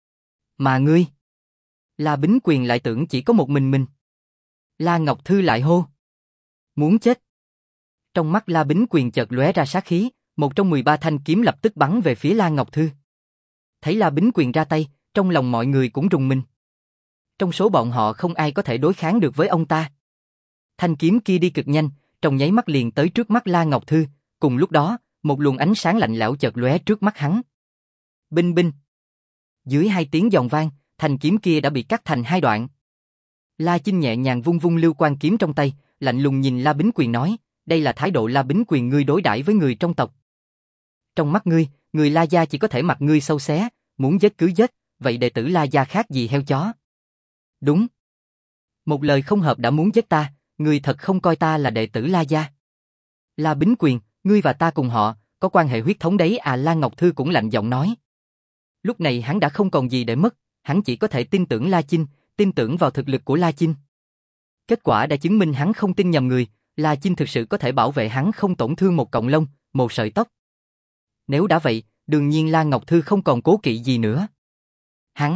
Mà ngươi, La Bính Quyền lại tưởng chỉ có một mình mình. La Ngọc Thư lại hô, muốn chết. Trong mắt La Bính Quyền chợt lóe ra sát khí, một trong mười ba thanh kiếm lập tức bắn về phía La Ngọc Thư. Thấy La Bính Quyền ra tay, trong lòng mọi người cũng rùng mình. Trong số bọn họ không ai có thể đối kháng được với ông ta. Thanh kiếm kia đi cực nhanh, trong nháy mắt liền tới trước mắt La Ngọc Thư, cùng lúc đó, một luồng ánh sáng lạnh lẽo chợt lóe trước mắt hắn. Binh binh. Dưới hai tiếng giòn vang, thanh kiếm kia đã bị cắt thành hai đoạn. La Chinh nhẹ nhàng vung vung lưu quan kiếm trong tay, lạnh lùng nhìn La Bính Quyền nói, đây là thái độ La Bính Quyền ngươi đối đãi với người trong tộc. Trong mắt ngươi, người La Gia chỉ có thể mặc ngươi sâu xé, muốn giết cứ giết, vậy đệ tử La Gia khác gì heo chó? Đúng. Một lời không hợp đã muốn giết ta, ngươi thật không coi ta là đệ tử La Gia. La Bính Quyền, ngươi và ta cùng họ, có quan hệ huyết thống đấy à? La Ngọc Thư cũng lạnh giọng nói. Lúc này hắn đã không còn gì để mất, hắn chỉ có thể tin tưởng La Chinh, tin tưởng vào thực lực của La Chinh. Kết quả đã chứng minh hắn không tin nhầm người, La Chinh thực sự có thể bảo vệ hắn không tổn thương một cọng lông, một sợi tóc. Nếu đã vậy, đương nhiên La Ngọc Thư không còn cố kỵ gì nữa. Hắn,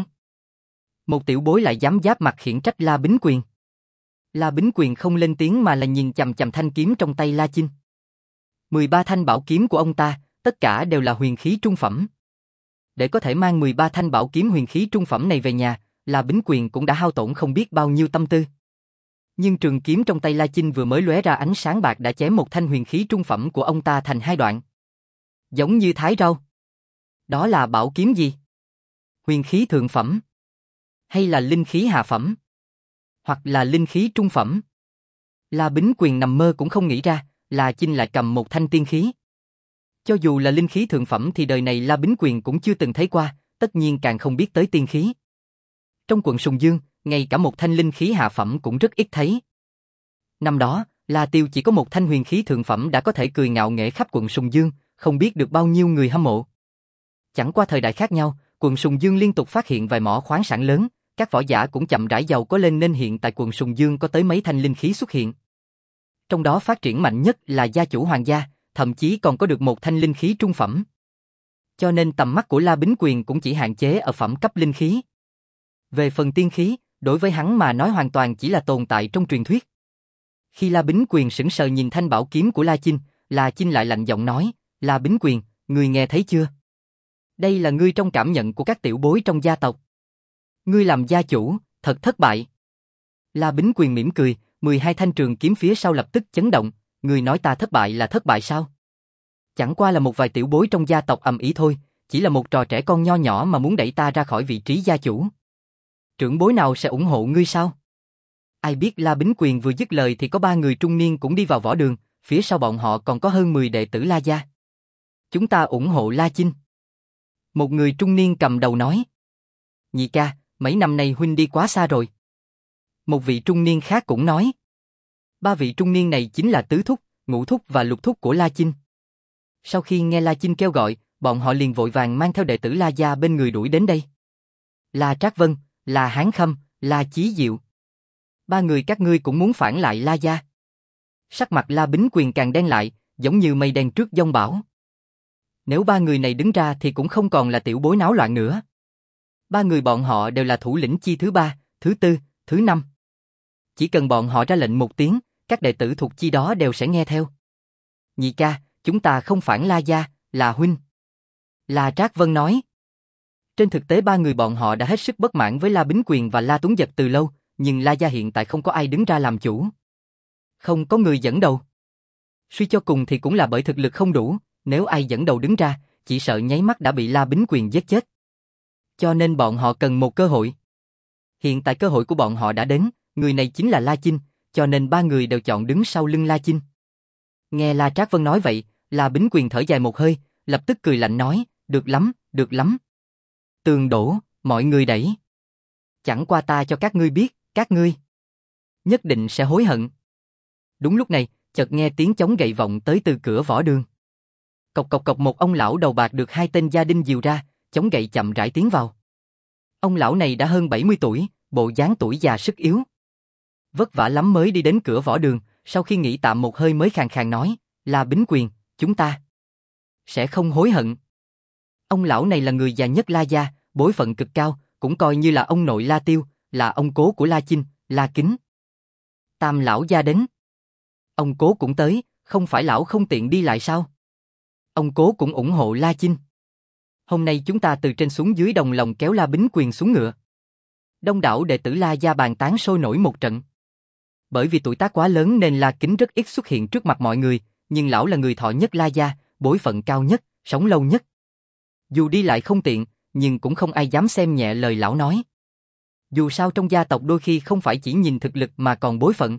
một tiểu bối lại dám giáp mặt khiển trách La Bính Quyền. La Bính Quyền không lên tiếng mà là nhìn chằm chằm thanh kiếm trong tay La Chinh. mười ba thanh bảo kiếm của ông ta, tất cả đều là huyền khí trung phẩm. Để có thể mang mười ba thanh bảo kiếm huyền khí trung phẩm này về nhà, La Bính Quyền cũng đã hao tổn không biết bao nhiêu tâm tư. Nhưng trường kiếm trong tay La Chinh vừa mới lóe ra ánh sáng bạc đã chém một thanh huyền khí trung phẩm của ông ta thành hai đoạn. Giống như thái rau. Đó là bảo kiếm gì? Huyền khí thượng phẩm? Hay là linh khí hạ phẩm? Hoặc là linh khí trung phẩm? La Bính Quyền nằm mơ cũng không nghĩ ra, La Chinh lại cầm một thanh tiên khí. Cho dù là linh khí thượng phẩm thì đời này La Bính Quyền cũng chưa từng thấy qua, tất nhiên càng không biết tới tiên khí. Trong quận Sùng Dương, ngay cả một thanh linh khí hạ phẩm cũng rất ít thấy. Năm đó, La Tiêu chỉ có một thanh huyền khí thượng phẩm đã có thể cười ngạo nghễ khắp quận Sùng Dương, không biết được bao nhiêu người hâm mộ. Chẳng qua thời đại khác nhau, quận Sùng Dương liên tục phát hiện vài mỏ khoáng sản lớn, các võ giả cũng chậm rãi giàu có lên nên hiện tại quận Sùng Dương có tới mấy thanh linh khí xuất hiện. Trong đó phát triển mạnh nhất là gia chủ hoàng gia, thậm chí còn có được một thanh linh khí trung phẩm. Cho nên tầm mắt của La Bính Quyền cũng chỉ hạn chế ở phẩm cấp linh khí. Về phần tiên khí, đối với hắn mà nói hoàn toàn chỉ là tồn tại trong truyền thuyết. Khi La Bính Quyền sững sờ nhìn thanh bảo kiếm của La Chinh, La Chinh lại lạnh giọng nói, La Bính Quyền, ngươi nghe thấy chưa? Đây là ngươi trong cảm nhận của các tiểu bối trong gia tộc. Ngươi làm gia chủ, thật thất bại. La Bính Quyền mỉm cười, mười hai thanh trường kiếm phía sau lập tức chấn động, ngươi nói ta thất bại là thất bại sao? Chẳng qua là một vài tiểu bối trong gia tộc ầm ĩ thôi, chỉ là một trò trẻ con nho nhỏ mà muốn đẩy ta ra khỏi vị trí gia chủ. Trưởng bối nào sẽ ủng hộ ngươi sao? Ai biết La Bính Quyền vừa dứt lời thì có ba người trung niên cũng đi vào võ đường, phía sau bọn họ còn có hơn mười đệ tử La gia. Chúng ta ủng hộ La Chinh. Một người trung niên cầm đầu nói. Nhị ca, mấy năm nay huynh đi quá xa rồi. Một vị trung niên khác cũng nói. Ba vị trung niên này chính là tứ thúc, ngũ thúc và lục thúc của La Chinh. Sau khi nghe La Chinh kêu gọi, bọn họ liền vội vàng mang theo đệ tử La gia bên người đuổi đến đây. La Trác Vân, La Hán Khâm, La Chí Diệu. Ba người các ngươi cũng muốn phản lại La gia. Sắc mặt La Bính Quyền càng đen lại, giống như mây đen trước giông bão. Nếu ba người này đứng ra thì cũng không còn là tiểu bối náo loạn nữa. Ba người bọn họ đều là thủ lĩnh chi thứ ba, thứ tư, thứ năm. Chỉ cần bọn họ ra lệnh một tiếng, các đệ tử thuộc chi đó đều sẽ nghe theo. Nhị ca, chúng ta không phản La gia, là huynh. La Trác Vân nói. Trên thực tế ba người bọn họ đã hết sức bất mãn với La Bính Quyền và La Tuấn Dật từ lâu, nhưng La gia hiện tại không có ai đứng ra làm chủ. Không có người dẫn đầu. Suy cho cùng thì cũng là bởi thực lực không đủ, nếu ai dẫn đầu đứng ra, chỉ sợ nháy mắt đã bị La Bính Quyền giết chết. Cho nên bọn họ cần một cơ hội. Hiện tại cơ hội của bọn họ đã đến, người này chính là La Chinh, cho nên ba người đều chọn đứng sau lưng La Chinh. Nghe La Trác Vân nói vậy, La Bính Quyền thở dài một hơi, lập tức cười lạnh nói, được lắm, được lắm. Tường đổ, mọi người đẩy. Chẳng qua ta cho các ngươi biết, các ngươi nhất định sẽ hối hận. Đúng lúc này, chợt nghe tiếng chống gậy vọng tới từ cửa võ đường. Cộc cộc cộc, một ông lão đầu bạc được hai tên gia đình dìu ra, chống gậy chậm rãi tiến vào. Ông lão này đã hơn bảy mươi tuổi, bộ dáng tuổi già sức yếu. Vất vả lắm mới đi đến cửa võ đường, sau khi nghỉ tạm một hơi mới khàn khàn nói, La Bính Quyền, chúng ta sẽ không hối hận. Ông lão này là người già nhất La gia, bối phận cực cao, cũng coi như là ông nội La Tiêu, là ông cố của La Chinh, La Kính. Tam lão gia đến. Ông cố cũng tới, không phải lão không tiện đi lại sao? Ông cố cũng ủng hộ La Chinh. Hôm nay chúng ta từ trên xuống dưới đồng lòng kéo La Bính Quyền xuống ngựa. Đông đảo đệ tử La gia bàn tán sôi nổi một trận. Bởi vì tuổi tác quá lớn nên La Kính rất ít xuất hiện trước mặt mọi người, nhưng lão là người thọ nhất La gia, bối phận cao nhất, sống lâu nhất. Dù đi lại không tiện, nhưng cũng không ai dám xem nhẹ lời lão nói. Dù sao trong gia tộc đôi khi không phải chỉ nhìn thực lực mà còn bối phận.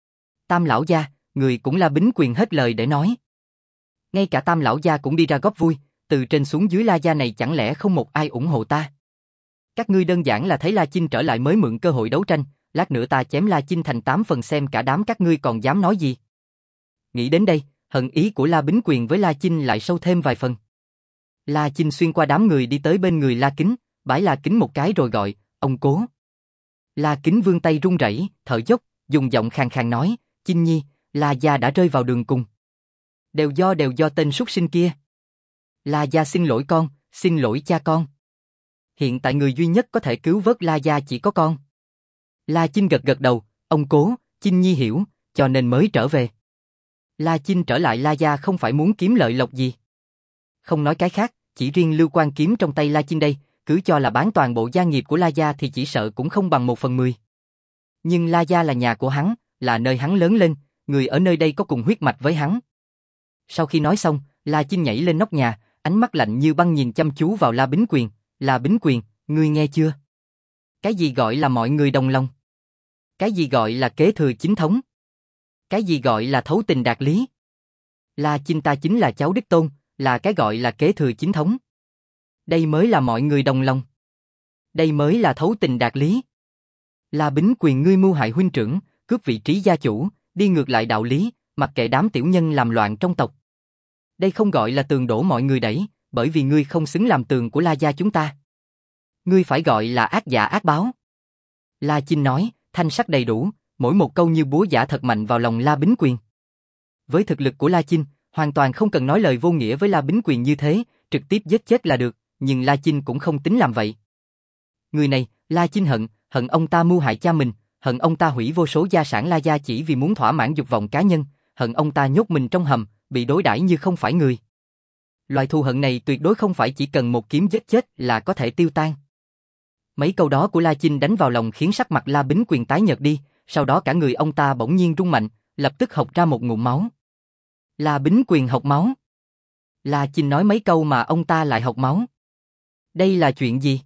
Tam lão gia, người cũng La Bính Quyền hết lời để nói. Ngay cả Tam lão gia cũng đi ra góp vui, từ trên xuống dưới La gia này chẳng lẽ không một ai ủng hộ ta? Các ngươi đơn giản là thấy La Chinh trở lại mới mượn cơ hội đấu tranh, lát nữa ta chém La Chinh thành tám phần xem cả đám các ngươi còn dám nói gì. Nghĩ đến đây, hận ý của La Bính Quyền với La Chinh lại sâu thêm vài phần. La Chinh xuyên qua đám người đi tới bên người La Kính, bái La Kính một cái rồi gọi, ông cố. La Kính vươn tay run rẩy, thở dốc, dùng giọng khàn khàn nói, Chinh nhi, La gia đã rơi vào đường cùng. Đều do đều do tên súc sinh kia. La gia xin lỗi con, xin lỗi cha con. Hiện tại người duy nhất có thể cứu vớt La gia chỉ có con. La Chinh gật gật đầu, ông cố, Chinh nhi hiểu, cho nên mới trở về. La Chinh trở lại La gia không phải muốn kiếm lợi lộc gì. Không nói cái khác, chỉ riêng Lưu Quan kiếm trong tay La Chinh đây, cứ cho là bán toàn bộ gia nghiệp của La gia thì chỉ sợ cũng không bằng một phần mười. Nhưng La gia là nhà của hắn, là nơi hắn lớn lên, người ở nơi đây có cùng huyết mạch với hắn. Sau khi nói xong, La Chinh nhảy lên nóc nhà, ánh mắt lạnh như băng nhìn chăm chú vào La Bính Quyền. La Bính Quyền, ngươi nghe chưa? Cái gì gọi là mọi người đồng lòng? Cái gì gọi là kế thừa chính thống? Cái gì gọi là thấu tình đạt lý? La Chinh ta chính là cháu đích tôn, là cái gọi là kế thừa chính thống. Đây mới là mọi người đồng lòng. Đây mới là thấu tình đạt lý. La Bính Quyền ngươi mưu hại huynh trưởng, cướp vị trí gia chủ, đi ngược lại đạo lý, mặc kệ đám tiểu nhân làm loạn trong tộc. Đây không gọi là tường đổ mọi người đẩy, bởi vì ngươi không xứng làm tường của La gia chúng ta. Ngươi phải gọi là ác dạ ác báo. La Chinh nói, thanh sắc đầy đủ, mỗi một câu như búa giả thật mạnh vào lòng La Bính Quyền. Với thực lực của La Chinh, hoàn toàn không cần nói lời vô nghĩa với La Bính Quyền như thế, trực tiếp giết chết là được, nhưng La Chinh cũng không tính làm vậy. Người này, La Chinh hận, hận ông ta mưu hại cha mình, hận ông ta hủy vô số gia sản La gia chỉ vì muốn thỏa mãn dục vọng cá nhân, hận ông ta nhốt mình trong hầm, bị đối đãi như không phải người. Loại thù hận này tuyệt đối không phải chỉ cần một kiếm giết chết là có thể tiêu tan. Mấy câu đó của La Chinh đánh vào lòng khiến sắc mặt La Bính Quyền tái nhợt đi, sau đó cả người ông ta bỗng nhiên rung mạnh, lập tức hộc ra một ngụm máu. La Bính Quyền hộc máu. La Chinh nói mấy câu mà ông ta lại hộc máu. Đây là chuyện gì?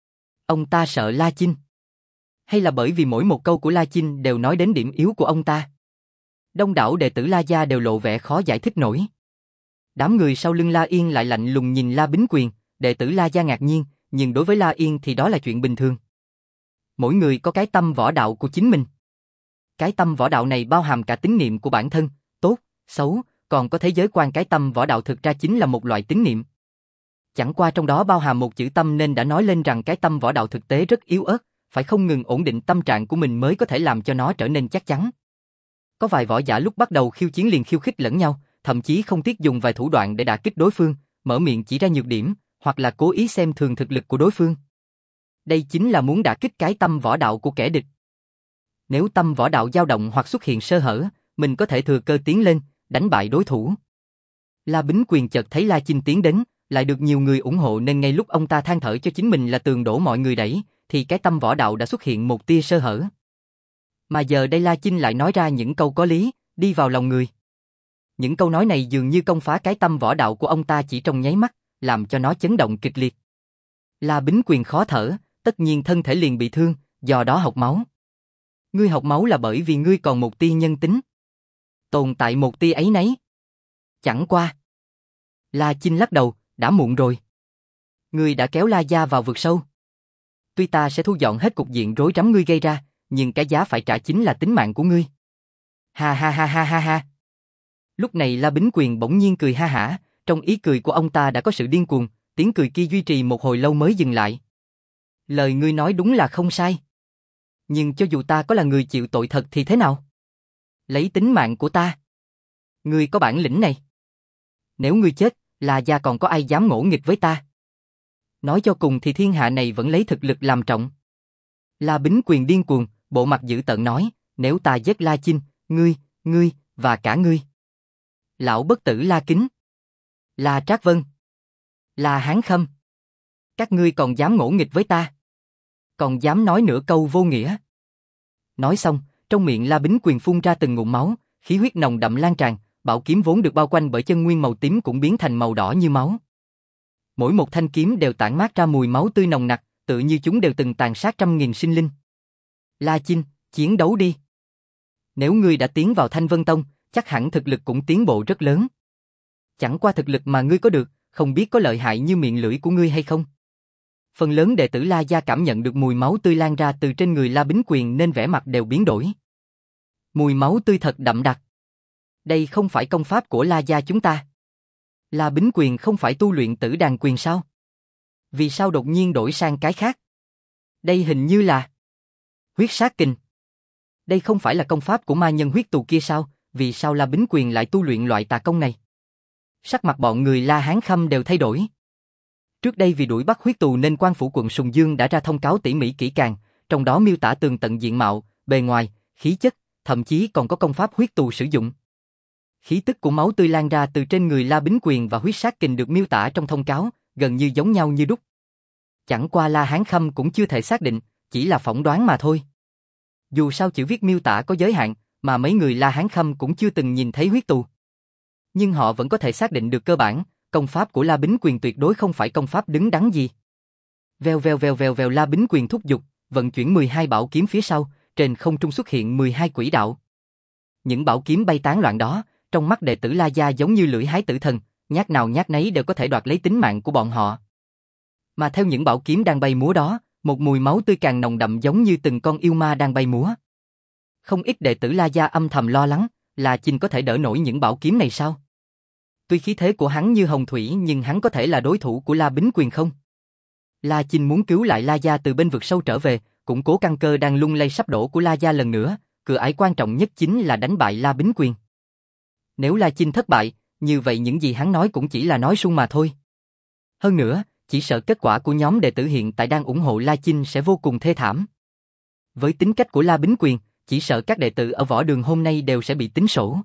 Ông ta sợ La Chinh? Hay là bởi vì mỗi một câu của La Chinh đều nói đến điểm yếu của ông ta? Đông đảo đệ tử La gia đều lộ vẻ khó giải thích nổi. Đám người sau lưng La Yên lại lạnh lùng nhìn La Bính Quyền, đệ tử La gia ngạc nhiên, nhưng đối với La Yên thì đó là chuyện bình thường. Mỗi người có cái tâm võ đạo của chính mình. Cái tâm võ đạo này bao hàm cả tín niệm của bản thân, tốt, xấu, còn có thế giới quan. Cái tâm võ đạo thực ra chính là một loại tín niệm. Chẳng qua trong đó bao hàm một chữ tâm nên đã nói lên rằng cái tâm võ đạo thực tế rất yếu ớt, phải không ngừng ổn định tâm trạng của mình mới có thể làm cho nó trở nên chắc chắn. Có vài võ giả lúc bắt đầu khiêu chiến liền khiêu khích lẫn nhau, thậm chí không tiếc dùng vài thủ đoạn để đả kích đối phương, mở miệng chỉ ra nhược điểm, hoặc là cố ý xem thường thực lực của đối phương. Đây chính là muốn đả kích cái tâm võ đạo của kẻ địch. Nếu tâm võ đạo dao động hoặc xuất hiện sơ hở, mình có thể thừa cơ tiến lên, đánh bại đối thủ. La Bính Quyền chợt thấy La Chinh tiến đến, lại được nhiều người ủng hộ nên ngay lúc ông ta than thở cho chính mình là tường đổ mọi người đẩy, thì cái tâm võ đạo đã xuất hiện một tia sơ hở. Mà giờ đây La Chinh lại nói ra những câu có lý, đi vào lòng người. Những câu nói này dường như công phá cái tâm võ đạo của ông ta chỉ trong nháy mắt, làm cho nó chấn động kịch liệt. La Bính Quyền khó thở, tất nhiên thân thể liền bị thương, do đó hộc máu. Ngươi hộc máu là bởi vì ngươi còn một tia nhân tính. Tồn tại một tia ấy nấy. Chẳng qua. La Chinh lắc đầu, đã muộn rồi. Ngươi đã kéo La gia vào vực sâu. Tuy ta sẽ thu dọn hết cục diện rối rắm ngươi gây ra, nhưng cái giá phải trả chính là tính mạng của ngươi. Ha ha ha ha ha ha. Lúc này La Bính Quyền bỗng nhiên cười ha hả, trong ý cười của ông ta đã có sự điên cuồng, tiếng cười kia duy trì một hồi lâu mới dừng lại. Lời ngươi nói đúng là không sai. Nhưng cho dù ta có là người chịu tội thật thì thế nào? Lấy tính mạng của ta. Ngươi có bản lĩnh này. Nếu ngươi chết, La gia còn có ai dám ngỗ nghịch với ta? Nói cho cùng thì thiên hạ này vẫn lấy thực lực làm trọng. La Bính Quyền điên cuồng, bộ mặt dữ tợn nói, nếu ta giết La Chinh, ngươi, ngươi, và cả ngươi. Lão bất tử La Kính, La Trác Vân, La Hán Khâm. Các ngươi còn dám ngỗ nghịch với ta? Còn dám nói nửa câu vô nghĩa? Nói xong, trong miệng La Bính Quyền phun ra từng ngụm máu, khí huyết nồng đậm lan tràn, bảo kiếm vốn được bao quanh bởi chân nguyên màu tím cũng biến thành màu đỏ như máu. Mỗi một thanh kiếm đều tản mát ra mùi máu tươi nồng nặc, tự như chúng đều từng tàn sát trăm nghìn sinh linh. La Chinh, chiến đấu đi. Nếu ngươi đã tiến vào Thanh Vân Tông, chắc hẳn thực lực cũng tiến bộ rất lớn. Chẳng qua thực lực mà ngươi có được, không biết có lợi hại như miệng lưỡi của ngươi hay không. Phần lớn đệ tử La gia cảm nhận được mùi máu tươi lan ra từ trên người La Bính Quyền nên vẻ mặt đều biến đổi. Mùi máu tươi thật đậm đặc. Đây không phải công pháp của La gia chúng ta. La Bính Quyền không phải tu luyện Tử Đàn Quyền sao? Vì sao đột nhiên đổi sang cái khác? Đây hình như là Huyết Sát Kình. Đây không phải là công pháp của ma nhân huyết tù kia sao? Vì sao La Bính Quyền lại tu luyện loại tà công này? Sắc mặt bọn người La Hán Khâm đều thay đổi. Trước đây vì đuổi bắt huyết tù nên quan phủ quận Sùng Dương đã ra thông cáo tỉ mỉ kỹ càng, trong đó miêu tả tường tận diện mạo, bề ngoài, khí chất, thậm chí còn có công pháp huyết tù sử dụng. Khí tức của máu tươi lan ra từ trên người La Bính Quyền và Huyết Sát Kình được miêu tả trong thông cáo, gần như giống nhau như đúc. Chẳng qua La Hán Khâm cũng chưa thể xác định, chỉ là phỏng đoán mà thôi. Dù sao chữ viết miêu tả có giới hạn, mà mấy người La Hán Khâm cũng chưa từng nhìn thấy huyết tù. Nhưng họ vẫn có thể xác định được cơ bản, công pháp của La Bính Quyền tuyệt đối không phải công pháp đứng đắn gì. Vèo vèo vèo vèo vèo La Bính Quyền thúc giục, vận chuyển mười hai bảo kiếm phía sau, trên không trung xuất hiện mười hai quỹ đạo. Những bảo kiếm bay tán loạn đó, trong mắt đệ tử La gia giống như lưỡi hái tử thần, nhát nào nhát nấy đều có thể đoạt lấy tính mạng của bọn họ. Mà theo những bảo kiếm đang bay múa đó, một mùi máu tươi càng nồng đậm giống như từng con yêu ma đang bay múa. Không ít đệ tử La Gia âm thầm lo lắng, La Chinh có thể đỡ nổi những bảo kiếm này sao? Tuy khí thế của hắn như hồng thủy nhưng hắn có thể là đối thủ của La Bính Quyền không? La Chinh muốn cứu lại La Gia từ bên vực sâu trở về, củng cố căn cơ đang lung lay sắp đổ của La Gia lần nữa, cửa ải quan trọng nhất chính là đánh bại La Bính Quyền. Nếu La Chinh thất bại, như vậy những gì hắn nói cũng chỉ là nói suông mà thôi. Hơn nữa, chỉ sợ kết quả của nhóm đệ tử hiện tại đang ủng hộ La Chinh sẽ vô cùng thê thảm. Với tính cách của La Bính Quyền, chỉ sợ các đệ tử ở võ đường hôm nay đều sẽ bị tính sổ.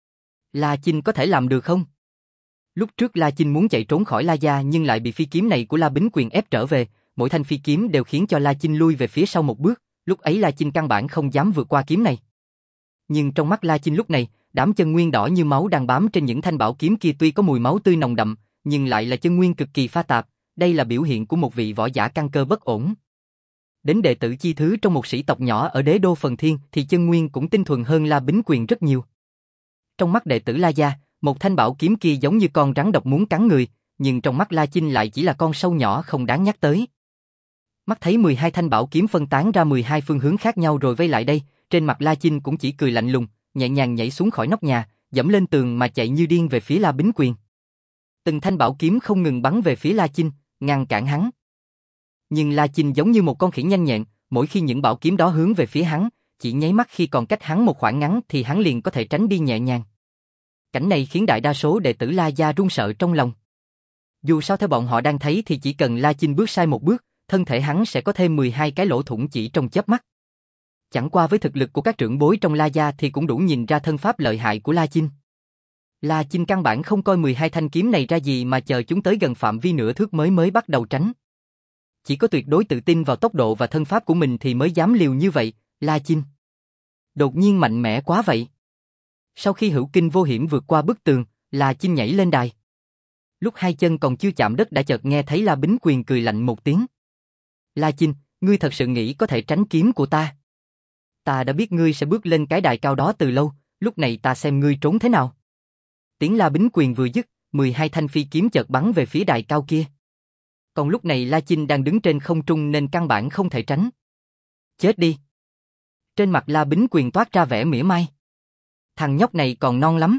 La Chinh có thể làm được không? Lúc trước La Chinh muốn chạy trốn khỏi La Gia nhưng lại bị phi kiếm này của La Bính Quyền ép trở về, mỗi thanh phi kiếm đều khiến cho La Chinh lui về phía sau một bước, lúc ấy La Chinh căn bản không dám vượt qua kiếm này. Nhưng trong mắt La Chinh lúc này, đám chân nguyên đỏ như máu đang bám trên những thanh bảo kiếm kia tuy có mùi máu tươi nồng đậm, nhưng lại là chân nguyên cực kỳ pha tạp, đây là biểu hiện của một vị võ giả căn cơ bất ổn. Đến đệ tử chi thứ trong một sĩ tộc nhỏ ở đế đô Phần Thiên thì chân nguyên cũng tinh thuần hơn La Bính Quyền rất nhiều. Trong mắt đệ tử La Gia, một thanh bảo kiếm kia giống như con rắn độc muốn cắn người, nhưng trong mắt La Chinh lại chỉ là con sâu nhỏ không đáng nhắc tới. Mắt thấy mười hai thanh bảo kiếm phân tán ra mười hai phương hướng khác nhau rồi vây lại đây, trên mặt La Chinh cũng chỉ cười lạnh lùng, nhẹ nhàng nhảy xuống khỏi nóc nhà, dẫm lên tường mà chạy như điên về phía La Bính Quyền. Từng thanh bảo kiếm không ngừng bắn về phía La Chinh, ngăn cản hắn. Nhưng La Chinh giống như một con khỉ nhanh nhẹn, mỗi khi những bảo kiếm đó hướng về phía hắn, chỉ nháy mắt khi còn cách hắn một khoảng ngắn thì hắn liền có thể tránh đi nhẹ nhàng. Cảnh này khiến đại đa số đệ tử La Gia run sợ trong lòng. Dù sao theo bọn họ đang thấy thì chỉ cần La Chinh bước sai một bước, thân thể hắn sẽ có thêm mười hai cái lỗ thủng chỉ trong chớp mắt. Chẳng qua với thực lực của các trưởng bối trong La Gia thì cũng đủ nhìn ra thân pháp lợi hại của La Chinh. La Chinh căn bản không coi mười hai thanh kiếm này ra gì mà chờ chúng tới gần phạm vi nửa thước mới mới bắt đầu tránh. Chỉ có tuyệt đối tự tin vào tốc độ và thân pháp của mình thì mới dám liều như vậy, La Chinh. Đột nhiên mạnh mẽ quá vậy. Sau khi hữu kinh vô hiểm vượt qua bức tường, La Chinh nhảy lên đài. Lúc hai chân còn chưa chạm đất đã chợt nghe thấy La Bính Quyền cười lạnh một tiếng. La Chinh, ngươi thật sự nghĩ có thể tránh kiếm của ta? Ta đã biết ngươi sẽ bước lên cái đài cao đó từ lâu, lúc này ta xem ngươi trốn thế nào. Tiếng La Bính Quyền vừa dứt, mười hai thanh phi kiếm chợt bắn về phía đài cao kia. Còn lúc này La Chinh đang đứng trên không trung nên căn bản không thể tránh. Chết đi. Trên mặt La Bính Quyền toát ra vẻ mỉa mai. Thằng nhóc này còn non lắm.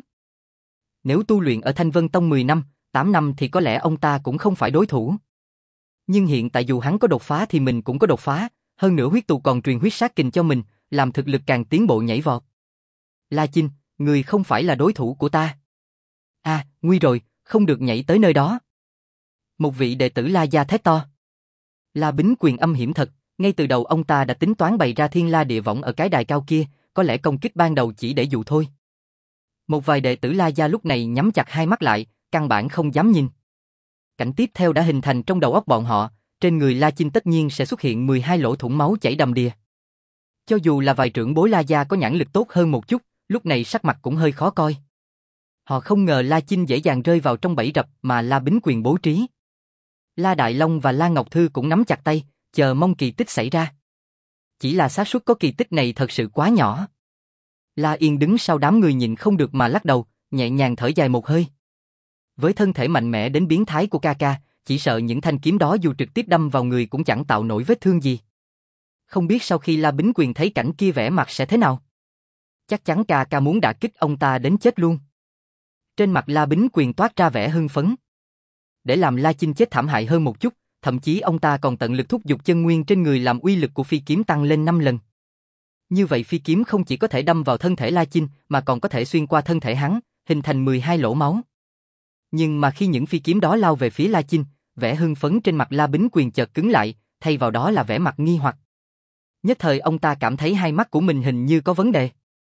Nếu tu luyện ở Thanh Vân Tông mười năm, tám năm thì có lẽ ông ta cũng không phải đối thủ. Nhưng hiện tại dù hắn có đột phá thì mình cũng có đột phá, hơn nữa huyết tù còn truyền huyết sát kình cho mình, làm thực lực càng tiến bộ nhảy vọt. La Chinh, người không phải là đối thủ của ta. À, nguy rồi, không được nhảy tới nơi đó. Một vị đệ tử La Gia thét to. La Bính Quyền âm hiểm thật, ngay từ đầu ông ta đã tính toán bày ra thiên la địa võng ở cái đài cao kia, có lẽ công kích ban đầu chỉ để dụ thôi. Một vài đệ tử La Gia lúc này nhắm chặt hai mắt lại, căn bản không dám nhìn. Cảnh tiếp theo đã hình thành trong đầu óc bọn họ, trên người La Chinh tất nhiên sẽ xuất hiện mười hai lỗ thủng máu chảy đầm đìa. Cho dù là vài trưởng bối La Gia có nhãn lực tốt hơn một chút, lúc này sắc mặt cũng hơi khó coi. Họ không ngờ La Chinh dễ dàng rơi vào trong bẫy rập mà La Bính Quyền bố trí. La Đại Long và La Ngọc Thư cũng nắm chặt tay, chờ mong kỳ tích xảy ra. Chỉ là xác suất có kỳ tích này thật sự quá nhỏ. La Yên đứng sau đám người nhìn không được mà lắc đầu, nhẹ nhàng thở dài một hơi. Với thân thể mạnh mẽ đến biến thái của ca ca, chỉ sợ những thanh kiếm đó dù trực tiếp đâm vào người cũng chẳng tạo nổi vết thương gì. Không biết sau khi La Bính Quyền thấy cảnh kia vẻ mặt sẽ thế nào? Chắc chắn ca ca muốn đả kích ông ta đến chết luôn. Trên mặt La Bính Quyền toát ra vẻ hưng phấn. Để làm La Chinh chết thảm hại hơn một chút, thậm chí ông ta còn tận lực thúc giục chân nguyên trên người làm uy lực của phi kiếm tăng lên năm lần. Như vậy phi kiếm không chỉ có thể đâm vào thân thể La Chinh mà còn có thể xuyên qua thân thể hắn, hình thành mười hai lỗ máu. Nhưng mà khi những phi kiếm đó lao về phía La Chinh, vẻ hưng phấn trên mặt La Bính Quyền chợt cứng lại, thay vào đó là vẻ mặt nghi hoặc. Nhất thời ông ta cảm thấy hai mắt của mình hình như có vấn đề.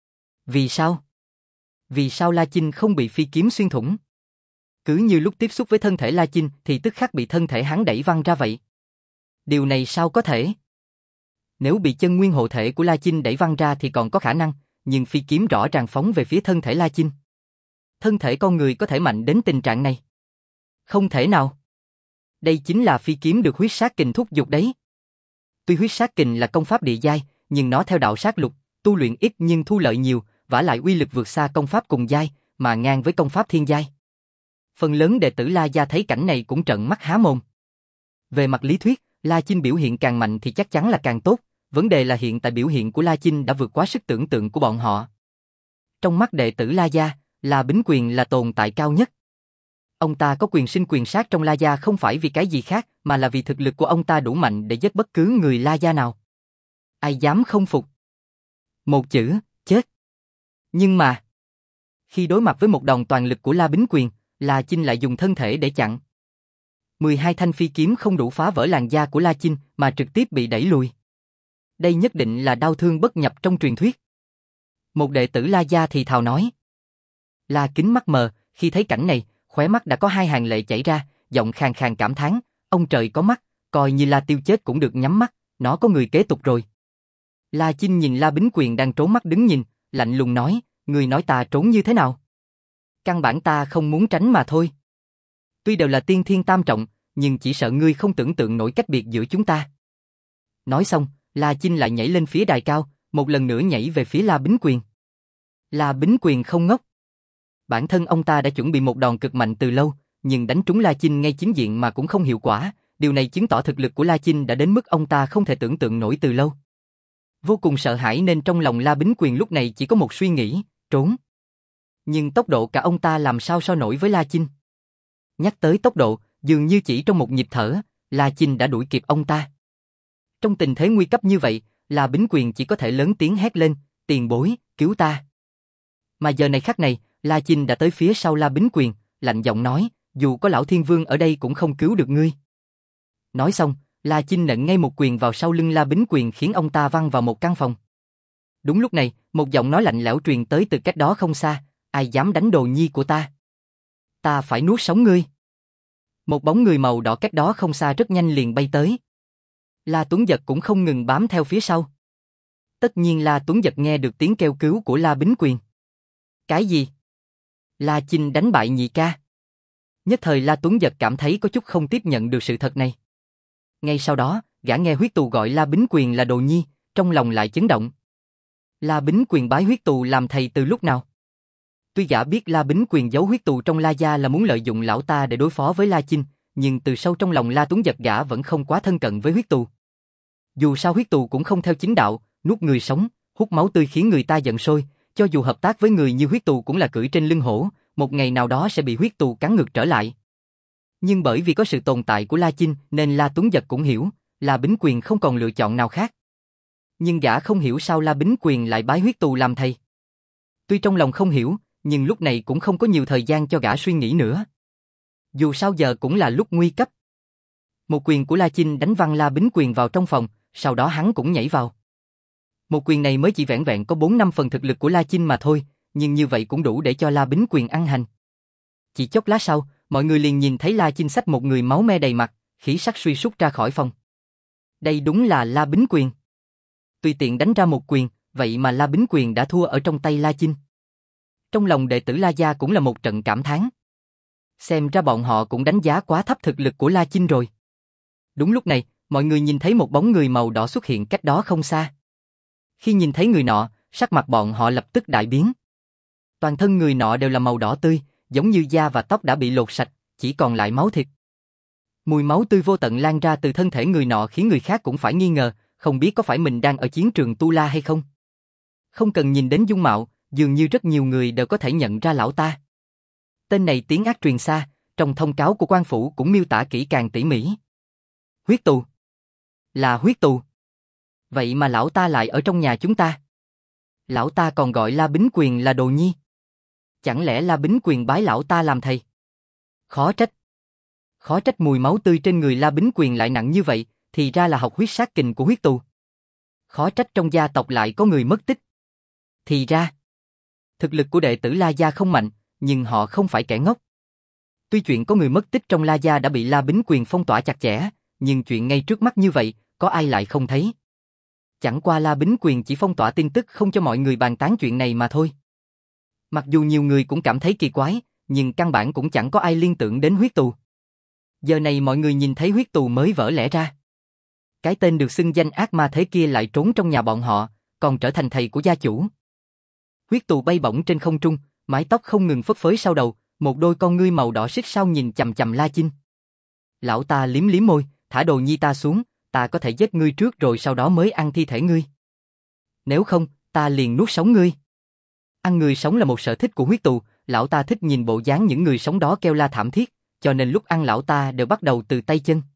Vì sao? Vì sao La Chinh không bị phi kiếm xuyên thủng? Cứ như lúc tiếp xúc với thân thể La Chinh thì tức khắc bị thân thể hắn đẩy văng ra vậy. Điều này sao có thể? Nếu bị chân nguyên hộ thể của La Chinh đẩy văng ra thì còn có khả năng, nhưng phi kiếm rõ ràng phóng về phía thân thể La Chinh. Thân thể con người có thể mạnh đến tình trạng này? Không thể nào. Đây chính là phi kiếm được huyết sát kình thúc giục đấy. Tuy huyết sát kình là công pháp địa giai, nhưng nó theo đạo sát lục, tu luyện ít nhưng thu lợi nhiều, vả lại uy lực vượt xa công pháp cùng giai, mà ngang với công pháp thiên giai. Phần lớn đệ tử La Gia thấy cảnh này cũng trợn mắt há mồm. Về mặt lý thuyết, La Chinh biểu hiện càng mạnh thì chắc chắn là càng tốt, vấn đề là hiện tại biểu hiện của La Chinh đã vượt quá sức tưởng tượng của bọn họ. Trong mắt đệ tử La Gia, La Bính Quyền là tồn tại cao nhất. Ông ta có quyền sinh quyền sát trong La Gia không phải vì cái gì khác, mà là vì thực lực của ông ta đủ mạnh để giết bất cứ người La Gia nào. Ai dám không phục? Một chữ, chết. Nhưng mà, khi đối mặt với một đòn toàn lực của La Bính Quyền, La Chinh lại dùng thân thể để chặn. mười hai thanh phi kiếm không đủ phá vỡ làn da của La Chinh mà trực tiếp bị đẩy lùi. Đây nhất định là đau thương bất nhập trong truyền thuyết. Một đệ tử La Gia thì thào nói. La Kính mắt mờ, khi thấy cảnh này, khóe mắt đã có hai hàng lệ chảy ra, giọng khàn khàn cảm thán, ông trời có mắt, coi như La Tiêu chết cũng được nhắm mắt, nó có người kế tục rồi. La Chinh nhìn La Bính Quyền đang trốn mắt đứng nhìn, lạnh lùng nói, người nói ta trốn như thế nào? Căn bản ta không muốn tránh mà thôi. Tuy đều là tiên thiên tam trọng, nhưng chỉ sợ ngươi không tưởng tượng nổi cách biệt giữa chúng ta. Nói xong, La Chinh lại nhảy lên phía đài cao, một lần nữa nhảy về phía La Bính Quyền. La Bính Quyền không ngốc. Bản thân ông ta đã chuẩn bị một đòn cực mạnh từ lâu, nhưng đánh trúng La Chinh ngay chính diện mà cũng không hiệu quả, điều này chứng tỏ thực lực của La Chinh đã đến mức ông ta không thể tưởng tượng nổi từ lâu. Vô cùng sợ hãi nên trong lòng La Bính Quyền lúc này chỉ có một suy nghĩ, trốn. Nhưng tốc độ cả ông ta làm sao so nổi với La Chinh. Nhắc tới tốc độ, dường như chỉ trong một nhịp thở, La Chinh đã đuổi kịp ông ta. Trong tình thế nguy cấp như vậy, La Bính Quyền chỉ có thể lớn tiếng hét lên, tiền bối, cứu ta. Mà giờ này khắc này, La Chinh đã tới phía sau La Bính Quyền, lạnh giọng nói, dù có lão Thiên Vương ở đây cũng không cứu được ngươi. Nói xong, La Chinh nện ngay một quyền vào sau lưng La Bính Quyền khiến ông ta văng vào một căn phòng. Đúng lúc này, một giọng nói lạnh lẽo truyền tới từ cách đó không xa, ai dám đánh đồ nhi của ta? Ta phải nuốt sống ngươi. Một bóng người màu đỏ cách đó không xa rất nhanh liền bay tới. La Tuấn Dật cũng không ngừng bám theo phía sau. Tất nhiên La Tuấn Dật nghe được tiếng kêu cứu của La Bính Quyền. Cái gì? La Chinh đánh bại nhị ca. Nhất thời La Tuấn Dật cảm thấy có chút không tiếp nhận được sự thật này. Ngay sau đó, gã nghe huyết tù gọi La Bính Quyền là đồ nhi, trong lòng lại chấn động. La Bính Quyền bái huyết tù làm thầy từ lúc nào? Tuy gã biết La Bính Quyền giấu huyết tù trong La Gia là muốn lợi dụng lão ta để đối phó với La Chinh, nhưng từ sâu trong lòng La Tuấn Dật gã vẫn không quá thân cận với huyết tù. Dù sao huyết tù cũng không theo chính đạo, nuốt người sống, hút máu tươi khiến người ta giận sôi, cho dù hợp tác với người như huyết tù cũng là cưỡi trên lưng hổ, một ngày nào đó sẽ bị huyết tù cắn ngược trở lại. Nhưng bởi vì có sự tồn tại của La Chinh nên La Tuấn Dật cũng hiểu, La Bính Quyền không còn lựa chọn nào khác. Nhưng gã không hiểu sao La Bính Quyền lại bái huyết tù làm thầy. Tuy trong lòng không hiểu, nhưng lúc này cũng không có nhiều thời gian cho gã suy nghĩ nữa. Dù sao giờ cũng là lúc nguy cấp. Một quyền của La Chinh đánh văng La Bính Quyền vào trong phòng, sau đó hắn cũng nhảy vào. Một quyền này mới chỉ vẻn vẹn có bốn năm phần thực lực của La Chinh mà thôi, nhưng như vậy cũng đủ để cho La Bính Quyền ăn hành. Chỉ chốc lát sau, mọi người liền nhìn thấy La Chinh xách một người máu me đầy mặt, khí sắc suy sút ra khỏi phòng. Đây đúng là La Bính Quyền. Tùy tiện đánh ra một quyền, vậy mà La Bính Quyền đã thua ở trong tay La Chinh. Trong lòng đệ tử La Gia cũng là một trận cảm thán. Xem ra bọn họ cũng đánh giá quá thấp thực lực của La Chinh rồi. Đúng lúc này, mọi người nhìn thấy một bóng người màu đỏ xuất hiện cách đó không xa. Khi nhìn thấy người nọ, sắc mặt bọn họ lập tức đại biến. Toàn thân người nọ đều là màu đỏ tươi, giống như da và tóc đã bị lột sạch, chỉ còn lại máu thịt. Mùi máu tươi vô tận lan ra từ thân thể người nọ khiến người khác cũng phải nghi ngờ, không biết có phải mình đang ở chiến trường Tu La hay không. Không cần nhìn đến dung mạo, dường như rất nhiều người đều có thể nhận ra lão ta. Tên này tiếng ác truyền xa, trong thông cáo của quan phủ cũng miêu tả kỹ càng tỉ mỉ. Huyết tù. Là huyết tù. Vậy mà lão ta lại ở trong nhà chúng ta. Lão ta còn gọi La Bính Quyền là đồ nhi. Chẳng lẽ La Bính Quyền bái lão ta làm thầy? Khó trách. Khó trách mùi máu tươi trên người La Bính Quyền lại nặng như vậy, thì ra là học huyết sát kình của huyết tù. Khó trách trong gia tộc lại có người mất tích. Thì ra, thực lực của đệ tử La Gia không mạnh, nhưng họ không phải kẻ ngốc. Tuy chuyện có người mất tích trong La Gia đã bị La Bính Quyền phong tỏa chặt chẽ, nhưng chuyện ngay trước mắt như vậy, có ai lại không thấy? Chẳng qua La Bính Quyền chỉ phong tỏa tin tức không cho mọi người bàn tán chuyện này mà thôi. Mặc dù nhiều người cũng cảm thấy kỳ quái, nhưng căn bản cũng chẳng có ai liên tưởng đến huyết tù. Giờ này mọi người nhìn thấy huyết tù mới vỡ lẽ ra. Cái tên được xưng danh ác ma thế kia lại trốn trong nhà bọn họ, còn trở thành thầy của gia chủ. Huyết tù bay bổng trên không trung, mái tóc không ngừng phất phới sau đầu, Một đôi con ngươi màu đỏ xích sao nhìn chằm chằm La Chinh. Lão ta liếm liếm môi, thả đồ nhi ta xuống, ta có thể giết ngươi trước rồi sau đó mới ăn thi thể ngươi. Nếu không, ta liền nuốt sống ngươi. Ăn người sống là một sở thích của huyết tù, lão ta thích nhìn bộ dáng những người sống đó kêu la thảm thiết, cho nên lúc ăn lão ta đều bắt đầu từ tay chân.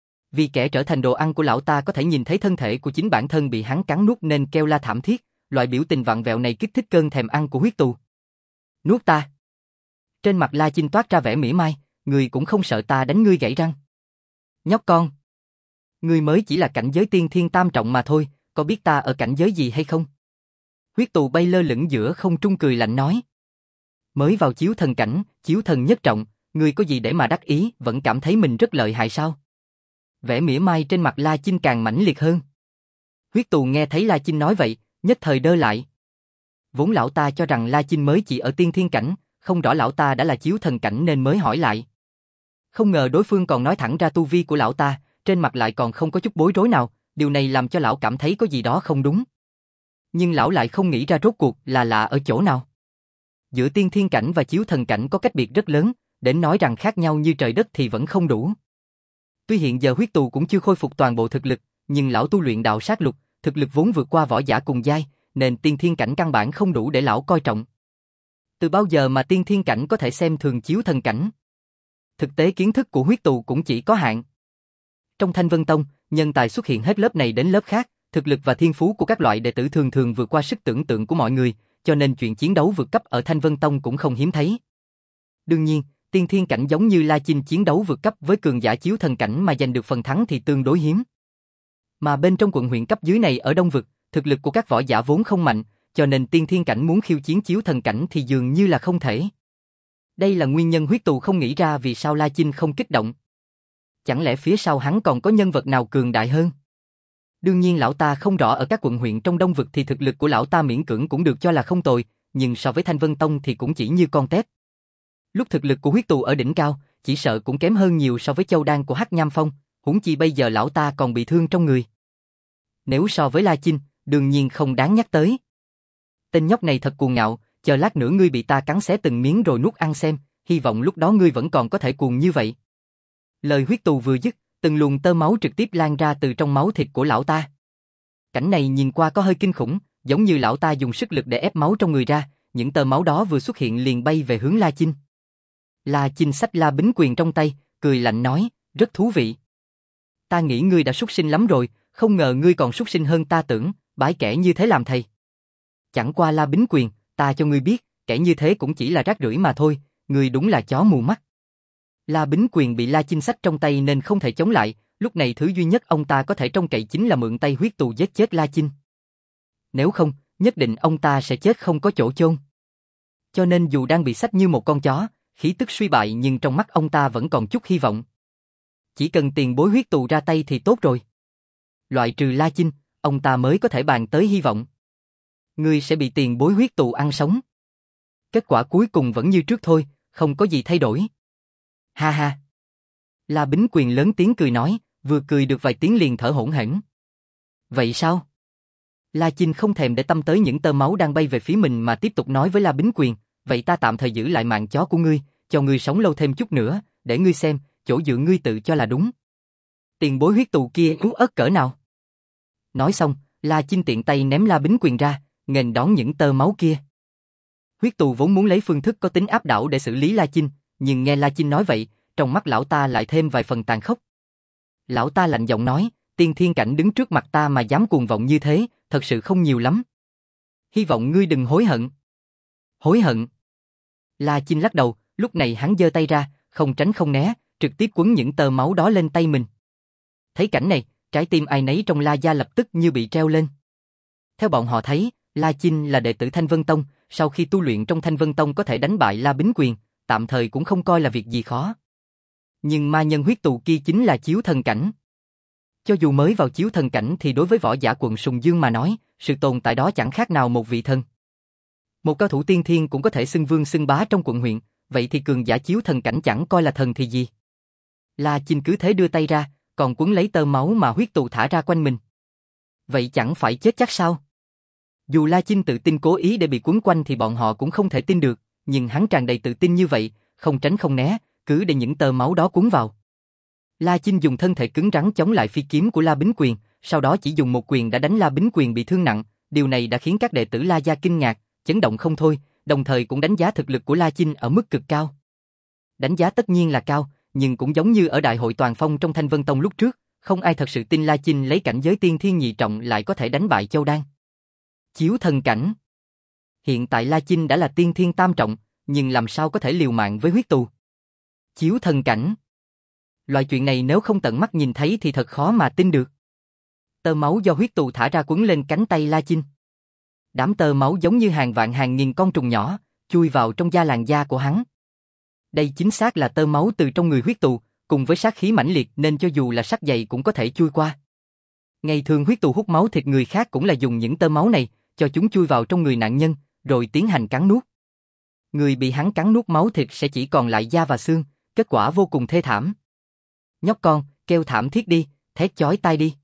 Vì kẻ trở thành đồ ăn của lão ta có thể nhìn thấy thân thể của chính bản thân bị hắn cắn nuốt nên kêu la thảm thiết, loại biểu tình vặn vẹo này kích thích cơn thèm ăn của huyết tù. Nuốt ta. Trên mặt La Chinh toát ra vẻ mỉa mai, ngươi cũng không sợ ta đánh ngươi gãy răng. Nhóc con. Ngươi mới chỉ là cảnh giới tiên thiên tam trọng mà thôi, có biết ta ở cảnh giới gì hay không? Huyết tù bay lơ lửng giữa không trung cười lạnh nói. Mới vào chiếu thần cảnh, chiếu thần nhất trọng, ngươi có gì để mà đắc ý, vẫn cảm thấy mình rất lợi hại sao? Vẻ mỉa mai trên mặt La Chinh càng mãnh liệt hơn. Huyết tù nghe thấy La Chinh nói vậy, nhất thời đơ lại. Vốn lão ta cho rằng La Chinh mới chỉ ở tiên thiên cảnh, không rõ lão ta đã là chiếu thần cảnh nên mới hỏi lại. Không ngờ đối phương còn nói thẳng ra tu vi của lão ta, trên mặt lại còn không có chút bối rối nào, điều này làm cho lão cảm thấy có gì đó không đúng. Nhưng lão lại không nghĩ ra rốt cuộc là lạ ở chỗ nào. Giữa tiên thiên cảnh và chiếu thần cảnh có cách biệt rất lớn, đến nói rằng khác nhau như trời đất thì vẫn không đủ. Tuy hiện giờ huyết tù cũng chưa khôi phục toàn bộ thực lực, nhưng lão tu luyện đạo sát lục, thực lực vốn vượt qua võ giả cùng giai, nên tiên thiên cảnh căn bản không đủ để lão coi trọng. Từ bao giờ mà tiên thiên cảnh có thể xem thường chiếu thần cảnh? Thực tế kiến thức của huyết tù cũng chỉ có hạn. Trong Thanh Vân Tông, nhân tài xuất hiện hết lớp này đến lớp khác, thực lực và thiên phú của các loại đệ tử thường thường vượt qua sức tưởng tượng của mọi người, cho nên chuyện chiến đấu vượt cấp ở Thanh Vân Tông cũng không hiếm thấy. Đương nhiên, tiên thiên cảnh giống như La Chinh chiến đấu vượt cấp với cường giả chiếu thần cảnh mà giành được phần thắng thì tương đối hiếm. Mà bên trong quận huyện cấp dưới này ở Đông Vực, thực lực của các võ giả vốn không mạnh, cho nên tiên thiên cảnh muốn khiêu chiến chiếu thần cảnh thì dường như là không thể. Đây là nguyên nhân huyết tù không nghĩ ra vì sao La Chinh không kích động. Chẳng lẽ phía sau hắn còn có nhân vật nào cường đại hơn? Đương nhiên lão ta không rõ ở các quận huyện trong Đông Vực thì thực lực của lão ta miễn cưỡng cũng được cho là không tồi, nhưng so với Thanh Vân Tông thì cũng chỉ như con tép. Lúc thực lực của huyết tù ở đỉnh cao, chỉ sợ cũng kém hơn nhiều so với châu đan của Hắc Nham Phong, huống chi bây giờ lão ta còn bị thương trong người. Nếu so với La Chinh, đương nhiên không đáng nhắc tới. Tên nhóc này thật cuồng ngạo, chờ lát nữa ngươi bị ta cắn xé từng miếng rồi nuốt ăn xem, hy vọng lúc đó ngươi vẫn còn có thể cuồng như vậy. Lời huyết tù vừa dứt, từng luồng tơ máu trực tiếp lan ra từ trong máu thịt của lão ta. Cảnh này nhìn qua có hơi kinh khủng, giống như lão ta dùng sức lực để ép máu trong người ra, những tơ máu đó vừa xuất hiện liền bay về hướng La Chinh. La Chinh xách La Bính Quyền trong tay, cười lạnh nói, rất thú vị. Ta nghĩ ngươi đã súc sinh lắm rồi, không ngờ ngươi còn súc sinh hơn ta tưởng, bái kẻ như thế làm thầy. Chẳng qua La Bính Quyền, ta cho ngươi biết, kẻ như thế cũng chỉ là rác rưởi mà thôi, ngươi đúng là chó mù mắt. La Bính Quyền bị La Chinh xách trong tay nên không thể chống lại, lúc này thứ duy nhất ông ta có thể trông cậy chính là mượn tay huyết tù giết chết La Chinh. Nếu không, nhất định ông ta sẽ chết không có chỗ chôn. Cho nên dù đang bị xách như một con chó, khí tức suy bại nhưng trong mắt ông ta vẫn còn chút hy vọng. Chỉ cần tiền bối huyết tù ra tay thì tốt rồi. Loại trừ La Chinh, ông ta mới có thể bàn tới hy vọng. Ngươi sẽ bị tiền bối huyết tù ăn sống. Kết quả cuối cùng vẫn như trước thôi, không có gì thay đổi. Ha ha. La Bính Quyền lớn tiếng cười nói, vừa cười được vài tiếng liền thở hổn hển. Vậy sao? La Chinh không thèm để tâm tới những tơ máu đang bay về phía mình mà tiếp tục nói với La Bính Quyền, vậy ta tạm thời giữ lại mạng chó của ngươi, cho ngươi sống lâu thêm chút nữa, để ngươi xem, chỗ dựa ngươi tự cho là đúng. Tiền bối huyết tù kia yếu ớt cỡ nào? Nói xong, La Chinh tiện tay ném La Bính Quyền ra, nghênh đón những tơ máu kia. Huyết tù vốn muốn lấy phương thức có tính áp đảo để xử lý La Chinh, nhưng nghe La Chinh nói vậy, trong mắt lão ta lại thêm vài phần tàn khốc. Lão ta lạnh giọng nói, tiên thiên cảnh đứng trước mặt ta mà dám cuồng vọng như thế, thật sự không nhiều lắm. Hy vọng ngươi đừng hối hận. Hối hận? La Chinh lắc đầu, lúc này hắn giơ tay ra, không tránh không né, trực tiếp quấn những tơ máu đó lên tay mình. Thấy cảnh này, trái tim ai nấy trong La gia lập tức như bị treo lên. Theo bọn họ thấy, La Chinh là đệ tử Thanh Vân Tông, sau khi tu luyện trong Thanh Vân Tông có thể đánh bại La Bính Quyền, tạm thời cũng không coi là việc gì khó. Nhưng ma nhân huyết tù kia chính là chiếu thần cảnh. Cho dù mới vào chiếu thần cảnh thì đối với võ giả quận Sùng Dương mà nói, sự tồn tại đó chẳng khác nào một vị thần. Một cao thủ tiên thiên cũng có thể xưng vương xưng bá trong quận huyện, vậy thì cường giả chiếu thần cảnh chẳng coi là thần thì gì. La Chinh cứ thế đưa tay ra, còn quấn lấy tơ máu mà huyết tù thả ra quanh mình. Vậy chẳng phải chết chắc sao? Dù La Chinh tự tin cố ý để bị quấn quanh thì bọn họ cũng không thể tin được, nhưng hắn tràn đầy tự tin như vậy, không tránh không né, cứ để những tơ máu đó cuốn vào. La Chinh dùng thân thể cứng rắn chống lại phi kiếm của La Bính Quyền, sau đó chỉ dùng một quyền đã đánh La Bính Quyền bị thương nặng, điều này đã khiến các đệ tử La gia kinh ngạc, chấn động không thôi, đồng thời cũng đánh giá thực lực của La Chinh ở mức cực cao. Đánh giá tất nhiên là cao, nhưng cũng giống như ở Đại hội Toàn Phong trong Thanh Vân Tông lúc trước, không ai thật sự tin La Chinh lấy cảnh giới tiên thiên nhị trọng lại có thể đánh bại Châu Đan. Chiếu thần cảnh. Hiện tại La Chinh đã là tiên thiên tam trọng, nhưng làm sao có thể liều mạng với huyết tù? Chiếu thần cảnh. Loại chuyện này nếu không tận mắt nhìn thấy thì thật khó mà tin được. Tơ máu do huyết tù thả ra quấn lên cánh tay La Chinh. Đám tơ máu giống như hàng vạn hàng nghìn con trùng nhỏ, chui vào trong da làn da của hắn. Đây chính xác là tơ máu từ trong người huyết tù, cùng với sát khí mãnh liệt nên cho dù là sắt dày cũng có thể chui qua. Ngày thường huyết tù hút máu thịt người khác cũng là dùng những tơ máu này, cho chúng chui vào trong người nạn nhân, rồi tiến hành cắn nuốt. Người bị hắn cắn nuốt máu thịt sẽ chỉ còn lại da và xương, kết quả vô cùng thê thảm. Nhóc con, kêu thảm thiết đi, thét chói tai đi.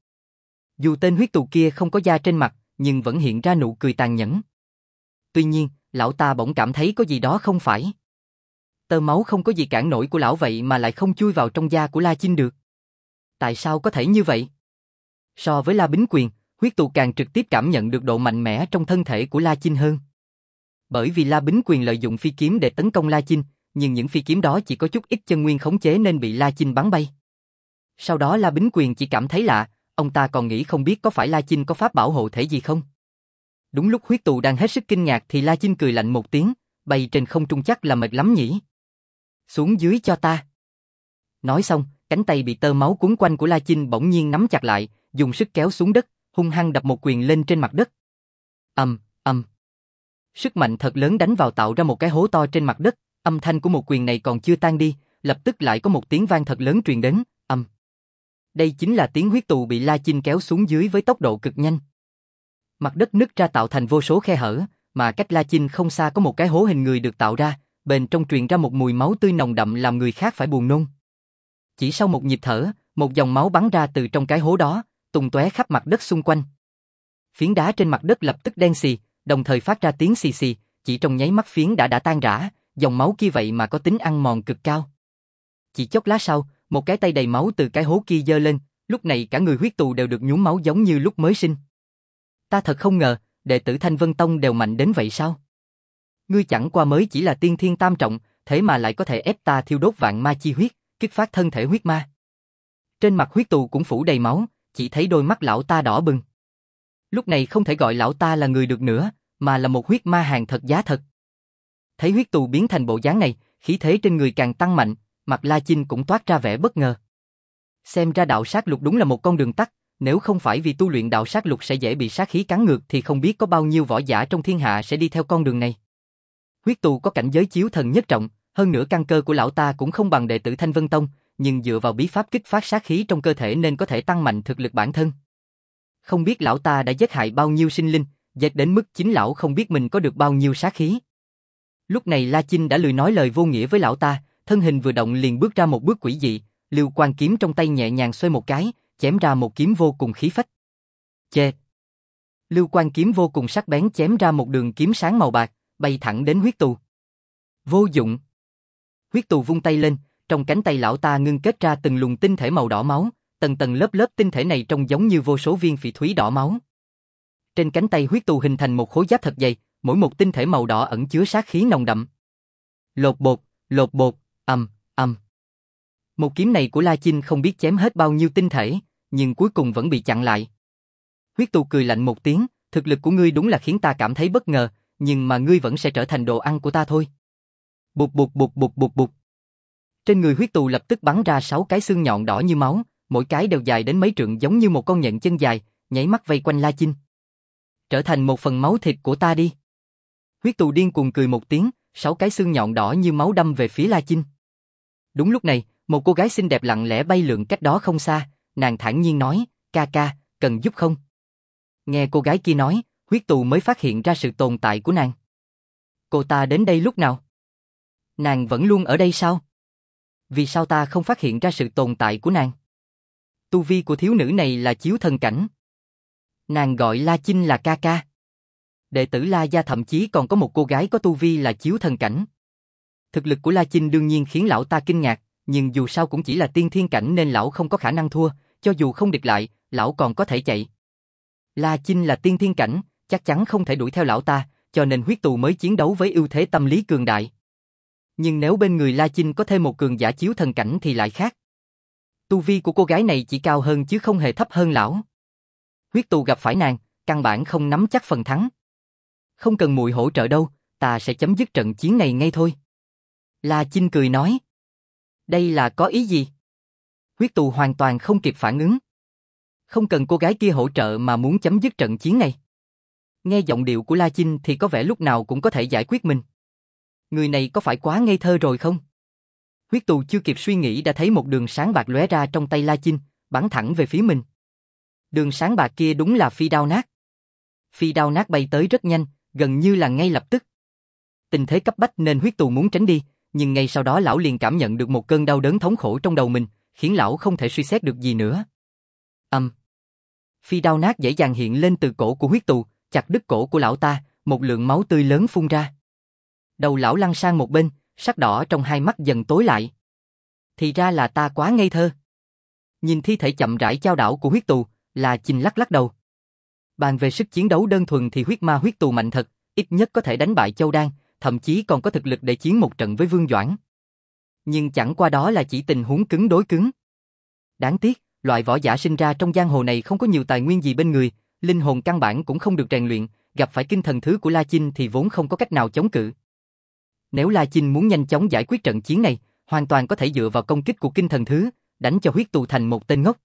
Dù tên huyết tù kia không có da trên mặt, nhưng vẫn hiện ra nụ cười tàn nhẫn. Tuy nhiên, lão ta bỗng cảm thấy có gì đó không phải. Tơ máu không có gì cản nổi của lão vậy mà lại không chui vào trong da của La Chinh được. Tại sao có thể như vậy? So với La Bính Quyền, huyết tù càng trực tiếp cảm nhận được độ mạnh mẽ trong thân thể của La Chinh hơn. Bởi vì La Bính Quyền lợi dụng phi kiếm để tấn công La Chinh, nhưng những phi kiếm đó chỉ có chút ít chân nguyên khống chế nên bị La Chinh bắn bay. Sau đó La Bính Quyền chỉ cảm thấy lạ, ông ta còn nghĩ không biết có phải La Chinh có pháp bảo hộ thể gì không. Đúng lúc huyết tù đang hết sức kinh ngạc thì La Chinh cười lạnh một tiếng, bay trên không trung chắc là mệt lắm nhỉ. Xuống dưới cho ta. Nói xong, cánh tay bị tơ máu cuốn quanh của La Chinh bỗng nhiên nắm chặt lại, dùng sức kéo xuống đất, hung hăng đập một quyền lên trên mặt đất. Ầm, ầm. Sức mạnh thật lớn đánh vào tạo ra một cái hố to trên mặt đất, âm thanh của một quyền này còn chưa tan đi, lập tức lại có một tiếng vang thật lớn truyền đến, ầm. Đây chính là tiếng huyết tù bị La Chinh kéo xuống dưới với tốc độ cực nhanh. Mặt đất nứt ra tạo thành vô số khe hở, mà cách La Chinh không xa có một cái hố hình người được tạo ra, bên trong truyền ra một mùi máu tươi nồng đậm làm người khác phải buồn nôn. Chỉ sau một nhịp thở, một dòng máu bắn ra từ trong cái hố đó, tung tóe khắp mặt đất xung quanh. Phiến đá trên mặt đất lập tức đen xì, đồng thời phát ra tiếng xì xì, chỉ trong nháy mắt phiến đã đã tan rã, dòng máu kia vậy mà có tính ăn mòn cực cao. Chỉ chốc lát sau, một cái tay đầy máu từ cái hố kia giơ lên, lúc này cả người huyết tù đều được nhuốm máu giống như lúc mới sinh. Ta thật không ngờ, đệ tử Thanh Vân Tông đều mạnh đến vậy sao? Ngươi chẳng qua mới chỉ là tiên thiên tam trọng, thế mà lại có thể ép ta thiêu đốt vạn ma chi huyết, kích phát thân thể huyết ma. Trên mặt huyết tù cũng phủ đầy máu, chỉ thấy đôi mắt lão ta đỏ bừng. Lúc này không thể gọi lão ta là người được nữa, mà là một huyết ma hàng thật giá thật. Thấy huyết tù biến thành bộ dáng này, khí thế trên người càng tăng mạnh, mặt La Chinh cũng toát ra vẻ bất ngờ. Xem ra đạo sát lục đúng là một con đường tắt, nếu không phải vì tu luyện đạo sát lục sẽ dễ bị sát khí cắn ngược thì không biết có bao nhiêu võ giả trong thiên hạ sẽ đi theo con đường này. Huyết tù có cảnh giới chiếu thần nhất trọng, hơn nữa căn cơ của lão ta cũng không bằng đệ tử Thanh Vân Tông, nhưng dựa vào bí pháp kích phát sát khí trong cơ thể nên có thể tăng mạnh thực lực bản thân. Không biết lão ta đã giết hại bao nhiêu sinh linh, giết đến mức chính lão không biết mình có được bao nhiêu sát khí. Lúc này La Chinh đã lười nói lời vô nghĩa với lão ta, thân hình vừa động liền bước ra một bước quỷ dị, lưu quan kiếm trong tay nhẹ nhàng xoay một cái, chém ra một kiếm vô cùng khí phách. Chê! Lưu quan kiếm vô cùng sắc bén chém ra một đường kiếm sáng màu bạc, bay thẳng đến huyết tù. Vô dụng! Huyết tù vung tay lên, trong cánh tay lão ta ngưng kết ra từng luồng tinh thể màu đỏ máu, tầng tầng lớp lớp tinh thể này trông giống như vô số viên phỉ thúy đỏ máu. Trên cánh tay huyết tù hình thành một khối giáp thật dày, mỗi một tinh thể màu đỏ ẩn chứa sát khí nồng đậm. Lột bột, lột bột, ầm, ầm. Một kiếm này của La Chinh không biết chém hết bao nhiêu tinh thể, nhưng cuối cùng vẫn bị chặn lại. Huyết tù cười lạnh một tiếng, thực lực của ngươi đúng là khiến ta cảm thấy bất ngờ, nhưng mà ngươi vẫn sẽ trở thành đồ ăn của ta thôi. Bụt bụt bụt bụt bụt bụt. Trên người huyết tù lập tức bắn ra sáu cái xương nhọn đỏ như máu, mỗi cái đều dài đến mấy trượng giống như một con nhện chân dài, nháy mắt vây quanh La Chinh. Trở thành một phần máu thịt của ta đi. Huyết tù điên cuồng cười một tiếng, sáu cái xương nhọn đỏ như máu đâm về phía La Chinh. Đúng lúc này, một cô gái xinh đẹp lặng lẽ bay lượn cách đó không xa, nàng thản nhiên nói, ca ca, cần giúp không? Nghe cô gái kia nói, huyết tù mới phát hiện ra sự tồn tại của nàng. Cô ta đến đây lúc nào? Nàng vẫn luôn ở đây sao? Vì sao ta không phát hiện ra sự tồn tại của nàng? Tu vi của thiếu nữ này là chiếu thần cảnh. Nàng gọi La Chinh là ca ca. Đệ tử La gia thậm chí còn có một cô gái có tu vi là chiếu thần cảnh. Thực lực của La Chinh đương nhiên khiến lão ta kinh ngạc, nhưng dù sao cũng chỉ là tiên thiên cảnh nên lão không có khả năng thua, cho dù không địch lại, lão còn có thể chạy. La Chinh là tiên thiên cảnh, chắc chắn không thể đuổi theo lão ta, cho nên huyết tù mới chiến đấu với ưu thế tâm lý cường đại. Nhưng nếu bên người La Chinh có thêm một cường giả chiếu thần cảnh thì lại khác. Tu vi của cô gái này chỉ cao hơn chứ không hề thấp hơn lão. Huyết tù gặp phải nàng, căn bản không nắm chắc phần thắng. Không cần muội hỗ trợ đâu, ta sẽ chấm dứt trận chiến này ngay thôi. La Chinh cười nói. Đây là có ý gì? Huyết tù hoàn toàn không kịp phản ứng. Không cần cô gái kia hỗ trợ mà muốn chấm dứt trận chiến này. Nghe giọng điệu của La Chinh thì có vẻ lúc nào cũng có thể giải quyết mình. Người này có phải quá ngây thơ rồi không? Huyết tù chưa kịp suy nghĩ đã thấy một đường sáng bạc lóe ra trong tay La Chinh, bắn thẳng về phía mình. Đường sáng bạc kia đúng là phi đao nát. Phi đao nát bay tới rất nhanh, gần như là ngay lập tức. Tình thế cấp bách nên huyết tù muốn tránh đi, nhưng ngay sau đó lão liền cảm nhận được một cơn đau đớn thống khổ trong đầu mình, khiến lão không thể suy xét được gì nữa. Âm. Um. Phi đao nát dễ dàng hiện lên từ cổ của huyết tù, chặt đứt cổ của lão ta, một lượng máu tươi lớn phun ra. Đầu lão lăn sang một bên, sắc đỏ trong hai mắt dần tối lại. Thì ra là ta quá ngây thơ. Nhìn thi thể chậm rãi chao đảo của huyết tù, La Chinh lắc lắc đầu. Bàn về sức chiến đấu đơn thuần thì huyết ma huyết tù mạnh thật, ít nhất có thể đánh bại Châu Đan, thậm chí còn có thực lực để chiến một trận với Vương Doãn. Nhưng chẳng qua đó là chỉ tình huống cứng đối cứng. Đáng tiếc, loại võ giả sinh ra trong giang hồ này không có nhiều tài nguyên gì bên người, linh hồn căn bản cũng không được rèn luyện, gặp phải kinh thần thứ của La Chinh thì vốn không có cách nào chống cự. Nếu La Chinh muốn nhanh chóng giải quyết trận chiến này, hoàn toàn có thể dựa vào công kích của kinh thần thứ, đánh cho huyết tù thành một tên ngốc.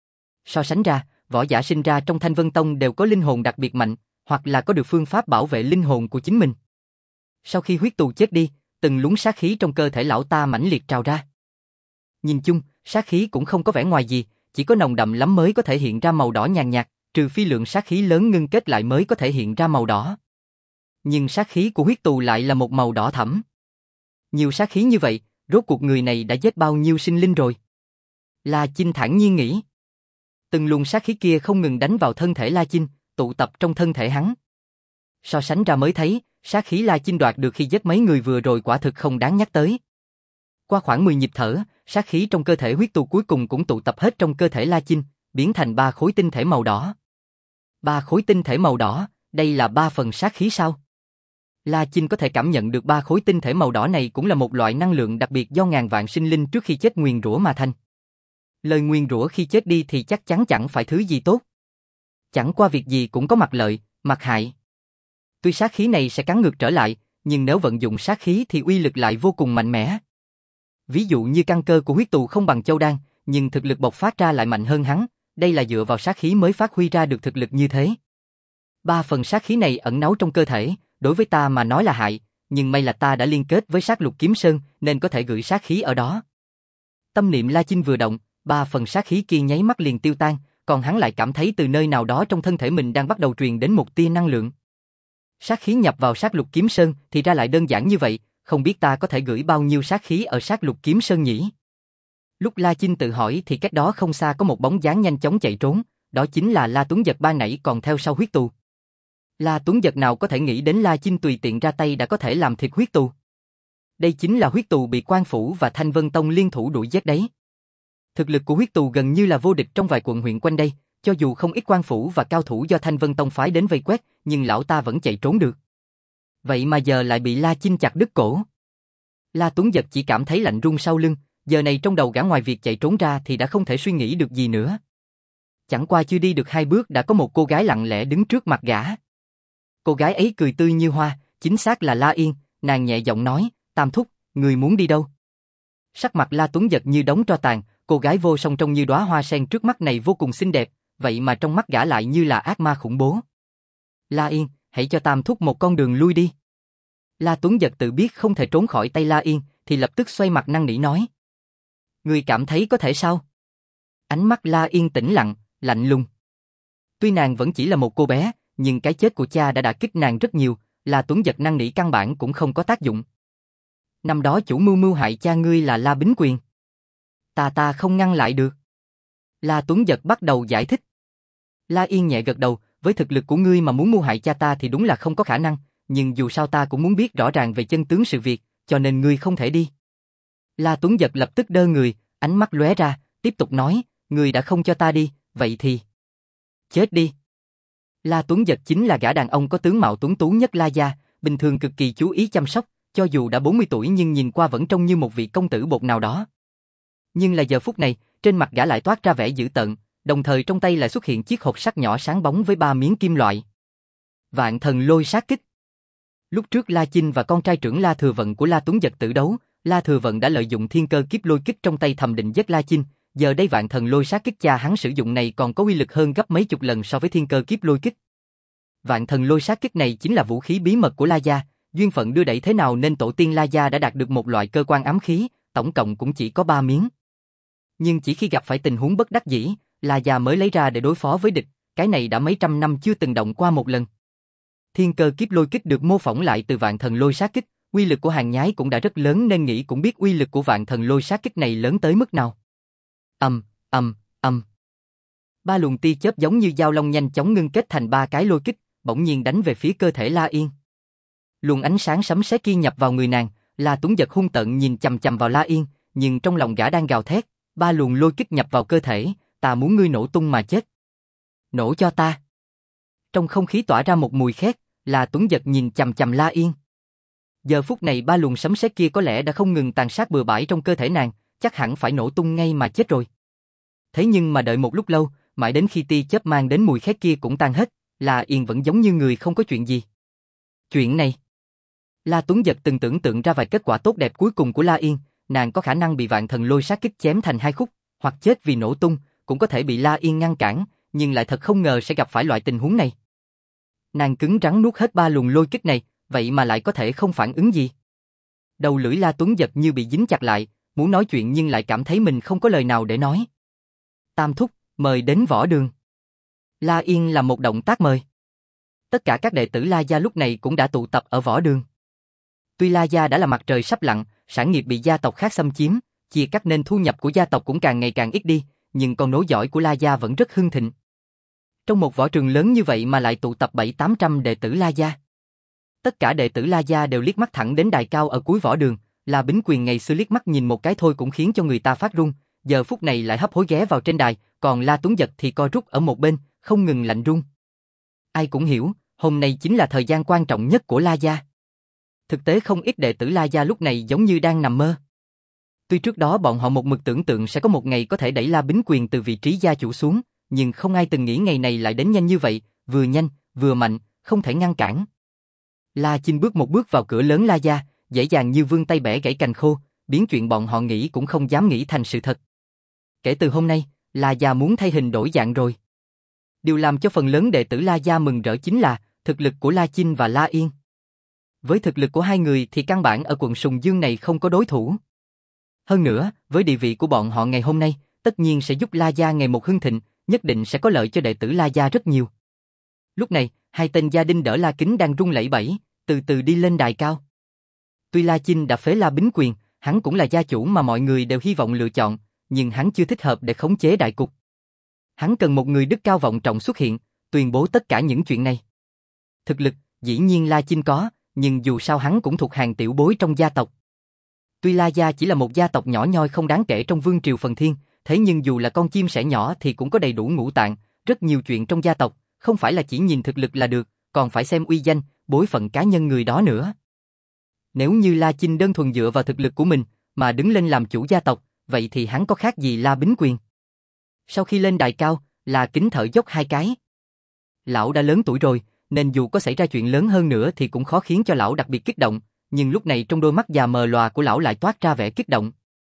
So sánh ra, võ giả sinh ra trong Thanh Vân Tông đều có linh hồn đặc biệt mạnh, hoặc là có được phương pháp bảo vệ linh hồn của chính mình. Sau khi huyết tù chết đi, từng luống sát khí trong cơ thể lão ta mãnh liệt trào ra. Nhìn chung, sát khí cũng không có vẻ ngoài gì, chỉ có nồng đậm lắm mới có thể hiện ra màu đỏ nhàn nhạt, trừ phi lượng sát khí lớn ngưng kết lại mới có thể hiện ra màu đỏ. Nhưng sát khí của huyết tù lại là một màu đỏ thẫm. Nhiều sát khí như vậy, rốt cuộc người này đã giết bao nhiêu sinh linh rồi? La Chinh thản nhiên nghĩ. Từng luồng sát khí kia không ngừng đánh vào thân thể La Chinh, tụ tập trong thân thể hắn. So sánh ra mới thấy, sát khí La Chinh đoạt được khi giết mấy người vừa rồi quả thực không đáng nhắc tới. Qua khoảng mười nhịp thở, sát khí trong cơ thể huyết tù cuối cùng cũng tụ tập hết trong cơ thể La Chinh, biến thành ba khối tinh thể màu đỏ. Ba khối tinh thể màu đỏ, đây là ba phần sát khí sao? La Chinh có thể cảm nhận được ba khối tinh thể màu đỏ này cũng là một loại năng lượng đặc biệt do ngàn vạn sinh linh trước khi chết nguyền rủa mà thành. Lời nguyền rủa khi chết đi thì chắc chắn chẳng phải thứ gì tốt. Chẳng qua việc gì cũng có mặt lợi, mặt hại. Tuy sát khí này sẽ cắn ngược trở lại, nhưng nếu vận dụng sát khí thì uy lực lại vô cùng mạnh mẽ. Ví dụ như căn cơ của huyết tù không bằng Châu Đan, nhưng thực lực bộc phát ra lại mạnh hơn hắn, đây là dựa vào sát khí mới phát huy ra được thực lực như thế. Ba phần sát khí này ẩn náu trong cơ thể, đối với ta mà nói là hại, nhưng may là ta đã liên kết với sát lục kiếm sơn nên có thể gửi sát khí ở đó. Tâm niệm La Chinh vừa động, ba phần sát khí kia nháy mắt liền tiêu tan, còn hắn lại cảm thấy từ nơi nào đó trong thân thể mình đang bắt đầu truyền đến một tia năng lượng. Sát khí nhập vào sát lục kiếm sơn thì ra lại đơn giản như vậy, không biết ta có thể gửi bao nhiêu sát khí ở sát lục kiếm sơn nhỉ? Lúc La Chinh tự hỏi thì cách đó không xa có một bóng dáng nhanh chóng chạy trốn, đó chính là La Tuấn Dật ban nãy còn theo sau huyết tù. La Tuấn Dật nào có thể nghĩ đến La Chinh tùy tiện ra tay đã có thể làm thịt huyết tù. Đây chính là huyết tù bị Quan Phủ và Thanh Vân Tông liên thủ đuổi giết đấy. Thực lực của huyết tù gần như là vô địch trong vài quận huyện quanh đây, cho dù không ít Quan Phủ và cao thủ do Thanh Vân Tông phái đến vây quét, nhưng lão ta vẫn chạy trốn được. Vậy mà giờ lại bị La Chinh chặt đứt cổ. La Tuấn Dật chỉ cảm thấy lạnh run sau lưng, giờ này trong đầu gã ngoài việc chạy trốn ra thì đã không thể suy nghĩ được gì nữa. Chẳng qua chưa đi được hai bước đã có một cô gái lặng lẽ đứng trước mặt gã. Cô gái ấy cười tươi như hoa, chính xác là La Yên, nàng nhẹ giọng nói, Tam thúc, người muốn đi đâu? Sắc mặt La Tuấn Dật như đống tro tàn, cô gái vô song trông như đóa hoa sen trước mắt này vô cùng xinh đẹp, vậy mà trong mắt gã lại như là ác ma khủng bố. La Yên, hãy cho Tam thúc một con đường lui đi. La Tuấn Dật tự biết không thể trốn khỏi tay La Yên, thì lập tức xoay mặt năn nỉ nói. Người cảm thấy có thể sao? Ánh mắt La Yên tĩnh lặng, lạnh lùng. Tuy nàng vẫn chỉ là một cô bé, nhưng cái chết của cha đã đả kích nàng rất nhiều, La Tuấn Dật năn nỉ căn bản cũng không có tác dụng. Năm đó chủ mưu mưu hại cha ngươi là La Bính Quyền. Ta ta không ngăn lại được. La Tuấn Dật bắt đầu giải thích. La Yên nhẹ gật đầu, với thực lực của ngươi mà muốn mưu hại cha ta thì đúng là không có khả năng, nhưng dù sao ta cũng muốn biết rõ ràng về chân tướng sự việc, cho nên ngươi không thể đi. La Tuấn Giật lập tức đơ người, ánh mắt lóe ra, tiếp tục nói, ngươi đã không cho ta đi, vậy thì chết đi. La Tuấn Giật chính là gã đàn ông có tướng mạo tuấn tú nhất La gia, bình thường cực kỳ chú ý chăm sóc, cho dù đã bốn mươi tuổi nhưng nhìn qua vẫn trông như một vị công tử bột nào đó. Nhưng là giờ phút này, trên mặt gã lại toát ra vẻ dữ tợn, đồng thời trong tay lại xuất hiện chiếc hộp sắt nhỏ sáng bóng với ba miếng kim loại. Vạn thần lôi sát kích. Lúc trước La Chinh và con trai trưởng La Thừa Vận của La Tuấn Giật tử đấu, La Thừa Vận đã lợi dụng thiên cơ kiếp lôi kích trong tay thầm định giết La Chinh, giờ đây vạn thần lôi sát kích cha hắn sử dụng này còn có uy lực hơn gấp mấy chục lần so với thiên cơ kiếp lôi kích. Vạn thần lôi sát kích này chính là vũ khí bí mật của La gia, duyên phận đưa đẩy thế nào nên tổ tiên La gia đã đạt được một loại cơ quan ám khí, tổng cộng cũng chỉ có ba miếng. Nhưng chỉ khi gặp phải tình huống bất đắc dĩ, La gia mới lấy ra để đối phó với địch, cái này đã mấy trăm năm chưa từng động qua một lần. Thiên cơ kiếp lôi kích được mô phỏng lại từ vạn thần lôi sát kích, uy lực của hàng nhái cũng đã rất lớn nên nghĩ cũng biết uy lực của vạn thần lôi sát kích này lớn tới mức nào. Ầm, ầm, ầm. Ba luồng tia chớp giống như dao long nhanh chóng ngưng kết thành ba cái lôi kích, bỗng nhiên đánh về phía cơ thể La Yên. Luồng ánh sáng sấm sét kia nhập vào người nàng, La Tuấn Giật hung tợn nhìn chằm chằm vào La Yên, nhưng trong lòng gã đang gào thét, ba luồng lôi kích nhập vào cơ thể, ta muốn ngươi nổ tung mà chết. Nổ cho ta. Trong không khí tỏa ra một mùi khét, La Tuấn Giật nhìn chằm chằm La Yên. Giờ phút này ba luồng sấm sét kia có lẽ đã không ngừng tàn sát bừa bãi trong cơ thể nàng, chắc hẳn phải nổ tung ngay mà chết rồi. Thế nhưng mà đợi một lúc lâu, mãi đến khi tia chớp mang đến mùi khét kia cũng tan hết, La Yên vẫn giống như người không có chuyện gì. Chuyện này, La Tuấn Giật từng tưởng tượng ra vài kết quả tốt đẹp cuối cùng của La Yên, nàng có khả năng bị vạn thần lôi sát kích chém thành hai khúc, hoặc chết vì nổ tung, cũng có thể bị La Yên ngăn cản, nhưng lại thật không ngờ sẽ gặp phải loại tình huống này. Nàng cứng rắn nuốt hết ba luồng lôi kích này, vậy mà lại có thể không phản ứng gì. Đầu lưỡi La Tuấn Giật như bị dính chặt lại, muốn nói chuyện nhưng lại cảm thấy mình không có lời nào để nói. Tam thúc, mời đến võ đường. La Yên làm một động tác mời. Tất cả các đệ tử La gia lúc này cũng đã tụ tập ở võ đường. Tuy La gia đã là mặt trời sắp lặn, sản nghiệp bị gia tộc khác xâm chiếm, chia cắt nên thu nhập của gia tộc cũng càng ngày càng ít đi, nhưng con nối dõi của La gia vẫn rất hưng thịnh. Trong một võ trường lớn như vậy mà lại tụ tập bảy tám trăm đệ tử La gia. Tất cả đệ tử La gia đều liếc mắt thẳng đến đài cao ở cuối võ đường, La Bính Quyền ngày xưa liếc mắt nhìn một cái thôi cũng khiến cho người ta phát run, giờ phút này lại hấp hối ghé vào trên đài, còn La Tuấn Giật thì co rút ở một bên, không ngừng lạnh run. Ai cũng hiểu, hôm nay chính là thời gian quan trọng nhất của La gia. Thực tế không ít đệ tử La gia lúc này giống như đang nằm mơ. Tuy trước đó bọn họ một mực tưởng tượng sẽ có một ngày có thể đẩy La Bính Quyền từ vị trí gia chủ xuống, nhưng không ai từng nghĩ ngày này lại đến nhanh như vậy, vừa nhanh, vừa mạnh, không thể ngăn cản. La Chinh bước một bước vào cửa lớn La gia, dễ dàng như vươn tay bẻ gãy cành khô, biến chuyện bọn họ nghĩ cũng không dám nghĩ thành sự thật. Kể từ hôm nay, La gia muốn thay hình đổi dạng rồi. Điều làm cho phần lớn đệ tử La gia mừng rỡ chính là thực lực của La Chinh và La Yên. Với thực lực của hai người thì căn bản ở quận Sùng Dương này không có đối thủ. Hơn nữa, với địa vị của bọn họ ngày hôm nay, tất nhiên sẽ giúp La gia ngày một hưng thịnh, nhất định sẽ có lợi cho đệ tử La gia rất nhiều. Lúc này, hai tên gia đình đỡ La Kính đang run lẩy bẩy, từ từ đi lên đài cao. Tuy La Chinh đã phế La Bính Quyền, hắn cũng là gia chủ mà mọi người đều hy vọng lựa chọn, nhưng hắn chưa thích hợp để khống chế đại cục. Hắn cần một người đức cao vọng trọng xuất hiện, tuyên bố tất cả những chuyện này. Thực lực, dĩ nhiên La Chinh có, nhưng dù sao hắn cũng thuộc hàng tiểu bối trong gia tộc. Tuy La gia chỉ là một gia tộc nhỏ nhoi không đáng kể trong vương triều Phần Thiên, thế nhưng dù là con chim sẻ nhỏ thì cũng có đầy đủ ngũ tạng, rất nhiều chuyện trong gia tộc, không phải là chỉ nhìn thực lực là được, còn phải xem uy danh, bối phận cá nhân người đó nữa. Nếu như La Chinh đơn thuần dựa vào thực lực của mình mà đứng lên làm chủ gia tộc, vậy thì hắn có khác gì La Bính Quyền. Sau khi lên đài cao, La Kính thở dốc hai cái. Lão đã lớn tuổi rồi, nên dù có xảy ra chuyện lớn hơn nữa thì cũng khó khiến cho lão đặc biệt kích động, nhưng lúc này trong đôi mắt già mờ lòa của lão lại toát ra vẻ kích động.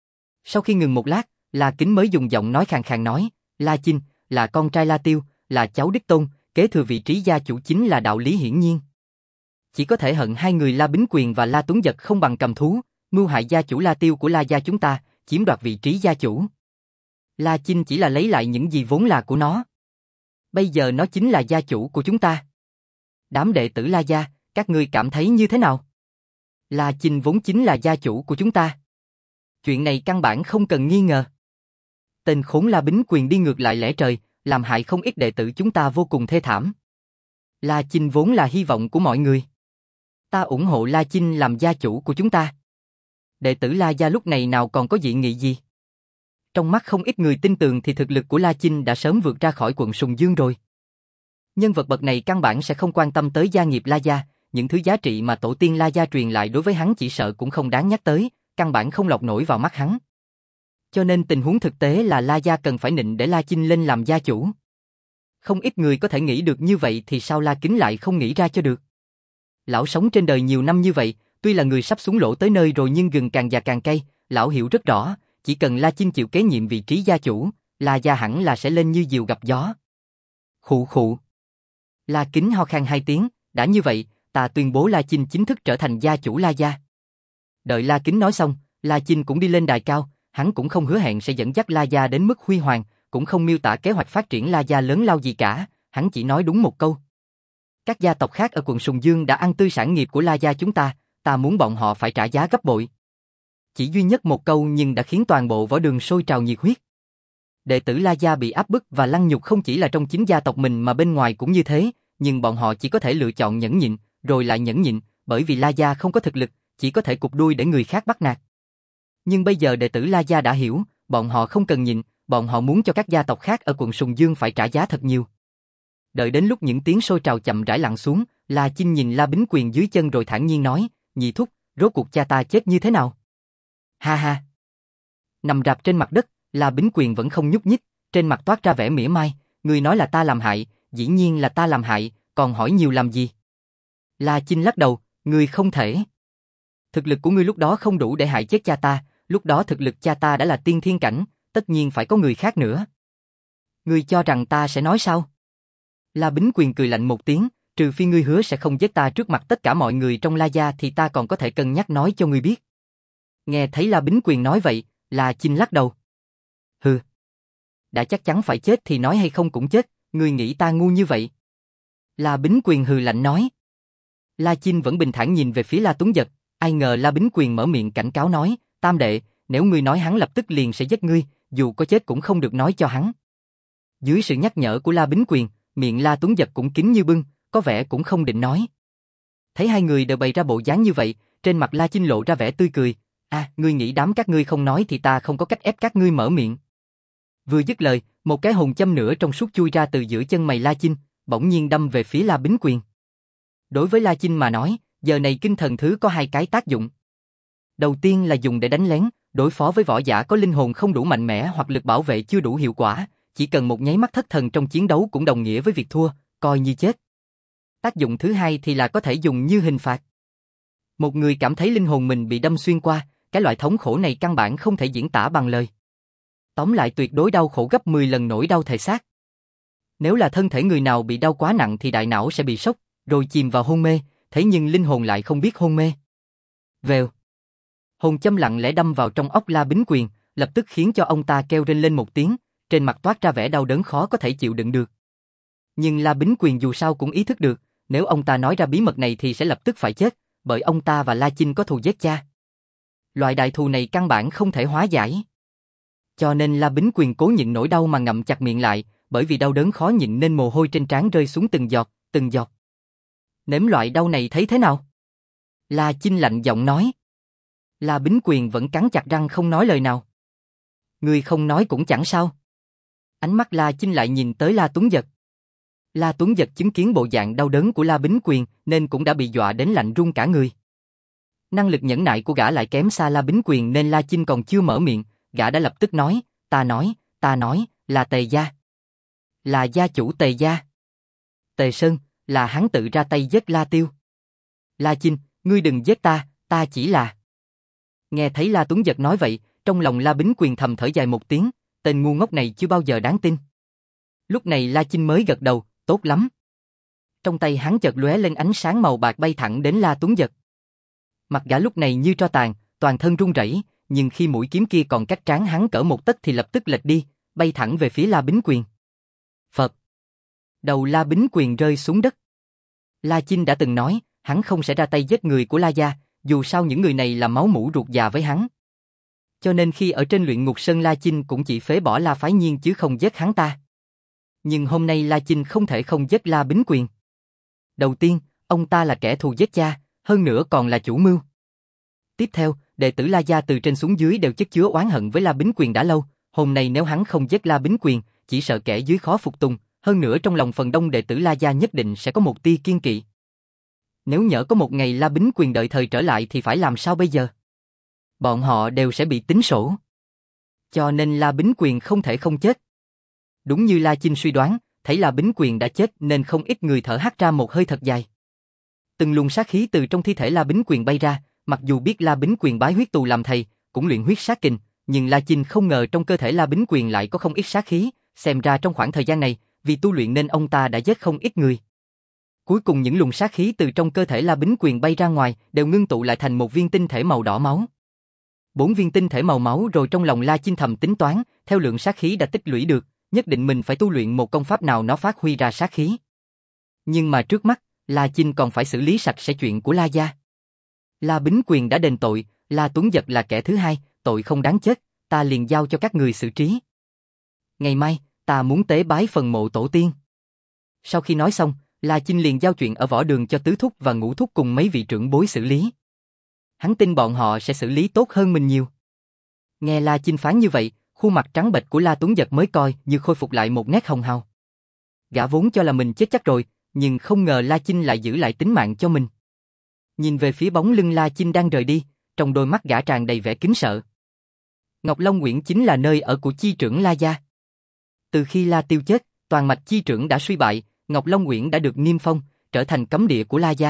Sau khi ngừng một lát, La Kính mới dùng giọng nói khàn khàn nói, La Chinh, là con trai La Tiêu, là cháu đích tôn, kế thừa vị trí gia chủ chính là đạo lý hiển nhiên. Chỉ có thể hận hai người La Bính Quyền và La Tuấn Giật không bằng cầm thú, mưu hại gia chủ La Tiêu của La gia chúng ta, chiếm đoạt vị trí gia chủ. La Chinh chỉ là lấy lại những gì vốn là của nó. Bây giờ nó chính là gia chủ của chúng ta. Đám đệ tử La gia, các ngươi cảm thấy như thế nào? La Chinh vốn chính là gia chủ của chúng ta. Chuyện này căn bản không cần nghi ngờ. Tên khốn La Bính Quyền đi ngược lại lẽ trời, làm hại không ít đệ tử chúng ta vô cùng thê thảm. La Chinh vốn là hy vọng của mọi người. Ta ủng hộ La Chinh làm gia chủ của chúng ta. Đệ tử La Gia lúc này nào còn có dị nghị gì? Trong mắt không ít người tin tưởng thì thực lực của La Chinh đã sớm vượt ra khỏi quận Sùng Dương rồi. Nhân vật bậc này căn bản sẽ không quan tâm tới gia nghiệp La Gia, những thứ giá trị mà tổ tiên La Gia truyền lại đối với hắn chỉ sợ cũng không đáng nhắc tới, căn bản không lọt nổi vào mắt hắn. Cho nên tình huống thực tế là La Gia cần phải nịnh để La Chinh lên làm gia chủ. Không ít người có thể nghĩ được như vậy thì sao La Kính lại không nghĩ ra cho được. Lão sống trên đời nhiều năm như vậy, tuy là người sắp xuống lỗ tới nơi rồi nhưng gừng càng già càng cay, lão hiểu rất rõ, chỉ cần La Chinh chịu kế nhiệm vị trí gia chủ, La Gia hẳn là sẽ lên như diều gặp gió. Khụ khụ. La Kính ho khan hai tiếng, đã như vậy, ta tuyên bố La Chinh chính thức trở thành gia chủ La Gia. Đợi La Kính nói xong, La Chinh cũng đi lên đài cao, hắn cũng không hứa hẹn sẽ dẫn dắt La Gia đến mức huy hoàng, cũng không miêu tả kế hoạch phát triển La Gia lớn lao gì cả, hắn chỉ nói đúng một câu. Các gia tộc khác ở quận Sùng Dương đã ăn tươi sản nghiệp của La Gia chúng ta, ta muốn bọn họ phải trả giá gấp bội. Chỉ duy nhất một câu nhưng đã khiến toàn bộ võ đường sôi trào nhiệt huyết. Đệ tử La Gia bị áp bức và lăng nhục không chỉ là trong chính gia tộc mình mà bên ngoài cũng như thế, nhưng bọn họ chỉ có thể lựa chọn nhẫn nhịn, rồi lại nhẫn nhịn, bởi vì La Gia không có thực lực, chỉ có thể cụp đuôi để người khác bắt nạt. Nhưng bây giờ đệ tử La Gia đã hiểu, bọn họ không cần nhịn, bọn họ muốn cho các gia tộc khác ở quận Sùng Dương phải trả giá thật nhiều. Đợi đến lúc những tiếng sôi trào chậm rãi lặng xuống, La Chinh nhìn La Bính Quyền dưới chân rồi thản nhiên nói, nhị thúc, rốt cuộc cha ta chết như thế nào? Ha ha. Nằm rạp trên mặt đất, La Bính Quyền vẫn không nhúc nhích, trên mặt toát ra vẻ mỉa mai, ngươi nói là ta làm hại, dĩ nhiên là ta làm hại, còn hỏi nhiều làm gì? La Chinh lắc đầu, ngươi không thể. Thực lực của ngươi lúc đó không đủ để hại chết cha ta, lúc đó thực lực cha ta đã là tiên thiên cảnh, tất nhiên phải có người khác nữa. Ngươi cho rằng ta sẽ nói sao? La Bính Quyền cười lạnh một tiếng, trừ phi ngươi hứa sẽ không giết ta trước mặt tất cả mọi người trong La Gia thì ta còn có thể cân nhắc nói cho ngươi biết. Nghe thấy La Bính Quyền nói vậy, La Chinh lắc đầu. Hừ. Đã chắc chắn phải chết thì nói hay không cũng chết, ngươi nghĩ ta ngu như vậy? La Bính Quyền hừ lạnh nói. La Chinh vẫn bình thản nhìn về phía La Tuấn Dật, ai ngờ La Bính Quyền mở miệng cảnh cáo nói, tam đệ, nếu ngươi nói hắn lập tức liền sẽ giết ngươi, dù có chết cũng không được nói cho hắn. Dưới sự nhắc nhở của La Bính Quyền, miệng La Tuấn Dật cũng kín như bưng, có vẻ cũng không định nói. Thấy hai người đều bày ra bộ dáng như vậy, trên mặt La Chinh lộ ra vẻ tươi cười, à, ngươi nghĩ đám các ngươi không nói thì ta không có cách ép các ngươi mở miệng. Vừa dứt lời, một cái hồn châm nữa trong suốt chui ra từ giữa chân mày La Chinh, bỗng nhiên đâm về phía La Bính Quyền. Đối với La Chinh mà nói, giờ này kinh thần thứ có hai cái tác dụng. Đầu tiên là dùng để đánh lén, đối phó với võ giả có linh hồn không đủ mạnh mẽ hoặc lực bảo vệ chưa đủ hiệu quả, chỉ cần một nháy mắt thất thần trong chiến đấu cũng đồng nghĩa với việc thua, coi như chết. Tác dụng thứ hai thì là có thể dùng như hình phạt. Một người cảm thấy linh hồn mình bị đâm xuyên qua, cái loại thống khổ này căn bản không thể diễn tả bằng lời. Tóm lại tuyệt đối đau khổ gấp mười lần nỗi đau thể xác. Nếu là thân thể người nào bị đau quá nặng thì đại não sẽ bị sốc, rồi chìm vào hôn mê, thế nhưng linh hồn lại không biết hôn mê. Vèo. Hồn châm lặng lẽ đâm vào trong óc La Bính Quyền, lập tức khiến cho ông ta kêu rên lên một tiếng, trên mặt toát ra vẻ đau đớn khó có thể chịu đựng được. Nhưng La Bính Quyền dù sao cũng ý thức được, nếu ông ta nói ra bí mật này thì sẽ lập tức phải chết, bởi ông ta và La Chinh có thù giết cha. Loại đại thù này căn bản không thể hóa giải. Cho nên La Bính Quyền cố nhịn nỗi đau mà ngậm chặt miệng lại, bởi vì đau đớn khó nhịn nên mồ hôi trên trán rơi xuống từng giọt, từng giọt. Nếm loại đau này thấy thế nào? La Chinh lạnh giọng nói. La Bính Quyền vẫn cắn chặt răng không nói lời nào. Ngươi không nói cũng chẳng sao. Ánh mắt La Chinh lại nhìn tới La Tuấn Dật. La Tuấn Dật chứng kiến bộ dạng đau đớn của La Bính Quyền nên cũng đã bị dọa đến lạnh run cả người. Năng lực nhẫn nại của gã lại kém xa La Bính Quyền nên La Chinh còn chưa mở miệng, gã đã lập tức nói, ta nói, ta nói, là Tề gia. Là gia chủ Tề gia. Tề Sơn, là hắn tự ra tay giết La Tiêu. La Chinh, ngươi đừng giết ta, ta chỉ là... Nghe thấy La Tuấn Dật nói vậy, trong lòng La Bính Quyền thầm thở dài một tiếng, tên ngu ngốc này chưa bao giờ đáng tin. Lúc này La Chinh mới gật đầu, tốt lắm. Trong tay hắn chợt lóe lên ánh sáng màu bạc bay thẳng đến La Tuấn Dật. Mặt gã lúc này như tro tàn, toàn thân run rẩy, nhưng khi mũi kiếm kia còn cách trán hắn cỡ một tấc thì lập tức lệch đi, bay thẳng về phía La Bính Quyền. Phật. Đầu La Bính Quyền rơi xuống đất. La Chinh đã từng nói, hắn không sẽ ra tay giết người của La gia, dù sao những người này là máu mủ ruột già với hắn. Cho nên khi ở trên luyện ngục sơn La Chinh cũng chỉ phế bỏ La Phái Nhiên chứ không giết hắn ta. Nhưng hôm nay La Chinh không thể không giết La Bính Quyền. Đầu tiên, ông ta là kẻ thù giết cha, hơn nữa còn là chủ mưu. Tiếp theo, đệ tử La Gia từ trên xuống dưới đều chất chứa oán hận với La Bính Quyền đã lâu, hôm nay nếu hắn không giết La Bính Quyền, chỉ sợ kẻ dưới khó phục tùng, hơn nữa trong lòng phần đông đệ tử La Gia nhất định sẽ có một tia kiên kỵ. Nếu nhỡ có một ngày La Bính Quyền đợi thời trở lại thì phải làm sao bây giờ? Bọn họ đều sẽ bị tính sổ. Cho nên La Bính Quyền không thể không chết. Đúng như La Chinh suy đoán, thấy La Bính Quyền đã chết nên không ít người thở hắt ra một hơi thật dài. Từng luồng sát khí từ trong thi thể La Bính Quyền bay ra, mặc dù biết La Bính Quyền bái huyết tù làm thầy, cũng luyện huyết sát kình, nhưng La Chinh không ngờ trong cơ thể La Bính Quyền lại có không ít sát khí, xem ra trong khoảng thời gian này, vì tu luyện nên ông ta đã giết không ít người. Cuối cùng những luồng sát khí từ trong cơ thể La Bính Quyền bay ra ngoài, đều ngưng tụ lại thành một viên tinh thể màu đỏ máu. Bốn viên tinh thể màu máu rồi trong lòng La Chinh thầm tính toán, theo lượng sát khí đã tích lũy được, nhất định mình phải tu luyện một công pháp nào nó phát huy ra sát khí. Nhưng mà trước mắt, La Chinh còn phải xử lý sạch sẽ chuyện của La Gia. La Bính Quyền đã đền tội, La Tuấn Dật là kẻ thứ hai, tội không đáng chết, ta liền giao cho các người xử trí. Ngày mai, ta muốn tế bái phần mộ tổ tiên. Sau khi nói xong, La Chinh liền giao chuyện ở võ đường cho tứ thúc và ngũ thúc cùng mấy vị trưởng bối xử lý. Hắn tin bọn họ sẽ xử lý tốt hơn mình nhiều. Nghe La Chinh phán như vậy, khuôn mặt trắng bệch của La Tuấn Dật mới coi như khôi phục lại một nét hồng hào. Gã vốn cho là mình chết chắc rồi, nhưng không ngờ La Chinh lại giữ lại tính mạng cho mình. Nhìn về phía bóng lưng La Chinh đang rời đi, trong đôi mắt gã tràn đầy vẻ kính sợ. Ngọc Long Uyển chính là nơi ở của chi trưởng La Gia. Từ khi La Tiêu chết, toàn mạch chi trưởng đã suy bại, Ngọc Long Uyển đã được niêm phong, trở thành cấm địa của La Gia.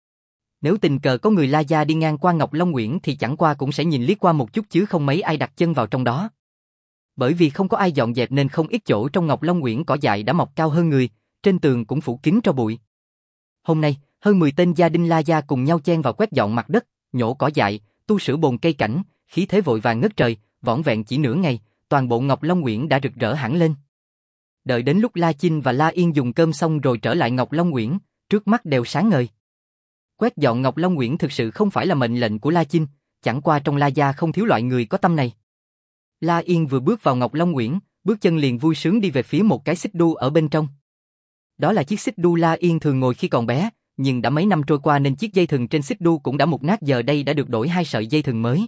Nếu tình cờ có người La Gia đi ngang qua Ngọc Long Uyển thì chẳng qua cũng sẽ nhìn liếc qua một chút chứ không mấy ai đặt chân vào trong đó. Bởi vì không có ai dọn dẹp nên không ít chỗ trong Ngọc Long Uyển cỏ dại đã mọc cao hơn người, trên tường cũng phủ kín tro bụi. Hôm nay, hơn mười tên gia đình La Gia cùng nhau chen vào quét dọn mặt đất, nhổ cỏ dại, tu sửa bồn cây cảnh, khí thế vội vàng ngất trời, vỏn vẹn chỉ nửa ngày, toàn bộ Ngọc Long Uyển đã rực rỡ hẳn lên. Đợi đến lúc La Chinh và La Yên dùng cơm xong rồi trở lại Ngọc Long Uyển, trước mắt đều sáng ngời. Quét dọn Ngọc Long Uyển thực sự không phải là mệnh lệnh của La Chinh, chẳng qua trong La Gia không thiếu loại người có tâm này. La Yên vừa bước vào Ngọc Long Uyển, bước chân liền vui sướng đi về phía một cái xích đu ở bên trong. Đó là chiếc xích đu La Yên thường ngồi khi còn bé, nhưng đã mấy năm trôi qua nên chiếc dây thừng trên xích đu cũng đã mục nát, giờ đây đã được đổi hai sợi dây thừng mới.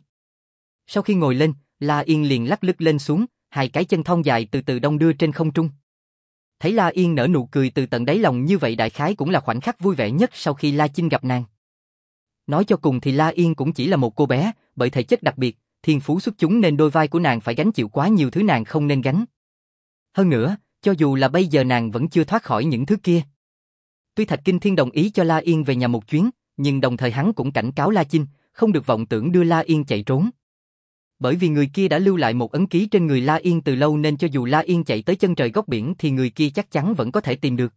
Sau khi ngồi lên, La Yên liền lắc lư lên xuống, hai cái chân thon dài từ từ đong đưa trên không trung. Thấy La Yên nở nụ cười từ tận đáy lòng như vậy đại khái cũng là khoảnh khắc vui vẻ nhất sau khi La Chinh gặp nàng. Nói cho cùng thì La Yên cũng chỉ là một cô bé, bởi thể chất đặc biệt, thiên phú xuất chúng nên đôi vai của nàng phải gánh chịu quá nhiều thứ nàng không nên gánh. Hơn nữa, cho dù là bây giờ nàng vẫn chưa thoát khỏi những thứ kia. Tuy Thạch Kinh Thiên đồng ý cho La Yên về nhà một chuyến, nhưng đồng thời hắn cũng cảnh cáo La Chinh, không được vọng tưởng đưa La Yên chạy trốn. Bởi vì người kia đã lưu lại một ấn ký trên người La Yên từ lâu nên cho dù La Yên chạy tới chân trời góc biển thì người kia chắc chắn vẫn có thể tìm được.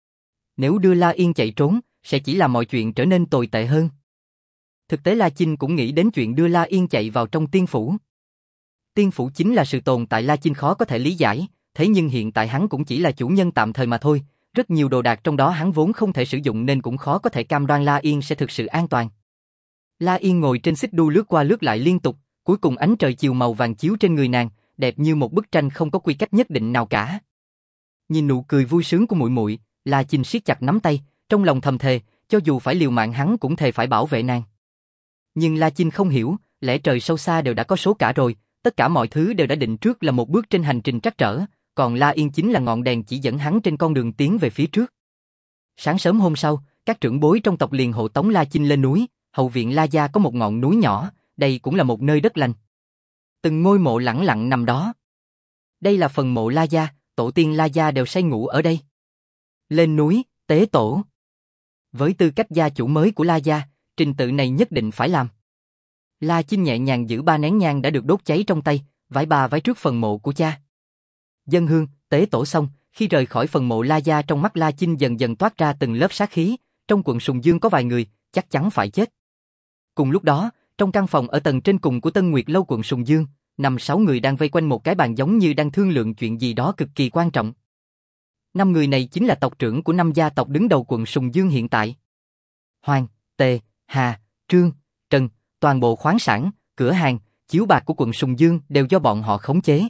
Nếu đưa La Yên chạy trốn, sẽ chỉ làm mọi chuyện trở nên tồi tệ hơn. Thực tế La Chinh cũng nghĩ đến chuyện đưa La Yên chạy vào trong tiên phủ. Tiên phủ chính là sự tồn tại La Chinh khó có thể lý giải, thế nhưng hiện tại hắn cũng chỉ là chủ nhân tạm thời mà thôi, rất nhiều đồ đạc trong đó hắn vốn không thể sử dụng nên cũng khó có thể cam đoan La Yên sẽ thực sự an toàn. La Yên ngồi trên xích đu lướt qua lướt lại liên tục, cuối cùng ánh trời chiều màu vàng chiếu trên người nàng, đẹp như một bức tranh không có quy cách nhất định nào cả. Nhìn nụ cười vui sướng của muội muội, La Chinh siết chặt nắm tay, trong lòng thầm thề, cho dù phải liều mạng hắn cũng thề phải bảo vệ nàng. Nhưng La Chinh không hiểu, lẽ trời sâu xa đều đã có số cả rồi, tất cả mọi thứ đều đã định trước là một bước trên hành trình trắc trở, còn La Yên chính là ngọn đèn chỉ dẫn hắn trên con đường tiến về phía trước. Sáng sớm hôm sau, các trưởng bối trong tộc liền hộ tống La Chinh lên núi, hậu viện La Gia có một ngọn núi nhỏ, đây cũng là một nơi đất lành. Từng ngôi mộ lẳng lặng nằm đó. Đây là phần mộ La Gia, tổ tiên La Gia đều say ngủ ở đây. Lên núi, tế tổ. Với tư cách gia chủ mới của La Gia, trình tự này nhất định phải làm. La Chinh nhẹ nhàng giữ ba nén nhang đã được đốt cháy trong tay, vái ba vái trước phần mộ của cha. Dâng hương, tế tổ xong, khi rời khỏi phần mộ La Gia trong mắt La Chinh dần dần toát ra từng lớp sát khí, trong quận Sùng Dương có vài người, chắc chắn phải chết. Cùng lúc đó, trong căn phòng ở tầng trên cùng của Tân Nguyệt Lâu quận Sùng Dương, năm sáu người đang vây quanh một cái bàn giống như đang thương lượng chuyện gì đó cực kỳ quan trọng. Năm người này chính là tộc trưởng của năm gia tộc đứng đầu quận Sùng Dương hiện tại. Hoàng, Tề, Hà, Trương, Trần, toàn bộ khoáng sản, cửa hàng, chiếu bạc của quận Sùng Dương đều do bọn họ khống chế.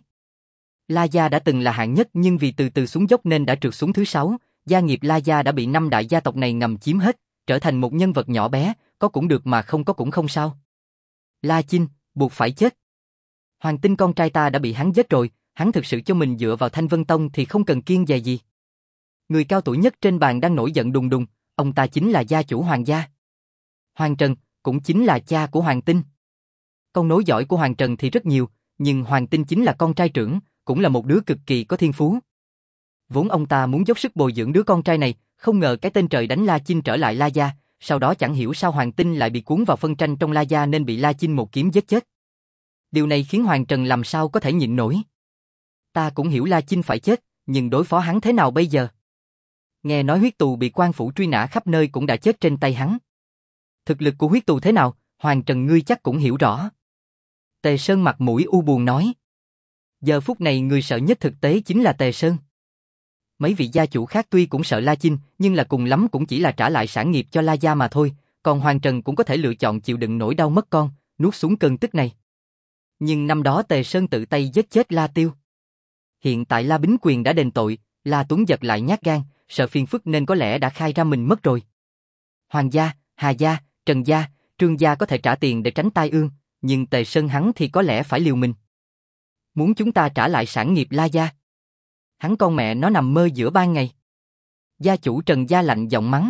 La Gia đã từng là hạng nhất nhưng vì từ từ xuống dốc nên đã trượt xuống thứ sáu, gia nghiệp La Gia đã bị năm đại gia tộc này ngầm chiếm hết, trở thành một nhân vật nhỏ bé, có cũng được mà không có cũng không sao. La Chinh, buộc phải chết. Hoàng Tinh con trai ta đã bị hắn giết rồi, hắn thực sự cho mình dựa vào Thanh Vân Tông thì không cần kiêng dè gì. Người cao tuổi nhất trên bàn đang nổi giận đùng đùng, ông ta chính là gia chủ Hoàng gia. Hoàng Trần, cũng chính là cha của Hoàng Tinh. Con nối dõi của Hoàng Trần thì rất nhiều, nhưng Hoàng Tinh chính là con trai trưởng, cũng là một đứa cực kỳ có thiên phú. Vốn ông ta muốn dốc sức bồi dưỡng đứa con trai này, không ngờ cái tên trời đánh La Chinh trở lại La gia, sau đó chẳng hiểu sao Hoàng Tinh lại bị cuốn vào phân tranh trong La gia nên bị La Chinh một kiếm giết chết. Điều này khiến Hoàng Trần làm sao có thể nhịn nổi. Ta cũng hiểu La Chinh phải chết, nhưng đối phó hắn thế nào bây giờ? Nghe nói huyết tù bị quan phủ truy nã khắp nơi cũng đã chết trên tay hắn. Thực lực của huyết tù thế nào, Hoàng Trần ngươi chắc cũng hiểu rõ. Tề Sơn mặt mũi u buồn nói. Giờ phút này người sợ nhất thực tế chính là Tề Sơn. Mấy vị gia chủ khác tuy cũng sợ La Chinh, nhưng là cùng lắm cũng chỉ là trả lại sản nghiệp cho La gia mà thôi, còn Hoàng Trần cũng có thể lựa chọn chịu đựng nỗi đau mất con, nuốt xuống cơn tức này. Nhưng năm đó Tề Sơn tự tay giết chết La Tiêu. Hiện tại La Bính Quyền đã đền tội, La Tuấn Giật lại nhát gan, sợ phiền phức nên có lẽ đã khai ra mình mất rồi. Hoàng gia, Hà gia, Trần gia, Trương gia có thể trả tiền để tránh tai ương, nhưng Tề Sơn hắn thì có lẽ phải liều mình. Muốn chúng ta trả lại sản nghiệp La gia. Hắn con mẹ nó nằm mơ giữa ban ngày. Gia chủ Trần gia lạnh giọng mắng.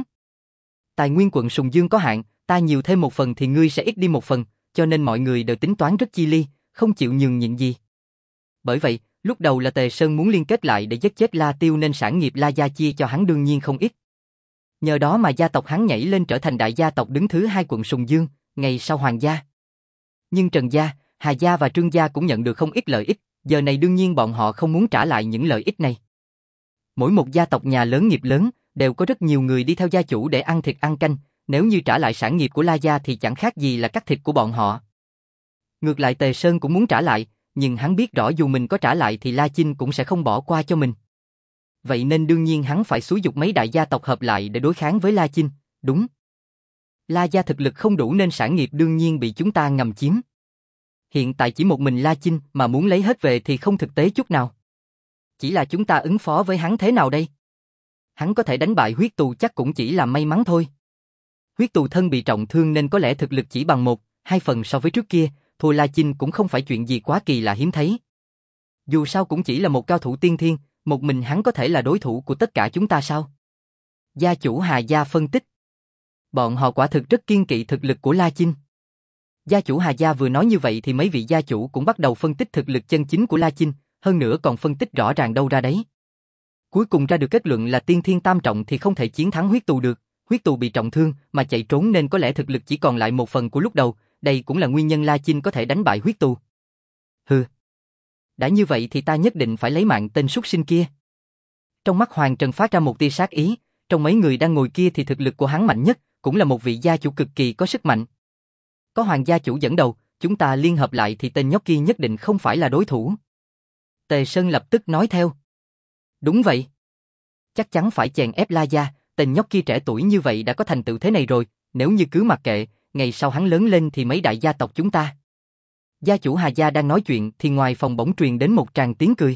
Tài nguyên quận Sùng Dương có hạn, ta nhiều thêm một phần thì ngươi sẽ ít đi một phần, cho nên mọi người đều tính toán rất chi ly, không chịu nhường nhịn gì. Bởi vậy, lúc đầu là Tề Sơn muốn liên kết lại để giết chết La Tiêu nên sản nghiệp La gia chia cho hắn đương nhiên không ít. Nhờ đó mà gia tộc hắn nhảy lên trở thành đại gia tộc đứng thứ hai quận Sùng Dương, ngày sau Hoàng gia. Nhưng Trần gia, Hà gia và Trương gia cũng nhận được không ít lợi ích, giờ này đương nhiên bọn họ không muốn trả lại những lợi ích này. Mỗi một gia tộc nhà lớn nghiệp lớn đều có rất nhiều người đi theo gia chủ để ăn thịt ăn canh, nếu như trả lại sản nghiệp của La gia thì chẳng khác gì là cắt thịt của bọn họ. Ngược lại Tề Sơn cũng muốn trả lại, nhưng hắn biết rõ dù mình có trả lại thì La Chinh cũng sẽ không bỏ qua cho mình. Vậy nên đương nhiên hắn phải xúi giục mấy đại gia tộc hợp lại để đối kháng với La Chinh, đúng. La gia thực lực không đủ nên sản nghiệp đương nhiên bị chúng ta ngầm chiếm. Hiện tại chỉ một mình La Chinh mà muốn lấy hết về thì không thực tế chút nào. Chỉ là chúng ta ứng phó với hắn thế nào đây? Hắn có thể đánh bại huyết tù chắc cũng chỉ là may mắn thôi. Huyết tù thân bị trọng thương nên có lẽ thực lực chỉ bằng một, hai phần so với trước kia, thua La Chinh cũng không phải chuyện gì quá kỳ lạ hiếm thấy. Dù sao cũng chỉ là một cao thủ tiên thiên, một mình hắn có thể là đối thủ của tất cả chúng ta sao? Gia chủ Hà gia phân tích. Bọn họ quả thực rất kiêng kỵ thực lực của La Chinh. Gia chủ Hà gia vừa nói như vậy thì mấy vị gia chủ cũng bắt đầu phân tích thực lực chân chính của La Chinh, hơn nữa còn phân tích rõ ràng đâu ra đấy. Cuối cùng ra được kết luận là tiên thiên tam trọng thì không thể chiến thắng huyết tù được, huyết tù bị trọng thương mà chạy trốn nên có lẽ thực lực chỉ còn lại một phần của lúc đầu, đây cũng là nguyên nhân La Chinh có thể đánh bại huyết tù. Hừ. Đã như vậy thì ta nhất định phải lấy mạng tên súc sinh kia. Trong mắt Hoàng Trần phát ra một tia sát ý, trong mấy người đang ngồi kia thì thực lực của hắn mạnh nhất, cũng là một vị gia chủ cực kỳ có sức mạnh. Có Hoàng gia chủ dẫn đầu, chúng ta liên hợp lại thì tên nhóc kia nhất định không phải là đối thủ. Tề Sơn lập tức nói theo. Đúng vậy. Chắc chắn phải chèn ép La gia, tên nhóc kia trẻ tuổi như vậy đã có thành tựu thế này rồi, nếu như cứ mặc kệ, ngày sau hắn lớn lên thì mấy đại gia tộc chúng ta. Gia chủ Hà gia đang nói chuyện thì ngoài phòng bỗng truyền đến một tràng tiếng cười.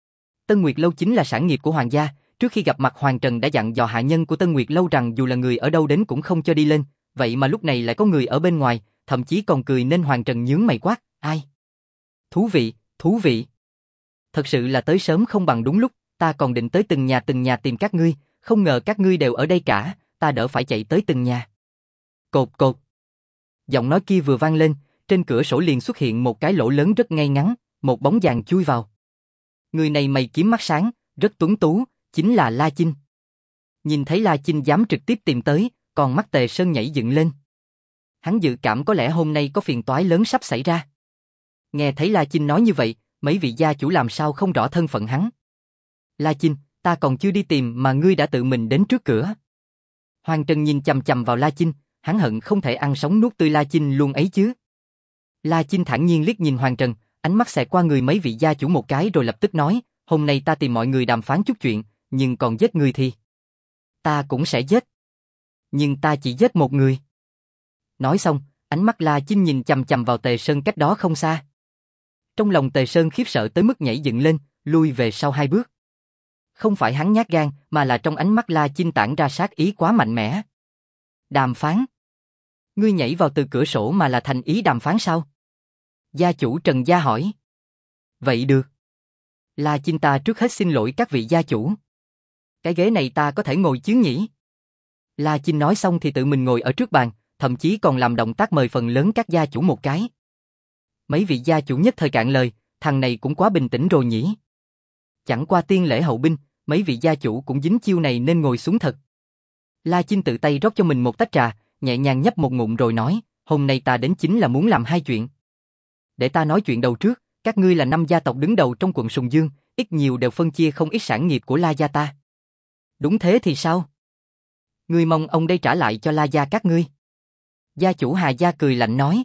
Tân Nguyệt Lâu chính là sản nghiệp của Hoàng gia, trước khi gặp mặt Hoàng Trần đã dặn dò hạ nhân của Tân Nguyệt Lâu rằng dù là người ở đâu đến cũng không cho đi lên, vậy mà lúc này lại có người ở bên ngoài, thậm chí còn cười nên Hoàng Trần nhướng mày quát, ai? Thú vị, thú vị. Thật sự là tới sớm không bằng đúng lúc, ta còn định tới từng nhà từng nhà tìm các ngươi, không ngờ các ngươi đều ở đây cả, ta đỡ phải chạy tới từng nhà. Cột cột. Giọng nói kia vừa vang lên, trên cửa sổ liền xuất hiện một cái lỗ lớn rất ngay ngắn, một bóng dáng chui vào. Người này mày kiếm mắt sáng, rất tuấn tú, chính là La Chinh. Nhìn thấy La Chinh dám trực tiếp tìm tới, còn mắt Tề Sơn nhảy dựng lên. Hắn dự cảm có lẽ hôm nay có phiền toái lớn sắp xảy ra. Nghe thấy La Chinh nói như vậy, mấy vị gia chủ làm sao không rõ thân phận hắn. La Chinh, ta còn chưa đi tìm mà ngươi đã tự mình đến trước cửa. Hoàng Trần nhìn chằm chằm vào La Chinh, hắn hận không thể ăn sống nuốt tươi La Chinh luôn ấy chứ. La Chinh thản nhiên liếc nhìn Hoàng Trần, ánh mắt xẹt qua người mấy vị gia chủ một cái rồi lập tức nói, hôm nay ta tìm mọi người đàm phán chút chuyện, nhưng còn giết người thì ta cũng sẽ giết. Nhưng ta chỉ giết một người. Nói xong, ánh mắt La Chinh nhìn chằm chằm vào Tề Sơn cách đó không xa. Trong lòng Tề Sơn khiếp sợ tới mức nhảy dựng lên, lui về sau hai bước. Không phải hắn nhát gan, mà là trong ánh mắt La Chinh tản ra sát ý quá mạnh mẽ. Đàm phán. Ngươi nhảy vào từ cửa sổ mà là thành ý đàm phán sao? Gia chủ Trần Gia hỏi. Vậy được. La Chinh ta trước hết xin lỗi các vị gia chủ. Cái ghế này ta có thể ngồi chứ nhỉ? La Chinh nói xong thì tự mình ngồi ở trước bàn, thậm chí còn làm động tác mời phần lớn các gia chủ một cái. Mấy vị gia chủ nhất thời cạn lời, thằng này cũng quá bình tĩnh rồi nhỉ. Chẳng qua tiên lễ hậu binh, mấy vị gia chủ cũng dính chiêu này nên ngồi xuống thật. La Chinh tự tay rót cho mình một tách trà, nhẹ nhàng nhấp một ngụm rồi nói, hôm nay ta đến chính là muốn làm hai chuyện. Để ta nói chuyện đầu trước, các ngươi là năm gia tộc đứng đầu trong quận Sùng Dương, ít nhiều đều phân chia không ít sản nghiệp của La gia ta. Đúng thế thì sao? Ngươi mong ông đây trả lại cho La gia các ngươi. Gia chủ Hà gia cười lạnh nói.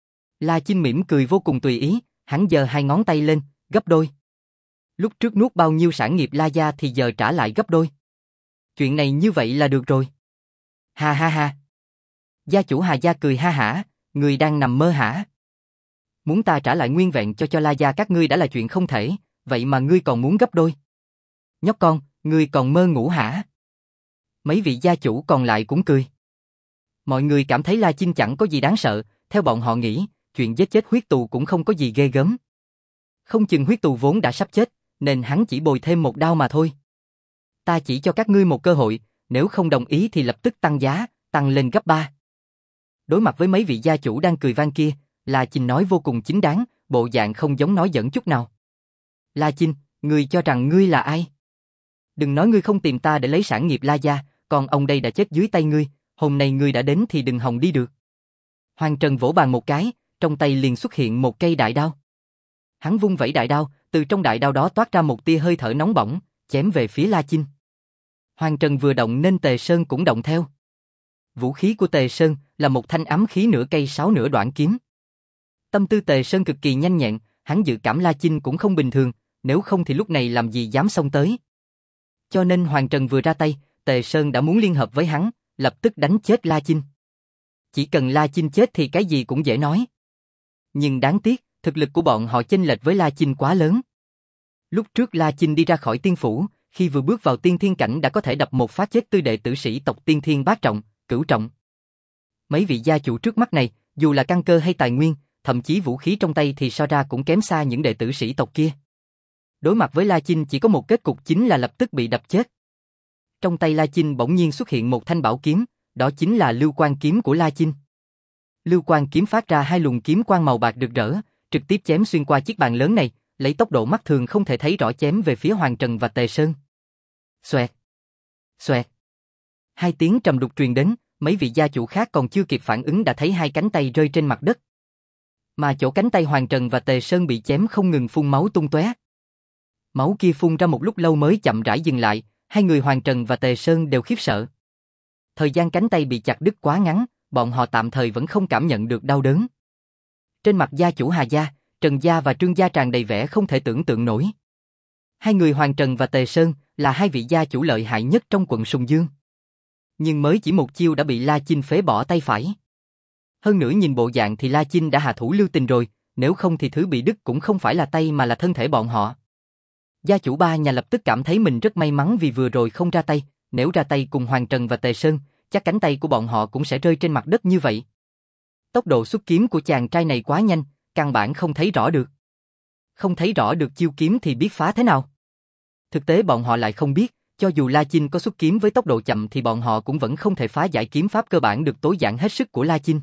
La Chinh mỉm cười vô cùng tùy ý, hắn giơ hai ngón tay lên, gấp đôi. Lúc trước nuốt bao nhiêu sản nghiệp La gia thì giờ trả lại gấp đôi. Chuyện này như vậy là được rồi. Ha ha ha. Gia chủ Hà gia cười ha hả, người đang nằm mơ hả? Muốn ta trả lại nguyên vẹn cho cho La gia các ngươi đã là chuyện không thể, vậy mà ngươi còn muốn gấp đôi. Nhóc con, ngươi còn mơ ngủ hả? Mấy vị gia chủ còn lại cũng cười. Mọi người cảm thấy La Chinh chẳng có gì đáng sợ, theo bọn họ nghĩ, chuyện giết chết huyết tù cũng không có gì ghê gớm. Không chừng huyết tù vốn đã sắp chết, nên hắn chỉ bồi thêm một đao mà thôi. Ta chỉ cho các ngươi một cơ hội, nếu không đồng ý thì lập tức tăng giá, tăng lên gấp ba. Đối mặt với mấy vị gia chủ đang cười vang kia, La Chinh nói vô cùng chính đáng, bộ dạng không giống nói giỡn chút nào. La Chinh, ngươi cho rằng ngươi là ai? Đừng nói ngươi không tìm ta để lấy sản nghiệp La gia, còn ông đây đã chết dưới tay ngươi, hôm nay ngươi đã đến thì đừng hòng đi được. Hoàng Trần vỗ bàn một cái, trong tay liền xuất hiện một cây đại đao. Hắn vung vẩy đại đao, từ trong đại đao đó toát ra một tia hơi thở nóng bỏng, chém về phía La Chinh. Hoàng Trần vừa động nên Tề Sơn cũng động theo. Vũ khí của Tề Sơn là một thanh ám khí nửa cây sáu nửa đoạn kiếm. Tâm tư Tề Sơn cực kỳ nhanh nhẹn, hắn dự cảm La Chinh cũng không bình thường, nếu không thì lúc này làm gì dám xông tới. Cho nên Hoàng Trần vừa ra tay, Tề Sơn đã muốn liên hợp với hắn, lập tức đánh chết La Chinh. Chỉ cần La Chinh chết thì cái gì cũng dễ nói. Nhưng đáng tiếc, thực lực của bọn họ chênh lệch với La Chinh quá lớn. Lúc trước La Chinh đi ra khỏi tiên phủ, khi vừa bước vào tiên thiên cảnh đã có thể đập một phát chết tươi đệ tử sĩ tộc tiên thiên bát trọng, cửu trọng. Mấy vị gia chủ trước mắt này, dù là căn cơ hay tài nguyên, thậm chí vũ khí trong tay thì so ra cũng kém xa những đệ tử sĩ tộc kia. Đối mặt với La Chinh chỉ có một kết cục chính là lập tức bị đập chết. Trong tay La Chinh bỗng nhiên xuất hiện một thanh bảo kiếm, đó chính là Lưu Quang kiếm của La Chinh. Lưu Quang kiếm phát ra hai luồng kiếm quang màu bạc rực rỡ, trực tiếp chém xuyên qua chiếc bàn lớn này, lấy tốc độ mắt thường không thể thấy rõ chém về phía Hoàng Trần và Tề Sơn. Xoẹt, xoẹt. Hai tiếng trầm đục truyền đến, mấy vị gia chủ khác còn chưa kịp phản ứng đã thấy hai cánh tay rơi trên mặt đất. Mà chỗ cánh tay Hoàng Trần và Tề Sơn bị chém không ngừng phun máu tung tóe. Máu kia phun ra một lúc lâu mới chậm rãi dừng lại, hai người Hoàng Trần và Tề Sơn đều khiếp sợ. Thời gian cánh tay bị chặt đứt quá ngắn, bọn họ tạm thời vẫn không cảm nhận được đau đớn. Trên mặt gia chủ Hà gia, Trần gia và Trương gia tràn đầy vẻ không thể tưởng tượng nổi. Hai người Hoàng Trần và Tề Sơn là hai vị gia chủ lợi hại nhất trong quận Sùng Dương. Nhưng mới chỉ một chiêu đã bị La Chinh phế bỏ tay phải. Hơn nữa nhìn bộ dạng thì La Chinh đã hạ thủ lưu tình rồi, nếu không thì thứ bị đứt cũng không phải là tay mà là thân thể bọn họ. Gia chủ ba nhà lập tức cảm thấy mình rất may mắn vì vừa rồi không ra tay, nếu ra tay cùng Hoàng Trần và Tề Sơn, chắc cánh tay của bọn họ cũng sẽ rơi trên mặt đất như vậy. Tốc độ xuất kiếm của chàng trai này quá nhanh, căn bản không thấy rõ được. Không thấy rõ được chiêu kiếm thì biết phá thế nào. Thực tế bọn họ lại không biết, cho dù La Chinh có xuất kiếm với tốc độ chậm thì bọn họ cũng vẫn không thể phá giải kiếm pháp cơ bản được tối giản hết sức của La Chinh.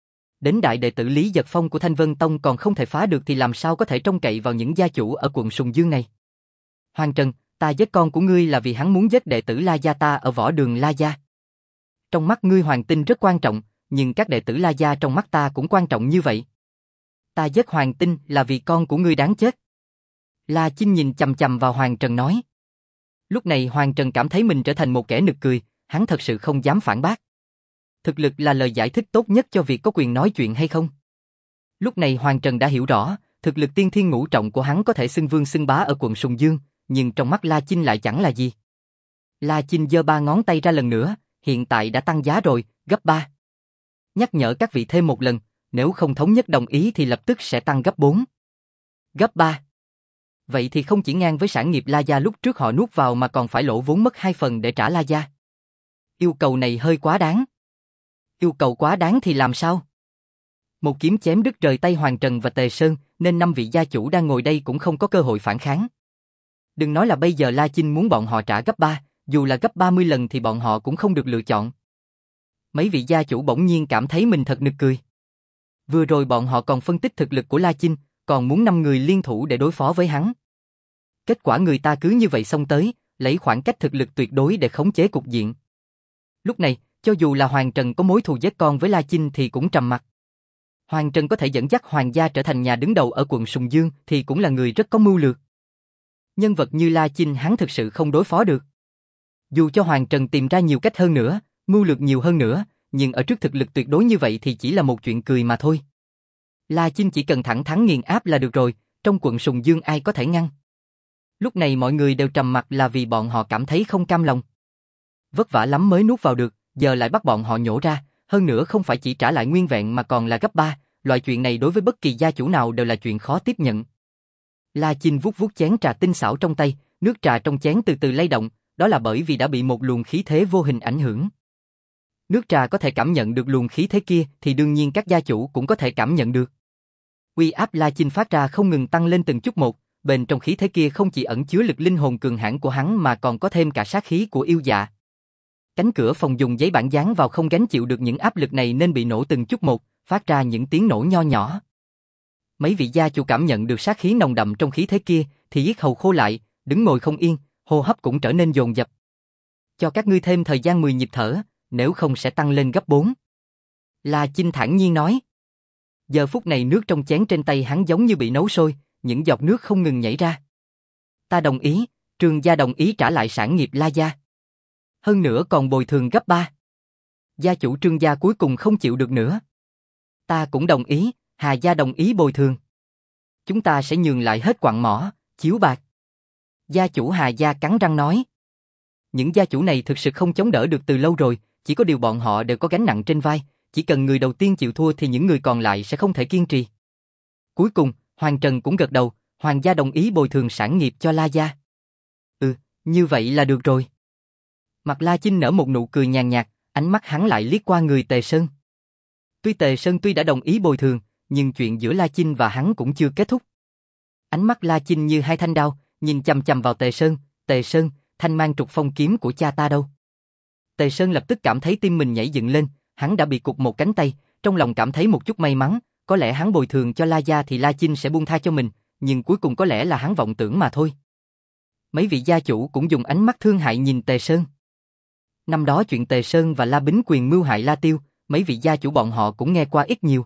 Đến đại đệ tử Lý Giật Phong của Thanh Vân Tông còn không thể phá được thì làm sao có thể trông cậy vào những gia chủ ở quận Sùng Dương này. Hoàng Trần, ta giết con của ngươi là vì hắn muốn giết đệ tử La gia ta ở võ đường La gia. Trong mắt ngươi Hoàng Tinh rất quan trọng, nhưng các đệ tử La gia trong mắt ta cũng quan trọng như vậy. Ta giết Hoàng Tinh là vì con của ngươi đáng chết. La Chinh nhìn chằm chằm vào Hoàng Trần nói. Lúc này Hoàng Trần cảm thấy mình trở thành một kẻ nực cười, hắn thật sự không dám phản bác. Thực lực là lời giải thích tốt nhất cho việc có quyền nói chuyện hay không. Lúc này Hoàng Trần đã hiểu rõ, thực lực tiên thiên ngũ trọng của hắn có thể xưng vương xưng bá ở quận Sùng Dương, nhưng trong mắt La Chinh lại chẳng là gì. La Chinh giơ ba ngón tay ra lần nữa, hiện tại đã tăng giá rồi, gấp ba. Nhắc nhở các vị thêm một lần, nếu không thống nhất đồng ý thì lập tức sẽ tăng gấp bốn. Gấp ba. Vậy thì không chỉ ngang với sản nghiệp La gia lúc trước họ nuốt vào mà còn phải lỗ vốn mất hai phần để trả La gia. Yêu cầu này hơi quá đáng. Yêu cầu quá đáng thì làm sao? Một kiếm chém đứt rời tay Hoàng Trần và Tề Sơn, nên năm vị gia chủ đang ngồi đây cũng không có cơ hội phản kháng. Đừng nói là bây giờ La Chinh muốn bọn họ trả gấp ba, dù là gấp ba mươi lần thì bọn họ cũng không được lựa chọn. Mấy vị gia chủ bỗng nhiên cảm thấy mình thật nực cười. Vừa rồi bọn họ còn phân tích thực lực của La Chinh, còn muốn năm người liên thủ để đối phó với hắn. Kết quả người ta cứ như vậy xông tới, lấy khoảng cách thực lực tuyệt đối để khống chế cục diện. Lúc này, cho dù là Hoàng Trần có mối thù giết con với La Chinh thì cũng trầm mặc. Hoàng Trần có thể dẫn dắt Hoàng gia trở thành nhà đứng đầu ở quận Sùng Dương thì cũng là người rất có mưu lược. Nhân vật như La Chinh hắn thực sự không đối phó được. Dù cho Hoàng Trần tìm ra nhiều cách hơn nữa, mưu lược nhiều hơn nữa, nhưng ở trước thực lực tuyệt đối như vậy thì chỉ là một chuyện cười mà thôi. La Chinh chỉ cần thẳng thắn nghiền áp là được rồi, trong quận Sùng Dương ai có thể ngăn. Lúc này mọi người đều trầm mặc là vì bọn họ cảm thấy không cam lòng. Vất vả lắm mới nuốt vào được, giờ lại bắt bọn họ nhổ ra, hơn nữa không phải chỉ trả lại nguyên vẹn mà còn là gấp ba, loại chuyện này đối với bất kỳ gia chủ nào đều là chuyện khó tiếp nhận. La Chinh vuốt vuốt chén trà tinh xảo trong tay, nước trà trong chén từ từ lay động, đó là bởi vì đã bị một luồng khí thế vô hình ảnh hưởng. Nước trà có thể cảm nhận được luồng khí thế kia thì đương nhiên các gia chủ cũng có thể cảm nhận được. Uy áp La Chinh phát ra không ngừng tăng lên từng chút một, bên trong khí thế kia không chỉ ẩn chứa lực linh hồn cường hãn của hắn mà còn có thêm cả sát khí của yêu dạ. Cánh cửa phòng dùng giấy bản dán vào không gánh chịu được những áp lực này nên bị nổ từng chút một, phát ra những tiếng nổ nho nhỏ. Mấy vị gia chủ cảm nhận được sát khí nồng đậm trong khí thế kia thì yết hầu khô lại, đứng ngồi không yên, hô hấp cũng trở nên dồn dập. Cho các ngươi thêm thời gian mười nhịp thở, nếu không sẽ tăng lên gấp bốn. La Chinh thản nhiên nói. Giờ phút này nước trong chén trên tay hắn giống như bị nấu sôi, những giọt nước không ngừng nhảy ra. Ta đồng ý, Trương gia đồng ý trả lại sản nghiệp La gia. Hơn nữa còn bồi thường gấp ba. Gia chủ Trương gia cuối cùng không chịu được nữa. Ta cũng đồng ý, Hà gia đồng ý bồi thường. Chúng ta sẽ nhường lại hết quặng mỏ, chiếu bạc. Gia chủ Hà gia cắn răng nói. Những gia chủ này thực sự không chống đỡ được từ lâu rồi, chỉ có điều bọn họ đều có gánh nặng trên vai, chỉ cần người đầu tiên chịu thua thì những người còn lại sẽ không thể kiên trì. Cuối cùng, Hoàng Trần cũng gật đầu, Hoàng gia đồng ý bồi thường sản nghiệp cho La gia. Ừ, như vậy là được rồi. Mặt La Chinh nở một nụ cười nhàn nhạt, ánh mắt hắn lại liếc qua người Tề Sơn. Tuy Tề Sơn tuy đã đồng ý bồi thường, nhưng chuyện giữa La Chinh và hắn cũng chưa kết thúc. Ánh mắt La Chinh như hai thanh đao, nhìn chằm chằm vào Tề Sơn. Tề Sơn, thanh mang trục phong kiếm của cha ta đâu? Tề Sơn lập tức cảm thấy tim mình nhảy dựng lên, hắn đã bị cụt một cánh tay, trong lòng cảm thấy một chút may mắn, có lẽ hắn bồi thường cho La gia thì La Chinh sẽ buông tha cho mình, nhưng cuối cùng có lẽ là hắn vọng tưởng mà thôi. Mấy vị gia chủ cũng dùng ánh mắt thương hại nhìn Tề Sơn. Năm đó chuyện Tề Sơn và La Bính Quyền mưu hại La Tiêu, mấy vị gia chủ bọn họ cũng nghe qua ít nhiều.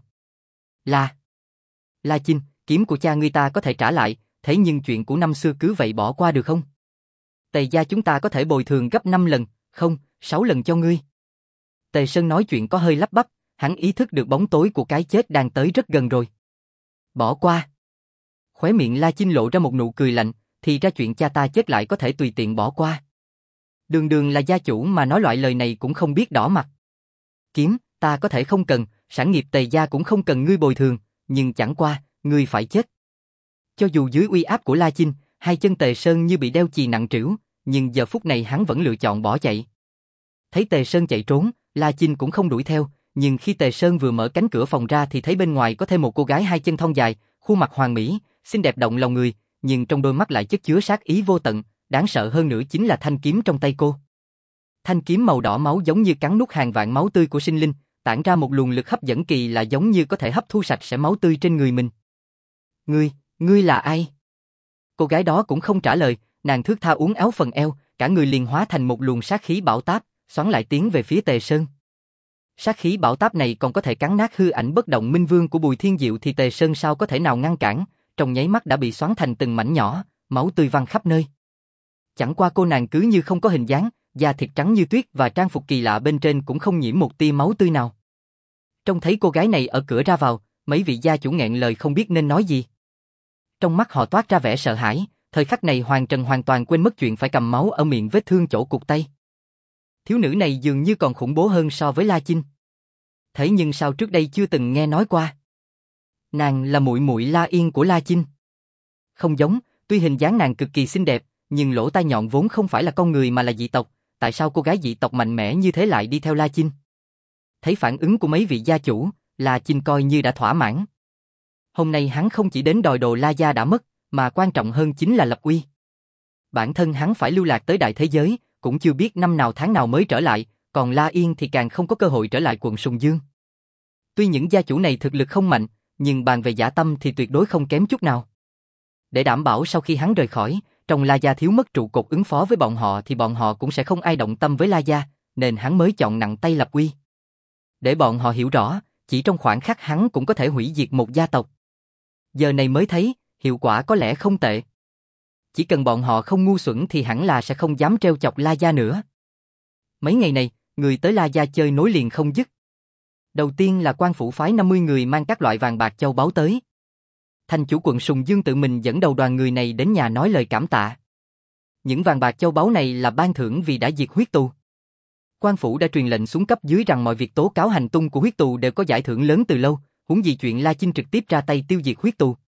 La La Chinh, kiếm của cha ngươi ta có thể trả lại, thế nhưng chuyện của năm xưa cứ vậy bỏ qua được không? Tề gia chúng ta có thể bồi thường gấp năm lần, không, sáu lần cho ngươi. Tề Sơn nói chuyện có hơi lắp bắp, hắn ý thức được bóng tối của cái chết đang tới rất gần rồi. Bỏ qua. Khóe miệng La Chinh lộ ra một nụ cười lạnh, thì ra chuyện cha ta chết lại có thể tùy tiện bỏ qua. Đường đường là gia chủ mà nói loại lời này cũng không biết đỏ mặt. Kiếm, ta có thể không cần, sản nghiệp Tề gia cũng không cần ngươi bồi thường, nhưng chẳng qua, ngươi phải chết. Cho dù dưới uy áp của La Chinh, hai chân Tề Sơn như bị đeo chì nặng trĩu, nhưng giờ phút này hắn vẫn lựa chọn bỏ chạy. Thấy Tề Sơn chạy trốn, La Chinh cũng không đuổi theo, nhưng khi Tề Sơn vừa mở cánh cửa phòng ra thì thấy bên ngoài có thêm một cô gái hai chân thon dài, khuôn mặt hoàn mỹ, xinh đẹp động lòng người, nhưng trong đôi mắt lại chất chứa sát ý vô tận, đáng sợ hơn nữa chính là thanh kiếm trong tay cô. Thanh kiếm màu đỏ máu giống như cắn nuốt hàng vạn máu tươi của sinh linh, tản ra một luồng lực hấp dẫn kỳ lạ giống như có thể hấp thu sạch sẽ máu tươi trên người mình. Ngươi, ngươi là ai? Cô gái đó cũng không trả lời, nàng thướt tha uốn éo phần eo, cả người liền hóa thành một luồng sát khí bão táp, xoắn lại tiến về phía Tề Sơn. Sát khí bão táp này còn có thể cắn nát hư ảnh bất động minh vương của Bùi Thiên Diệu thì Tề Sơn sao có thể nào ngăn cản, trong nháy mắt đã bị xoắn thành từng mảnh nhỏ, máu tươi văng khắp nơi. Chẳng qua cô nàng cứ như không có hình dáng, da thịt trắng như tuyết và trang phục kỳ lạ bên trên cũng không nhiễm một tia máu tươi nào. Trông thấy cô gái này ở cửa ra vào, mấy vị gia chủ nghẹn lời không biết nên nói gì. Trong mắt họ toát ra vẻ sợ hãi, thời khắc này Hoàng Trần hoàn toàn quên mất chuyện phải cầm máu ở miệng vết thương chỗ cụt tay. Thiếu nữ này dường như còn khủng bố hơn so với La Chinh. Thế nhưng sao trước đây chưa từng nghe nói qua? Nàng là muội muội La Yên của La Chinh. Không giống, tuy hình dáng nàng cực kỳ xinh đẹp, nhưng lỗ tai nhọn vốn không phải là con người mà là dị tộc, tại sao cô gái dị tộc mạnh mẽ như thế lại đi theo La Chinh? thấy phản ứng của mấy vị gia chủ, La Chinh coi như đã thỏa mãn. Hôm nay hắn không chỉ đến đòi đồ La gia đã mất, mà quan trọng hơn chính là lập uy. Bản thân hắn phải lưu lạc tới đại thế giới, cũng chưa biết năm nào tháng nào mới trở lại, còn La Yên thì càng không có cơ hội trở lại quận Sùng Dương. Tuy những gia chủ này thực lực không mạnh, nhưng bàn về dã tâm thì tuyệt đối không kém chút nào. Để đảm bảo sau khi hắn rời khỏi, trong La gia thiếu mất trụ cột ứng phó với bọn họ thì bọn họ cũng sẽ không ai động tâm với La gia, nên hắn mới chọn nặng tay lập uy. Để bọn họ hiểu rõ, chỉ trong khoảnh khắc hắn cũng có thể hủy diệt một gia tộc. Giờ này mới thấy, hiệu quả có lẽ không tệ. Chỉ cần bọn họ không ngu xuẩn thì hẳn là sẽ không dám trêu chọc La gia nữa. Mấy ngày này, người tới La gia chơi nối liền không dứt. Đầu tiên là quan phủ phái năm mươi người mang các loại vàng bạc châu báu tới. Thành chủ quận Sùng Dương tự mình dẫn đầu đoàn người này đến nhà nói lời cảm tạ. Những vàng bạc châu báu này là ban thưởng vì đã diệt huyết tù. Quan phủ đã truyền lệnh xuống cấp dưới rằng mọi việc tố cáo hành tung của huyết tù đều có giải thưởng lớn từ lâu, huống gì chuyện La Chinh trực tiếp ra tay tiêu diệt huyết tù.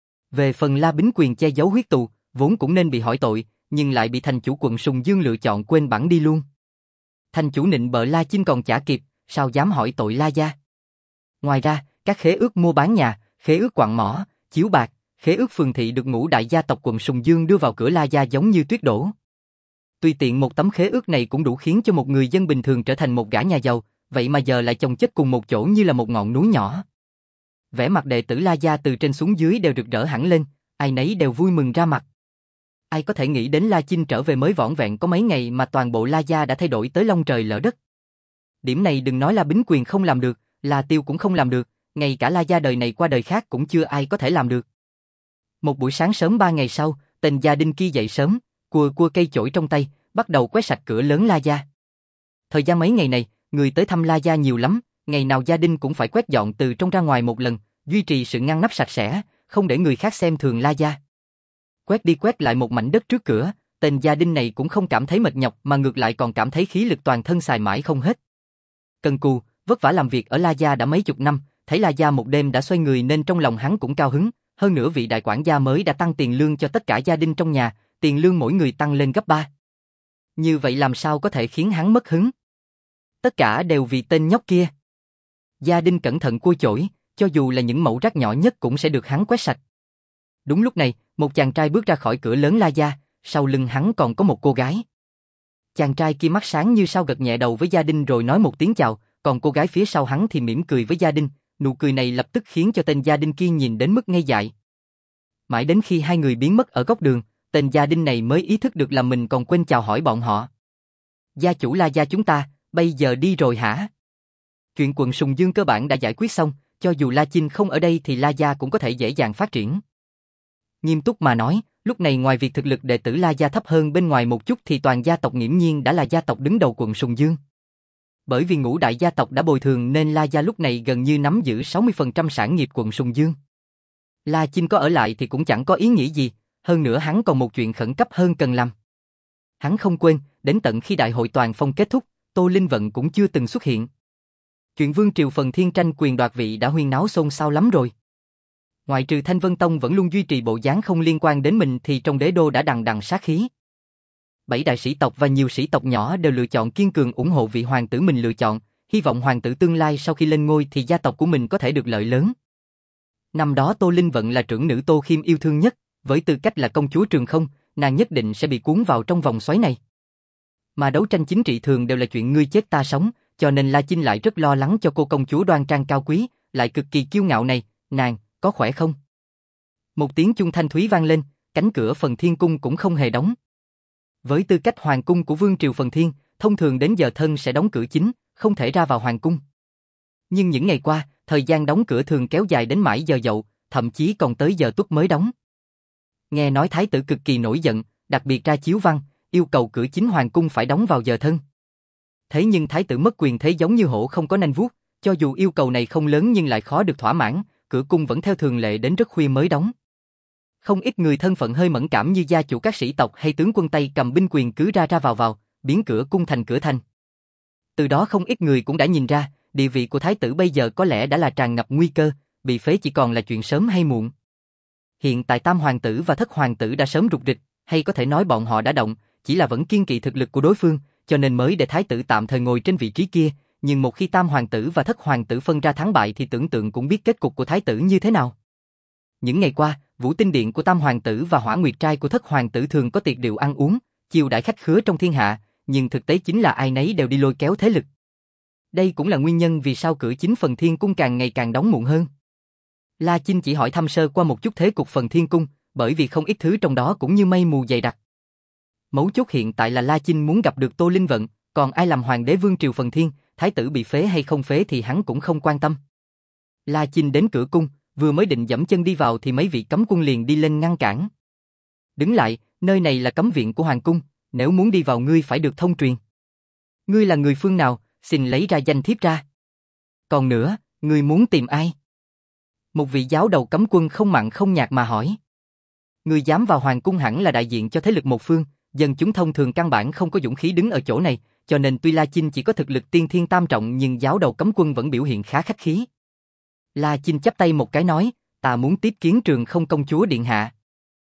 Về phần La Bính Quyền che giấu huyết tù, vốn cũng nên bị hỏi tội, nhưng lại bị thành chủ quận Sùng Dương lựa chọn quên bẵng đi luôn. Thành chủ nịnh bợ La Chinh còn chả kịp, sao dám hỏi tội La gia. Ngoài ra, các khế ước mua bán nhà, khế ước quặng mỏ, chiếu bạc, khế ước phường thị được ngũ đại gia tộc quận Sùng Dương đưa vào cửa La gia giống như tuyết đổ. Tùy tiện một tấm khế ước này cũng đủ khiến cho một người dân bình thường trở thành một gã nhà giàu, vậy mà giờ lại chồng chất cùng một chỗ như là một ngọn núi nhỏ. Vẻ mặt đệ tử La gia từ trên xuống dưới đều rực rỡ hẳn lên, ai nấy đều vui mừng ra mặt. Ai có thể nghĩ đến La Chinh trở về mới vỏn vẹn có mấy ngày mà toàn bộ La gia đã thay đổi tới long trời lở đất. Điểm này đừng nói La Bính Quyền không làm được, La Tiêu cũng không làm được, ngay cả La gia đời này qua đời khác cũng chưa ai có thể làm được. Một buổi sáng sớm ba ngày sau, tên gia đình kia dậy sớm, cua cua cây chổi trong tay, bắt đầu quét sạch cửa lớn La gia. Thời gian mấy ngày này, người tới thăm La gia nhiều lắm, ngày nào gia đình cũng phải quét dọn từ trong ra ngoài một lần, duy trì sự ngăn nắp sạch sẽ, không để người khác xem thường La gia. Quét đi quét lại một mảnh đất trước cửa, tên gia đình này cũng không cảm thấy mệt nhọc mà ngược lại còn cảm thấy khí lực toàn thân xài mãi không hết. Cần cù, vất vả làm việc ở La gia đã mấy chục năm, thấy La gia một đêm đã xoay người nên trong lòng hắn cũng cao hứng, hơn nữa vị đại quản gia mới đã tăng tiền lương cho tất cả gia đình trong nhà, tiền lương mỗi người tăng lên gấp ba. Như vậy làm sao có thể khiến hắn mất hứng? Tất cả đều vì tên nhóc kia. Gia đình cẩn thận cua chổi, cho dù là những mẩu rác nhỏ nhất cũng sẽ được hắn quét sạch. Đúng lúc này, một chàng trai bước ra khỏi cửa lớn La gia, sau lưng hắn còn có một cô gái. Chàng trai kia mắt sáng như sao gật nhẹ đầu với gia đình rồi nói một tiếng chào, còn cô gái phía sau hắn thì mỉm cười với gia đình, nụ cười này lập tức khiến cho tên gia đình kia nhìn đến mức ngây dại. Mãi đến khi hai người biến mất ở góc đường, tên gia đình này mới ý thức được là mình còn quên chào hỏi bọn họ. Gia chủ La gia chúng ta, bây giờ đi rồi hả? Chuyện quận Sùng Dương cơ bản đã giải quyết xong, cho dù La Chinh không ở đây thì La gia cũng có thể dễ dàng phát triển. Nghiêm túc mà nói, lúc này ngoài việc thực lực đệ tử La gia thấp hơn bên ngoài một chút thì toàn gia tộc nghiễm nhiên đã là gia tộc đứng đầu quận Sùng Dương. Bởi vì ngũ đại gia tộc đã bồi thường nên La gia lúc này gần như nắm giữ sáu mươi phần trăm sản nghiệp quận Sùng Dương. La Chinh có ở lại thì cũng chẳng có ý nghĩa gì, hơn nữa hắn còn một chuyện khẩn cấp hơn cần làm. Hắn không quên, đến tận khi đại hội toàn phong kết thúc, Tô Linh Vận cũng chưa từng xuất hiện. Chuyện Vương triều phần thiên tranh quyền đoạt vị đã huyên náo xôn xao lắm rồi. Ngoại trừ Thanh Vân Tông vẫn luôn duy trì bộ dáng không liên quan đến mình thì trong đế đô đã đằng đằng sát khí. Bảy đại sĩ tộc và nhiều sĩ tộc nhỏ đều lựa chọn kiên cường ủng hộ vị hoàng tử mình lựa chọn, hy vọng hoàng tử tương lai sau khi lên ngôi thì gia tộc của mình có thể được lợi lớn. Năm đó Tô Linh Vận là trưởng nữ Tô Khiêm yêu thương nhất, với tư cách là công chúa Trường Không, nàng nhất định sẽ bị cuốn vào trong vòng xoáy này. Mà đấu tranh chính trị thường đều là chuyện ngươi chết ta sống, cho nên La Chinh lại rất lo lắng cho cô công chúa đoan trang cao quý, lại cực kỳ kiêu ngạo này, nàng, có khỏe không? Một tiếng chuông thanh thúy vang lên, cánh cửa Phần Thiên Cung cũng không hề đóng. Với tư cách hoàng cung của Vương triều Phần Thiên, thông thường đến giờ thân sẽ đóng cửa chính, không thể ra vào hoàng cung. Nhưng những ngày qua, thời gian đóng cửa thường kéo dài đến mãi giờ dậu, thậm chí còn tới giờ tuất mới đóng. Nghe nói thái tử cực kỳ nổi giận, đặc biệt ra chiếu văn, yêu cầu cửa chính hoàng cung phải đóng vào giờ thân. Thế nhưng thái tử mất quyền thế giống như hổ không có nanh vuốt, cho dù yêu cầu này không lớn nhưng lại khó được thỏa mãn, cửa cung vẫn theo thường lệ đến rất khuya mới đóng. Không ít người thân phận hơi mẫn cảm như gia chủ các sĩ tộc hay tướng quân Tây cầm binh quyền cứ ra ra vào vào, biến cửa cung thành cửa thành. Từ đó không ít người cũng đã nhìn ra, địa vị của thái tử bây giờ có lẽ đã là tràn ngập nguy cơ, bị phế chỉ còn là chuyện sớm hay muộn. Hiện tại tam hoàng tử và thất hoàng tử đã sớm rục rịch, hay có thể nói bọn họ đã động, chỉ là vẫn kiên kỵ thực lực của đối phương, cho nên mới để thái tử tạm thời ngồi trên vị trí kia, nhưng một khi tam hoàng tử và thất hoàng tử phân ra thắng bại thì tưởng tượng cũng biết kết cục của thái tử như thế nào. Những ngày qua, Vũ Tinh Điện của tam hoàng tử và Hỏa Nguyệt Trai của thất hoàng tử thường có tiệc rượu ăn uống, chiêu đãi khách khứa trong thiên hạ, nhưng thực tế chính là ai nấy đều đi lôi kéo thế lực. Đây cũng là nguyên nhân vì sao cửa chính Phần Thiên Cung càng ngày càng đóng muộn hơn. La Chinh chỉ hỏi thăm sơ qua một chút thế cục Phần Thiên Cung, bởi vì không ít thứ trong đó cũng như mây mù dày đặc. Mấu chốt hiện tại là La Chinh muốn gặp được Tô Linh Vận, còn ai làm hoàng đế vương triều Phần Thiên, thái tử bị phế hay không phế thì hắn cũng không quan tâm. La Chinh đến cửa cung, vừa mới định dẫm chân đi vào thì mấy vị cấm quân liền đi lên ngăn cản. Đứng lại, nơi này là cấm viện của hoàng cung, nếu muốn đi vào ngươi phải được thông truyền. Ngươi là người phương nào, xin lấy ra danh thiếp ra. Còn nữa, ngươi muốn tìm ai? Một vị giáo đầu cấm quân không mặn không nhạt mà hỏi. Ngươi dám vào hoàng cung hẳn là đại diện cho thế lực một phương, dân chúng thông thường căn bản không có dũng khí đứng ở chỗ này, cho nên tuy La Chinh chỉ có thực lực tiên thiên tam trọng nhưng giáo đầu cấm quân vẫn biểu hiện khá khách khí. La Chinh chắp tay một cái nói, ta muốn tiếp kiến Trường Không công chúa điện hạ.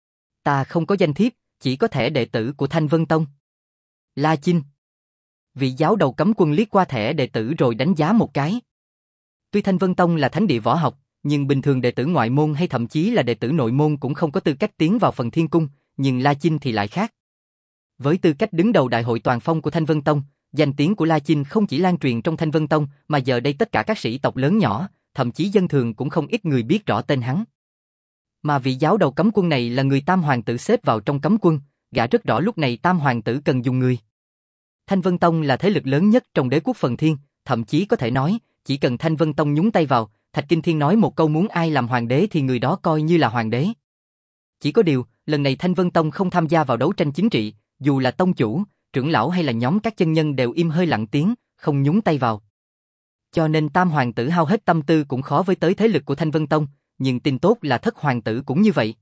Ta không có danh thiếp, chỉ có thẻ đệ tử của Thanh Vân Tông. La Chinh. Vị giáo đầu cấm quân liếc qua thẻ đệ tử rồi đánh giá một cái. Tuy Thanh Vân Tông là thánh địa võ học, nhưng bình thường đệ tử ngoại môn hay thậm chí là đệ tử nội môn cũng không có tư cách tiến vào Phần Thiên Cung, nhưng La Chinh thì lại khác. Với tư cách đứng đầu đại hội toàn phong của Thanh Vân Tông, danh tiếng của La Chinh không chỉ lan truyền trong Thanh Vân Tông, mà giờ đây tất cả các sĩ tộc lớn nhỏ, thậm chí dân thường cũng không ít người biết rõ tên hắn. Mà vị giáo đầu cấm quân này là người tam hoàng tử xếp vào trong cấm quân, gã rất rõ lúc này tam hoàng tử cần dùng người. Thanh Vân Tông là thế lực lớn nhất trong đế quốc Phần Thiên, thậm chí có thể nói, chỉ cần Thanh Vân Tông nhúng tay vào, Thạch Kinh Thiên nói một câu muốn ai làm hoàng đế thì người đó coi như là hoàng đế. Chỉ có điều, lần này Thanh Vân Tông không tham gia vào đấu tranh chính trị, dù là tông chủ, trưởng lão hay là nhóm các chân nhân đều im hơi lặng tiếng, không nhúng tay vào. Cho nên tam hoàng tử hao hết tâm tư cũng khó với tới thế lực của Thanh Vân Tông, nhưng tin tốt là thất hoàng tử cũng như vậy.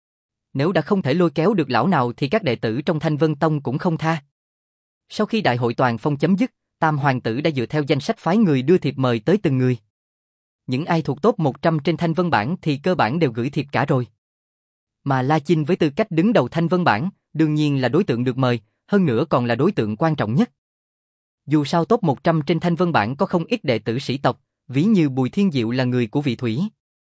Nếu đã không thể lôi kéo được lão nào thì các đệ tử trong Thanh Vân Tông cũng không tha. Sau khi đại hội toàn phong chấm dứt, tam hoàng tử đã dựa theo danh sách phái người đưa thiệp mời tới từng người. Những ai thuộc top một trăm trên Thanh Vân bảng thì cơ bản đều gửi thiệp cả rồi. Mà La Chinh với tư cách đứng đầu Thanh Vân bảng, đương nhiên là đối tượng được mời, hơn nữa còn là đối tượng quan trọng nhất. Dù sao top một trăm trên Thanh Vân bảng có không ít đệ tử sĩ tộc, ví như Bùi Thiên Diệu là người của Vị Thủy.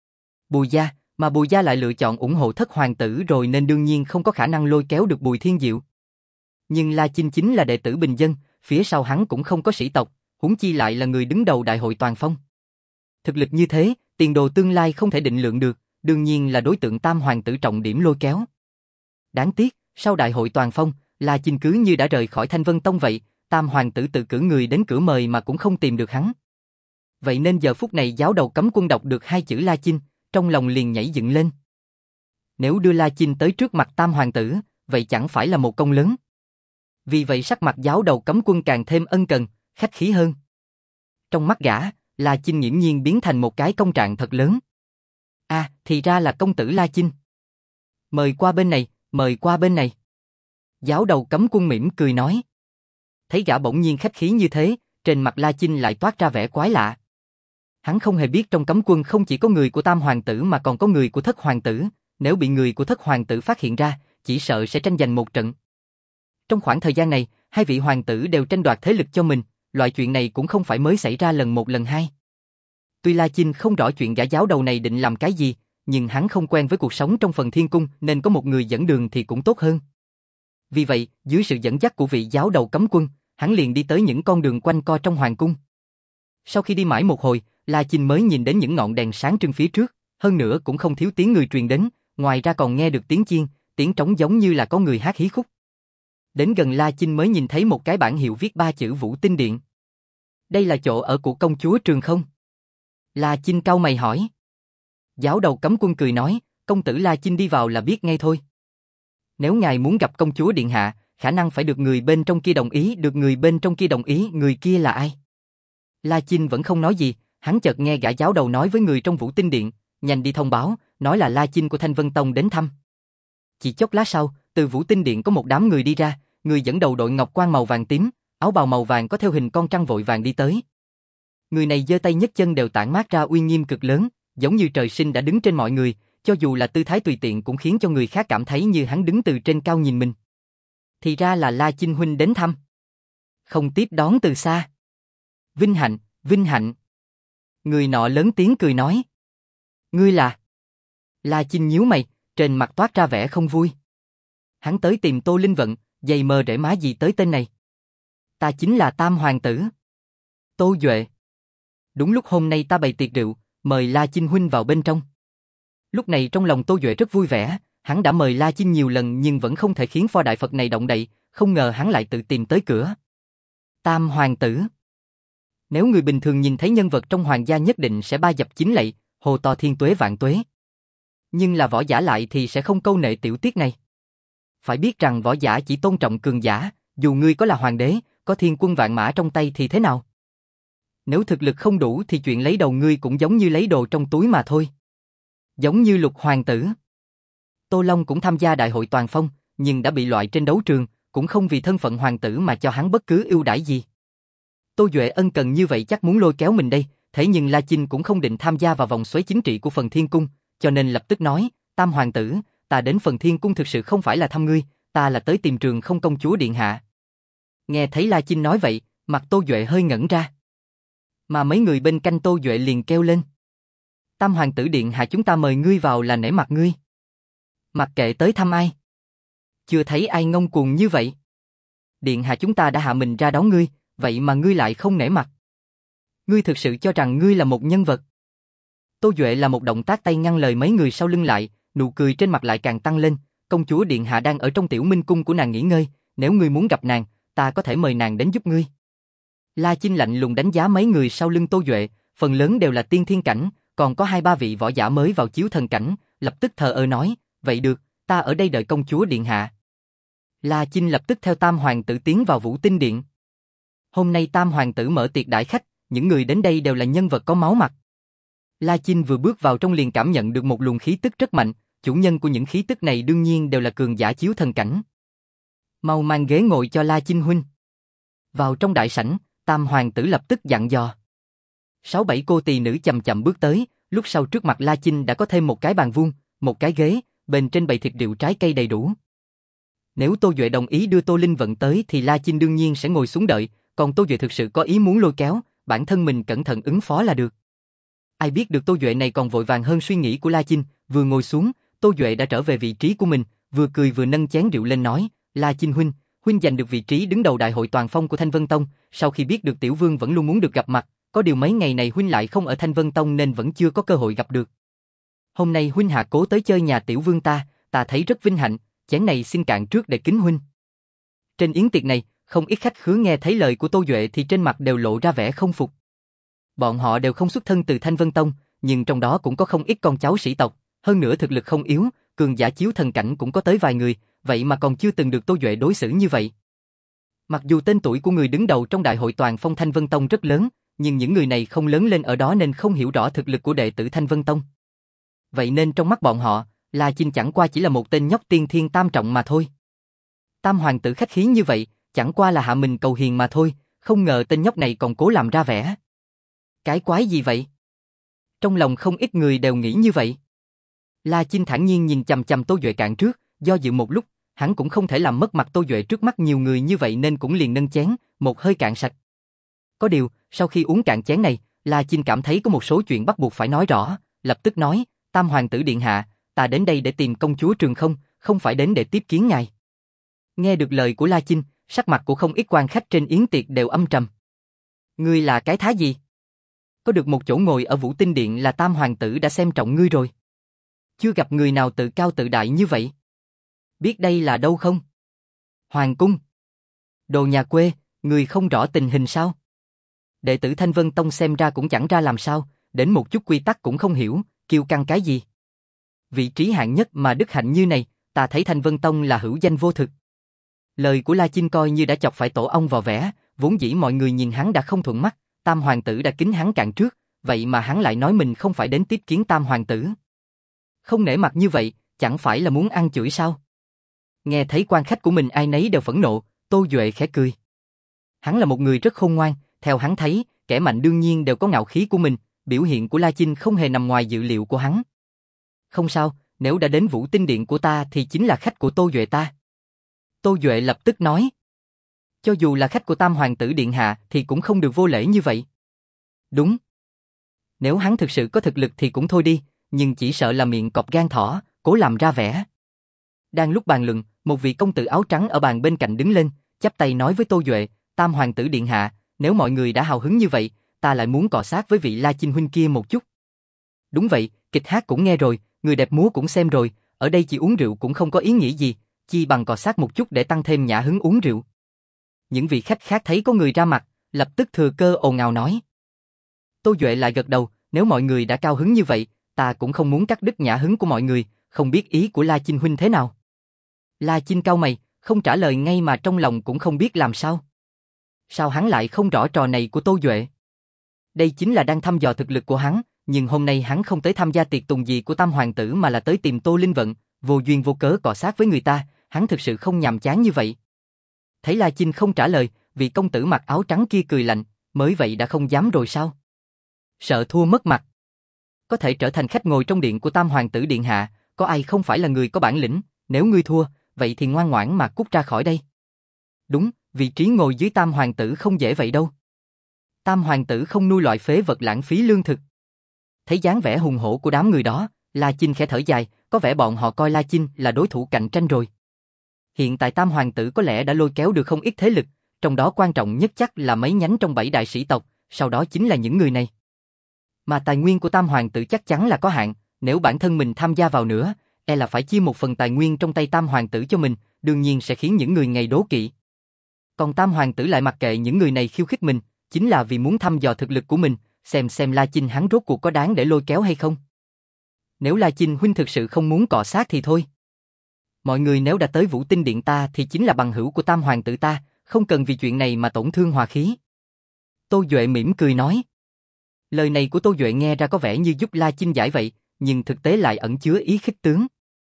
Bùi gia, mà Bùi gia lại lựa chọn ủng hộ thất hoàng tử rồi nên đương nhiên không có khả năng lôi kéo được Bùi Thiên Diệu. Nhưng La Chinh chính là đệ tử bình dân, phía sau hắn cũng không có sĩ tộc, huống chi lại là người đứng đầu đại hội toàn phong. Thực lực như thế, tiền đồ tương lai không thể định lượng được, đương nhiên là đối tượng tam hoàng tử trọng điểm lôi kéo. Đáng tiếc, sau đại hội toàn phong, La Chinh cứ như đã rời khỏi Thanh Vân Tông vậy, tam hoàng tử tự cử người đến cửa mời mà cũng không tìm được hắn. Vậy nên giờ phút này giáo đầu cấm quân đọc được hai chữ La Chinh, trong lòng liền nhảy dựng lên. Nếu đưa La Chinh tới trước mặt tam hoàng tử, vậy chẳng phải là một công lớn. Vì vậy sắc mặt giáo đầu cấm quân càng thêm ân cần, khách khí hơn. Trong mắt gã, La Chinh nghiễm nhiên biến thành một cái công trạng thật lớn. À, thì ra là công tử La Chinh. Mời qua bên này, mời qua bên này. Giáo đầu cấm quân mỉm cười nói. Thấy gã bỗng nhiên khách khí như thế, trên mặt La Chinh lại toát ra vẻ quái lạ. Hắn không hề biết trong cấm quân không chỉ có người của tam hoàng tử mà còn có người của thất hoàng tử, nếu bị người của thất hoàng tử phát hiện ra, chỉ sợ sẽ tranh giành một trận. Trong khoảng thời gian này, hai vị hoàng tử đều tranh đoạt thế lực cho mình, loại chuyện này cũng không phải mới xảy ra lần một lần hai. Tuy La Chinh không rõ chuyện gã giáo đầu này định làm cái gì, nhưng hắn không quen với cuộc sống trong Phần Thiên Cung nên có một người dẫn đường thì cũng tốt hơn. Vì vậy, dưới sự dẫn dắt của vị giáo đầu cấm quân, hắn liền đi tới những con đường quanh co trong hoàng cung. Sau khi đi mãi một hồi, La Chinh mới nhìn đến những ngọn đèn sáng trưng phía trước, hơn nữa cũng không thiếu tiếng người truyền đến, ngoài ra còn nghe được tiếng chiên, tiếng trống giống như là có người hát hí khúc. Đến gần La Chinh mới nhìn thấy một cái bảng hiệu viết ba chữ Vũ Tinh Điện. Đây là chỗ ở của công chúa Trường Không. La Chinh cau mày hỏi. Giáo đầu cấm quân cười nói, công tử La Chinh đi vào là biết ngay thôi. Nếu ngài muốn gặp công chúa điện hạ, khả năng phải được người bên trong kia đồng ý, được người bên trong kia đồng ý, người kia là ai? La Chinh vẫn không nói gì, hắn chợt nghe gã giáo đầu nói với người trong Vũ Tinh Điện, nhanh đi thông báo, nói là La Chinh của Thanh Vân Tông đến thăm. Chỉ chốc lát sau, từ Vũ Tinh Điện có một đám người đi ra, người dẫn đầu đội ngọc quan màu vàng tím, áo bào màu vàng có theo hình con trăng vội vàng đi tới. Người này giơ tay nhấc chân đều tản mát ra uy nghiêm cực lớn, giống như trời sinh đã đứng trên mọi người, cho dù là tư thái tùy tiện cũng khiến cho người khác cảm thấy như hắn đứng từ trên cao nhìn mình. Thì ra là La Chinh huynh đến thăm. Không tiếp đón từ xa. Vinh hạnh, vinh hạnh. Người nọ lớn tiếng cười nói. Ngươi là? La Chinh nhíu mày, trên mặt toát ra vẻ không vui. Hắn tới tìm Tô Linh Vận, giày mờ để má gì tới tên này. Ta chính là Tam Hoàng tử. Tô Duệ. Đúng lúc hôm nay ta bày tiệc rượu, mời La Chinh huynh vào bên trong. Lúc này trong lòng Tô Duệ rất vui vẻ, hắn đã mời La Chinh nhiều lần nhưng vẫn không thể khiến pho đại Phật này động đậy, không ngờ hắn lại tự tìm tới cửa. Tam Hoàng tử. Nếu người bình thường nhìn thấy nhân vật trong hoàng gia nhất định sẽ ba dập chín lạy, hô to thiên tuế vạn tuế. Nhưng là võ giả lại thì sẽ không câu nệ tiểu tiết này. Phải biết rằng võ giả chỉ tôn trọng cường giả, dù ngươi có là hoàng đế, có thiên quân vạn mã trong tay thì thế nào? Nếu thực lực không đủ thì chuyện lấy đầu ngươi cũng giống như lấy đồ trong túi mà thôi. Giống như Lục hoàng tử. Tô Long cũng tham gia đại hội toàn phong, nhưng đã bị loại trên đấu trường, cũng không vì thân phận hoàng tử mà cho hắn bất cứ ưu đãi gì. Tô Duệ ân cần như vậy chắc muốn lôi kéo mình đây, thế nhưng La Chinh cũng không định tham gia vào vòng xoáy chính trị của Phần Thiên Cung, cho nên lập tức nói, Tam Hoàng tử, ta đến Phần Thiên Cung thực sự không phải là thăm ngươi, ta là tới tìm Trường Không công chúa điện hạ. Nghe thấy La Chinh nói vậy, mặt Tô Duệ hơi ngẩn ra. Mà mấy người bên cạnh Tô Duệ liền kêu lên. Tam Hoàng tử điện hạ chúng ta mời ngươi vào là nể mặt ngươi. Mặc kệ tới thăm ai. Chưa thấy ai ngông cuồng như vậy. Điện hạ chúng ta đã hạ mình ra đón ngươi, vậy mà ngươi lại không nể mặt. Ngươi thực sự cho rằng ngươi là một nhân vật. Tô Duệ là một động tác tay ngăn lời mấy người sau lưng lại, nụ cười trên mặt lại càng tăng lên. Công chúa điện hạ đang ở trong tiểu minh cung của nàng nghỉ ngơi, nếu ngươi muốn gặp nàng, ta có thể mời nàng đến giúp ngươi. La Chinh lạnh lùng đánh giá mấy người sau lưng Tô Duệ, phần lớn đều là tiên thiên cảnh, còn có hai ba vị võ giả mới vào chiếu thần cảnh, lập tức thờ ơ nói, vậy được, ta ở đây đợi công chúa điện hạ. La Chinh lập tức theo Tam Hoàng tử tiến vào Vũ Tinh Điện. Hôm nay Tam Hoàng tử mở tiệc đãi khách, những người đến đây đều là nhân vật có máu mặt. La Chinh vừa bước vào trong liền cảm nhận được một luồng khí tức rất mạnh, chủ nhân của những khí tức này đương nhiên đều là cường giả chiếu thần cảnh. Mau mang ghế ngồi cho La Chinh huynh. Vào trong đại sảnh, Tam Hoàng tử lập tức dặn dò. Sáu bảy cô tỳ nữ chậm chậm bước tới, lúc sau trước mặt La Chinh đã có thêm một cái bàn vuông, một cái ghế, bên trên bày thịt rượu trái cây đầy đủ. Nếu Tô Duệ đồng ý đưa Tô Linh Vận tới thì La Chinh đương nhiên sẽ ngồi xuống đợi, còn Tô Duệ thực sự có ý muốn lôi kéo, bản thân mình cẩn thận ứng phó là được. Ai biết được Tô Duệ này còn vội vàng hơn suy nghĩ của La Chinh, vừa ngồi xuống, Tô Duệ đã trở về vị trí của mình, vừa cười vừa nâng chén rượu lên nói, La Chinh huynh, huynh giành được vị trí đứng đầu đại hội toàn phong của Thanh Vân Tông, sau khi biết được Tiểu Vương vẫn luôn muốn được gặp mặt, có điều mấy ngày này huynh lại không ở Thanh Vân Tông nên vẫn chưa có cơ hội gặp được. Hôm nay huynh hạ cố tới chơi nhà Tiểu Vương ta, ta thấy rất vinh hạnh, chén này xin cạn trước để kính huynh. Trên yến tiệc này, không ít khách khứa nghe thấy lời của Tô Duệ thì trên mặt đều lộ ra vẻ không phục. Bọn họ đều không xuất thân từ Thanh Vân Tông, nhưng trong đó cũng có không ít con cháu sĩ tộc, hơn nữa thực lực không yếu, cường giả chiếu thần cảnh cũng có tới vài người, vậy mà còn chưa từng được Tô Duệ đối xử như vậy. Mặc dù tên tuổi của người đứng đầu trong đại hội toàn phong Thanh Vân Tông rất lớn, nhưng những người này không lớn lên ở đó nên không hiểu rõ thực lực của đệ tử Thanh Vân Tông. Vậy nên trong mắt bọn họ, La Chinh chẳng qua chỉ là một tên nhóc tiên thiên tam trọng mà thôi. Tam Hoàng tử khách khí như vậy, chẳng qua là hạ mình cầu hiền mà thôi, không ngờ tên nhóc này còn cố làm ra vẻ. Cái quái gì vậy? Trong lòng không ít người đều nghĩ như vậy. La Chinh thản nhiên nhìn chằm chằm Tô Duệ cạn trước, do dự một lúc, hắn cũng không thể làm mất mặt Tô Duệ trước mắt nhiều người như vậy nên cũng liền nâng chén, một hơi cạn sạch. Có điều, sau khi uống cạn chén này, La Chinh cảm thấy có một số chuyện bắt buộc phải nói rõ, lập tức nói, Tam Hoàng tử điện hạ, ta đến đây để tìm công chúa Trường Không, không phải đến để tiếp kiến ngài. Nghe được lời của La Chinh, sắc mặt của không ít quan khách trên yến tiệc đều âm trầm. Ngươi là cái thá gì? Có được một chỗ ngồi ở Vũ Tinh Điện là Tam Hoàng tử đã xem trọng ngươi rồi. Chưa gặp người nào tự cao tự đại như vậy. Biết đây là đâu không? Hoàng cung. Đồ nhà quê, người không rõ tình hình sao? Đệ tử Thanh Vân Tông xem ra cũng chẳng ra làm sao, đến một chút quy tắc cũng không hiểu, kiêu căng cái gì. Vị trí hạng nhất mà đức hạnh như này, ta thấy Thanh Vân Tông là hữu danh vô thực. Lời của La Chinh coi như đã chọc phải tổ ong vò vẽ, vốn dĩ mọi người nhìn hắn đã không thuận mắt, Tam Hoàng tử đã kính hắn cạn trước, vậy mà hắn lại nói mình không phải đến tiếp kiến Tam Hoàng tử. Không nể mặt như vậy, chẳng phải là muốn ăn chửi sao? Nghe thấy quan khách của mình ai nấy đều phẫn nộ, Tô Duệ khẽ cười. Hắn là một người rất khôn ngoan, theo hắn thấy, kẻ mạnh đương nhiên đều có ngạo khí của mình, biểu hiện của La Chinh không hề nằm ngoài dự liệu của hắn. Không sao, nếu đã đến Vũ Tinh Điện của ta thì chính là khách của Tô Duệ ta. Tô Duệ lập tức nói. Cho dù là khách của Tam Hoàng tử Điện Hạ thì cũng không được vô lễ như vậy. Đúng. Nếu hắn thực sự có thực lực thì cũng thôi đi, nhưng chỉ sợ là miệng cọp gan thỏ, cố làm ra vẻ. Đang lúc bàn luận, một vị công tử áo trắng ở bàn bên cạnh đứng lên, chắp tay nói với Tô Duệ, Tam Hoàng tử Điện Hạ, nếu mọi người đã hào hứng như vậy, ta lại muốn cọ sát với vị La Chinh huynh kia một chút. Đúng vậy, kịch hát cũng nghe rồi, người đẹp múa cũng xem rồi, ở đây chỉ uống rượu cũng không có ý nghĩa gì, chi bằng cọ sát một chút để tăng thêm nhã hứng uống rượu. Những vị khách khác thấy có người ra mặt, lập tức thừa cơ ồn ào nói. Tô Duệ lại gật đầu, nếu mọi người đã cao hứng như vậy, ta cũng không muốn cắt đứt nhã hứng của mọi người, không biết ý của La Chinh huynh thế nào. La Chinh cau mày, không trả lời ngay mà trong lòng cũng không biết làm sao. Sao hắn lại không rõ trò này của Tô Duệ? Đây chính là đang thăm dò thực lực của hắn, nhưng hôm nay hắn không tới tham gia tiệc tùng gì của Tam Hoàng tử mà là tới tìm Tô Linh Vận, vô duyên vô cớ cọ sát với người ta, hắn thực sự không nhàm chán như vậy. Thấy La Chinh không trả lời, vị công tử mặc áo trắng kia cười lạnh, mới vậy đã không dám rồi sao? Sợ thua mất mặt. Có thể trở thành khách ngồi trong điện của Tam Hoàng tử Điện Hạ, có ai không phải là người có bản lĩnh, nếu ngươi thua, vậy thì ngoan ngoãn mà cút ra khỏi đây. Đúng, vị trí ngồi dưới Tam Hoàng tử không dễ vậy đâu. Tam Hoàng tử không nuôi loại phế vật lãng phí lương thực. Thấy dáng vẻ hùng hổ của đám người đó, La Chinh khẽ thở dài, có vẻ bọn họ coi La Chinh là đối thủ cạnh tranh rồi. Hiện tại Tam Hoàng tử có lẽ đã lôi kéo được không ít thế lực, trong đó quan trọng nhất chắc là mấy nhánh trong bảy đại sĩ tộc, sau đó chính là những người này. Mà tài nguyên của Tam Hoàng tử chắc chắn là có hạn, nếu bản thân mình tham gia vào nữa, e là phải chia một phần tài nguyên trong tay Tam Hoàng tử cho mình, đương nhiên sẽ khiến những người ngày đố kỵ. Còn Tam Hoàng tử lại mặc kệ những người này khiêu khích mình, chính là vì muốn thăm dò thực lực của mình, xem xem La Chinh hắn rốt cuộc có đáng để lôi kéo hay không. Nếu La Chinh huynh thực sự không muốn cọ sát thì thôi. Mọi người nếu đã tới Vũ Tinh Điện ta thì chính là bằng hữu của Tam Hoàng tử ta, không cần vì chuyện này mà tổn thương hòa khí. Tô Duệ mỉm cười nói. Lời này của Tô Duệ nghe ra có vẻ như giúp La Chinh giải vậy, nhưng thực tế lại ẩn chứa ý khích tướng.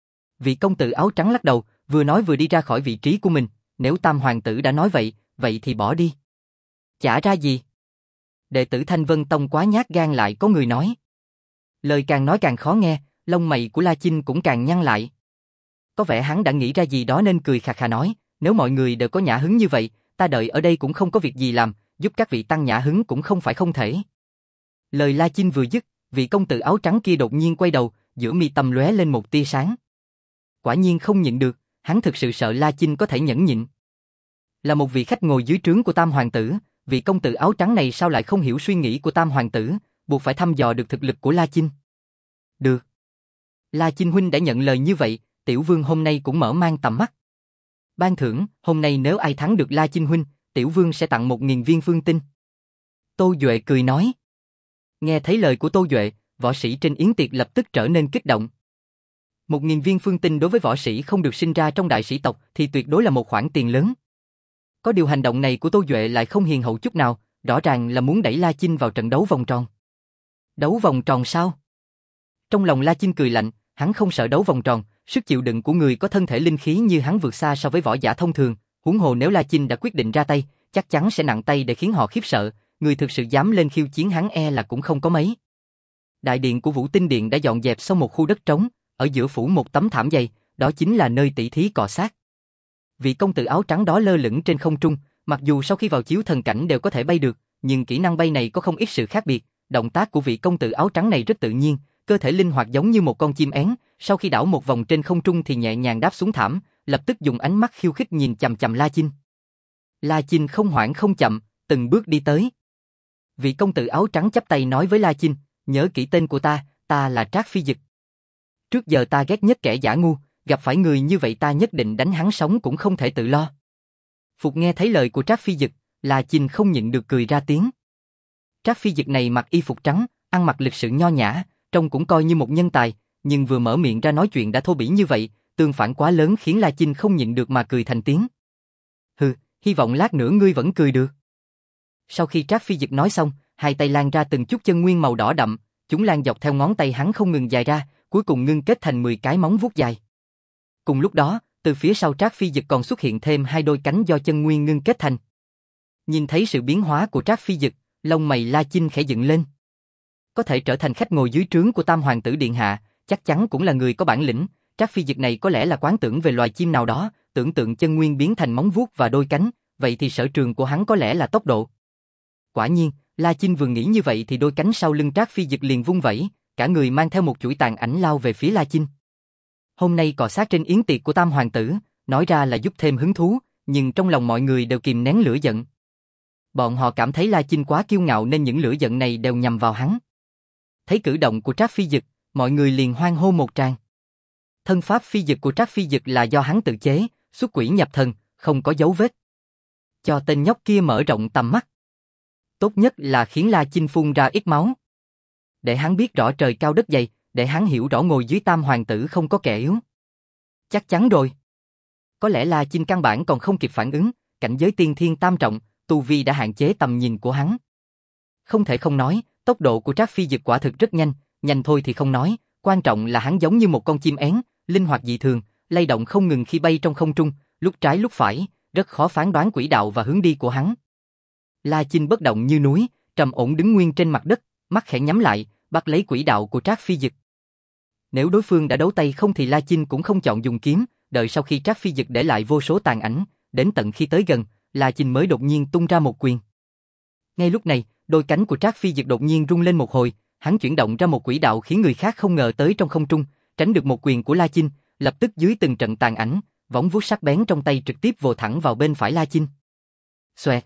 Vị công tử áo trắng lắc đầu, vừa nói vừa đi ra khỏi vị trí của mình, nếu Tam Hoàng tử đã nói vậy, vậy thì bỏ đi. Chả ra gì. Đệ tử Thanh Vân Tông quá nhát gan lại có người nói. Lời càng nói càng khó nghe, lông mày của La Chinh cũng càng nhăn lại. Có vẻ hắn đã nghĩ ra gì đó nên cười khà khà nói, nếu mọi người đều có nhã hứng như vậy, ta đợi ở đây cũng không có việc gì làm, giúp các vị tăng nhã hứng cũng không phải không thể. Lời La Chinh vừa dứt, vị công tử áo trắng kia đột nhiên quay đầu, giữa mi tâm lóe lên một tia sáng. Quả nhiên không nhịn được, hắn thực sự sợ La Chinh có thể nhẫn nhịn. Là một vị khách ngồi dưới trướng của Tam Hoàng tử, vị công tử áo trắng này sao lại không hiểu suy nghĩ của Tam Hoàng tử, buộc phải thăm dò được thực lực của La Chinh. Được. La Chinh huynh đã nhận lời như vậy, Tiểu Vương hôm nay cũng mở mang tầm mắt. Ban thưởng, hôm nay nếu ai thắng được La Chinh huynh, Tiểu Vương sẽ tặng một nghìn viên phương tinh. Tô Duệ cười nói. Nghe thấy lời của Tô Duệ, võ sĩ trên yến tiệc lập tức trở nên kích động. Một nghìn viên phương tinh đối với võ sĩ không được sinh ra trong đại sĩ tộc thì tuyệt đối là một khoản tiền lớn. Có điều hành động này của Tô Duệ lại không hiền hậu chút nào, rõ ràng là muốn đẩy La Chinh vào trận đấu vòng tròn. Đấu vòng tròn sao? Trong lòng La Chinh cười lạnh, hắn không sợ đấu vòng tròn, sức chịu đựng của người có thân thể linh khí như hắn vượt xa so với võ giả thông thường, huống hồ nếu La Chinh đã quyết định ra tay, chắc chắn sẽ nặng tay để khiến họ khiếp sợ, người thực sự dám lên khiêu chiến hắn e là cũng không có mấy. Đại điện của Vũ Tinh Điện đã dọn dẹp sau một khu đất trống, ở giữa phủ một tấm thảm dày, đó chính là nơi tỷ thí cọ sát. Vị công tử áo trắng đó lơ lửng trên không trung, mặc dù sau khi vào chiếu thần cảnh đều có thể bay được, nhưng kỹ năng bay này có không ít sự khác biệt, động tác của vị công tử áo trắng này rất tự nhiên, cơ thể linh hoạt giống như một con chim én, sau khi đảo một vòng trên không trung thì nhẹ nhàng đáp xuống thảm, lập tức dùng ánh mắt khiêu khích nhìn chằm chằm La Chinh. La Chinh không hoảng không chậm, từng bước đi tới. Vị công tử áo trắng chắp tay nói với La Chinh, nhớ kỹ tên của ta, ta là Trác Phi Dực. Trước giờ ta ghét nhất kẻ giả ngu, gặp phải người như vậy ta nhất định đánh hắn sống cũng không thể tự lo. Phục nghe thấy lời của Trác Phi Dực, La Chinh không nhịn được cười ra tiếng. Trác Phi Dực này mặc y phục trắng, ăn mặc lịch sự nho nhã, trông cũng coi như một nhân tài, nhưng vừa mở miệng ra nói chuyện đã thô bỉ như vậy, tương phản quá lớn khiến La Chinh không nhịn được mà cười thành tiếng. Hừ, hy vọng lát nữa ngươi vẫn cười được. Sau khi Trác Phi Dực nói xong, hai tay lan ra từng chút chân nguyên màu đỏ đậm, chúng lan dọc theo ngón tay hắn không ngừng dài ra, cuối cùng ngưng kết thành mười cái móng vuốt dài. Cùng lúc đó, từ phía sau Trác Phi Dực còn xuất hiện thêm hai đôi cánh do chân nguyên ngưng kết thành. Nhìn thấy sự biến hóa của Trác Phi Dực, lông mày La Chinh khẽ dựng lên. Có thể trở thành khách ngồi dưới trướng của Tam Hoàng tử Điện Hạ, chắc chắn cũng là người có bản lĩnh. Trác Phi Dực này có lẽ là quán tưởng về loài chim nào đó, tưởng tượng chân nguyên biến thành móng vuốt và đôi cánh, vậy thì sở trường của hắn có lẽ là tốc độ. Quả nhiên, La Chinh vừa nghĩ như vậy thì đôi cánh sau lưng Trác Phi Dực liền vung vẩy, cả người mang theo một chuỗi tàn ảnh lao về phía La Chinh. Hôm nay cọ sát trên yến tiệc của Tam Hoàng tử, nói ra là giúp thêm hứng thú, nhưng trong lòng mọi người đều kìm nén lửa giận. Bọn họ cảm thấy La Chinh quá kiêu ngạo nên những lửa giận này đều nhằm vào hắn. Thấy cử động của Trác Phi Dực, mọi người liền hoan hô một tràng. Thân pháp phi dực của Trác Phi Dực là do hắn tự chế, xuất quỷ nhập thần, không có dấu vết. Cho tên nhóc kia mở rộng tầm mắt. Tốt nhất là khiến La Chinh phun ra ít máu. Để hắn biết rõ trời cao đất dày, để hắn hiểu rõ ngồi dưới Tam Hoàng tử không có kẻ yếu. Chắc chắn rồi. Có lẽ La Chinh căn bản còn không kịp phản ứng, cảnh giới tiên thiên tam trọng, tu vi đã hạn chế tầm nhìn của hắn. Không thể không nói, tốc độ của Trác Phi Dực quả thực rất nhanh, nhanh thôi thì không nói, quan trọng là hắn giống như một con chim én, linh hoạt dị thường, lay động không ngừng khi bay trong không trung, lúc trái lúc phải, rất khó phán đoán quỹ đạo và hướng đi của hắn. La Chinh bất động như núi, trầm ổn đứng nguyên trên mặt đất, mắt khẽ nhắm lại, bắt lấy quỹ đạo của Trác Phi Dực. Nếu đối phương đã đấu tay không thì La Chinh cũng không chọn dùng kiếm, đợi sau khi Trác Phi Dực để lại vô số tàn ảnh, đến tận khi tới gần, La Chinh mới đột nhiên tung ra một quyền. Ngay lúc này, đôi cánh của Trác Phi Dực đột nhiên rung lên một hồi, hắn chuyển động ra một quỹ đạo khiến người khác không ngờ tới trong không trung, tránh được một quyền của La Chinh, lập tức dưới từng trận tàn ảnh, võng vuốt sắc bén trong tay trực tiếp vồ thẳng vào bên phải La Chinh. Xoẹt.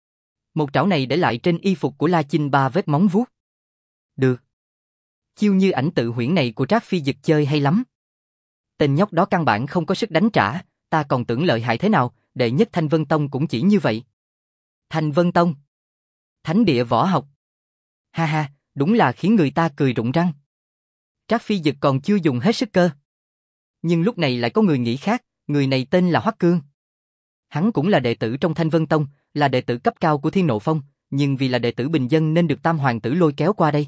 Một trảo này để lại trên y phục của La Chinh ba vết móng vuốt. Được. Chiêu như ảnh tự huyễn này của Trác Phi Dực chơi hay lắm. Tên nhóc đó căn bản không có sức đánh trả, ta còn tưởng lợi hại thế nào, đệ nhất Thanh Vân Tông cũng chỉ như vậy. Thanh Vân Tông. Thánh địa võ học. Ha ha, đúng là khiến người ta cười rụng răng. Trác Phi Dực còn chưa dùng hết sức cơ. Nhưng lúc này lại có người nghĩ khác, người này tên là Hoắc Cương. Hắn cũng là đệ tử trong Thanh Vân Tông, là đệ tử cấp cao của Thiên Nộ Phong, nhưng vì là đệ tử bình dân nên được Tam Hoàng tử lôi kéo qua đây.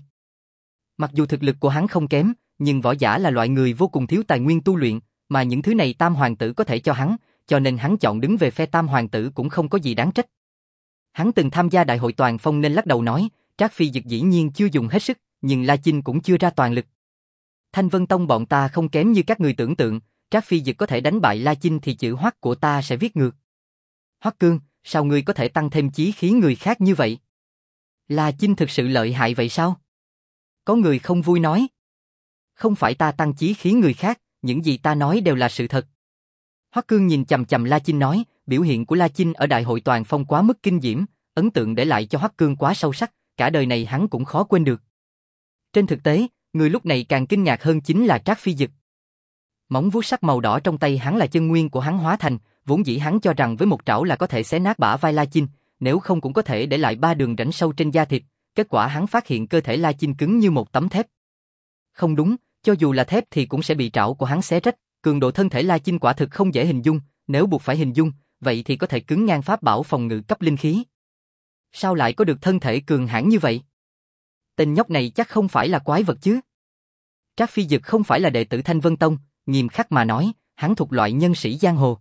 Mặc dù thực lực của hắn không kém, nhưng võ giả là loại người vô cùng thiếu tài nguyên tu luyện, mà những thứ này Tam Hoàng tử có thể cho hắn, cho nên hắn chọn đứng về phe Tam Hoàng tử cũng không có gì đáng trách. Hắn từng tham gia đại hội toàn phong nên lắc đầu nói, Trác Phi Dực dĩ nhiên chưa dùng hết sức, nhưng La Chinh cũng chưa ra toàn lực. Thanh Vân Tông bọn ta không kém như các người tưởng tượng, Trác Phi Dực có thể đánh bại La Chinh thì chữ Hoắc của ta sẽ viết ngược. Hoắc Cương, sao ngươi có thể tăng thêm chí khí người khác như vậy? La Chinh thực sự lợi hại vậy sao? Có người không vui nói. Không phải ta tăng chí khí người khác, những gì ta nói đều là sự thật. Hoắc Cương nhìn chằm chằm La Chinh nói, biểu hiện của La Chinh ở đại hội toàn phong quá mức kinh diễm, ấn tượng để lại cho Hoắc Cương quá sâu sắc, cả đời này hắn cũng khó quên được. Trên thực tế, người lúc này càng kinh ngạc hơn chính là Trác Phi Dực. Móng vuốt sắc màu đỏ trong tay hắn là chân nguyên của hắn hóa thành, vốn dĩ hắn cho rằng với một trảo là có thể xé nát bả vai La Chinh, nếu không cũng có thể để lại ba đường rãnh sâu trên da thịt, kết quả hắn phát hiện cơ thể La Chinh cứng như một tấm thép. Không đúng, cho dù là thép thì cũng sẽ bị trảo của hắn xé rách, cường độ thân thể La Chinh quả thực không dễ hình dung, nếu buộc phải hình dung, vậy thì có thể cứng ngang pháp bảo phòng ngự cấp linh khí. Sao lại có được thân thể cường hãn như vậy? Tên nhóc này chắc không phải là quái vật chứ? Trác Phi Dực không phải là đệ tử Thanh Vân Tông, nghiêm khắc mà nói, hắn thuộc loại nhân sĩ giang hồ.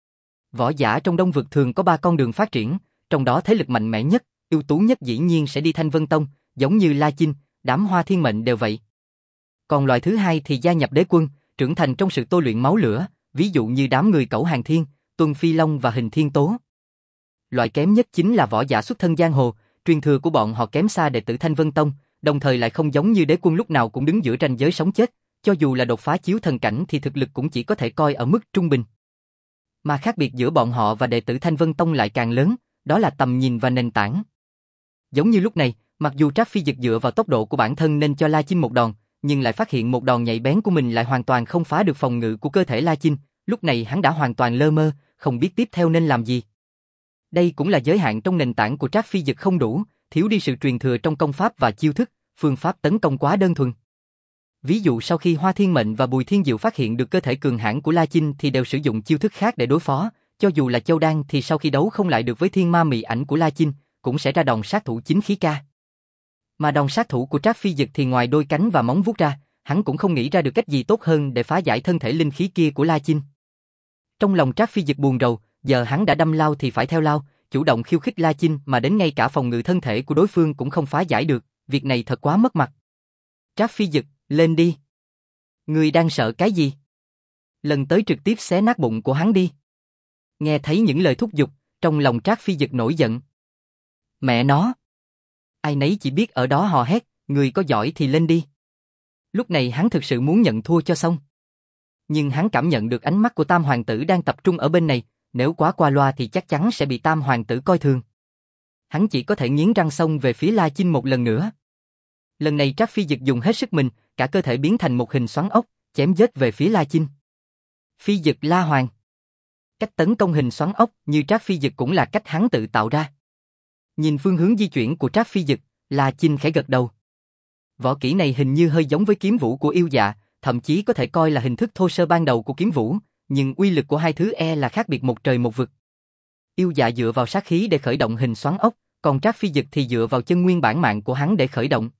Võ giả trong Đông vực thường có ba con đường phát triển, trong đó thế lực mạnh mẽ nhất, ưu tú nhất dĩ nhiên sẽ đi Thanh Vân Tông, giống như La Chinh, đám Hoa Thiên Mệnh đều vậy. Còn loại thứ hai thì gia nhập đế quân, trưởng thành trong sự tôi luyện máu lửa, ví dụ như đám người Cẩu Hàng Thiên, Tuân Phi Long và Hình Thiên Tố. Loại kém nhất chính là võ giả xuất thân giang hồ, truyền thừa của bọn họ kém xa đệ tử Thanh Vân Tông, đồng thời lại không giống như đế quân lúc nào cũng đứng giữa ranh giới sống chết, cho dù là đột phá chiếu thần cảnh thì thực lực cũng chỉ có thể coi ở mức trung bình. Mà khác biệt giữa bọn họ và đệ tử Thanh Vân Tông lại càng lớn, đó là tầm nhìn và nền tảng. Giống như lúc này, mặc dù Trác Phi Dực dựa vào tốc độ của bản thân nên cho La Chinh một đòn, nhưng lại phát hiện một đòn nhạy bén của mình lại hoàn toàn không phá được phòng ngự của cơ thể La Chinh, lúc này hắn đã hoàn toàn lơ mơ, không biết tiếp theo nên làm gì. Đây cũng là giới hạn trong nền tảng của Trác Phi Dực không đủ, thiếu đi sự truyền thừa trong công pháp và chiêu thức, phương pháp tấn công quá đơn thuần. Ví dụ sau khi Hoa Thiên Mệnh và Bùi Thiên Diệu phát hiện được cơ thể cường hãn của La Chinh thì đều sử dụng chiêu thức khác để đối phó, cho dù là Châu Đan thì sau khi đấu không lại được với Thiên Ma Mị Ảnh của La Chinh, cũng sẽ ra đòn sát thủ chính khí ca. Mà đòn sát thủ của Trác Phi Dực thì ngoài đôi cánh và móng vuốt ra, hắn cũng không nghĩ ra được cách gì tốt hơn để phá giải thân thể linh khí kia của La Chinh. Trong lòng Trác Phi Dực buồn rầu, giờ hắn đã đâm lao thì phải theo lao, chủ động khiêu khích La Chinh mà đến ngay cả phòng ngự thân thể của đối phương cũng không phá giải được, việc này thật quá mất mặt. Trác Phi Dực, lên đi. Ngươi đang sợ cái gì? Lần tới trực tiếp xé nát bụng của hắn đi. Nghe thấy những lời thúc giục, Trong lòng Trác Phi Dực nổi giận. Mẹ nó! Ai nấy chỉ biết ở đó hò hét, người có giỏi thì lên đi. Lúc này hắn thực sự muốn nhận thua cho xong. Nhưng hắn cảm nhận được ánh mắt của Tam Hoàng tử đang tập trung ở bên này, nếu quá qua loa thì chắc chắn sẽ bị Tam Hoàng tử coi thường. Hắn chỉ có thể nghiến răng xông về phía La Chinh một lần nữa. Lần này Trác Phi Dực dùng hết sức mình, cả cơ thể biến thành một hình xoắn ốc, chém giết về phía La Chinh. Phi Dực La Hoàng. Cách tấn công hình xoắn ốc như Trác Phi Dực cũng là cách hắn tự tạo ra. Nhìn phương hướng di chuyển của Trác Phi Dực, La Chinh khẽ gật đầu. Võ kỹ này hình như hơi giống với kiếm vũ của yêu dạ, thậm chí có thể coi là hình thức thô sơ ban đầu của kiếm vũ, nhưng uy lực của hai thứ e là khác biệt một trời một vực. Yêu dạ dựa vào sát khí để khởi động hình xoắn ốc, còn Trác Phi Dực thì dựa vào chân nguyên bản mạng của hắn để khởi động.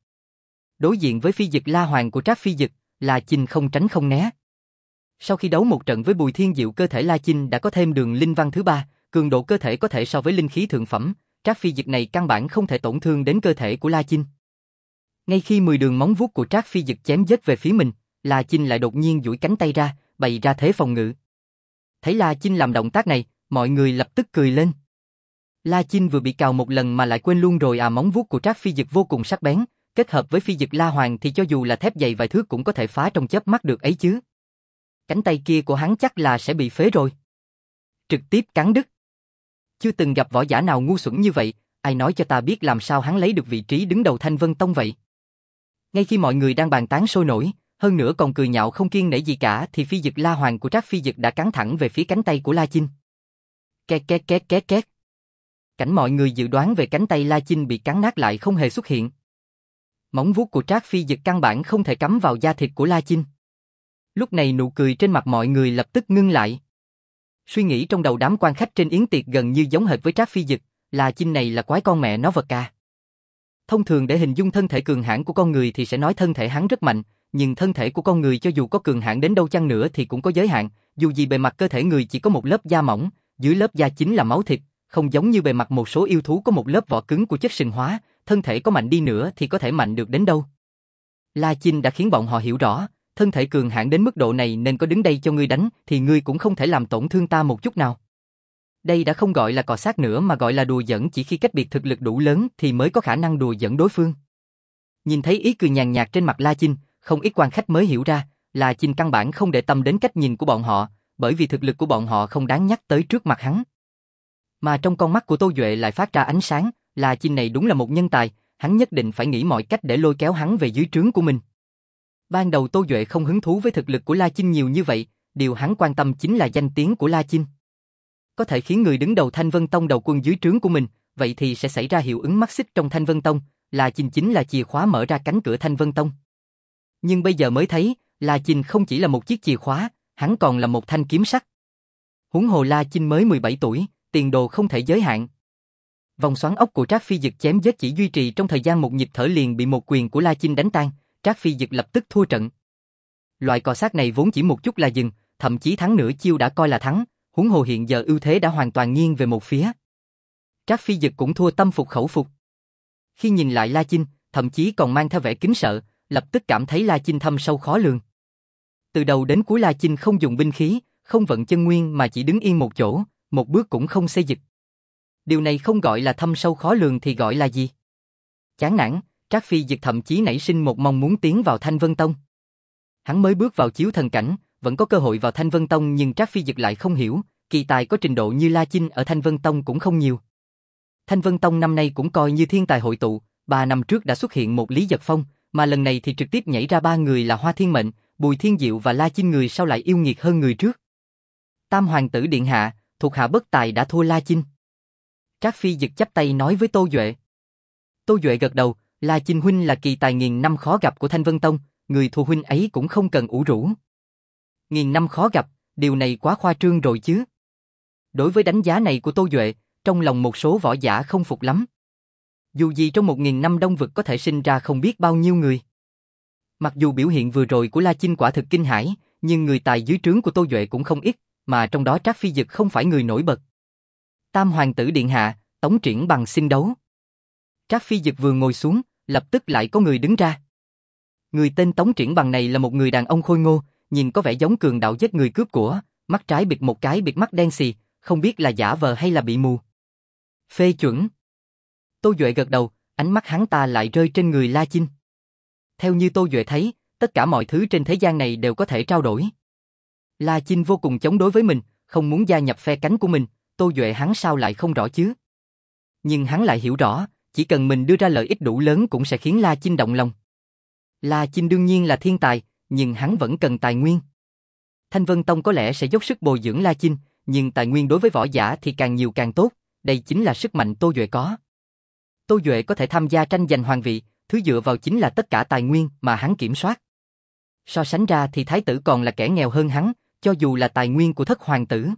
Đối diện với Phi Dực La Hoàng của Trác Phi Dực, La Chinh không tránh không né. Sau khi đấu một trận với Bùi Thiên Diệu, cơ thể La Chinh đã có thêm đường linh văn thứ ba, cường độ cơ thể có thể so với linh khí thượng phẩm, Trác Phi Dực này căn bản không thể tổn thương đến cơ thể của La Chinh. Ngay khi mười đường móng vuốt của Trác Phi Dực chém giết về phía mình, La Chinh lại đột nhiên duỗi cánh tay ra, bày ra thế phòng ngự. Thấy La Chinh làm động tác này, mọi người lập tức cười lên. La Chinh vừa bị cào một lần mà lại quên luôn rồi à, móng vuốt của Trác Phi Dực vô cùng sắc bén, kết hợp với Phi Dực La Hoàng thì cho dù là thép dày vài thước cũng có thể phá trong chớp mắt được ấy chứ. Cánh tay kia của hắn chắc là sẽ bị phế rồi. Trực tiếp cắn đứt. Chưa từng gặp võ giả nào ngu xuẩn như vậy, ai nói cho ta biết làm sao hắn lấy được vị trí đứng đầu Thanh Vân Tông vậy. Ngay khi mọi người đang bàn tán sôi nổi, hơn nữa còn cười nhạo không kiêng nể gì cả, thì Phi Dực La Hoàng của Trác Phi Dực đã cắn thẳng về phía cánh tay của La Chinh. Két két két két két. Cảnh mọi người dự đoán về cánh tay La Chinh bị cắn nát lại không hề xuất hiện. Móng vuốt của Trác Phi Dực căn bản không thể cắm vào da thịt của La Chinh. Lúc này nụ cười trên mặt mọi người lập tức ngưng lại. Suy nghĩ trong đầu đám quan khách trên yến tiệc gần như giống hệt với Trác Phi Dực, La Chinh này là quái con mẹ nó vật à. Thông thường để hình dung thân thể cường hãn của con người thì sẽ nói thân thể hắn rất mạnh, nhưng thân thể của con người cho dù có cường hãn đến đâu chăng nữa thì cũng có giới hạn, dù gì bề mặt cơ thể người chỉ có một lớp da mỏng, dưới lớp da chính là máu thịt, không giống như bề mặt một số yêu thú có một lớp vỏ cứng của chất sừng hóa, thân thể có mạnh đi nữa thì có thể mạnh được đến đâu. La Chinh đã khiến bọn họ hiểu rõ, thân thể cường hãn đến mức độ này nên có đứng đây cho ngươi đánh thì ngươi cũng không thể làm tổn thương ta một chút nào. Đây đã không gọi là cọ xát nữa mà gọi là đùa giỡn, chỉ khi cách biệt thực lực đủ lớn thì mới có khả năng đùa giỡn đối phương. Nhìn thấy ý cười nhàn nhạt trên mặt La Chinh, không ít quan khách mới hiểu ra, La Chinh căn bản không để tâm đến cách nhìn của bọn họ, bởi vì thực lực của bọn họ không đáng nhắc tới trước mặt hắn. Mà trong con mắt của Tô Duệ lại phát ra ánh sáng, La Chinh này đúng là một nhân tài, hắn nhất định phải nghĩ mọi cách để lôi kéo hắn về dưới trướng của mình. Ban đầu Tô Duệ không hứng thú với thực lực của La Chinh nhiều như vậy, điều hắn quan tâm chính là danh tiếng của La Chinh. Có thể khiến người đứng đầu Thanh Vân Tông đầu quân dưới trướng của mình, vậy thì sẽ xảy ra hiệu ứng mắt xích trong Thanh Vân Tông, La Chinh chính là chìa khóa mở ra cánh cửa Thanh Vân Tông. Nhưng bây giờ mới thấy, La Chinh không chỉ là một chiếc chìa khóa, hắn còn là một thanh kiếm sắt. Huống hồ La Chinh mới mười bảy tuổi, tiền đồ không thể giới hạn. Vòng xoắn ốc của Trác Phi Dực chém giết chỉ duy trì trong thời gian một nhịp thở liền bị một quyền của La Chinh đánh tan, Trác Phi Dực lập tức thua trận. Loại cọ sát này vốn chỉ một chút là dừng, thậm chí thắng nửa chiêu đã coi là thắng, huống hồ hiện giờ ưu thế đã hoàn toàn nghiêng về một phía. Trác Phi Dực cũng thua tâm phục khẩu phục. Khi nhìn lại La Chinh, thậm chí còn mang theo vẻ kính sợ, lập tức cảm thấy La Chinh thâm sâu khó lường. Từ đầu đến cuối La Chinh không dùng binh khí, không vận chân nguyên mà chỉ đứng yên một chỗ, một bước cũng không xê dịch. Điều này không gọi là thâm sâu khó lường thì gọi là gì? Chán nản, Trác Phi Dực thậm chí nảy sinh một mong muốn tiến vào Thanh Vân Tông. Hắn mới bước vào chiếu thần cảnh, vẫn có cơ hội vào Thanh Vân Tông, nhưng Trác Phi Dực lại không hiểu, kỳ tài có trình độ như La Chinh ở Thanh Vân Tông cũng không nhiều. Thanh Vân Tông năm nay cũng coi như thiên tài hội tụ, ba năm trước đã xuất hiện một Lý Giật Phong, mà lần này thì trực tiếp nhảy ra ba người là Hoa Thiên Mệnh, Bùi Thiên Diệu và La Chinh, người sau lại yêu nghiệt hơn người trước. Tam hoàng tử điện hạ, thuộc hạ bất tài đã thua La Chinh. Trác Phi Dực chắp tay nói với Tô Duệ. Tô Duệ gật đầu, La Chinh huynh là kỳ tài nghìn năm khó gặp của Thanh Vân Tông, người thua huynh ấy cũng không cần ủ rũ. Nghìn năm khó gặp, điều này quá khoa trương rồi chứ. Đối với đánh giá này của Tô Duệ, trong lòng một số võ giả không phục lắm. Dù gì trong một nghìn năm đông vực có thể sinh ra không biết bao nhiêu người. Mặc dù biểu hiện vừa rồi của La Chinh quả thực kinh hãi, nhưng người tài dưới trướng của Tô Duệ cũng không ít, mà trong đó Trác Phi Dực không phải người nổi bật. Tam hoàng tử điện hạ, Tống Triển Bằng xin đấu. Trác Phi Dực vừa ngồi xuống, lập tức lại có người đứng ra. Người tên Tống Triển Bằng này là một người đàn ông khôi ngô, nhìn có vẻ giống cường đạo giết người cướp của, mắt trái bịt một cái bịt mắt đen xì, không biết là giả vờ hay là bị mù. Phê chuẩn. Tô Duệ gật đầu, ánh mắt hắn ta lại rơi trên người La Chinh. Theo như Tô Duệ thấy, tất cả mọi thứ trên thế gian này đều có thể trao đổi. La Chinh vô cùng chống đối với mình, không muốn gia nhập phe cánh của mình, Tô Duệ hắn sao lại không rõ chứ? Nhưng hắn lại hiểu rõ, chỉ cần mình đưa ra lợi ích đủ lớn cũng sẽ khiến La Chinh động lòng. La Chinh đương nhiên là thiên tài, nhưng hắn vẫn cần tài nguyên. Thanh Vân Tông có lẽ sẽ dốc sức bồi dưỡng La Chinh, nhưng tài nguyên đối với võ giả thì càng nhiều càng tốt, đây chính là sức mạnh Tô Duệ có. Tô Duệ có thể tham gia tranh giành hoàng vị, thứ dựa vào chính là tất cả tài nguyên mà hắn kiểm soát. So sánh ra thì thái tử còn là kẻ nghèo hơn hắn, cho dù là tài nguyên của thất hoàng tử.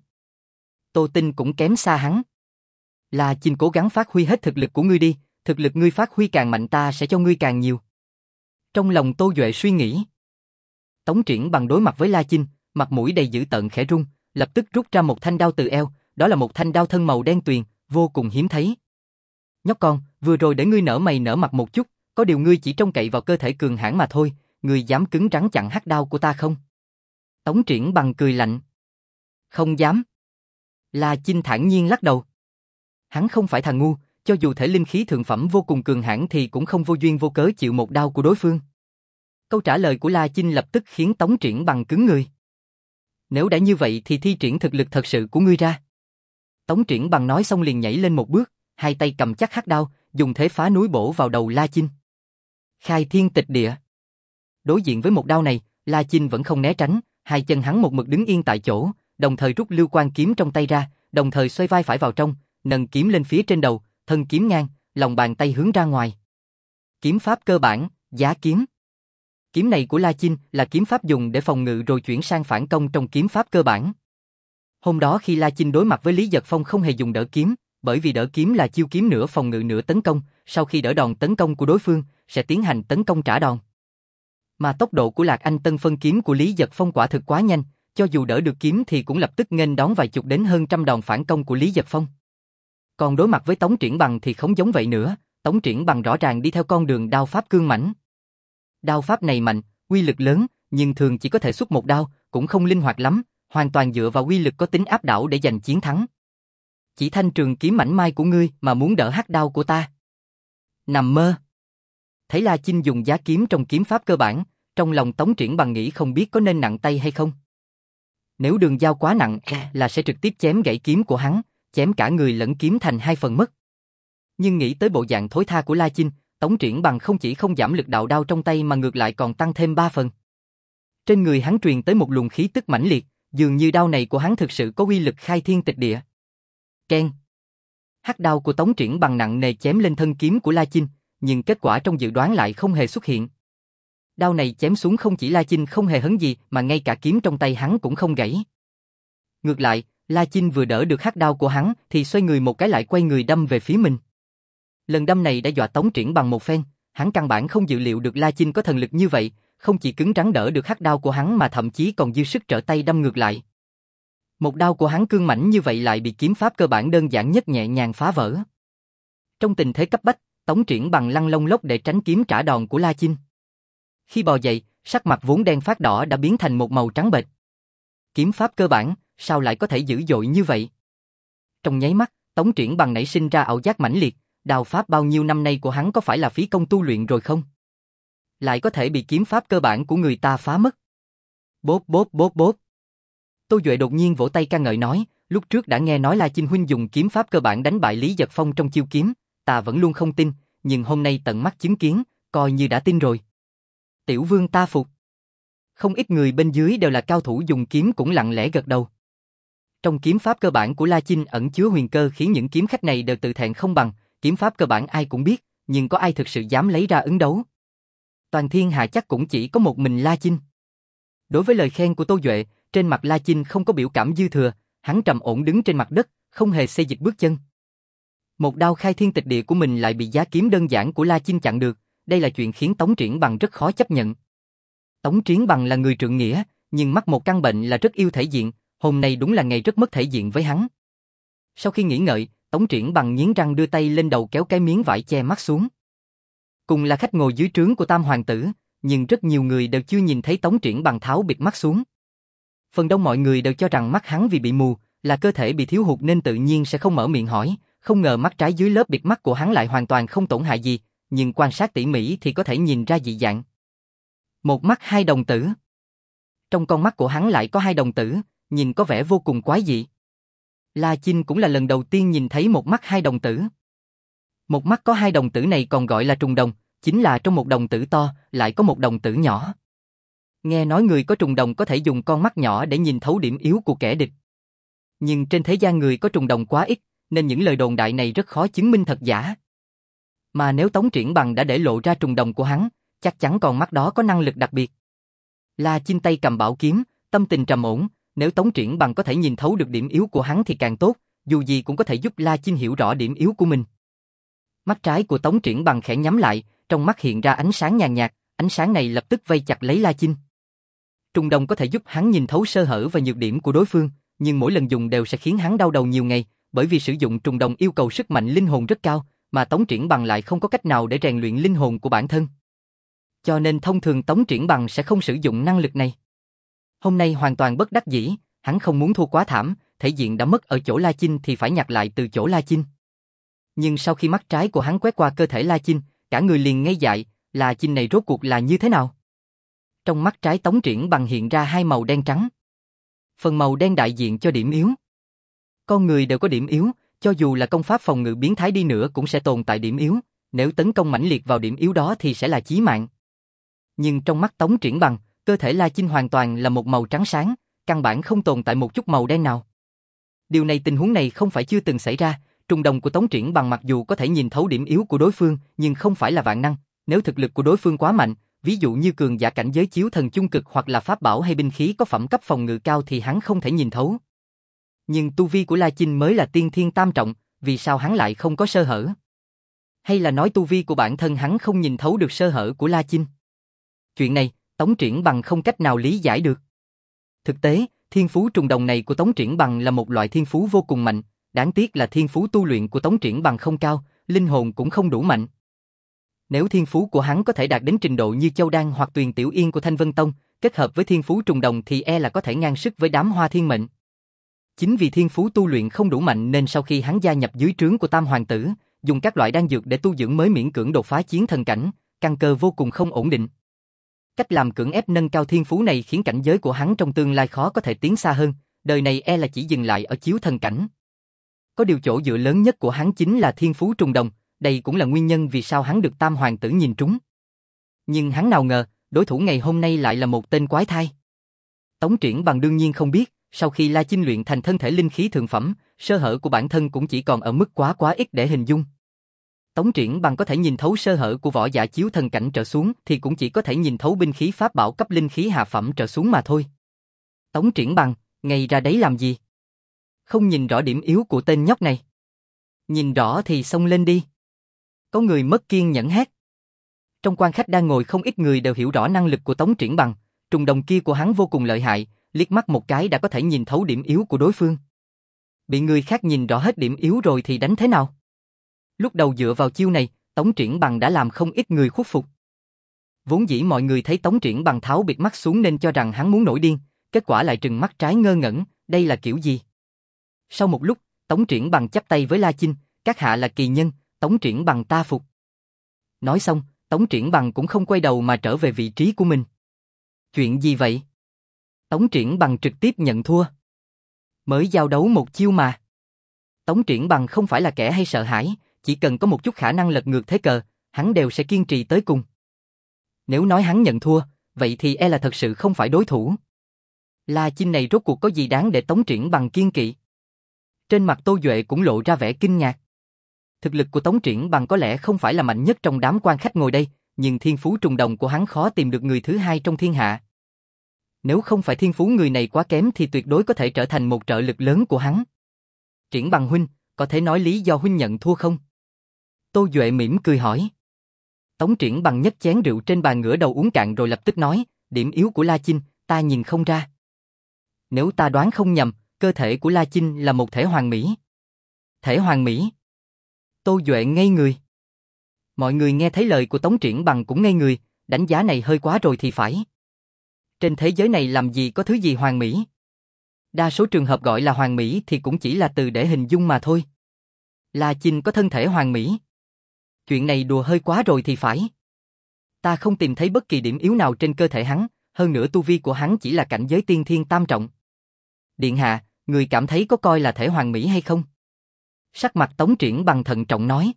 Tô Tinh cũng kém xa hắn. La Chinh cố gắng phát huy hết thực lực của ngươi đi, thực lực ngươi phát huy càng mạnh ta sẽ cho ngươi càng nhiều. Trong lòng Tô Duệ suy nghĩ. Tống Triển Bằng đối mặt với La Chinh, mặt mũi đầy dữ tợn khẽ run, lập tức rút ra một thanh đao từ eo, đó là một thanh đao thân màu đen tuyền, vô cùng hiếm thấy. Nhóc con, vừa rồi để ngươi nở mày nở mặt một chút, có điều ngươi chỉ trông cậy vào cơ thể cường hãn mà thôi, ngươi dám cứng rắn chặn hắc đao của ta không? Tống Triển Bằng cười lạnh. Không dám. La Chinh thản nhiên lắc đầu. Hắn không phải thằng ngu, cho dù thể linh khí thượng phẩm vô cùng cường hãn thì cũng không vô duyên vô cớ chịu một đao của đối phương. Câu trả lời của La Chinh lập tức khiến Tống Triển Bằng cứng người. Nếu đã như vậy thì thi triển thực lực thật sự của ngươi ra. Tống Triển Bằng nói xong liền nhảy lên một bước, hai tay cầm chắc hắc đao, dùng thế phá núi bổ vào đầu La Chinh. Khai thiên tịch địa. Đối diện với một đao này, La Chinh vẫn không né tránh, hai chân hắn một mực đứng yên tại chỗ, đồng thời rút lưu quan kiếm trong tay ra, đồng thời xoay vai phải vào trong, nâng kiếm lên phía trên đầu, thân kiếm ngang, lòng bàn tay hướng ra ngoài. Kiếm pháp cơ bản, giá kiếm. Kiếm này của La Chinh là kiếm pháp dùng để phòng ngự rồi chuyển sang phản công trong kiếm pháp cơ bản. Hôm đó khi La Chinh đối mặt với Lý Giật Phong không hề dùng đỡ kiếm, bởi vì đỡ kiếm là chiêu kiếm nửa phòng ngự nửa tấn công, sau khi đỡ đòn tấn công của đối phương, sẽ tiến hành tấn công trả đòn. Mà tốc độ của Lạc Anh Tân phân kiếm của Lý Giật Phong quả thực quá nhanh, cho dù đỡ được kiếm thì cũng lập tức nghênh đón vài chục đến hơn trăm đòn phản công của Lý Giật Phong. Còn đối mặt với Tống Triển Bằng thì không giống vậy nữa, Tống Triển Bằng rõ ràng đi theo con đường đao pháp cương mãnh. Đao pháp này mạnh, uy lực lớn, nhưng thường chỉ có thể xuất một đao, cũng không linh hoạt lắm, hoàn toàn dựa vào uy lực có tính áp đảo để giành chiến thắng. Chỉ thanh trường kiếm mảnh mai của ngươi mà muốn đỡ hắc đao của ta. Nằm mơ. Thấy La Chinh dùng giá kiếm trong kiếm pháp cơ bản, trong lòng Tống Triển Bằng nghĩ không biết có nên nặng tay hay không. Nếu đường dao quá nặng là sẽ trực tiếp chém gãy kiếm của hắn, chém cả người lẫn kiếm thành hai phần mất. Nhưng nghĩ tới bộ dạng thối tha của La Chinh, Tống Triển Bằng không chỉ không giảm lực đạo đao trong tay mà ngược lại còn tăng thêm ba phần. Trên người hắn truyền tới một luồng khí tức mãnh liệt, dường như đao này của hắn thực sự có uy lực khai thiên tịch địa. Keng. Hắc đao của Tống Triển Bằng nặng nề chém lên thân kiếm của La Chinh, nhưng kết quả trong dự đoán lại không hề xuất hiện. Đao này chém xuống không chỉ La Chinh không hề hấn gì mà ngay cả kiếm trong tay hắn cũng không gãy. Ngược lại, La Chinh vừa đỡ được hắc đao của hắn thì xoay người một cái lại quay người đâm về phía mình. Lần đâm này đã dọa Tống Triển Bằng một phen, hắn căn bản không dự liệu được La Chinh có thần lực như vậy, không chỉ cứng rắn đỡ được hắc đao của hắn mà thậm chí còn dư sức trở tay đâm ngược lại. Một đao của hắn cương mãnh như vậy lại bị kiếm pháp cơ bản đơn giản nhất nhẹ nhàng phá vỡ. Trong tình thế cấp bách, Tống Triển Bằng lăn lông lốc để tránh kiếm trả đòn của La Chinh. Khi bò dậy, sắc mặt vốn đen phát đỏ đã biến thành một màu trắng bệch. Kiếm pháp cơ bản, sao lại có thể dữ dội như vậy? Trong nháy mắt, Tống Triển Bằng nảy sinh ra ảo giác mãnh liệt, đao pháp bao nhiêu năm nay của hắn có phải là phí công tu luyện rồi không? Lại có thể bị kiếm pháp cơ bản của người ta phá mất. Bốp bốp bốp bốp. Tô Duệ đột nhiên vỗ tay ca ngợi nói, lúc trước đã nghe nói La Chinh huynh dùng kiếm pháp cơ bản đánh bại Lý Giật Phong trong chiêu kiếm, ta vẫn luôn không tin, nhưng hôm nay tận mắt chứng kiến, coi như đã tin rồi. Tiểu vương ta phục. Không ít người bên dưới đều là cao thủ dùng kiếm cũng lặng lẽ gật đầu. Trong kiếm pháp cơ bản của La Chinh ẩn chứa huyền cơ khiến những kiếm khách này đều tự thẹn không bằng, kiếm pháp cơ bản ai cũng biết, nhưng có ai thực sự dám lấy ra ứng đấu? Toàn thiên hạ chắc cũng chỉ có một mình La Chinh. Đối với lời khen của Tô Duệ, trên mặt La Chinh không có biểu cảm dư thừa, hắn trầm ổn đứng trên mặt đất, không hề xê dịch bước chân. Một đao khai thiên tịch địa của mình lại bị giá kiếm đơn giản của La Chinh chặn được, đây là chuyện khiến Tống Triển Bằng rất khó chấp nhận. Tống Triển Bằng là người trượng nghĩa, nhưng mắc một căn bệnh là rất yêu thể diện, hôm nay đúng là ngày rất mất thể diện với hắn. Sau khi nghĩ ngợi, Tống Triển Bằng nghiến răng đưa tay lên đầu kéo cái miếng vải che mắt xuống. Cùng là khách ngồi dưới trướng của Tam Hoàng tử, nhưng rất nhiều người đều chưa nhìn thấy Tống Triển Bằng tháo bịt mắt xuống. Phần đông mọi người đều cho rằng mắt hắn vì bị mù, là cơ thể bị thiếu hụt nên tự nhiên sẽ không mở miệng hỏi, không ngờ mắt trái dưới lớp bịt mắt của hắn lại hoàn toàn không tổn hại gì, nhưng quan sát tỉ mỉ thì có thể nhìn ra dị dạng. Một mắt hai đồng tử. Trong con mắt của hắn lại có hai đồng tử, nhìn có vẻ vô cùng quái dị. La Chinh cũng là lần đầu tiên nhìn thấy một mắt hai đồng tử. Một mắt có hai đồng tử này còn gọi là trùng đồng, chính là trong một đồng tử to, lại có một đồng tử nhỏ. Nghe nói người có trùng đồng có thể dùng con mắt nhỏ để nhìn thấu điểm yếu của kẻ địch. Nhưng trên thế gian người có trùng đồng quá ít, nên những lời đồn đại này rất khó chứng minh thật giả. Mà nếu Tống Triển Bằng đã để lộ ra trùng đồng của hắn, chắc chắn con mắt đó có năng lực đặc biệt. La Chinh tay cầm bảo kiếm, tâm tình trầm ổn, nếu Tống Triển Bằng có thể nhìn thấu được điểm yếu của hắn thì càng tốt, dù gì cũng có thể giúp La Chinh hiểu rõ điểm yếu của mình. Mắt trái của Tống Triển Bằng khẽ nhắm lại, trong mắt hiện ra ánh sáng nhàn nhạt, ánh sáng này lập tức vây chặt lấy La Chinh. Trùng đồng có thể giúp hắn nhìn thấu sơ hở và nhược điểm của đối phương, nhưng mỗi lần dùng đều sẽ khiến hắn đau đầu nhiều ngày, bởi vì sử dụng trùng đồng yêu cầu sức mạnh linh hồn rất cao, mà Tống Triển Bằng lại không có cách nào để rèn luyện linh hồn của bản thân. Cho nên thông thường Tống Triển Bằng sẽ không sử dụng năng lực này. Hôm nay hoàn toàn bất đắc dĩ, hắn không muốn thua quá thảm, thể diện đã mất ở chỗ La Chinh thì phải nhặt lại từ chỗ La Chinh. Nhưng sau khi mắt trái của hắn quét qua cơ thể La Chinh, cả người liền ngây dại, La Chinh này rốt cuộc là như thế nào? Trong mắt trái Tống Triển Bằng hiện ra hai màu đen trắng. Phần màu đen đại diện cho điểm yếu. Con người đều có điểm yếu, cho dù là công pháp phòng ngự biến thái đi nữa cũng sẽ tồn tại điểm yếu, nếu tấn công mãnh liệt vào điểm yếu đó thì sẽ là chí mạng. Nhưng trong mắt Tống Triển Bằng, cơ thể La Chinh hoàn toàn là một màu trắng sáng, căn bản không tồn tại một chút màu đen nào. Điều này tình huống này không phải chưa từng xảy ra, trùng đồng của Tống Triển Bằng mặc dù có thể nhìn thấu điểm yếu của đối phương, nhưng không phải là vạn năng, nếu thực lực của đối phương quá mạnh, ví dụ như cường giả cảnh giới chiếu thần chung cực hoặc là pháp bảo hay binh khí có phẩm cấp phòng ngự cao thì hắn không thể nhìn thấu. Nhưng tu vi của La Chinh mới là tiên thiên tam trọng, vì sao hắn lại không có sơ hở? Hay là nói tu vi của bản thân hắn không nhìn thấu được sơ hở của La Chinh? Chuyện này, Tống Triển Bằng không cách nào lý giải được. Thực tế, thiên phú trùng đồng này của Tống Triển Bằng là một loại thiên phú vô cùng mạnh, đáng tiếc là thiên phú tu luyện của Tống Triển Bằng không cao, linh hồn cũng không đủ mạnh. Nếu thiên phú của hắn có thể đạt đến trình độ như Châu Đan hoặc Tuyền Tiểu Yên của Thanh Vân Tông, kết hợp với thiên phú trùng đồng thì e là có thể ngang sức với đám Hoa Thiên Mệnh. Chính vì thiên phú tu luyện không đủ mạnh nên sau khi hắn gia nhập dưới trướng của Tam Hoàng tử, dùng các loại đan dược để tu dưỡng mới miễn cưỡng đột phá chiến thần cảnh, căn cơ vô cùng không ổn định. Cách làm cưỡng ép nâng cao thiên phú này khiến cảnh giới của hắn trong tương lai khó có thể tiến xa hơn, đời này e là chỉ dừng lại ở chiếu thần cảnh. Có điều chỗ dựa lớn nhất của hắn chính là thiên phú trùng đồng, đây cũng là nguyên nhân vì sao hắn được Tam Hoàng tử nhìn trúng. Nhưng hắn nào ngờ, đối thủ ngày hôm nay lại là một tên quái thai. Tống Triển Bằng đương nhiên không biết, sau khi La Chinh luyện thành thân thể linh khí thượng phẩm, sơ hở của bản thân cũng chỉ còn ở mức quá quá ít để hình dung. Tống Triển Bằng có thể nhìn thấu sơ hở của võ giả chiếu thần cảnh trở xuống thì cũng chỉ có thể nhìn thấu binh khí pháp bảo cấp linh khí hạ phẩm trở xuống mà thôi. Tống Triển Bằng, ngay ra đấy làm gì? Không nhìn rõ điểm yếu của tên nhóc này. Nhìn rõ thì xông lên đi. Có người mất kiên nhẫn hét. Trong quan khách đang ngồi không ít người đều hiểu rõ năng lực của Tống Triển Bằng, trùng đồng kia của hắn vô cùng lợi hại, liếc mắt một cái đã có thể nhìn thấu điểm yếu của đối phương. Bị người khác nhìn rõ hết điểm yếu rồi thì đánh thế nào? Lúc đầu dựa vào chiêu này, Tống Triển Bằng đã làm không ít người khuất phục. Vốn dĩ mọi người thấy Tống Triển Bằng tháo bịt mắt xuống nên cho rằng hắn muốn nổi điên, kết quả lại trừng mắt trái ngơ ngẩn, đây là kiểu gì? Sau một lúc, Tống Triển Bằng chắp tay với La Chinh, các hạ là kỳ nhân, Tống Triển Bằng ta phục. Nói xong, Tống Triển Bằng cũng không quay đầu mà trở về vị trí của mình. Chuyện gì vậy? Tống Triển Bằng trực tiếp nhận thua. Mới giao đấu một chiêu mà. Tống Triển Bằng không phải là kẻ hay sợ hãi, chỉ cần có một chút khả năng lật ngược thế cờ, hắn đều sẽ kiên trì tới cùng. Nếu nói hắn nhận thua, vậy thì e là thật sự không phải đối thủ. La Chinh này rốt cuộc có gì đáng để Tống Triển Bằng kiên kỵ? Trên mặt Tô Duệ cũng lộ ra vẻ kinh ngạc. Thực lực của Tống Triển Bằng có lẽ không phải là mạnh nhất trong đám quan khách ngồi đây, nhưng thiên phú trùng đồng của hắn khó tìm được người thứ hai trong thiên hạ. Nếu không phải thiên phú người này quá kém thì tuyệt đối có thể trở thành một trợ lực lớn của hắn. Triển Bằng huynh, có thể nói lý do huynh nhận thua không? Tô Duệ mỉm cười hỏi. Tống Triển Bằng nhấc chén rượu trên bàn ngửa đầu uống cạn rồi lập tức nói, điểm yếu của La Chinh, ta nhìn không ra. Nếu ta đoán không nhầm, cơ thể của La Chinh là một thể hoàn mỹ. Thể hoàn mỹ? Tô Duệ ngây người. Mọi người nghe thấy lời của Tống Triển Bằng cũng ngây người, đánh giá này hơi quá rồi thì phải. Trên thế giới này làm gì có thứ gì hoàn mỹ? Đa số trường hợp gọi là hoàn mỹ thì cũng chỉ là từ để hình dung mà thôi. La Chinh có thân thể hoàn mỹ. Chuyện này đùa hơi quá rồi thì phải. Ta không tìm thấy bất kỳ điểm yếu nào trên cơ thể hắn, hơn nữa tu vi của hắn chỉ là cảnh giới tiên thiên tam trọng. Điện hạ, người cảm thấy có coi là thể hoàn mỹ hay không? Sắc mặt Tống Triển Bằng thận trọng nói.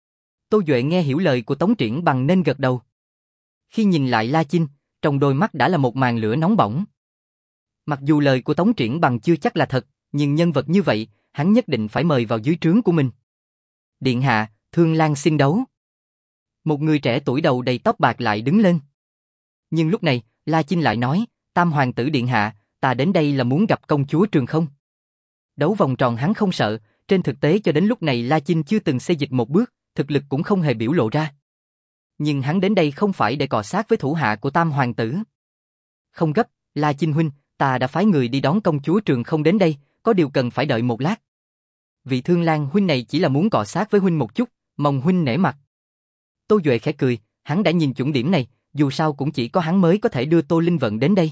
Tô Duệ nghe hiểu lời của Tống Triển Bằng nên gật đầu. Khi nhìn lại La Chinh, trong đôi mắt đã là một màn lửa nóng bỏng. Mặc dù lời của Tống Triển Bằng chưa chắc là thật, nhưng nhân vật như vậy, hắn nhất định phải mời vào dưới trướng của mình. Điện hạ, Thương Lan xin đấu. Một người trẻ tuổi đầu đầy tóc bạc lại đứng lên. Nhưng lúc này, La Chinh lại nói, Tam hoàng tử điện hạ, ta đến đây là muốn gặp công chúa Trường Không. Đấu vòng tròn hắn không sợ, trên thực tế cho đến lúc này La Chinh chưa từng xê dịch một bước, thực lực cũng không hề biểu lộ ra. Nhưng hắn đến đây không phải để cọ sát với thủ hạ của Tam hoàng tử. Không gấp, La Chinh huynh, ta đã phái người đi đón công chúa Trường Không đến đây, có điều cần phải đợi một lát. Vị Thương Lan huynh này chỉ là muốn cọ sát với huynh một chút, mong huynh nể mặt. Tô Duệ khẽ cười, hắn đã nhìn chuẩn điểm này, dù sao cũng chỉ có hắn mới có thể đưa Tô Linh Vận đến đây.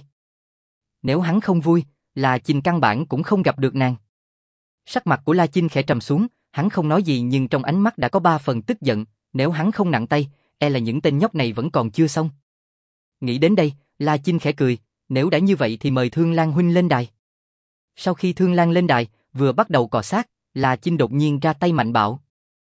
Nếu hắn không vui, La Chinh căn bản cũng không gặp được nàng. Sắc mặt của La Chinh khẽ trầm xuống, hắn không nói gì nhưng trong ánh mắt đã có ba phần tức giận, nếu hắn không nặng tay, e là những tên nhóc này vẫn còn chưa xong. Nghĩ đến đây, La Chinh khẽ cười, nếu đã như vậy thì mời Thương Lan huynh lên đài. Sau khi Thương Lan lên đài, vừa bắt đầu cọ sát, La Chinh đột nhiên ra tay mạnh bạo.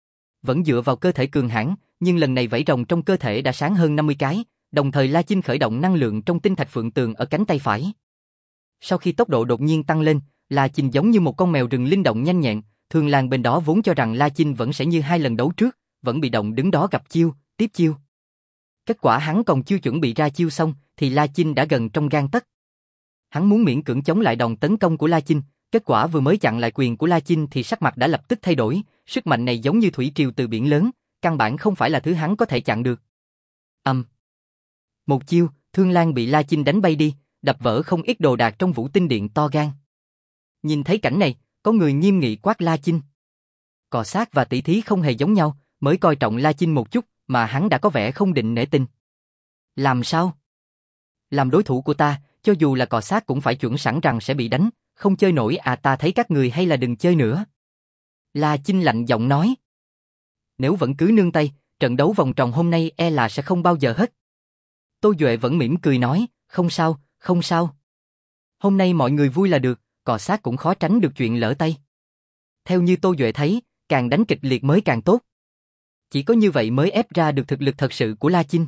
Vẫn dựa vào cơ thể cường hãn, nhưng lần này vảy rồng trong cơ thể đã sáng hơn năm mươi cái, đồng thời La Chinh khởi động năng lượng trong tinh thạch phượng tường ở cánh tay phải. Sau khi tốc độ đột nhiên tăng lên, La Chinh giống như một con mèo rừng linh động nhanh nhẹn, Thương Lan bên đó vốn cho rằng La Chinh vẫn sẽ như hai lần đấu trước, vẫn bị động đứng đó gặp chiêu, tiếp chiêu. Kết quả hắn còn chưa chuẩn bị ra chiêu xong, thì La Chinh đã gần trong gang tấc. Hắn muốn miễn cưỡng chống lại đòn tấn công của La Chinh, kết quả vừa mới chặn lại quyền của La Chinh thì sắc mặt đã lập tức thay đổi, sức mạnh này giống như thủy triều từ biển lớn, căn bản không phải là thứ hắn có thể chặn được. Ầm. Um. Một chiêu, Thương Lan bị La Chinh đánh bay đi, đập vỡ không ít đồ đạc trong Vũ Tinh Điện to gan. Nhìn thấy cảnh này, có người nghiêm nghị quát La Chinh. Cọ sát và tỷ thí không hề giống nhau, mới coi trọng La Chinh một chút, mà hắn đã có vẻ không định nể tình. Làm sao? Làm đối thủ của ta, cho dù là cọ sát cũng phải chuẩn sẵn rằng sẽ bị đánh, không chơi nổi à, ta thấy các người hay là đừng chơi nữa. La Chinh lạnh giọng nói. Nếu vẫn cứ nương tay, trận đấu vòng tròn hôm nay e là sẽ không bao giờ hết. Tô Duệ vẫn mỉm cười nói, không sao, không sao. Hôm nay mọi người vui là được, cọ sát cũng khó tránh được chuyện lỡ tay. Theo như Tô Duệ thấy, càng đánh kịch liệt mới càng tốt. Chỉ có như vậy mới ép ra được thực lực thật sự của La Chinh.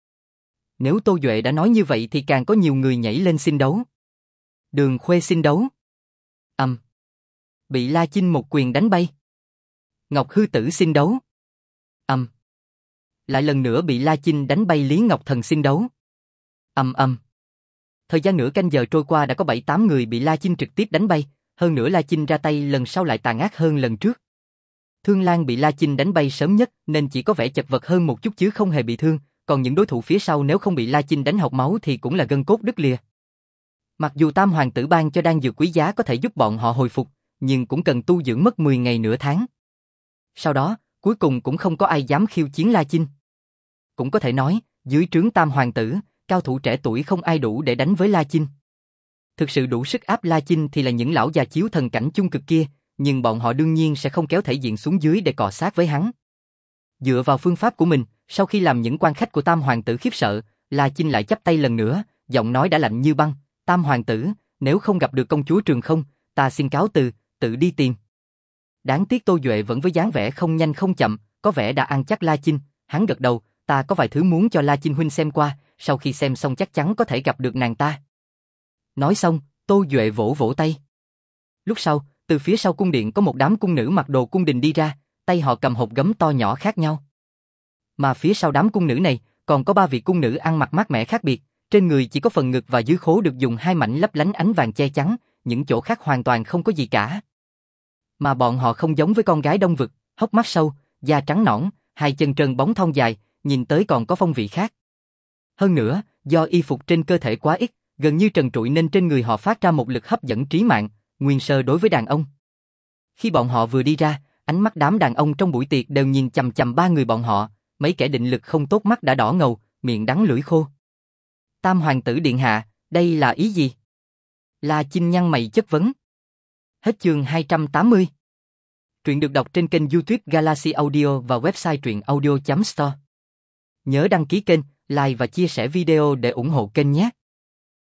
Nếu Tô Duệ đã nói như vậy thì càng có nhiều người nhảy lên xin đấu. Đường Khuê xin đấu. Ầm. Um. Bị La Chinh một quyền đánh bay. Ngọc Hư Tử xin đấu. Ầm. Um. Lại lần nữa bị La Chinh đánh bay Lý Ngọc Thần xin đấu. Ầm um, ầm. Um. Thời gian nửa canh giờ trôi qua đã có bảy tám người bị La Chinh trực tiếp đánh bay, hơn nữa La Chinh ra tay lần sau lại tàn ác hơn lần trước. Thương Lan bị La Chinh đánh bay sớm nhất nên chỉ có vẻ chật vật hơn một chút chứ không hề bị thương, còn những đối thủ phía sau nếu không bị La Chinh đánh học máu thì cũng là gân cốt đứt lìa. Mặc dù Tam hoàng tử ban cho đan dược quý giá có thể giúp bọn họ hồi phục, nhưng cũng cần tu dưỡng mất mười ngày nửa tháng. Sau đó, cuối cùng cũng không có ai dám khiêu chiến La Chinh. Cũng có thể nói, dưới trướng Tam hoàng tử, cao thủ trẻ tuổi không ai đủ để đánh với La Chinh. Thực sự đủ sức áp La Chinh thì là những lão già chiếu thần cảnh chung cực kia, nhưng bọn họ đương nhiên sẽ không kéo thể diện xuống dưới để cọ sát với hắn. Dựa vào phương pháp của mình, sau khi làm những quan khách của Tam hoàng tử khiếp sợ, La Chinh lại chắp tay lần nữa, giọng nói đã lạnh như băng, Tam hoàng tử, nếu không gặp được công chúa Trường Không, ta xin cáo từ, tự đi tìm. Đáng tiếc Tô Duệ vẫn với dáng vẻ không nhanh không chậm, có vẻ đã ăn chắc La Chinh, hắn gật đầu, ta có vài thứ muốn cho La Chinh huynh xem qua, sau khi xem xong chắc chắn có thể gặp được nàng ta. Nói xong, Tô Duệ vỗ vỗ tay. Lúc sau, từ phía sau cung điện có một đám cung nữ mặc đồ cung đình đi ra, tay họ cầm hộp gấm to nhỏ khác nhau. Mà phía sau đám cung nữ này, còn có ba vị cung nữ ăn mặc mát mẻ khác biệt, trên người chỉ có phần ngực và dưới khố được dùng hai mảnh lấp lánh ánh vàng che chắn, những chỗ khác hoàn toàn không có gì cả. Mà bọn họ không giống với con gái Đông Vực, hốc mắt sâu, da trắng nõn, hai chân trơn bóng thon dài, nhìn tới còn có phong vị khác. Hơn nữa, do y phục trên cơ thể quá ít, gần như trần trụi nên trên người họ phát ra một lực hấp dẫn trí mạng, nguyên sơ đối với đàn ông. Khi bọn họ vừa đi ra, ánh mắt đám đàn ông trong buổi tiệc đều nhìn chằm chằm ba người bọn họ, mấy kẻ định lực không tốt mắt đã đỏ ngầu, miệng đắng lưỡi khô. Tam hoàng tử điện hạ, đây là ý gì? La Chinh nhăn mày chất vấn. Hết chương hai trăm tám mươi. Truyện được đọc trên kênh YouTube Galaxy Audio và website truyện audio chấm store. Nhớ đăng ký kênh, like và chia sẻ video để ủng hộ kênh nhé.